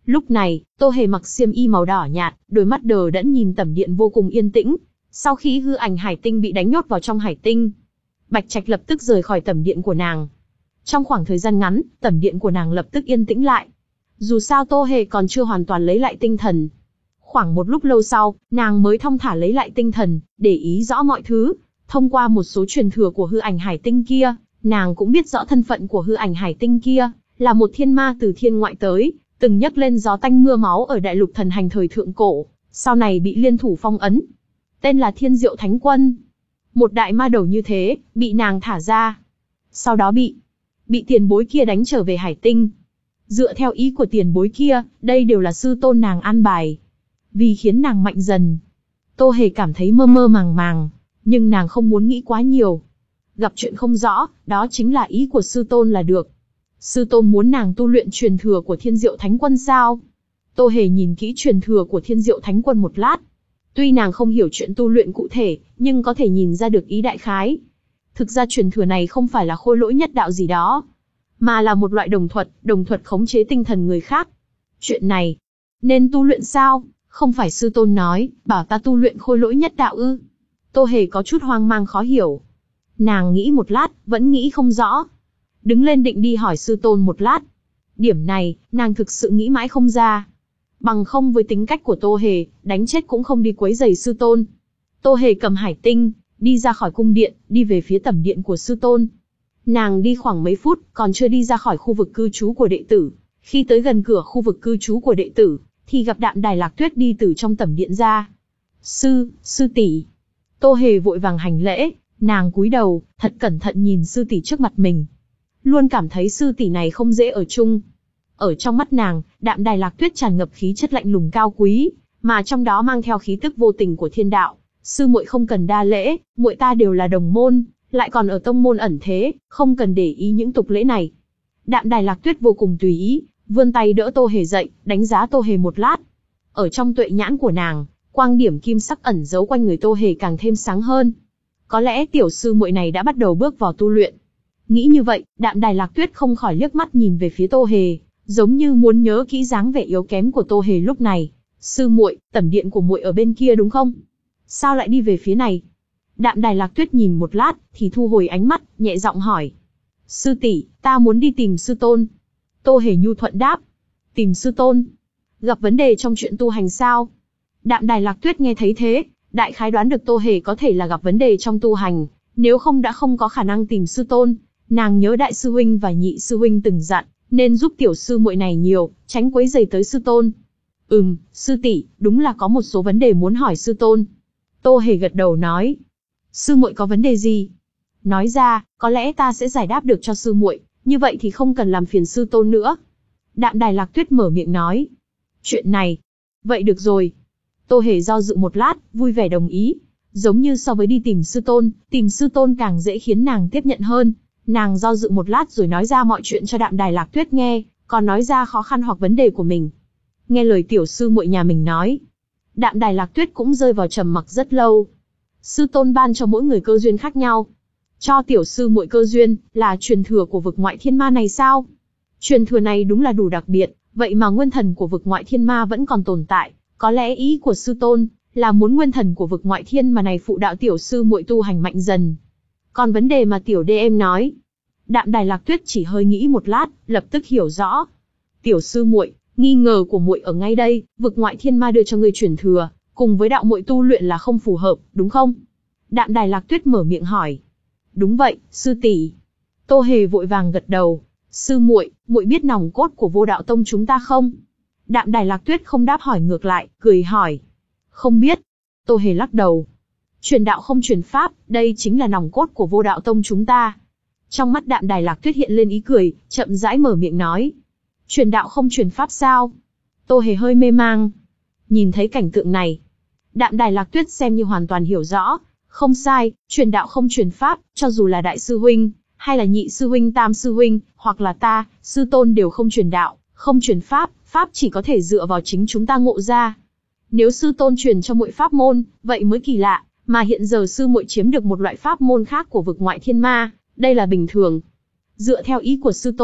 Lúc này, Tô Hề mặc xiêm y màu đỏ nhạt, đôi mắt đờ đẫn nhìn tẩm điện vô cùng yên tĩnh. Sau khi hư ảnh hải tinh bị đánh nhốt vào trong hải tinh, Bạch Trạch lập tức rời khỏi tẩm điện của nàng. Trong khoảng thời gian ngắn, tẩm điện của nàng lập tức yên tĩnh lại. Dù sao Tô Hề còn chưa hoàn toàn lấy lại tinh thần. Khoảng một lúc lâu sau, nàng mới thong thả lấy lại tinh thần, để ý rõ mọi thứ. Thông qua một số truyền thừa của hư ảnh hải tinh kia, nàng cũng biết rõ thân phận của hư ảnh hải tinh kia, là một thiên ma từ thiên ngoại tới, từng nhấc lên gió tanh mưa máu ở đại lục thần hành thời thượng cổ, sau này bị liên thủ phong ấn. Tên là Thiên Diệu Thánh Quân. Một đại ma đầu như thế, bị nàng thả ra. Sau đó bị, bị tiền bối kia đánh trở về hải tinh. Dựa theo ý của tiền bối kia, đây đều là sư tôn nàng an bài. Vì khiến nàng mạnh dần. Tô Hề cảm thấy mơ mơ màng màng, nhưng nàng không muốn nghĩ quá nhiều. Gặp chuyện không rõ, đó chính là ý của sư tôn là được. Sư tôn muốn nàng tu luyện truyền thừa của Thiên Diệu Thánh Quân sao? Tô Hề nhìn kỹ truyền thừa của Thiên Diệu Thánh Quân một lát. Tuy nàng không hiểu chuyện tu luyện cụ thể, nhưng có thể nhìn ra được ý đại khái. Thực ra truyền thừa này không phải là khôi lỗi nhất đạo gì đó, mà là một loại đồng thuật, đồng thuật khống chế tinh thần người khác. Chuyện này, nên tu luyện sao? Không phải sư tôn nói, bảo ta tu luyện khôi lỗi nhất đạo ư? Tô Hề có chút hoang mang khó hiểu. Nàng nghĩ một lát, vẫn nghĩ không rõ. Đứng lên định đi hỏi sư tôn một lát. Điểm này, nàng thực sự nghĩ mãi không ra. Bằng không với tính cách của Tô Hề, đánh chết cũng không đi quấy rầy sư tôn. Tô Hề cầm hải tinh, đi ra khỏi cung điện, đi về phía tẩm điện của sư tôn. Nàng đi khoảng mấy phút, còn chưa đi ra khỏi khu vực cư trú của đệ tử. Khi tới gần cửa khu vực cư trú của đệ tử, thì gặp Đạm Đài Lạc Tuyết đi từ trong tẩm điện ra. Sư, sư tỷ. Tô Hề vội vàng hành lễ, nàng cúi đầu, thật cẩn thận nhìn sư tỷ trước mặt mình. Luôn cảm thấy sư tỷ này không dễ ở chung. Ở trong mắt nàng, Đạm Đài Lạc Tuyết tràn ngập khí chất lạnh lùng cao quý, mà trong đó mang theo khí tức vô tình của thiên đạo. Sư muội không cần đa lễ, muội ta đều là đồng môn, lại còn ở tông môn ẩn thế, không cần để ý những tục lễ này. Đạm Đài Lạc Tuyết vô cùng tùy ý, vươn tay đỡ Tô Hề dậy, đánh giá Tô Hề một lát. Ở trong tuệ nhãn của nàng, quang điểm kim sắc ẩn giấu quanh người Tô Hề càng thêm sáng hơn. Có lẽ tiểu sư muội này đã bắt đầu bước vào tu luyện. Nghĩ như vậy, Đạm Đài Lạc Tuyết không khỏi liếc mắt nhìn về phía Tô Hề, giống như muốn nhớ kỹ dáng vẻ yếu kém của Tô Hề lúc này. Sư muội, tẩm điện của muội ở bên kia đúng không? Sao lại đi về phía này? Đạm Đài Lạc Tuyết nhìn một lát, thì thu hồi ánh mắt, nhẹ giọng hỏi. Sư tỷ, ta muốn đi tìm sư tôn. Tô Hề nhu thuận đáp. Tìm sư tôn? Gặp vấn đề trong chuyện tu hành sao? Đạm Đài Lạc Tuyết nghe thấy thế, đại khái đoán được Tô Hề có thể là gặp vấn đề trong tu hành, nếu không đã không có khả năng tìm sư tôn. Nàng nhớ đại sư huynh và nhị sư huynh từng dặn, nên giúp tiểu sư muội này nhiều, tránh quấy rầy tới sư tôn. Ừm, sư tỷ, đúng là có một số vấn đề muốn hỏi sư tôn. Tô Hề gật đầu nói. Sư muội có vấn đề gì? Nói ra, có lẽ ta sẽ giải đáp được cho sư muội, như vậy thì không cần làm phiền sư tôn nữa. Đạm Đài Lạc Tuyết mở miệng nói. Chuyện này, vậy được rồi. Tô Hề do dự một lát, vui vẻ đồng ý. Giống như so với đi tìm sư tôn, tìm sư tôn càng dễ khiến nàng tiếp nhận hơn. Nàng do dự một lát rồi nói ra mọi chuyện cho Đạm Đài Lạc Tuyết nghe, còn nói ra khó khăn hoặc vấn đề của mình. Nghe lời tiểu sư muội nhà mình nói, Đạm Đài Lạc Tuyết cũng rơi vào trầm mặc rất lâu. Sư tôn ban cho mỗi người cơ duyên khác nhau. Cho tiểu sư muội cơ duyên, là truyền thừa của vực ngoại thiên ma này sao? Truyền thừa này đúng là đủ đặc biệt, vậy mà nguyên thần của vực ngoại thiên ma vẫn còn tồn tại. Có lẽ ý của sư tôn, là muốn nguyên thần của vực ngoại thiên ma này phụ đạo tiểu sư muội tu hành mạnh dần. Còn vấn đề mà tiểu đê em nói, Đạm Đài Lạc Tuyết chỉ hơi nghĩ một lát, lập tức hiểu rõ. Tiểu sư muội, nghi ngờ của muội ở ngay đây, vực ngoại thiên ma đưa cho ngươi truyền thừa, cùng với đạo muội tu luyện là không phù hợp, đúng không? Đạm Đài Lạc Tuyết mở miệng hỏi. Đúng vậy, sư tỷ. Tô Hề vội vàng gật đầu. Sư muội, muội biết nòng cốt của Vô Đạo Tông chúng ta không? Đạm Đài Lạc Tuyết không đáp hỏi ngược lại, cười hỏi. Không biết. Tô Hề lắc đầu. Truyền đạo không truyền pháp, đây chính là nòng cốt của Vô Đạo Tông chúng ta. Trong mắt Đạm Đài Lạc Tuyết hiện lên ý cười, chậm rãi mở miệng nói. Truyền đạo không truyền pháp sao? Tô Hề hơi mê mang. Nhìn thấy cảnh tượng này, Đạm Đài Lạc Tuyết xem như hoàn toàn hiểu rõ. Không sai, truyền đạo không truyền pháp, cho dù là đại sư huynh, hay là nhị sư huynh tam sư huynh, hoặc là ta, sư tôn đều không truyền đạo, không truyền pháp, pháp chỉ có thể dựa vào chính chúng ta ngộ ra. Nếu sư tôn truyền cho muội pháp môn, vậy mới kỳ lạ, mà hiện giờ sư muội chiếm được một loại pháp môn khác của vực ngoại thiên ma, đây là bình thường. Dựa theo ý của sư tôn,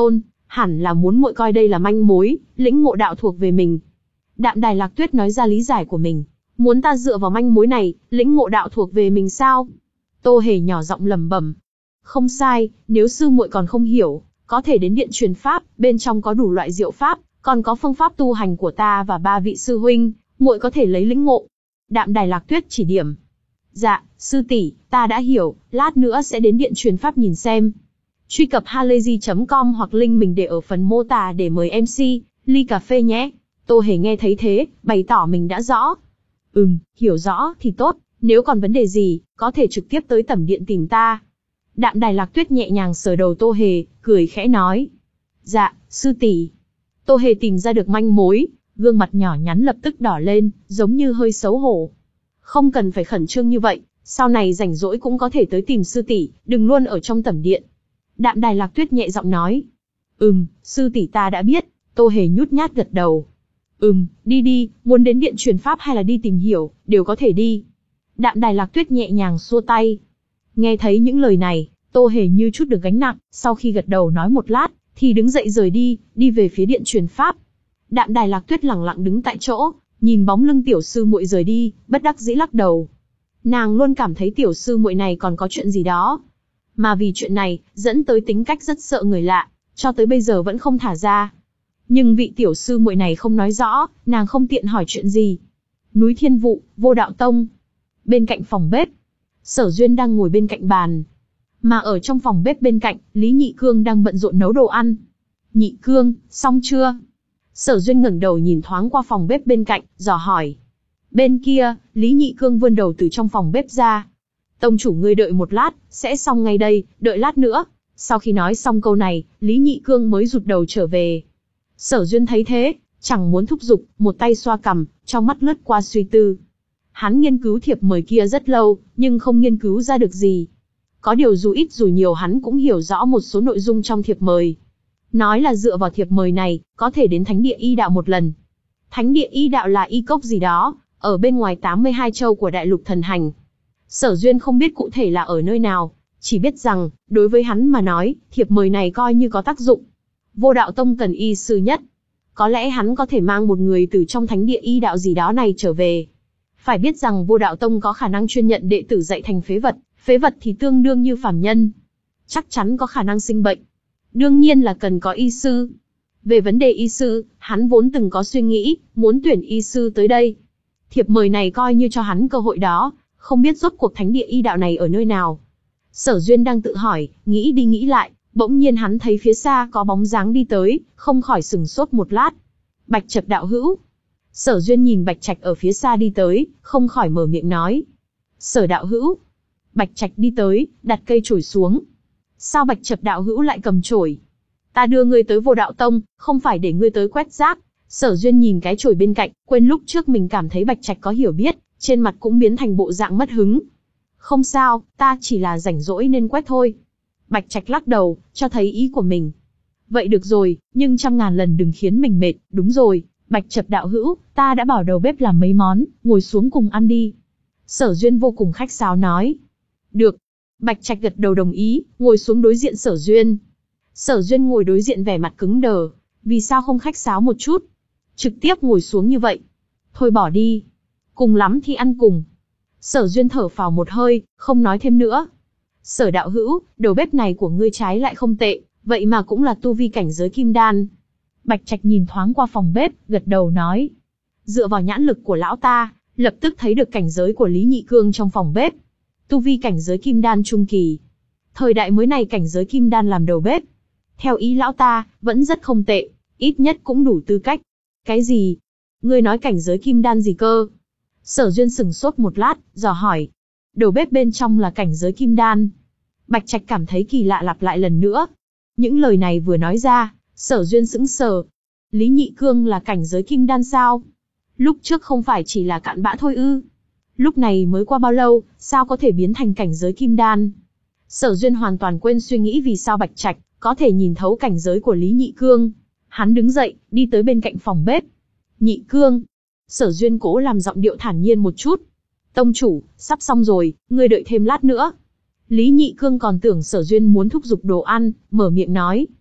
Hẳn là muốn muội coi đây là manh mối, lĩnh ngộ đạo thuộc về mình. Đạm Đài Lạc Tuyết nói ra lý giải của mình. Muốn ta dựa vào manh mối này, lĩnh ngộ đạo thuộc về mình sao? Tô Hề nhỏ giọng lẩm bẩm. Không sai, nếu sư muội còn không hiểu, có thể đến điện truyền pháp, bên trong có đủ loại diệu pháp, còn có phương pháp tu hành của ta và ba vị sư huynh, muội có thể lấy lĩnh ngộ. Đạm Đài Lạc Tuyết chỉ điểm. Dạ, sư tỷ, ta đã hiểu, lát nữa sẽ đến điện truyền pháp nhìn xem. Truy cập halayzi chấm com hoặc link mình để ở phần mô tả để mời em xê, ly cà phê nhé. Tô Hề nghe thấy thế, bày tỏ mình đã rõ. Ừm, hiểu rõ thì tốt, nếu còn vấn đề gì, có thể trực tiếp tới tẩm điện tìm ta. Đạm Đài Lạc Tuyết nhẹ nhàng sờ đầu Tô Hề, cười khẽ nói. Dạ, sư tỷ. Tô Hề tìm ra được manh mối, gương mặt nhỏ nhắn lập tức đỏ lên, giống như hơi xấu hổ. Không cần phải khẩn trương như vậy, sau này rảnh rỗi cũng có thể tới tìm sư tỷ, đừng luôn ở trong tẩm điện. Đạm Đài Lạc Tuyết nhẹ giọng nói. Ừm, sư tỷ ta đã biết. Tô Hề nhút nhát gật đầu. Ừm, đi đi, muốn đến điện truyền pháp hay là đi tìm hiểu, đều có thể đi. Đạm Đài Lạc Tuyết nhẹ nhàng xua tay. Nghe thấy những lời này, Tô Hề như chút được gánh nặng, sau khi gật đầu nói một lát, thì đứng dậy rời đi, đi về phía điện truyền pháp. Đạm Đài Lạc Tuyết lẳng lặng đứng tại chỗ, nhìn bóng lưng tiểu sư muội rời đi, bất đắc dĩ lắc đầu. Nàng luôn cảm thấy tiểu sư muội này còn có chuyện gì đó. Mà vì chuyện này, dẫn tới tính cách rất sợ người lạ, cho tới bây giờ vẫn không thả ra. Nhưng vị tiểu sư muội này không nói rõ, nàng không tiện hỏi chuyện gì. Núi Thiên Vụ, Vô Đạo Tông. Bên cạnh phòng bếp, Sở Duyên đang ngồi bên cạnh bàn. Mà ở trong phòng bếp bên cạnh, Lý Nhị Cương đang bận rộn nấu đồ ăn. Nhị Cương, xong chưa? Sở Duyên ngẩng đầu nhìn thoáng qua phòng bếp bên cạnh, dò hỏi. Bên kia, Lý Nhị Cương vươn đầu từ trong phòng bếp ra. Tông chủ ngươi đợi một lát, sẽ xong ngay đây, đợi lát nữa. Sau khi nói xong câu này, Lý Nhị Cương mới rụt đầu trở về. Sở Duyên thấy thế, chẳng muốn thúc giục, một tay xoa cằm, trong mắt lướt qua suy tư. Hắn nghiên cứu thiệp mời kia rất lâu, nhưng không nghiên cứu ra được gì. Có điều dù ít dù nhiều hắn cũng hiểu rõ một số nội dung trong thiệp mời. Nói là dựa vào thiệp mời này, có thể đến Thánh Địa Y Đạo một lần. Thánh Địa Y Đạo là y cốc gì đó, ở bên ngoài tám mươi hai châu của Đại Lục Thần Hành. Sở Duyên không biết cụ thể là ở nơi nào, chỉ biết rằng, đối với hắn mà nói, thiệp mời này coi như có tác dụng. Vô Đạo Tông cần y sư nhất. Có lẽ hắn có thể mang một người từ trong Thánh Địa Y Đạo gì đó này trở về. Phải biết rằng Vô Đạo Tông có khả năng chuyên nhận đệ tử dạy thành phế vật, phế vật thì tương đương như phàm nhân. Chắc chắn có khả năng sinh bệnh. Đương nhiên là cần có y sư. Về vấn đề y sư, hắn vốn từng có suy nghĩ, muốn tuyển y sư tới đây. Thiệp mời này coi như cho hắn cơ hội đó, không biết rốt cuộc Thánh Địa Y Đạo này ở nơi nào. Sở Duyên đang tự hỏi, nghĩ đi nghĩ lại, bỗng nhiên hắn thấy phía xa có bóng dáng đi tới, không khỏi sừng sốt một lát. Bạch Trạch đạo hữu. Sở Duyên nhìn Bạch Trạch ở phía xa đi tới, không khỏi mở miệng nói. Sở đạo hữu. Bạch Trạch đi tới, đặt cây chổi xuống. Sao Bạch Trạch đạo hữu lại cầm chổi? Ta đưa ngươi tới Vô Đạo Tông, không phải để ngươi tới quét rác. Sở Duyên nhìn cái chổi bên cạnh, quên lúc trước mình cảm thấy Bạch Trạch có hiểu biết, trên mặt cũng biến thành bộ dạng mất hứng. Không sao, ta chỉ là rảnh rỗi nên quét thôi. Bạch Trạch lắc đầu, cho thấy ý của mình. Vậy được rồi, nhưng trăm ngàn lần đừng khiến mình mệt, đúng rồi. Bạch Trạch đạo hữu, ta đã bảo đầu bếp làm mấy món, ngồi xuống cùng ăn đi. Sở Duyên vô cùng khách sáo nói. Được. Bạch Trạch gật đầu đồng ý, ngồi xuống đối diện Sở Duyên. Sở Duyên ngồi đối diện vẻ mặt cứng đờ, vì sao không khách sáo một chút? Trực tiếp ngồi xuống như vậy. Thôi bỏ đi. Cùng lắm thì ăn cùng. Sở Duyên thở phào một hơi, không nói thêm nữa. Sở đạo hữu, đầu bếp này của ngươi trái lại không tệ, vậy mà cũng là tu vi cảnh giới kim đan. Bạch Trạch nhìn thoáng qua phòng bếp, gật đầu nói. Dựa vào nhãn lực của lão ta, lập tức thấy được cảnh giới của Lý Nhị Cương trong phòng bếp. Tu vi cảnh giới kim đan trung kỳ. Thời đại mới này cảnh giới kim đan làm đầu bếp. Theo ý lão ta, vẫn rất không tệ, ít nhất cũng đủ tư cách. Cái gì? Ngươi nói cảnh giới kim đan gì cơ? Sở Duyên sừng sốt một lát, dò hỏi. Đầu bếp bên trong là cảnh giới kim đan. Bạch Trạch cảm thấy kỳ lạ lặp lại lần nữa. Những lời này vừa nói ra, Sở Duyên sững sờ. Lý Nhị Cương là cảnh giới kim đan sao? Lúc trước không phải chỉ là cặn bã thôi ư? Lúc này mới qua bao lâu, sao có thể biến thành cảnh giới kim đan? Sở Duyên hoàn toàn quên suy nghĩ vì sao Bạch Trạch có thể nhìn thấu cảnh giới của Lý Nhị Cương. Hắn đứng dậy, đi tới bên cạnh phòng bếp. Nhị Cương. Sở Duyên cố làm giọng điệu thản nhiên một chút. Tông chủ, sắp xong rồi, ngươi đợi thêm lát nữa. Lý Nhị Cương còn tưởng Sở Duyên muốn thúc giục đồ ăn, mở miệng nói.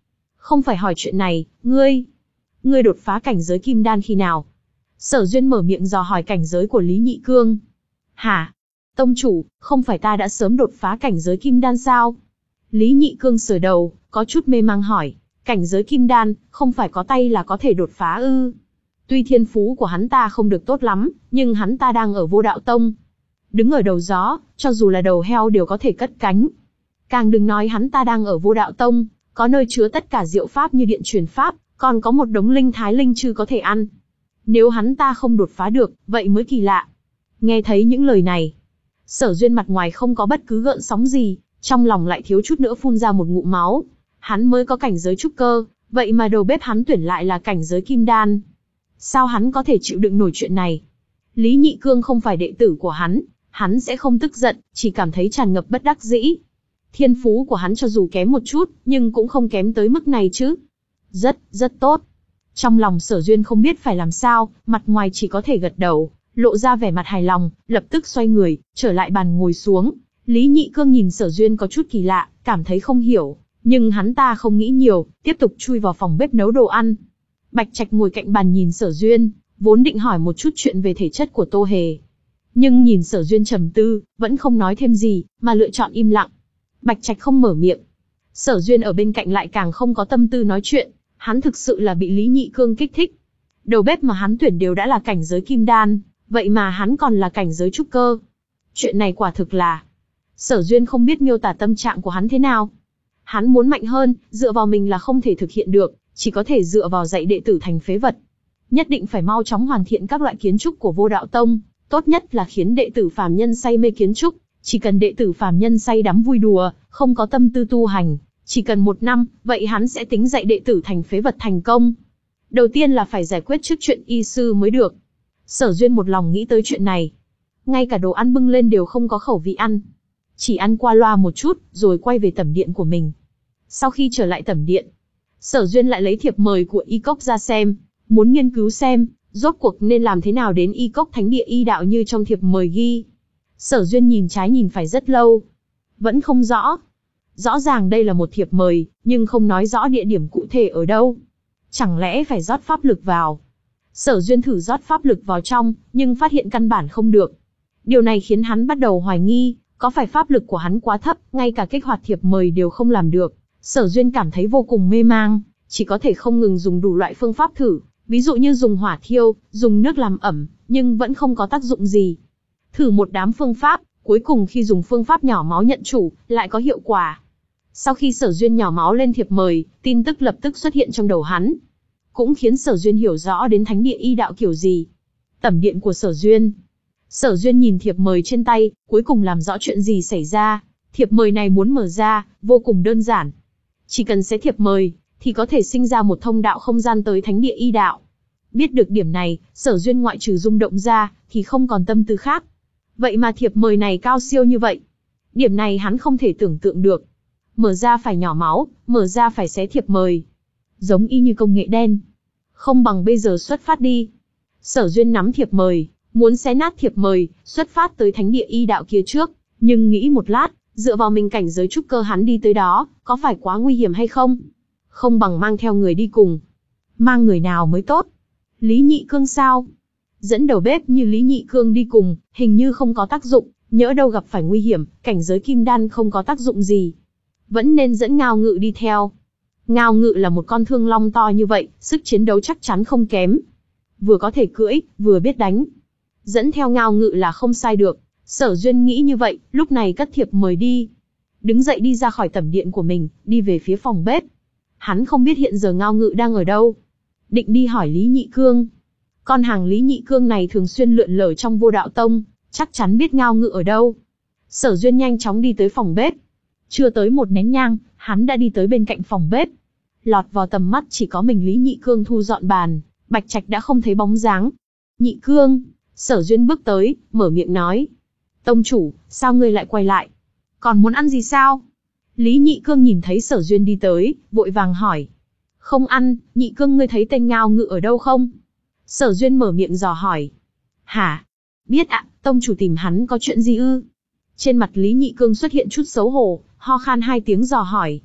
Không phải hỏi chuyện này, ngươi, ngươi đột phá cảnh giới kim đan khi nào? Sở Duyên mở miệng dò hỏi cảnh giới của Lý Nhị Cương. Hả? Tông chủ, không phải ta đã sớm đột phá cảnh giới kim đan sao? Lý Nhị Cương sờ đầu, có chút mê mang hỏi, cảnh giới kim đan, không phải có tay là có thể đột phá ư? Tuy thiên phú của hắn ta không được tốt lắm, nhưng hắn ta đang ở Vô Đạo Tông. Đứng ở đầu gió, cho dù là đầu heo đều có thể cất cánh. Càng đừng nói hắn ta đang ở Vô Đạo Tông, có nơi chứa tất cả diệu pháp như điện truyền pháp, còn có một đống linh thái linh chư có thể ăn. Nếu hắn ta không đột phá được, vậy mới kỳ lạ. Nghe thấy những lời này, Sở Duyên mặt ngoài không có bất cứ gợn sóng gì, trong lòng lại thiếu chút nữa phun ra một ngụm máu. Hắn mới có cảnh giới trúc cơ, vậy mà đầu bếp hắn tuyển lại là cảnh giới kim đan. Sao hắn có thể chịu đựng nổi chuyện này? Lý Nhị Cương không phải đệ tử của hắn, hắn sẽ không tức giận, chỉ cảm thấy tràn ngập bất đắc dĩ. Thiên phú của hắn cho dù kém một chút, nhưng cũng không kém tới mức này chứ. Rất, rất tốt. Trong lòng Sở Duyên không biết phải làm sao, mặt ngoài chỉ có thể gật đầu, lộ ra vẻ mặt hài lòng, lập tức xoay người, trở lại bàn ngồi xuống. Lý Nhị Cương nhìn Sở Duyên có chút kỳ lạ, cảm thấy không hiểu, nhưng hắn ta không nghĩ nhiều, tiếp tục chui vào phòng bếp nấu đồ ăn. Bạch Trạch ngồi cạnh bàn nhìn Sở Duyên, vốn định hỏi một chút chuyện về thể chất của Tô Hề. Nhưng nhìn Sở Duyên trầm tư, vẫn không nói thêm gì, mà lựa chọn im lặng. Bạch Trạch không mở miệng. Sở Duyên ở bên cạnh lại càng không có tâm tư nói chuyện, hắn thực sự là bị Lý Nhị Cương kích thích. Đầu bếp mà hắn tuyển đều đã là cảnh giới kim đan, vậy mà hắn còn là cảnh giới trúc cơ. Chuyện này quả thực là... Sở Duyên không biết miêu tả tâm trạng của hắn thế nào. Hắn muốn mạnh hơn, dựa vào mình là không thể thực hiện được, chỉ có thể dựa vào dạy đệ tử thành phế vật. Nhất định phải mau chóng hoàn thiện các loại kiến trúc của Vô Đạo Tông, tốt nhất là khiến đệ tử phàm nhân say mê kiến trúc. Chỉ cần đệ tử phàm nhân say đắm vui đùa, không có tâm tư tu hành, chỉ cần một năm, vậy hắn sẽ tính dạy đệ tử thành phế vật thành công. Đầu tiên là phải giải quyết trước chuyện y sư mới được. Sở Duyên một lòng nghĩ tới chuyện này. Ngay cả đồ ăn bưng lên đều không có khẩu vị ăn. Chỉ ăn qua loa một chút, rồi quay về tẩm điện của mình. Sau khi trở lại tẩm điện, Sở Duyên lại lấy thiệp mời của Y Cốc ra xem, muốn nghiên cứu xem, rốt cuộc nên làm thế nào đến Y Cốc thánh địa y đạo như trong thiệp mời ghi. Sở Duyên nhìn trái nhìn phải rất lâu, vẫn không rõ. Rõ ràng đây là một thiệp mời, nhưng không nói rõ địa điểm cụ thể ở đâu. Chẳng lẽ phải rót pháp lực vào? Sở Duyên thử rót pháp lực vào trong, nhưng phát hiện căn bản không được. Điều này khiến hắn bắt đầu hoài nghi, có phải pháp lực của hắn quá thấp, ngay cả kích hoạt thiệp mời đều không làm được. Sở Duyên cảm thấy vô cùng mê mang, chỉ có thể không ngừng dùng đủ loại phương pháp thử, ví dụ như dùng hỏa thiêu, dùng nước làm ẩm, nhưng vẫn không có tác dụng gì. Thử một đám phương pháp, cuối cùng khi dùng phương pháp nhỏ máu nhận chủ, lại có hiệu quả. Sau khi Sở Duyên nhỏ máu lên thiệp mời, tin tức lập tức xuất hiện trong đầu hắn. Cũng khiến Sở Duyên hiểu rõ đến thánh địa y đạo kiểu gì. Tẩm điện của Sở Duyên. Sở Duyên nhìn thiệp mời trên tay, cuối cùng làm rõ chuyện gì xảy ra. Thiệp mời này muốn mở ra, vô cùng đơn giản. Chỉ cần xé thiệp mời, thì có thể sinh ra một thông đạo không gian tới thánh địa y đạo. Biết được điểm này, Sở Duyên ngoại trừ rung động ra, thì không còn tâm tư khác. Vậy mà thiệp mời này cao siêu như vậy. Điểm này hắn không thể tưởng tượng được. Mở ra phải nhỏ máu, mở ra phải xé thiệp mời. Giống y như công nghệ đen. Không bằng bây giờ xuất phát đi. Sở Duyên nắm thiệp mời, muốn xé nát thiệp mời, xuất phát tới thánh địa y đạo kia trước. Nhưng nghĩ một lát, dựa vào mình cảnh giới trúc cơ hắn đi tới đó, có phải quá nguy hiểm hay không? Không bằng mang theo người đi cùng. Mang người nào mới tốt? Lý Nhị Cương sao? Dẫn đầu bếp như Lý Nhị Cương đi cùng, hình như không có tác dụng, nhỡ đâu gặp phải nguy hiểm, cảnh giới kim đan không có tác dụng gì. Vẫn nên dẫn Ngao Ngự đi theo. Ngao Ngự là một con thương long to như vậy, sức chiến đấu chắc chắn không kém. Vừa có thể cưỡi, vừa biết đánh. Dẫn theo Ngao Ngự là không sai được. Sở Duyên nghĩ như vậy, lúc này cất thiệp mời đi. Đứng dậy đi ra khỏi tẩm điện của mình, đi về phía phòng bếp. Hắn không biết hiện giờ Ngao Ngự đang ở đâu. Định đi hỏi Lý Nhị Cương. Con hàng Lý Nhị Cương này thường xuyên lượn lờ trong Vô Đạo Tông, chắc chắn biết Ngao Ngự ở đâu. Sở Duyên nhanh chóng đi tới phòng bếp. Chưa tới một nén nhang, hắn đã đi tới bên cạnh phòng bếp. Lọt vào tầm mắt chỉ có mình Lý Nhị Cương thu dọn bàn, Bạch Trạch đã không thấy bóng dáng. Nhị Cương, Sở Duyên bước tới, mở miệng nói. Tông chủ, sao ngươi lại quay lại? Còn muốn ăn gì sao? Lý Nhị Cương nhìn thấy Sở Duyên đi tới, vội vàng hỏi. Không ăn, Nhị Cương ngươi thấy tên Ngao Ngự ở đâu không? Sở Duyên mở miệng dò hỏi. Hả? Biết ạ, tông chủ tìm hắn có chuyện gì ư? Trên mặt Lý Nhị Cương xuất hiện chút xấu hổ, ho khan hai tiếng dò hỏi.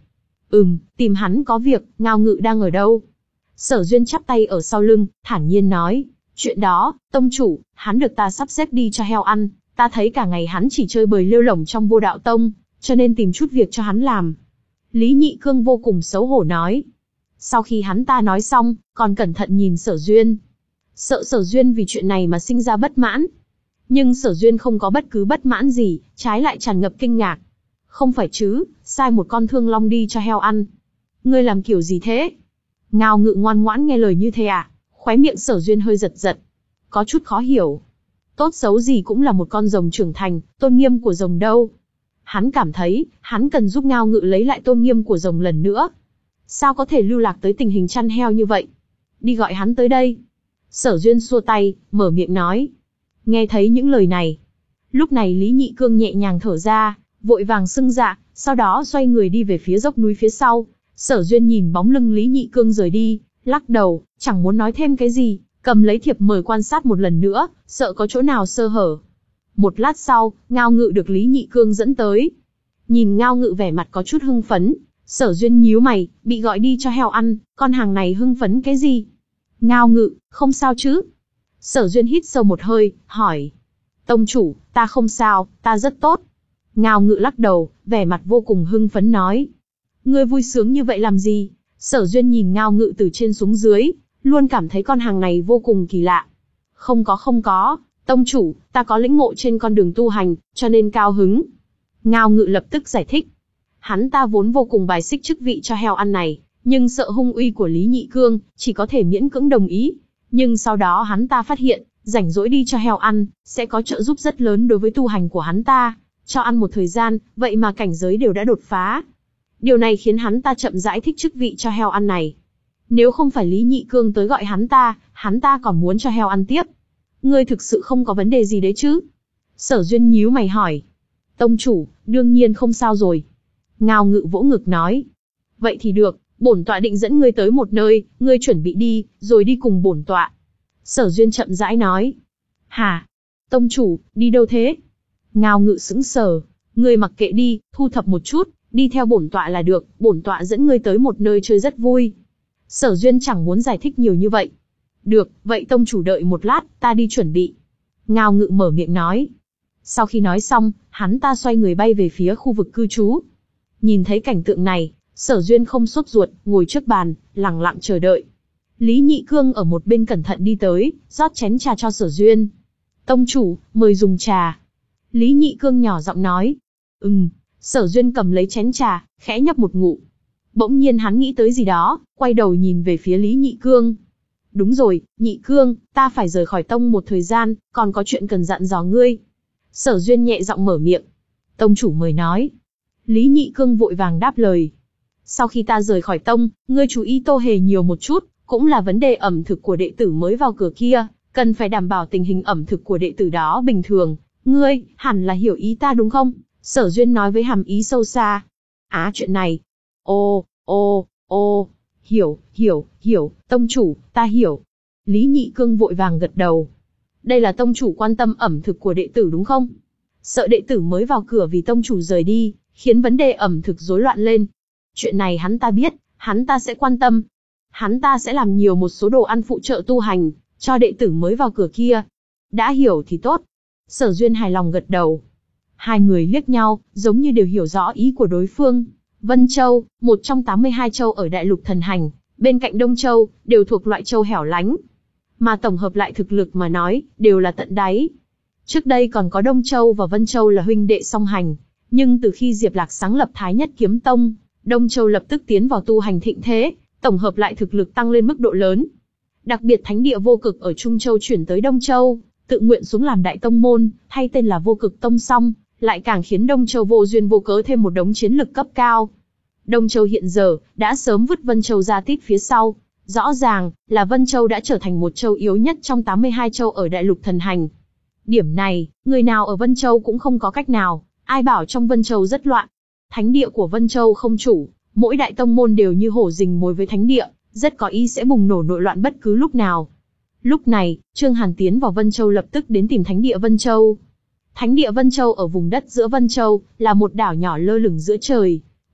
Ừm, tìm hắn có việc, Ngao Ngự đang ở đâu? Sở Duyên chắp tay ở sau lưng, thản nhiên nói. Chuyện đó, tông chủ, hắn được ta sắp xếp đi cho heo ăn, ta thấy cả ngày hắn chỉ chơi bời lêu lổng trong Vô Đạo Tông, cho nên tìm chút việc cho hắn làm. Lý Nhị Cương vô cùng xấu hổ nói. Sau khi hắn ta nói xong, còn cẩn thận nhìn Sở Duyên. Sợ Sở Duyên vì chuyện này mà sinh ra bất mãn. Nhưng Sở Duyên không có bất cứ bất mãn gì, trái lại tràn ngập kinh ngạc. Không phải chứ, sai một con thương long đi cho heo ăn. Ngươi làm kiểu gì thế? Ngao Ngự ngoan ngoãn nghe lời như thế à? Khóe miệng Sở Duyên hơi giật giật. Có chút khó hiểu. Tốt xấu gì cũng là một con rồng trưởng thành, tôn nghiêm của rồng đâu. Hắn cảm thấy, hắn cần giúp Ngao Ngự lấy lại tôn nghiêm của rồng lần nữa. Sao có thể lưu lạc tới tình hình chăn heo như vậy? Đi gọi hắn tới đây. Sở Duyên xua tay, mở miệng nói. Nghe thấy những lời này. Lúc này Lý Nhị Cương nhẹ nhàng thở ra, vội vàng xưng dạ, sau đó xoay người đi về phía dốc núi phía sau. Sở Duyên nhìn bóng lưng Lý Nhị Cương rời đi, lắc đầu, chẳng muốn nói thêm cái gì, cầm lấy thiệp mời quan sát một lần nữa, sợ có chỗ nào sơ hở. Một lát sau, Ngao Ngự được Lý Nhị Cương dẫn tới. Nhìn Ngao Ngự vẻ mặt có chút hưng phấn, Sở Duyên nhíu mày, bị gọi đi cho heo ăn, con hàng này hưng phấn cái gì? Ngao Ngự, không sao chứ? Sở Duyên hít sâu một hơi, hỏi. Tông chủ, ta không sao, ta rất tốt. Ngao Ngự lắc đầu, vẻ mặt vô cùng hưng phấn nói. Ngươi vui sướng như vậy làm gì? Sở Duyên nhìn Ngao Ngự từ trên xuống dưới, luôn cảm thấy con hàng này vô cùng kỳ lạ. Không có không có, tông chủ, ta có lĩnh ngộ trên con đường tu hành, cho nên cao hứng. Ngao Ngự lập tức giải thích. Hắn ta vốn vô cùng bài xích chức vị cho heo ăn này, nhưng sợ hung uy của Lý Nhị Cương, chỉ có thể miễn cưỡng đồng ý. Nhưng sau đó hắn ta phát hiện, rảnh rỗi đi cho heo ăn, sẽ có trợ giúp rất lớn đối với tu hành của hắn ta. Cho ăn một thời gian, vậy mà cảnh giới đều đã đột phá. Điều này khiến hắn ta chậm rãi thích chức vị cho heo ăn này. Nếu không phải Lý Nhị Cương tới gọi hắn ta, hắn ta còn muốn cho heo ăn tiếp. Ngươi thực sự không có vấn đề gì đấy chứ? Sở Duyên nhíu mày hỏi. Tông chủ, đương nhiên không sao rồi. Ngao Ngự vỗ ngực nói. Vậy thì được, bổn tọa định dẫn ngươi tới một nơi, ngươi chuẩn bị đi, rồi đi cùng bổn tọa. Sở Duyên chậm rãi nói. Hả? Tông chủ, đi đâu thế? Ngao Ngự sững sờ. Ngươi mặc kệ đi, thu thập một chút, đi theo bổn tọa là được, bổn tọa dẫn ngươi tới một nơi chơi rất vui. Sở Duyên chẳng muốn giải thích nhiều như vậy. Được, vậy tông chủ đợi một lát, ta đi chuẩn bị. Ngao Ngự mở miệng nói. Sau khi nói xong, hắn ta xoay người bay về phía khu vực cư trú. Nhìn thấy cảnh tượng này, Sở Duyên không sốt ruột, ngồi trước bàn, lặng lặng chờ đợi. Lý Nhị Cương ở một bên cẩn thận đi tới, rót chén trà cho Sở Duyên. Tông chủ, mời dùng trà. Lý Nhị Cương nhỏ giọng nói. Ừm, Sở Duyên cầm lấy chén trà, khẽ nhấp một ngụm. Bỗng nhiên hắn nghĩ tới gì đó, quay đầu nhìn về phía Lý Nhị Cương. Đúng rồi, Nhị Cương, ta phải rời khỏi tông một thời gian, còn có chuyện cần dặn dò ngươi. Sở Duyên nhẹ giọng mở miệng. Tông chủ mời nói. Lý Nhị Cương vội vàng đáp lời. Sau khi ta rời khỏi tông, ngươi chú ý Tô Hề nhiều một chút, cũng là vấn đề ẩm thực của đệ tử mới vào cửa kia, cần phải đảm bảo tình hình ẩm thực của đệ tử đó bình thường. Ngươi, hẳn là hiểu ý ta đúng không? Sở Duyên nói với hàm ý sâu xa. Á chuyện này. Ô, ô, ô, hiểu, hiểu, hiểu, tông chủ, ta hiểu. Lý Nhị Cương vội vàng gật đầu. Đây là tông chủ quan tâm ẩm thực của đệ tử đúng không? Sợ đệ tử mới vào cửa vì tông chủ rời đi, khiến vấn đề ẩm thực rối loạn lên. Chuyện này hắn ta biết, hắn ta sẽ quan tâm. Hắn ta sẽ làm nhiều một số đồ ăn phụ trợ tu hành, cho đệ tử mới vào cửa kia. Đã hiểu thì tốt. Sở Duyên hài lòng gật đầu. Hai người liếc nhau, giống như đều hiểu rõ ý của đối phương. Vân Châu, một trong tám mươi hai châu ở Đại Lục Thần Hành, bên cạnh Đông Châu, đều thuộc loại châu hẻo lánh. Mà tổng hợp lại thực lực mà nói, đều là tận đáy. Trước đây còn có Đông Châu và Vân Châu là huynh đệ song hành, nhưng từ khi Diệp Lạc sáng lập Thái Nhất Kiếm Tông, Đông Châu lập tức tiến vào tu hành thịnh thế, tổng hợp lại thực lực tăng lên mức độ lớn. Đặc biệt Thánh địa Vô Cực ở Trung Châu chuyển tới Đông Châu, tự nguyện xuống làm đại tông môn, thay tên là Vô Cực Tông xong, lại càng khiến Đông Châu vô duyên vô cớ thêm một đống chiến lực cấp cao. Đông Châu hiện giờ đã sớm vứt Vân Châu ra tít phía sau, rõ ràng là Vân Châu đã trở thành một châu yếu nhất trong tám mươi hai châu ở Đại Lục Thần Hành. Điểm này, người nào ở Vân Châu cũng không có cách nào, ai bảo trong Vân Châu rất loạn. Thánh địa của Vân Châu không chủ, mỗi đại tông môn đều như hổ rình mồi với thánh địa, rất có ý sẽ bùng nổ nội loạn bất cứ lúc nào. Lúc này, Trương Hàn tiến vào Vân Châu lập tức đến tìm thánh địa Vân Châu. Thánh địa Vân Châu ở vùng đất giữa Vân Châu, là một đảo nhỏ lơ lửng giữa trời.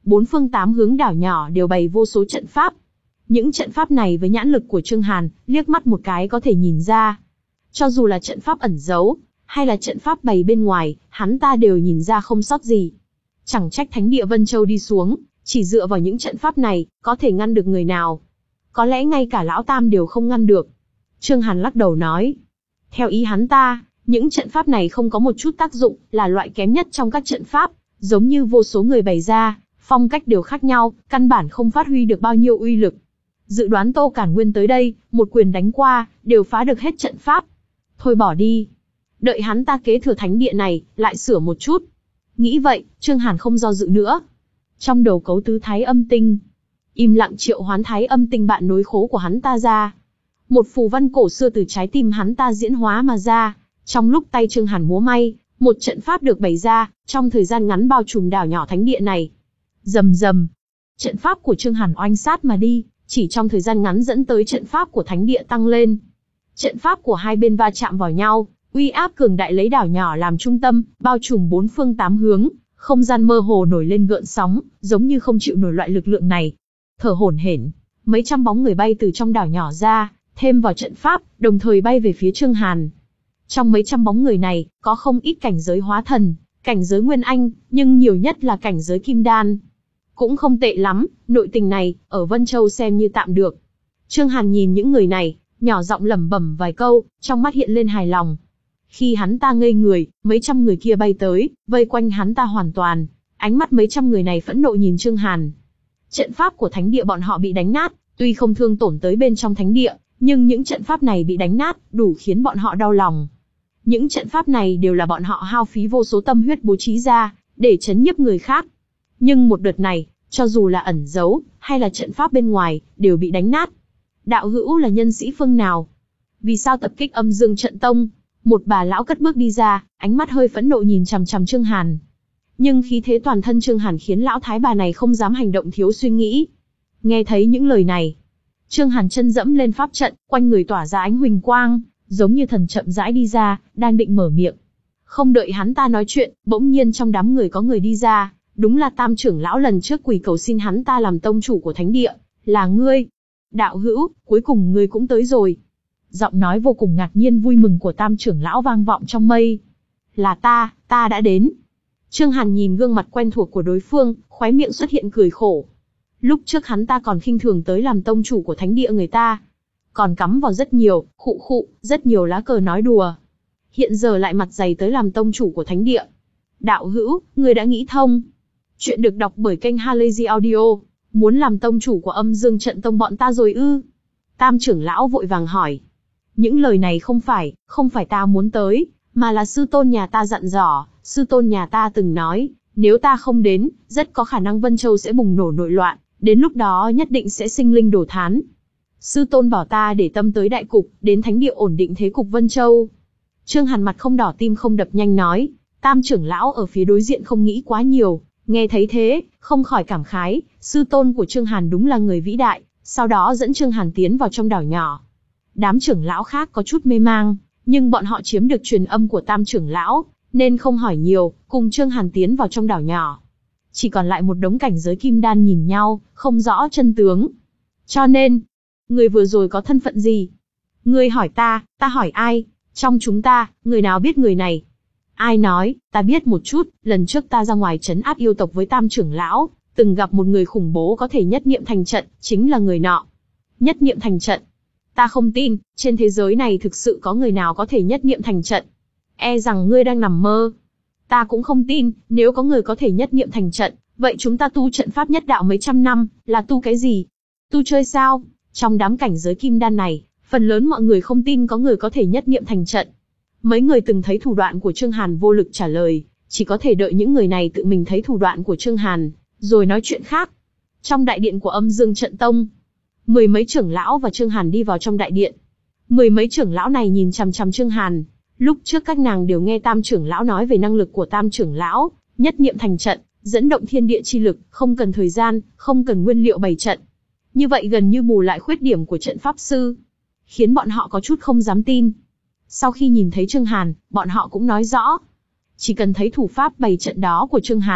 bốn phương tám hướng đảo nhỏ đều bày vô số trận pháp. Những trận pháp này với nhãn lực của Trương Hàn, liếc mắt một cái có thể nhìn ra. Cho dù là trận pháp ẩn giấu, hay là trận pháp bày bên ngoài, hắn ta đều nhìn ra không sót gì. Chẳng trách thánh địa Vân Châu đi xuống, chỉ dựa vào những trận pháp này, có thể ngăn được người nào. Có lẽ ngay cả Lão Tam đều không ngăn được. Trương Hàn lắc đầu nói. Theo ý hắn ta, những trận pháp này không có một chút tác dụng, là loại kém nhất trong các trận pháp, giống như vô số người bày ra, phong cách đều khác nhau, căn bản không phát huy được bao nhiêu uy lực. Dự đoán Tô Cản Nguyên tới đây, một quyền đánh qua, đều phá được hết trận pháp. Thôi bỏ đi. Đợi hắn ta kế thừa thánh địa này, lại sửa một chút. Nghĩ vậy, Trương Hàn không do dự nữa. Trong đầu cấu tứ thái âm tinh, im lặng triệu hoán thái âm tinh bạn nối khố của hắn ta ra. Một phù văn cổ xưa từ trái tim hắn ta diễn hóa mà ra. Trong lúc tay Trương Hàn múa may, một trận pháp được bày ra, trong thời gian ngắn bao trùm đảo nhỏ thánh địa này. Rầm rầm. Trận pháp của Trương Hàn oanh sát mà đi, chỉ trong thời gian ngắn dẫn tới trận pháp của thánh địa tăng lên. Trận pháp của hai bên va chạm vào nhau, uy áp cường đại lấy đảo nhỏ làm trung tâm, bao trùm bốn phương tám hướng, không gian mơ hồ nổi lên gợn sóng, giống như không chịu nổi loại lực lượng này. Thở hổn hển, mấy trăm bóng người bay từ trong đảo nhỏ ra, thêm vào trận pháp, đồng thời bay về phía Trương Hàn. Trong mấy trăm bóng người này, có không ít cảnh giới hóa thần, cảnh giới nguyên anh, nhưng nhiều nhất là cảnh giới kim đan. Cũng không tệ lắm, nội tình này, ở Vân Châu xem như tạm được. Trương Hàn nhìn những người này, nhỏ giọng lẩm bẩm vài câu, trong mắt hiện lên hài lòng. Khi hắn ta ngây người, mấy trăm người kia bay tới, vây quanh hắn ta hoàn toàn. Ánh mắt mấy trăm người này phẫn nộ nhìn Trương Hàn. Trận pháp của thánh địa bọn họ bị đánh nát, tuy không thương tổn tới bên trong thánh địa, nhưng những trận pháp này bị đánh nát, đủ khiến bọn họ đau lòng. Những trận pháp này đều là bọn họ hao phí vô số tâm huyết bố trí ra, để chấn nhiếp người khác. Nhưng một đợt này, cho dù là ẩn giấu, hay là trận pháp bên ngoài, đều bị đánh nát. Đạo hữu là nhân sĩ phương nào? Vì sao tập kích Âm Dương Trận Tông? Một bà lão cất bước đi ra, ánh mắt hơi phẫn nộ nhìn chằm chằm Trương Hàn. Nhưng khí thế toàn thân Trương Hàn khiến lão thái bà này không dám hành động thiếu suy nghĩ. Nghe thấy những lời này, Trương Hàn chân dẫm lên pháp trận, quanh người tỏa ra ánh huỳnh quang, giống như thần chậm rãi đi ra, đang định mở miệng. Không đợi hắn ta nói chuyện, bỗng nhiên trong đám người có người đi ra, đúng là Tam trưởng lão lần trước quỳ cầu xin hắn ta làm tông chủ của thánh địa, là ngươi. Đạo hữu, cuối cùng ngươi cũng tới rồi. Giọng nói vô cùng ngạc nhiên vui mừng của Tam trưởng lão vang vọng trong mây. Là ta, ta đã đến. Trương Hàn nhìn gương mặt quen thuộc của đối phương, khóe miệng xuất hiện cười khổ. Lúc trước hắn ta còn khinh thường tới làm tông chủ của thánh địa người ta. Còn cắm vào rất nhiều, khụ khụ, rất nhiều lá cờ nói đùa. Hiện giờ lại mặt dày tới làm tông chủ của thánh địa. Đạo hữu, ngươi đã nghĩ thông. Chuyện được đọc bởi kênh Halazy Audio. Muốn làm tông chủ của Âm Dương Trận Tông bọn ta rồi ư? Tam trưởng lão vội vàng hỏi. Những lời này không phải, không phải ta muốn tới, mà là sư tôn nhà ta dặn dò. Sư tôn nhà ta từng nói, nếu ta không đến, rất có khả năng Vân Châu sẽ bùng nổ nội loạn, đến lúc đó nhất định sẽ sinh linh đổ thán. Sư tôn bảo ta để tâm tới đại cục, đến thánh địa ổn định thế cục Vân Châu. Trương Hàn mặt không đỏ tim không đập nhanh nói. Tam trưởng lão ở phía đối diện không nghĩ quá nhiều, nghe thấy thế, không khỏi cảm khái, sư tôn của Trương Hàn đúng là người vĩ đại, sau đó dẫn Trương Hàn tiến vào trong đảo nhỏ. Đám trưởng lão khác có chút mê mang, nhưng bọn họ chiếm được truyền âm của Tam trưởng lão, nên không hỏi nhiều, cùng Trương Hàn tiến vào trong đảo nhỏ. Chỉ còn lại một đống cảnh giới kim đan nhìn nhau, không rõ chân tướng. Cho nên, người vừa rồi có thân phận gì? Ngươi hỏi ta, ta hỏi ai? Trong chúng ta, người nào biết người này? Ai nói, ta biết một chút, lần trước ta ra ngoài trấn áp yêu tộc với Tam trưởng lão, từng gặp một người khủng bố có thể nhất niệm thành trận, chính là người nọ. Nhất niệm thành trận? Ta không tin, trên thế giới này thực sự có người nào có thể nhất niệm thành trận. E rằng ngươi đang nằm mơ. Ta cũng không tin, nếu có người có thể nhất niệm thành trận, vậy chúng ta tu trận pháp nhất đạo mấy trăm năm, là tu cái gì? Tu chơi sao? Trong đám cảnh giới kim đan này, phần lớn mọi người không tin có người có thể nhất niệm thành trận. Mấy người từng thấy thủ đoạn của Trương Hàn vô lực trả lời, chỉ có thể đợi những người này tự mình thấy thủ đoạn của Trương Hàn, rồi nói chuyện khác. Trong đại điện của Âm Dương Trận Tông, mười mấy trưởng lão và Trương Hàn đi vào trong đại điện. Mười mấy trưởng lão này nhìn chằm chằm Trương Hàn. Lúc trước các nàng đều nghe Tam trưởng lão nói về năng lực của Tam trưởng lão, nhất niệm thành trận, dẫn động thiên địa chi lực, không cần thời gian, không cần nguyên liệu bày trận. Như vậy gần như bù lại khuyết điểm của trận pháp sư, khiến bọn họ có chút không dám tin. Sau khi nhìn thấy Trương Hàn, bọn họ cũng nói rõ. Chỉ cần thấy thủ pháp bày trận đó của Trương Hàn,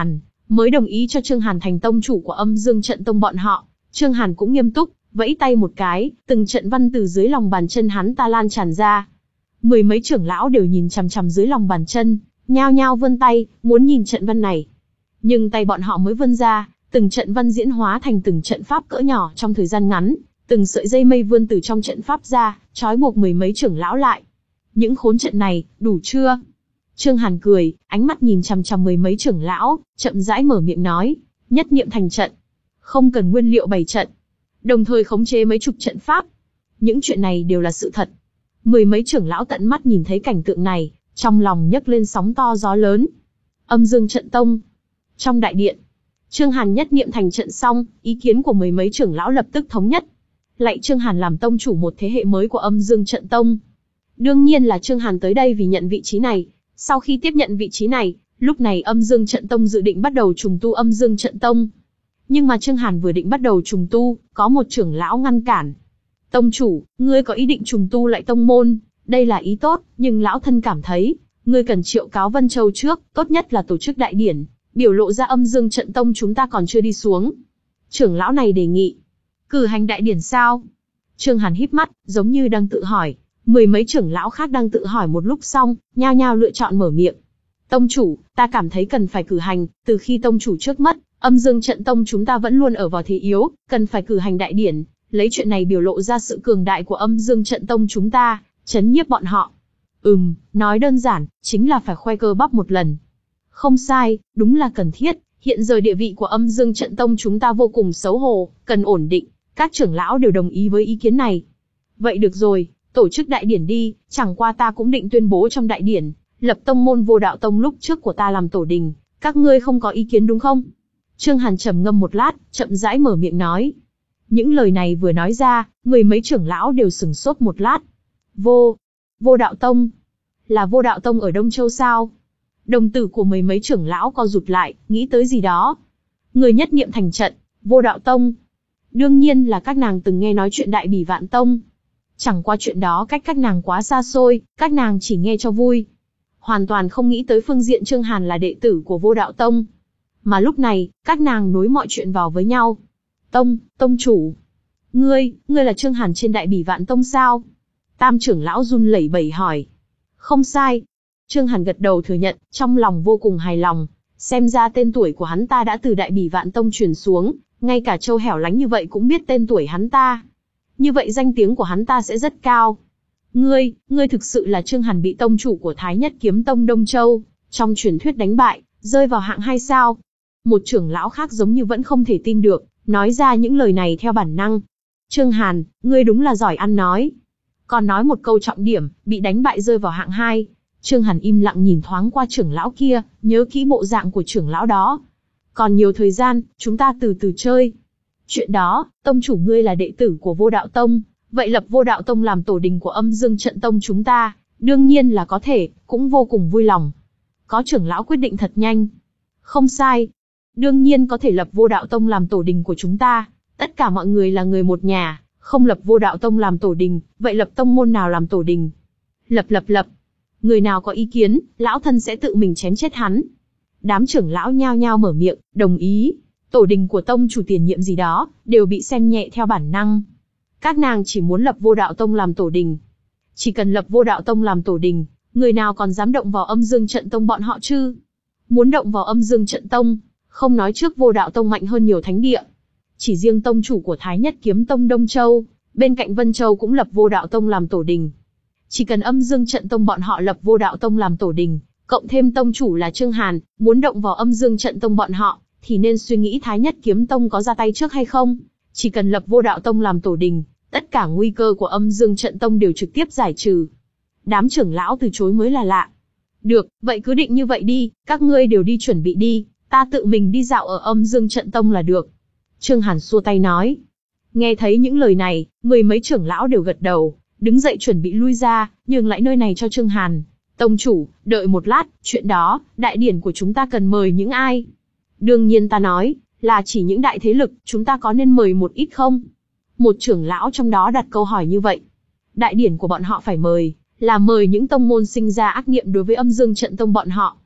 mới đồng ý cho Trương Hàn thành tông chủ của Âm Dương Trận Tông bọn họ. Trương Hàn cũng nghiêm túc, vẫy tay một cái, từng trận văn từ dưới lòng bàn chân hắn ta lan tràn ra. Mười mấy trưởng lão đều nhìn chằm chằm dưới lòng bàn chân, nhao nhao vươn tay, muốn nhìn trận văn này. Nhưng tay bọn họ mới vươn ra, từng trận văn diễn hóa thành từng trận pháp cỡ nhỏ trong thời gian ngắn, từng sợi dây mây vươn từ trong trận pháp ra, trói buộc mười mấy trưởng lão lại. Những khốn trận này, đủ chưa? Trương Hàn cười, ánh mắt nhìn chằm chằm mười mấy trưởng lão, chậm rãi mở miệng nói, nhất niệm thành trận. Không cần nguyên liệu bày trận. Đồng thời khống chế mấy chục trận pháp. Những chuyện này đều là sự thật. Mười mấy trưởng lão tận mắt nhìn thấy cảnh tượng này, trong lòng nhấc lên sóng to gió lớn. Âm Dương Trận Tông. Trong đại điện, Trương Hàn nhất niệm thành trận xong, ý kiến của mười mấy trưởng lão lập tức thống nhất. Lạy Trương Hàn làm tông chủ một thế hệ mới của Âm Dương Trận Tông. Đương nhiên là Trương Hàn tới đây vì nhận vị trí này. Sau khi tiếp nhận vị trí này, lúc này Âm Dương Trận Tông dự định bắt đầu trùng tu Âm Dương Trận Tông. Nhưng mà Trương Hàn vừa định bắt đầu trùng tu, có một trưởng lão ngăn cản. Tông chủ, ngươi có ý định trùng tu lại tông môn, đây là ý tốt, nhưng lão thân cảm thấy, ngươi cần triệu cáo Vân Châu trước, tốt nhất là tổ chức đại điển, biểu lộ ra Âm Dương Trận Tông chúng ta còn chưa đi xuống. Trưởng lão này đề nghị, cử hành đại điển sao? Trương Hàn híp mắt, giống như đang tự hỏi. Mười mấy trưởng lão khác đang tự hỏi một lúc xong, nhao nhao lựa chọn mở miệng. Tông chủ, ta cảm thấy cần phải cử hành, từ khi tông chủ trước mất, Âm Dương Trận Tông chúng ta vẫn luôn ở vào thế yếu, cần phải cử hành đại điển, lấy chuyện này biểu lộ ra sự cường đại của Âm Dương Trận Tông chúng ta, chấn nhiếp bọn họ. Ừm, nói đơn giản, chính là phải khoe cơ bắp một lần. Không sai, đúng là cần thiết, hiện giờ địa vị của Âm Dương Trận Tông chúng ta vô cùng xấu hổ, cần ổn định, các trưởng lão đều đồng ý với ý kiến này. Vậy được rồi, tổ chức đại điển đi, chẳng qua ta cũng định tuyên bố trong đại điển, lập tông môn Vô Đạo Tông lúc trước của ta làm tổ đình, các ngươi không có ý kiến đúng không? Trương Hàn trầm ngâm một lát, chậm rãi mở miệng nói. Những lời này vừa nói ra, mười mấy trưởng lão đều sửng sốt một lát. Vô, Vô Đạo Tông, là Vô Đạo Tông ở Đông Châu sao? Đồng tử của mười mấy trưởng lão co rụt lại, nghĩ tới gì đó. Người nhất niệm thành trận, Vô Đạo Tông. Đương nhiên là các nàng từng nghe nói chuyện Đại Bỉ Vạn Tông. Chẳng qua chuyện đó cách các nàng quá xa xôi, các nàng chỉ nghe cho vui. Hoàn toàn không nghĩ tới phương diện Trương Hàn là đệ tử của Vô Đạo Tông. Mà lúc này, các nàng nối mọi chuyện vào với nhau. Tông, tông chủ. Ngươi, ngươi là Trương Hàn trên Đại Bỉ Vạn Tông sao? Tam trưởng lão run lẩy bẩy hỏi. Không sai. Trương Hàn gật đầu thừa nhận, trong lòng vô cùng hài lòng. Xem ra tên tuổi của hắn ta đã từ Đại Bỉ Vạn Tông truyền xuống, ngay cả châu hẻo lánh như vậy cũng biết tên tuổi hắn ta. Như vậy danh tiếng của hắn ta sẽ rất cao. Ngươi, ngươi thực sự là Trương Hàn bị tông chủ của Thái Nhất Kiếm Tông Đông Châu, trong truyền thuyết đánh bại, rơi vào hạng hai sao? Một trưởng lão khác giống như vẫn không thể tin được, nói ra những lời này theo bản năng. Trương Hàn, ngươi đúng là giỏi ăn nói. Còn nói một câu trọng điểm, bị đánh bại rơi vào hạng hai. Trương Hàn im lặng nhìn thoáng qua trưởng lão kia, nhớ kỹ bộ dạng của trưởng lão đó. Còn nhiều thời gian, chúng ta từ từ chơi. Chuyện đó, tông chủ ngươi là đệ tử của Vô Đạo Tông, vậy lập Vô Đạo Tông làm tổ đình của Âm Dương Trận Tông chúng ta, đương nhiên là có thể, cũng vô cùng vui lòng. Có trưởng lão quyết định thật nhanh. Không sai. Đương nhiên có thể lập Vô Đạo Tông làm tổ đình của chúng ta, tất cả mọi người là người một nhà, không lập Vô Đạo Tông làm tổ đình, vậy lập tông môn nào làm tổ đình? Lập lập lập. Người nào có ý kiến, lão thân sẽ tự mình chém chết hắn. Đám trưởng lão nhao nhao mở miệng, đồng ý. Tổ đình của tông chủ tiền nhiệm gì đó, đều bị xem nhẹ theo bản năng. Các nàng chỉ muốn lập Vô Đạo Tông làm tổ đình. Chỉ cần lập Vô Đạo Tông làm tổ đình, người nào còn dám động vào Âm Dương Trận Tông bọn họ chứ? Muốn động vào Âm Dương Trận Tông, không nói trước Vô Đạo Tông mạnh hơn nhiều thánh địa. Chỉ riêng tông chủ của Thái Nhất Kiếm Tông Đông Châu, bên cạnh Vân Châu cũng lập Vô Đạo Tông làm tổ đình. Chỉ cần Âm Dương Trận Tông bọn họ lập Vô Đạo Tông làm tổ đình, cộng thêm tông chủ là Trương Hàn, muốn động vào Âm Dương Trận Tông bọn họ, thì nên suy nghĩ Thái Nhất Kiếm Tông có ra tay trước hay không. Chỉ cần lập Vô Đạo Tông làm tổ đình, tất cả nguy cơ của Âm Dương Trận Tông đều trực tiếp giải trừ. Đám trưởng lão từ chối mới là lạ. Được, vậy cứ định như vậy đi, các ngươi đều đi chuẩn bị đi, ta tự mình đi dạo ở Âm Dương Trận Tông là được. Trương Hàn xua tay nói. Nghe thấy những lời này, mười mấy trưởng lão đều gật đầu, đứng dậy chuẩn bị lui ra, nhường lại nơi này cho Trương Hàn. Tông chủ, đợi một lát, chuyện đó, đại điển của chúng ta cần mời những ai? Đương nhiên ta nói, là chỉ những đại thế lực, chúng ta có nên mời một ít không? Một trưởng lão trong đó đặt câu hỏi như vậy. Đại điển của bọn họ phải mời, là mời những tông môn sinh ra ác niệm đối với Âm Dương Trận Tông bọn họ.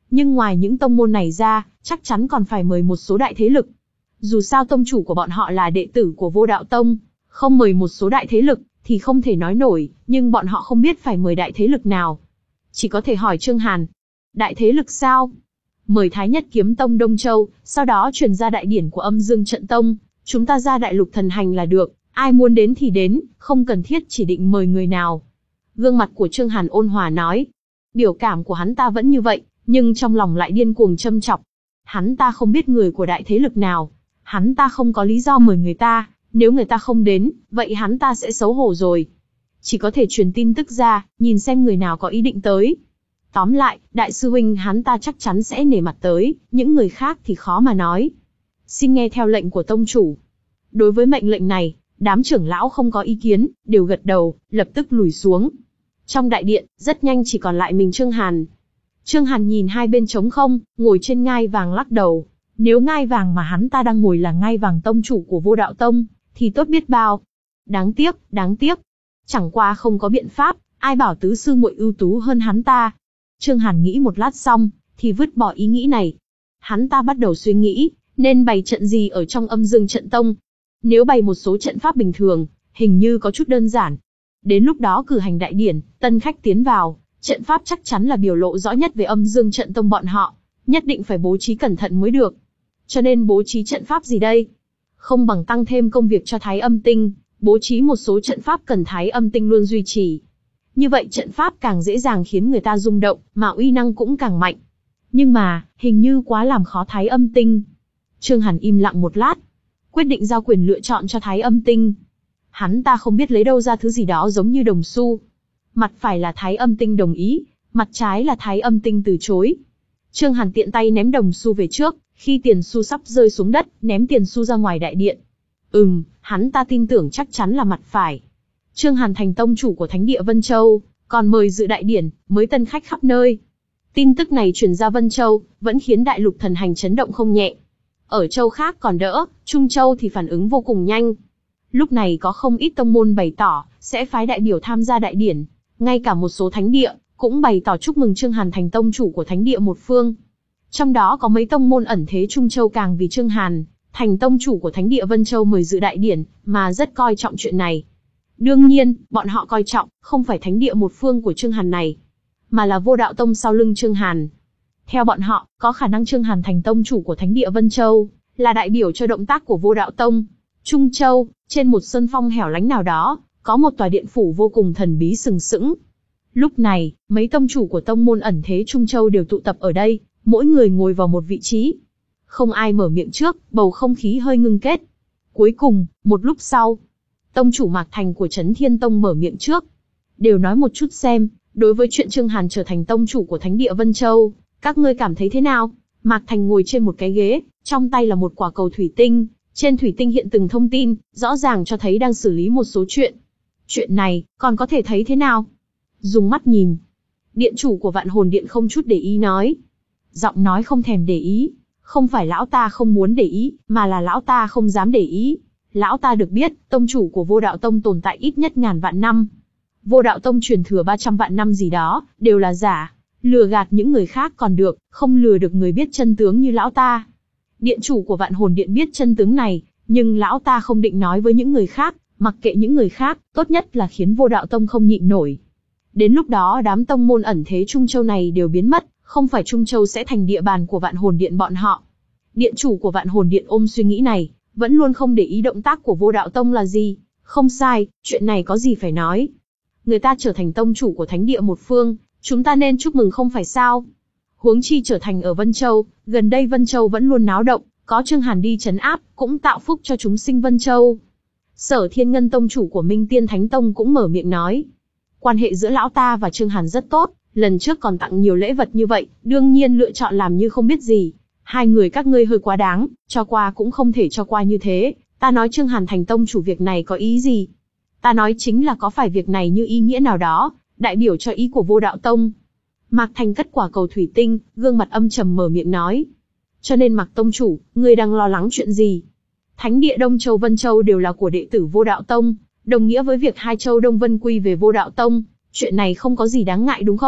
Nhưng ngoài những tông môn này ra, chắc chắn còn phải mời một số đại thế lực. Dù sao tông chủ của bọn họ là đệ tử của Vô Đạo Tông, không mời một số đại thế lực, thì không thể nói nổi, nhưng bọn họ không biết phải mời đại thế lực nào. Chỉ có thể hỏi Trương Hàn. Đại thế lực sao? Mời Thái Nhất Kiếm Tông Đông Châu, sau đó truyền ra đại điển của Âm Dương Trận Tông, chúng ta ra đại lục thần hành là được, ai muốn đến thì đến, không cần thiết chỉ định mời người nào. Gương mặt của Trương Hàn ôn hòa nói. Biểu cảm của hắn ta vẫn như vậy, nhưng trong lòng lại điên cuồng châm chọc. Hắn ta không biết người của đại thế lực nào, hắn ta không có lý do mời người ta, nếu người ta không đến, vậy hắn ta sẽ xấu hổ rồi. Chỉ có thể truyền tin tức ra, nhìn xem người nào có ý định tới. Tóm lại, đại sư huynh hắn ta chắc chắn sẽ nể mặt tới, những người khác thì khó mà nói. Xin nghe theo lệnh của tông chủ. Đối với mệnh lệnh này, đám trưởng lão không có ý kiến, đều gật đầu, lập tức lùi xuống. Trong đại điện, rất nhanh chỉ còn lại mình Trương Hàn. Trương Hàn nhìn hai bên trống không, ngồi trên ngai vàng lắc đầu. Nếu ngai vàng mà hắn ta đang ngồi là ngai vàng tông chủ của Vô Đạo Tông, thì tốt biết bao. Đáng tiếc, đáng tiếc. Chẳng qua không có biện pháp, ai bảo tứ sư muội ưu tú hơn hắn ta. Trương Hàn nghĩ một lát xong, thì vứt bỏ ý nghĩ này. Hắn ta bắt đầu suy nghĩ, nên bày trận gì ở trong Âm Dương Trận Tông. Nếu bày một số trận pháp bình thường, hình như có chút đơn giản. Đến lúc đó cử hành đại điển, tân khách tiến vào, trận pháp chắc chắn là biểu lộ rõ nhất về Âm Dương Trận Tông bọn họ, nhất định phải bố trí cẩn thận mới được. Cho nên bố trí trận pháp gì đây? Không bằng tăng thêm công việc cho Thái Âm Tinh, bố trí một số trận pháp cần Thái Âm Tinh luôn duy trì. Như vậy trận pháp càng dễ dàng khiến người ta rung động, mà uy năng cũng càng mạnh. Nhưng mà, hình như quá làm khó Thái Âm Tinh. Trương Hàn im lặng một lát, quyết định giao quyền lựa chọn cho Thái Âm Tinh. Hắn ta không biết lấy đâu ra thứ gì đó giống như đồng xu. Mặt phải là Thái Âm Tinh đồng ý, mặt trái là Thái Âm Tinh từ chối. Trương Hàn tiện tay ném đồng xu về trước, khi tiền xu sắp rơi xuống đất, ném tiền xu ra ngoài đại điện. Ừm, hắn ta tin tưởng chắc chắn là mặt phải. Trương Hàn thành tông chủ của Thánh địa Vân Châu, còn mời dự đại điển, mới tân khách khắp nơi. Tin tức này truyền ra Vân Châu, vẫn khiến đại lục thần hành chấn động không nhẹ. Ở châu khác còn đỡ, Trung Châu thì phản ứng vô cùng nhanh. Lúc này có không ít tông môn bày tỏ, sẽ phái đại biểu tham gia đại điển. Ngay cả một số thánh địa, cũng bày tỏ chúc mừng Trương Hàn thành tông chủ của Thánh địa một phương. Trong đó có mấy tông môn ẩn thế Trung Châu càng vì Trương Hàn thành tông chủ của Thánh địa Vân Châu mời dự đại điển, mà rất coi trọng chuyện này. Đương nhiên, bọn họ coi trọng, không phải Thánh địa một phương của Trương Hàn này, mà là Vô Đạo Tông sau lưng Trương Hàn. Theo bọn họ, có khả năng Trương Hàn thành tông chủ của Thánh địa Vân Châu, là đại biểu cho động tác của Vô Đạo Tông. Trung Châu, trên một sơn phong hẻo lánh nào đó, có một tòa điện phủ vô cùng thần bí sừng sững. Lúc này, mấy tông chủ của tông môn ẩn thế Trung Châu đều tụ tập ở đây, mỗi người ngồi vào một vị trí. Không ai mở miệng trước, bầu không khí hơi ngưng kết. Cuối cùng, một lúc sau, tông chủ Mạc Thành của Chấn Thiên Tông mở miệng trước. Đều nói một chút xem, đối với chuyện Trương Hàn trở thành tông chủ của Thánh địa Vân Châu, các ngươi cảm thấy thế nào? Mạc Thành ngồi trên một cái ghế, trong tay là một quả cầu thủy tinh. Trên thủy tinh hiện từng thông tin, rõ ràng cho thấy đang xử lý một số chuyện. Chuyện này, còn có thể thấy thế nào? Dùng mắt nhìn. Điện chủ của Vạn Hồn Điện không chút để ý nói. Giọng nói không thèm để ý. Không phải lão ta không muốn để ý, mà là lão ta không dám để ý. Lão ta được biết, tông chủ của Vô Đạo Tông tồn tại ít nhất ngàn vạn năm. Vô Đạo Tông truyền thừa ba trăm vạn năm gì đó, đều là giả. Lừa gạt những người khác còn được, không lừa được người biết chân tướng như lão ta. Điện chủ của Vạn Hồn Điện biết chân tướng này, nhưng lão ta không định nói với những người khác, mặc kệ những người khác, tốt nhất là khiến Vô Đạo Tông không nhịn nổi. Đến lúc đó đám tông môn ẩn thế Trung Châu này đều biến mất, không phải Trung Châu sẽ thành địa bàn của Vạn Hồn Điện bọn họ. Điện chủ của Vạn Hồn Điện ôm suy nghĩ này, vẫn luôn không để ý động tác của Vô Đạo Tông là gì. Không sai, chuyện này có gì phải nói. Người ta trở thành tông chủ của Thánh địa một phương, chúng ta nên chúc mừng không phải sao? Huống chi trở thành ở Vân Châu, gần đây Vân Châu vẫn luôn náo động, có Trương Hàn đi trấn áp, cũng tạo phúc cho chúng sinh Vân Châu. Sở Thiên Ngân tông chủ của Minh Tiên Thánh Tông cũng mở miệng nói. Quan hệ giữa lão ta và Trương Hàn rất tốt, lần trước còn tặng nhiều lễ vật như vậy, đương nhiên lựa chọn làm như không biết gì. Hai người các ngươi hơi quá đáng, cho qua cũng không thể cho qua như thế. Ta nói Trương Hàn thành tông chủ việc này có ý gì? Ta nói chính là có phải việc này như ý nghĩa nào đó, đại biểu cho ý của Vô Đạo Tông. Mạc Thành cất quả cầu thủy tinh, gương mặt âm trầm mở miệng nói. Cho nên Mạc tông chủ, ngươi đang lo lắng chuyện gì? Thánh địa Đông Châu Vân Châu đều là của đệ tử Vô Đạo Tông, đồng nghĩa với việc hai châu Đông Vân quy về Vô Đạo Tông, chuyện này không có gì đáng ngại đúng không?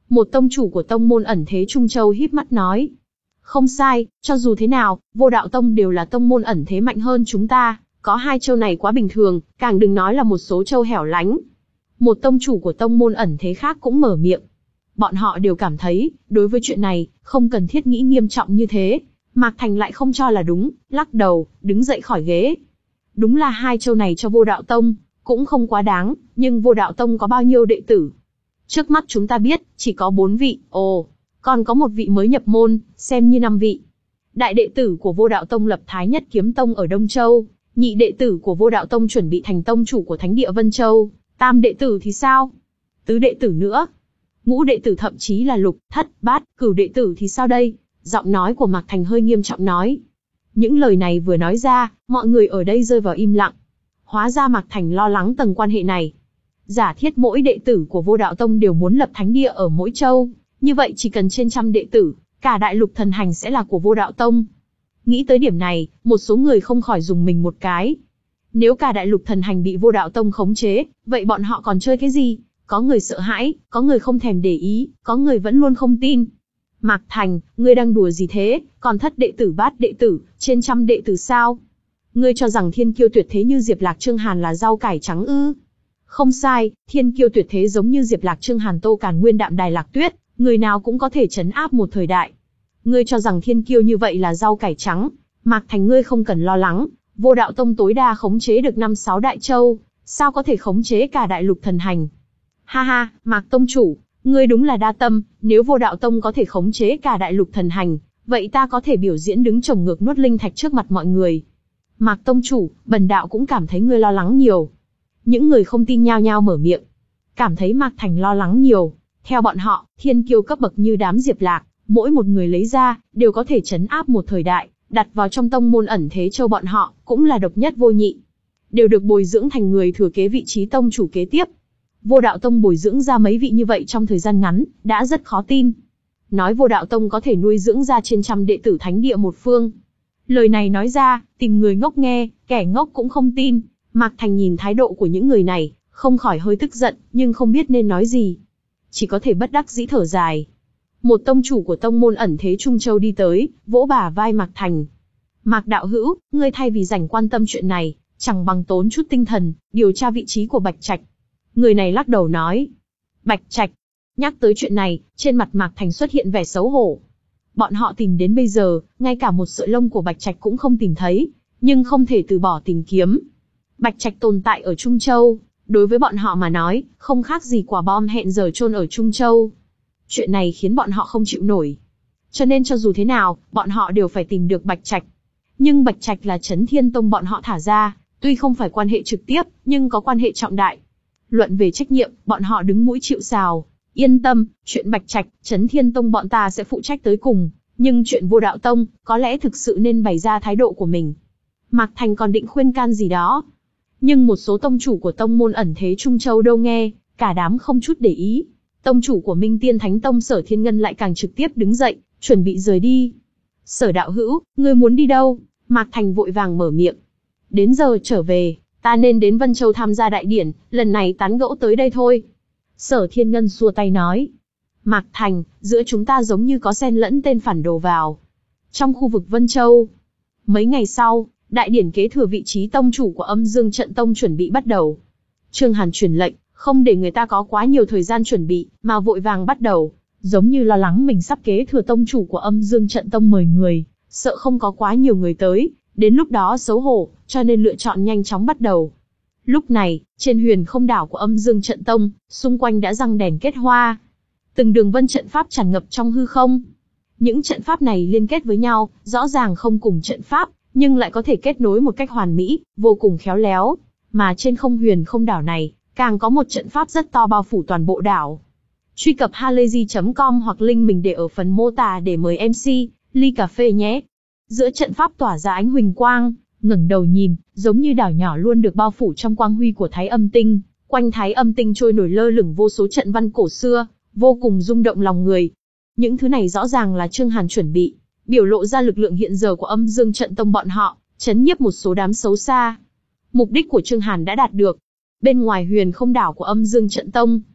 Một tông chủ của tông môn ẩn thế Trung Châu híp mắt nói. Không sai, cho dù thế nào, Vô Đạo Tông đều là tông môn ẩn thế mạnh hơn chúng ta, có hai châu này quá bình thường, càng đừng nói là một số châu hẻo lánh. Một tông chủ của tông môn ẩn thế khác cũng mở miệng. Bọn họ đều cảm thấy, đối với chuyện này, không cần thiết nghĩ nghiêm trọng như thế. Mạc Thành lại không cho là đúng, lắc đầu, đứng dậy khỏi ghế. Đúng là hai châu này cho Vô Đạo Tông, cũng không quá đáng, nhưng Vô Đạo Tông có bao nhiêu đệ tử? Trước mắt chúng ta biết, chỉ có bốn vị, ồ, còn có một vị mới nhập môn, xem như năm vị. Đại đệ tử của Vô Đạo Tông lập Thái Nhất Kiếm Tông ở Đông Châu, nhị đệ tử của Vô Đạo Tông chuẩn bị thành tông chủ của Thánh địa Vân Châu, tam đệ tử thì sao? Tứ đệ tử nữa. Ngũ đệ tử thậm chí là lục, thất, bát, cửu đệ tử thì sao đây? Giọng nói của Mạc Thành hơi nghiêm trọng nói. Những lời này vừa nói ra, mọi người ở đây rơi vào im lặng. Hóa ra Mạc Thành lo lắng tầng quan hệ này. Giả thiết mỗi đệ tử của Vô Đạo Tông đều muốn lập thánh địa ở mỗi châu, như vậy chỉ cần trên trăm đệ tử, cả đại lục thần hành sẽ là của Vô Đạo Tông. Nghĩ tới điểm này, một số người không khỏi dùng mình một cái. Nếu cả đại lục thần hành bị Vô Đạo Tông khống chế, vậy bọn họ còn chơi cái gì? Có người sợ hãi, có người không thèm để ý, có người vẫn luôn không tin. Mạc Thành, ngươi đang đùa gì thế? Còn thất đệ tử bát đệ tử, trên trăm đệ tử sao? Ngươi cho rằng thiên kiêu tuyệt thế như Diệp Lạc Trương Hàn là rau cải trắng ư? Không sai, thiên kiêu tuyệt thế giống như Diệp Lạc Trương Hàn Tô Càn Nguyên Đạm Đài Lạc Tuyết, người nào cũng có thể trấn áp một thời đại. Ngươi cho rằng thiên kiêu như vậy là rau cải trắng? Mạc Thành, ngươi không cần lo lắng, Vô Đạo Tông tối đa khống chế được năm sáu đại châu, sao có thể khống chế cả đại lục thần hành? Ha ha, Mạc Tông chủ, ngươi đúng là đa tâm, nếu Vô Đạo Tông có thể khống chế cả đại lục thần hành, vậy ta có thể biểu diễn đứng chồng ngược nuốt linh thạch trước mặt mọi người. Mạc Tông chủ, bần đạo cũng cảm thấy ngươi lo lắng nhiều. Những người không tin nhao nhao mở miệng, cảm thấy Mạc Thành lo lắng nhiều. Theo bọn họ, thiên kiêu cấp bậc như đám Diệp Lạc, mỗi một người lấy ra, đều có thể trấn áp một thời đại, đặt vào trong tông môn ẩn thế châu bọn họ, cũng là độc nhất vô nhị. Đều được bồi dưỡng thành người thừa kế vị trí tông chủ kế tiếp. Vô Đạo Tông bồi dưỡng ra mấy vị như vậy trong thời gian ngắn, đã rất khó tin. Nói Vô Đạo Tông có thể nuôi dưỡng ra trên trăm đệ tử thánh địa một phương. Lời này nói ra, tìm người ngốc nghe, kẻ ngốc cũng không tin. Mạc Thành nhìn thái độ của những người này, không khỏi hơi tức giận, nhưng không biết nên nói gì. Chỉ có thể bất đắc dĩ thở dài. Một tông chủ của tông môn ẩn thế Trung Châu đi tới, vỗ bả vai Mạc Thành. Mạc đạo hữu, ngươi thay vì dành quan tâm chuyện này, chẳng bằng tốn chút tinh thần, điều tra vị trí của Bạch Trạch. Người này lắc đầu nói. Bạch Trạch. Nhắc tới chuyện này, trên mặt Mạc Thành xuất hiện vẻ xấu hổ. Bọn họ tìm đến bây giờ, ngay cả một sợi lông của Bạch Trạch cũng không tìm thấy, nhưng không thể từ bỏ tìm kiếm. Bạch Trạch tồn tại ở Trung Châu, đối với bọn họ mà nói, không khác gì quả bom hẹn giờ chôn ở Trung Châu. Chuyện này khiến bọn họ không chịu nổi. Cho nên cho dù thế nào, bọn họ đều phải tìm được Bạch Trạch. Nhưng Bạch Trạch là Chấn Thiên Tông bọn họ thả ra, tuy không phải quan hệ trực tiếp, nhưng có quan hệ trọng đại. Luận về trách nhiệm, bọn họ đứng mũi chịu sào. Yên tâm, chuyện Bạch Trạch, Chấn Thiên Tông bọn ta sẽ phụ trách tới cùng. Nhưng chuyện Vô Đạo Tông, có lẽ thực sự nên bày ra thái độ của mình. Mạc Thành còn định khuyên can gì đó. Nhưng một số tông chủ của tông môn ẩn thế Trung Châu đâu nghe, cả đám không chút để ý. Tông chủ của Minh Tiên Thánh Tông Sở Thiên Ngân lại càng trực tiếp đứng dậy, chuẩn bị rời đi. Sở đạo hữu, ngươi muốn đi đâu? Mạc Thành vội vàng mở miệng. Đến giờ trở về, ta nên đến Vân Châu tham gia đại điển, lần này tán gẫu tới đây thôi. Sở Thiên Ngân xua tay nói. Mạc Thành, giữa chúng ta giống như có xen lẫn tên phản đồ vào. Trong khu vực Vân Châu. Mấy ngày sau, đại điển kế thừa vị trí tông chủ của Âm Dương Trận Tông chuẩn bị bắt đầu. Trương Hàn truyền lệnh, không để người ta có quá nhiều thời gian chuẩn bị, mà vội vàng bắt đầu, giống như lo lắng mình sắp kế thừa tông chủ của Âm Dương Trận Tông mời người, sợ không có quá nhiều người tới, đến lúc đó xấu hổ, cho nên lựa chọn nhanh chóng bắt đầu. Lúc này, trên huyền không đảo của Âm Dương Trận Tông, xung quanh đã răng đèn kết hoa. Từng đường vân trận pháp tràn ngập trong hư không. Những trận pháp này liên kết với nhau, rõ ràng không cùng trận pháp, nhưng lại có thể kết nối một cách hoàn mỹ, vô cùng khéo léo. Mà trên không huyền không đảo này, càng có một trận pháp rất to bao phủ toàn bộ đảo. Truy cập halayzi chấm com hoặc link mình để ở phần mô tả để mời em xê, ly cà phê nhé. Giữa trận pháp tỏa ra ánh huỳnh quang, ngẩng đầu nhìn, giống như đảo nhỏ luôn được bao phủ trong quang huy của Thái Âm Tinh. Quanh Thái Âm Tinh trôi nổi lơ lửng vô số trận văn cổ xưa, vô cùng rung động lòng người. Những thứ này rõ ràng là Trương Hàn chuẩn bị, biểu lộ ra lực lượng hiện giờ của Âm Dương Trận Tông bọn họ, chấn nhiếp một số đám xấu xa. Mục đích của Trương Hàn đã đạt được. Bên ngoài huyền không đảo của Âm Dương Trận Tông,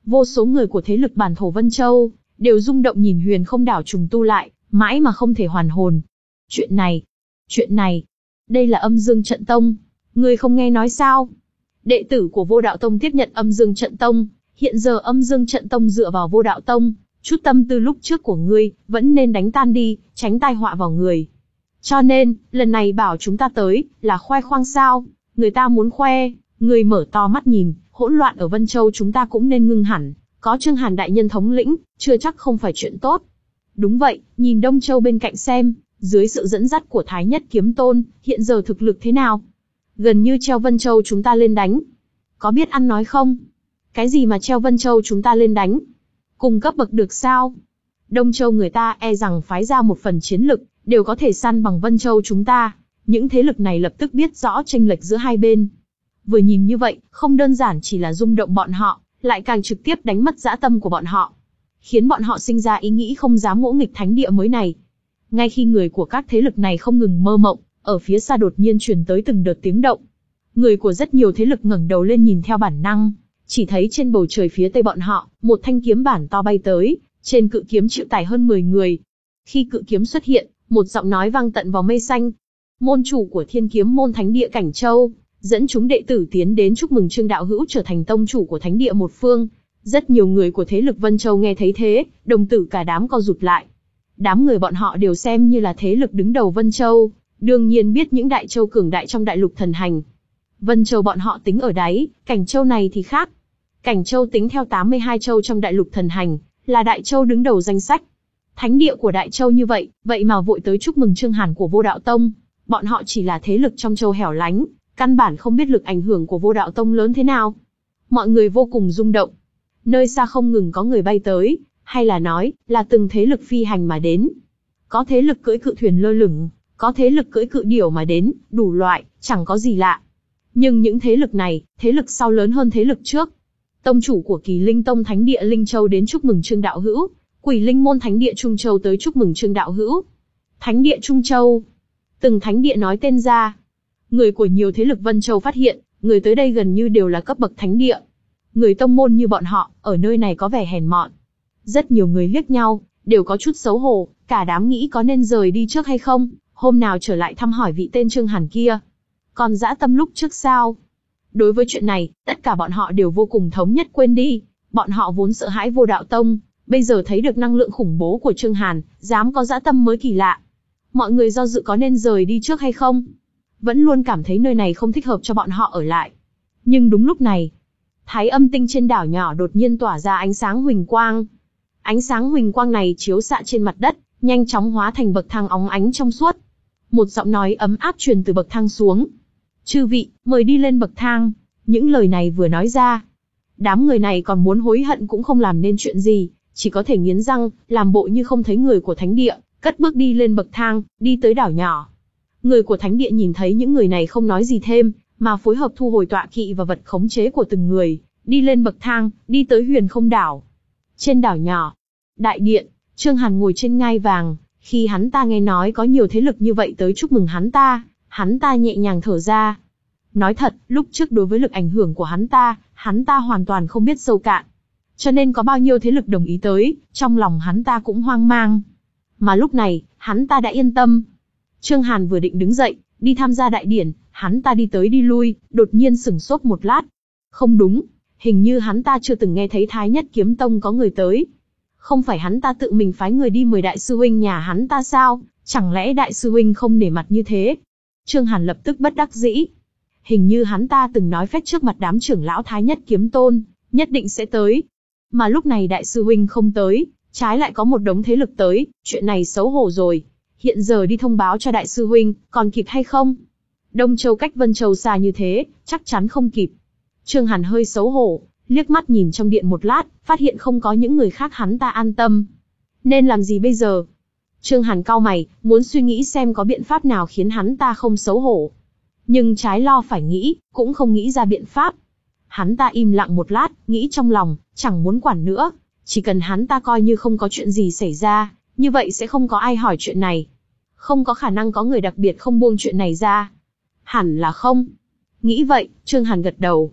vô số người của thế lực bản thổ Vân Châu, đều rung động nhìn huyền không đảo trùng tu lại, mãi mà không thể hoàn hồn. Chuyện này, chuyện này, đây là âm dương trận tông, ngươi không nghe nói sao? Đệ tử của vô đạo tông tiếp nhận âm dương trận tông, hiện giờ âm dương trận tông dựa vào vô đạo tông, chút tâm tư lúc trước của ngươi, vẫn nên đánh tan đi, tránh tai họa vào người. Cho nên, lần này bảo chúng ta tới, là khoe khoang sao? Người ta muốn khoe, ngươi mở to mắt nhìn, hỗn loạn ở Vân Châu chúng ta cũng nên ngưng hẳn, có Trương Hàn đại nhân thống lĩnh, chưa chắc không phải chuyện tốt. Đúng vậy, nhìn Đông Châu bên cạnh xem, dưới sự dẫn dắt của Thái Nhất Kiếm Tôn, hiện giờ thực lực thế nào? Gần như treo Vân Châu chúng ta lên đánh. Có biết ăn nói không? Cái gì mà treo Vân Châu chúng ta lên đánh? Cùng cấp bậc được sao? Đông Châu người ta e rằng phái ra một phần chiến lực, đều có thể săn bằng Vân Châu chúng ta. Những thế lực này lập tức biết rõ chênh lệch giữa hai bên. Vừa nhìn như vậy, không đơn giản chỉ là rung động bọn họ, lại càng trực tiếp đánh mất dã tâm của bọn họ. Khiến bọn họ sinh ra ý nghĩ không dám ngỗ nghịch thánh địa mới này. Ngay khi người của các thế lực này không ngừng mơ mộng, ở phía xa đột nhiên truyền tới từng đợt tiếng động. Người của rất nhiều thế lực ngẩng đầu lên nhìn theo bản năng, chỉ thấy trên bầu trời phía tây bọn họ, một thanh kiếm bản to bay tới, trên cự kiếm chịu tải hơn mười người. Khi cự kiếm xuất hiện, một giọng nói vang tận vào mây xanh. Môn chủ của Thiên Kiếm môn Thánh địa Cảnh Châu, dẫn chúng đệ tử tiến đến chúc mừng Trương đạo hữu trở thành tông chủ của Thánh địa một phương. Rất nhiều người của thế lực Vân Châu nghe thấy thế, đồng tử cả đám co rụt lại. Đám người bọn họ đều xem như là thế lực đứng đầu Vân Châu, đương nhiên biết những đại châu cường đại trong đại lục thần hành. Vân Châu bọn họ tính ở đáy, Cảnh Châu này thì khác. Cảnh Châu tính theo tám mươi hai châu trong đại lục thần hành, là đại châu đứng đầu danh sách. Thánh địa của đại châu như vậy, vậy mà vội tới chúc mừng Trương Hàn của Vô Đạo Tông. Bọn họ chỉ là thế lực trong châu hẻo lánh, căn bản không biết lực ảnh hưởng của Vô Đạo Tông lớn thế nào. Mọi người vô cùng rung động. Nơi xa không ngừng có người bay tới, hay là nói, là từng thế lực phi hành mà đến. Có thế lực cưỡi cự thuyền lơ lửng, có thế lực cưỡi cự điểu mà đến, đủ loại, chẳng có gì lạ. Nhưng những thế lực này, thế lực sau lớn hơn thế lực trước. Tông chủ của Kỳ Linh Tông Thánh địa Linh Châu đến chúc mừng Trương đạo hữu, Quỷ Linh môn Thánh địa Trung Châu tới chúc mừng Trương đạo hữu. Thánh địa Trung Châu, từng thánh địa nói tên ra. Người của nhiều thế lực Vân Châu phát hiện, người tới đây gần như đều là cấp bậc thánh địa. Người tông môn như bọn họ, ở nơi này có vẻ hèn mọn. Rất nhiều người liếc nhau, đều có chút xấu hổ, cả đám nghĩ có nên rời đi trước hay không, hôm nào trở lại thăm hỏi vị tên Trương Hàn kia. Còn dã tâm lúc trước sao? Đối với chuyện này, tất cả bọn họ đều vô cùng thống nhất quên đi. Bọn họ vốn sợ hãi Vô Đạo Tông, bây giờ thấy được năng lượng khủng bố của Trương Hàn, dám có dã tâm mới kỳ lạ. Mọi người do dự có nên rời đi trước hay không. Vẫn luôn cảm thấy nơi này không thích hợp cho bọn họ ở lại. Nhưng đúng lúc này, Thái Âm tinh trên đảo nhỏ đột nhiên tỏa ra ánh sáng huỳnh quang. Ánh sáng huỳnh quang này chiếu xạ trên mặt đất, nhanh chóng hóa thành bậc thang óng ánh trong suốt. Một giọng nói ấm áp truyền từ bậc thang xuống. Chư vị, mời đi lên bậc thang. Những lời này vừa nói ra, đám người này còn muốn hối hận cũng không làm nên chuyện gì, chỉ có thể nghiến răng, làm bộ như không thấy người của thánh địa, cất bước đi lên bậc thang, đi tới đảo nhỏ. Người của thánh địa nhìn thấy những người này không nói gì thêm, mà phối hợp thu hồi tọa kỵ và vật khống chế của từng người, đi lên bậc thang, đi tới Huyền Không đảo. Trên đảo nhỏ, đại điện, Trương Hàn ngồi trên ngai vàng, khi hắn ta nghe nói có nhiều thế lực như vậy tới chúc mừng hắn ta, hắn ta nhẹ nhàng thở ra. Nói thật, lúc trước đối với lực ảnh hưởng của hắn ta, hắn ta hoàn toàn không biết sâu cạn. Cho nên có bao nhiêu thế lực đồng ý tới, trong lòng hắn ta cũng hoang mang. Mà lúc này, hắn ta đã yên tâm. Trương Hàn vừa định đứng dậy, đi tham gia đại điển, hắn ta đi tới đi lui, đột nhiên sửng sốt một lát. Không đúng, hình như hắn ta chưa từng nghe thấy Thái Nhất Kiếm Tông có người tới. Không phải hắn ta tự mình phái người đi mời đại sư huynh nhà hắn ta sao, chẳng lẽ đại sư huynh không nể mặt như thế? Trương Hàn lập tức bất đắc dĩ. Hình như hắn ta từng nói phép trước mặt đám trưởng lão Thái Nhất Kiếm Tôn, nhất định sẽ tới. Mà lúc này đại sư huynh không tới, trái lại có một đống thế lực tới, chuyện này xấu hổ rồi. Hiện giờ đi thông báo cho đại sư huynh, còn kịp hay không? Đông Châu cách Vân Châu xa như thế, chắc chắn không kịp. Trương Hàn hơi xấu hổ, liếc mắt nhìn trong điện một lát, phát hiện không có những người khác hắn ta an tâm. Nên làm gì bây giờ? Trương Hàn cau mày, muốn suy nghĩ xem có biện pháp nào khiến hắn ta không xấu hổ. Nhưng trái lo phải nghĩ, cũng không nghĩ ra biện pháp. Hắn ta im lặng một lát, nghĩ trong lòng, chẳng muốn quản nữa. Chỉ cần hắn ta coi như không có chuyện gì xảy ra, như vậy sẽ không có ai hỏi chuyện này. Không có khả năng có người đặc biệt không buông chuyện này ra. Hẳn là không. Nghĩ vậy, Trương Hàn gật đầu.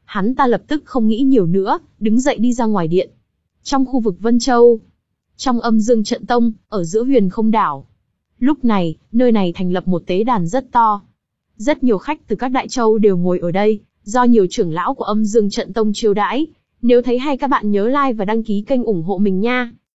Hắn ta lập tức không nghĩ nhiều nữa, đứng dậy đi ra ngoài điện. Trong khu vực Vân Châu, trong Âm Dương Trận Tông, ở giữa Huyền Không Đảo. Lúc này, nơi này thành lập một tế đàn rất to. Rất nhiều khách từ các đại châu đều ngồi ở đây, do nhiều trưởng lão của Âm Dương Trận Tông chiêu đãi. Nếu thấy hay các bạn nhớ like và đăng ký kênh ủng hộ mình nha.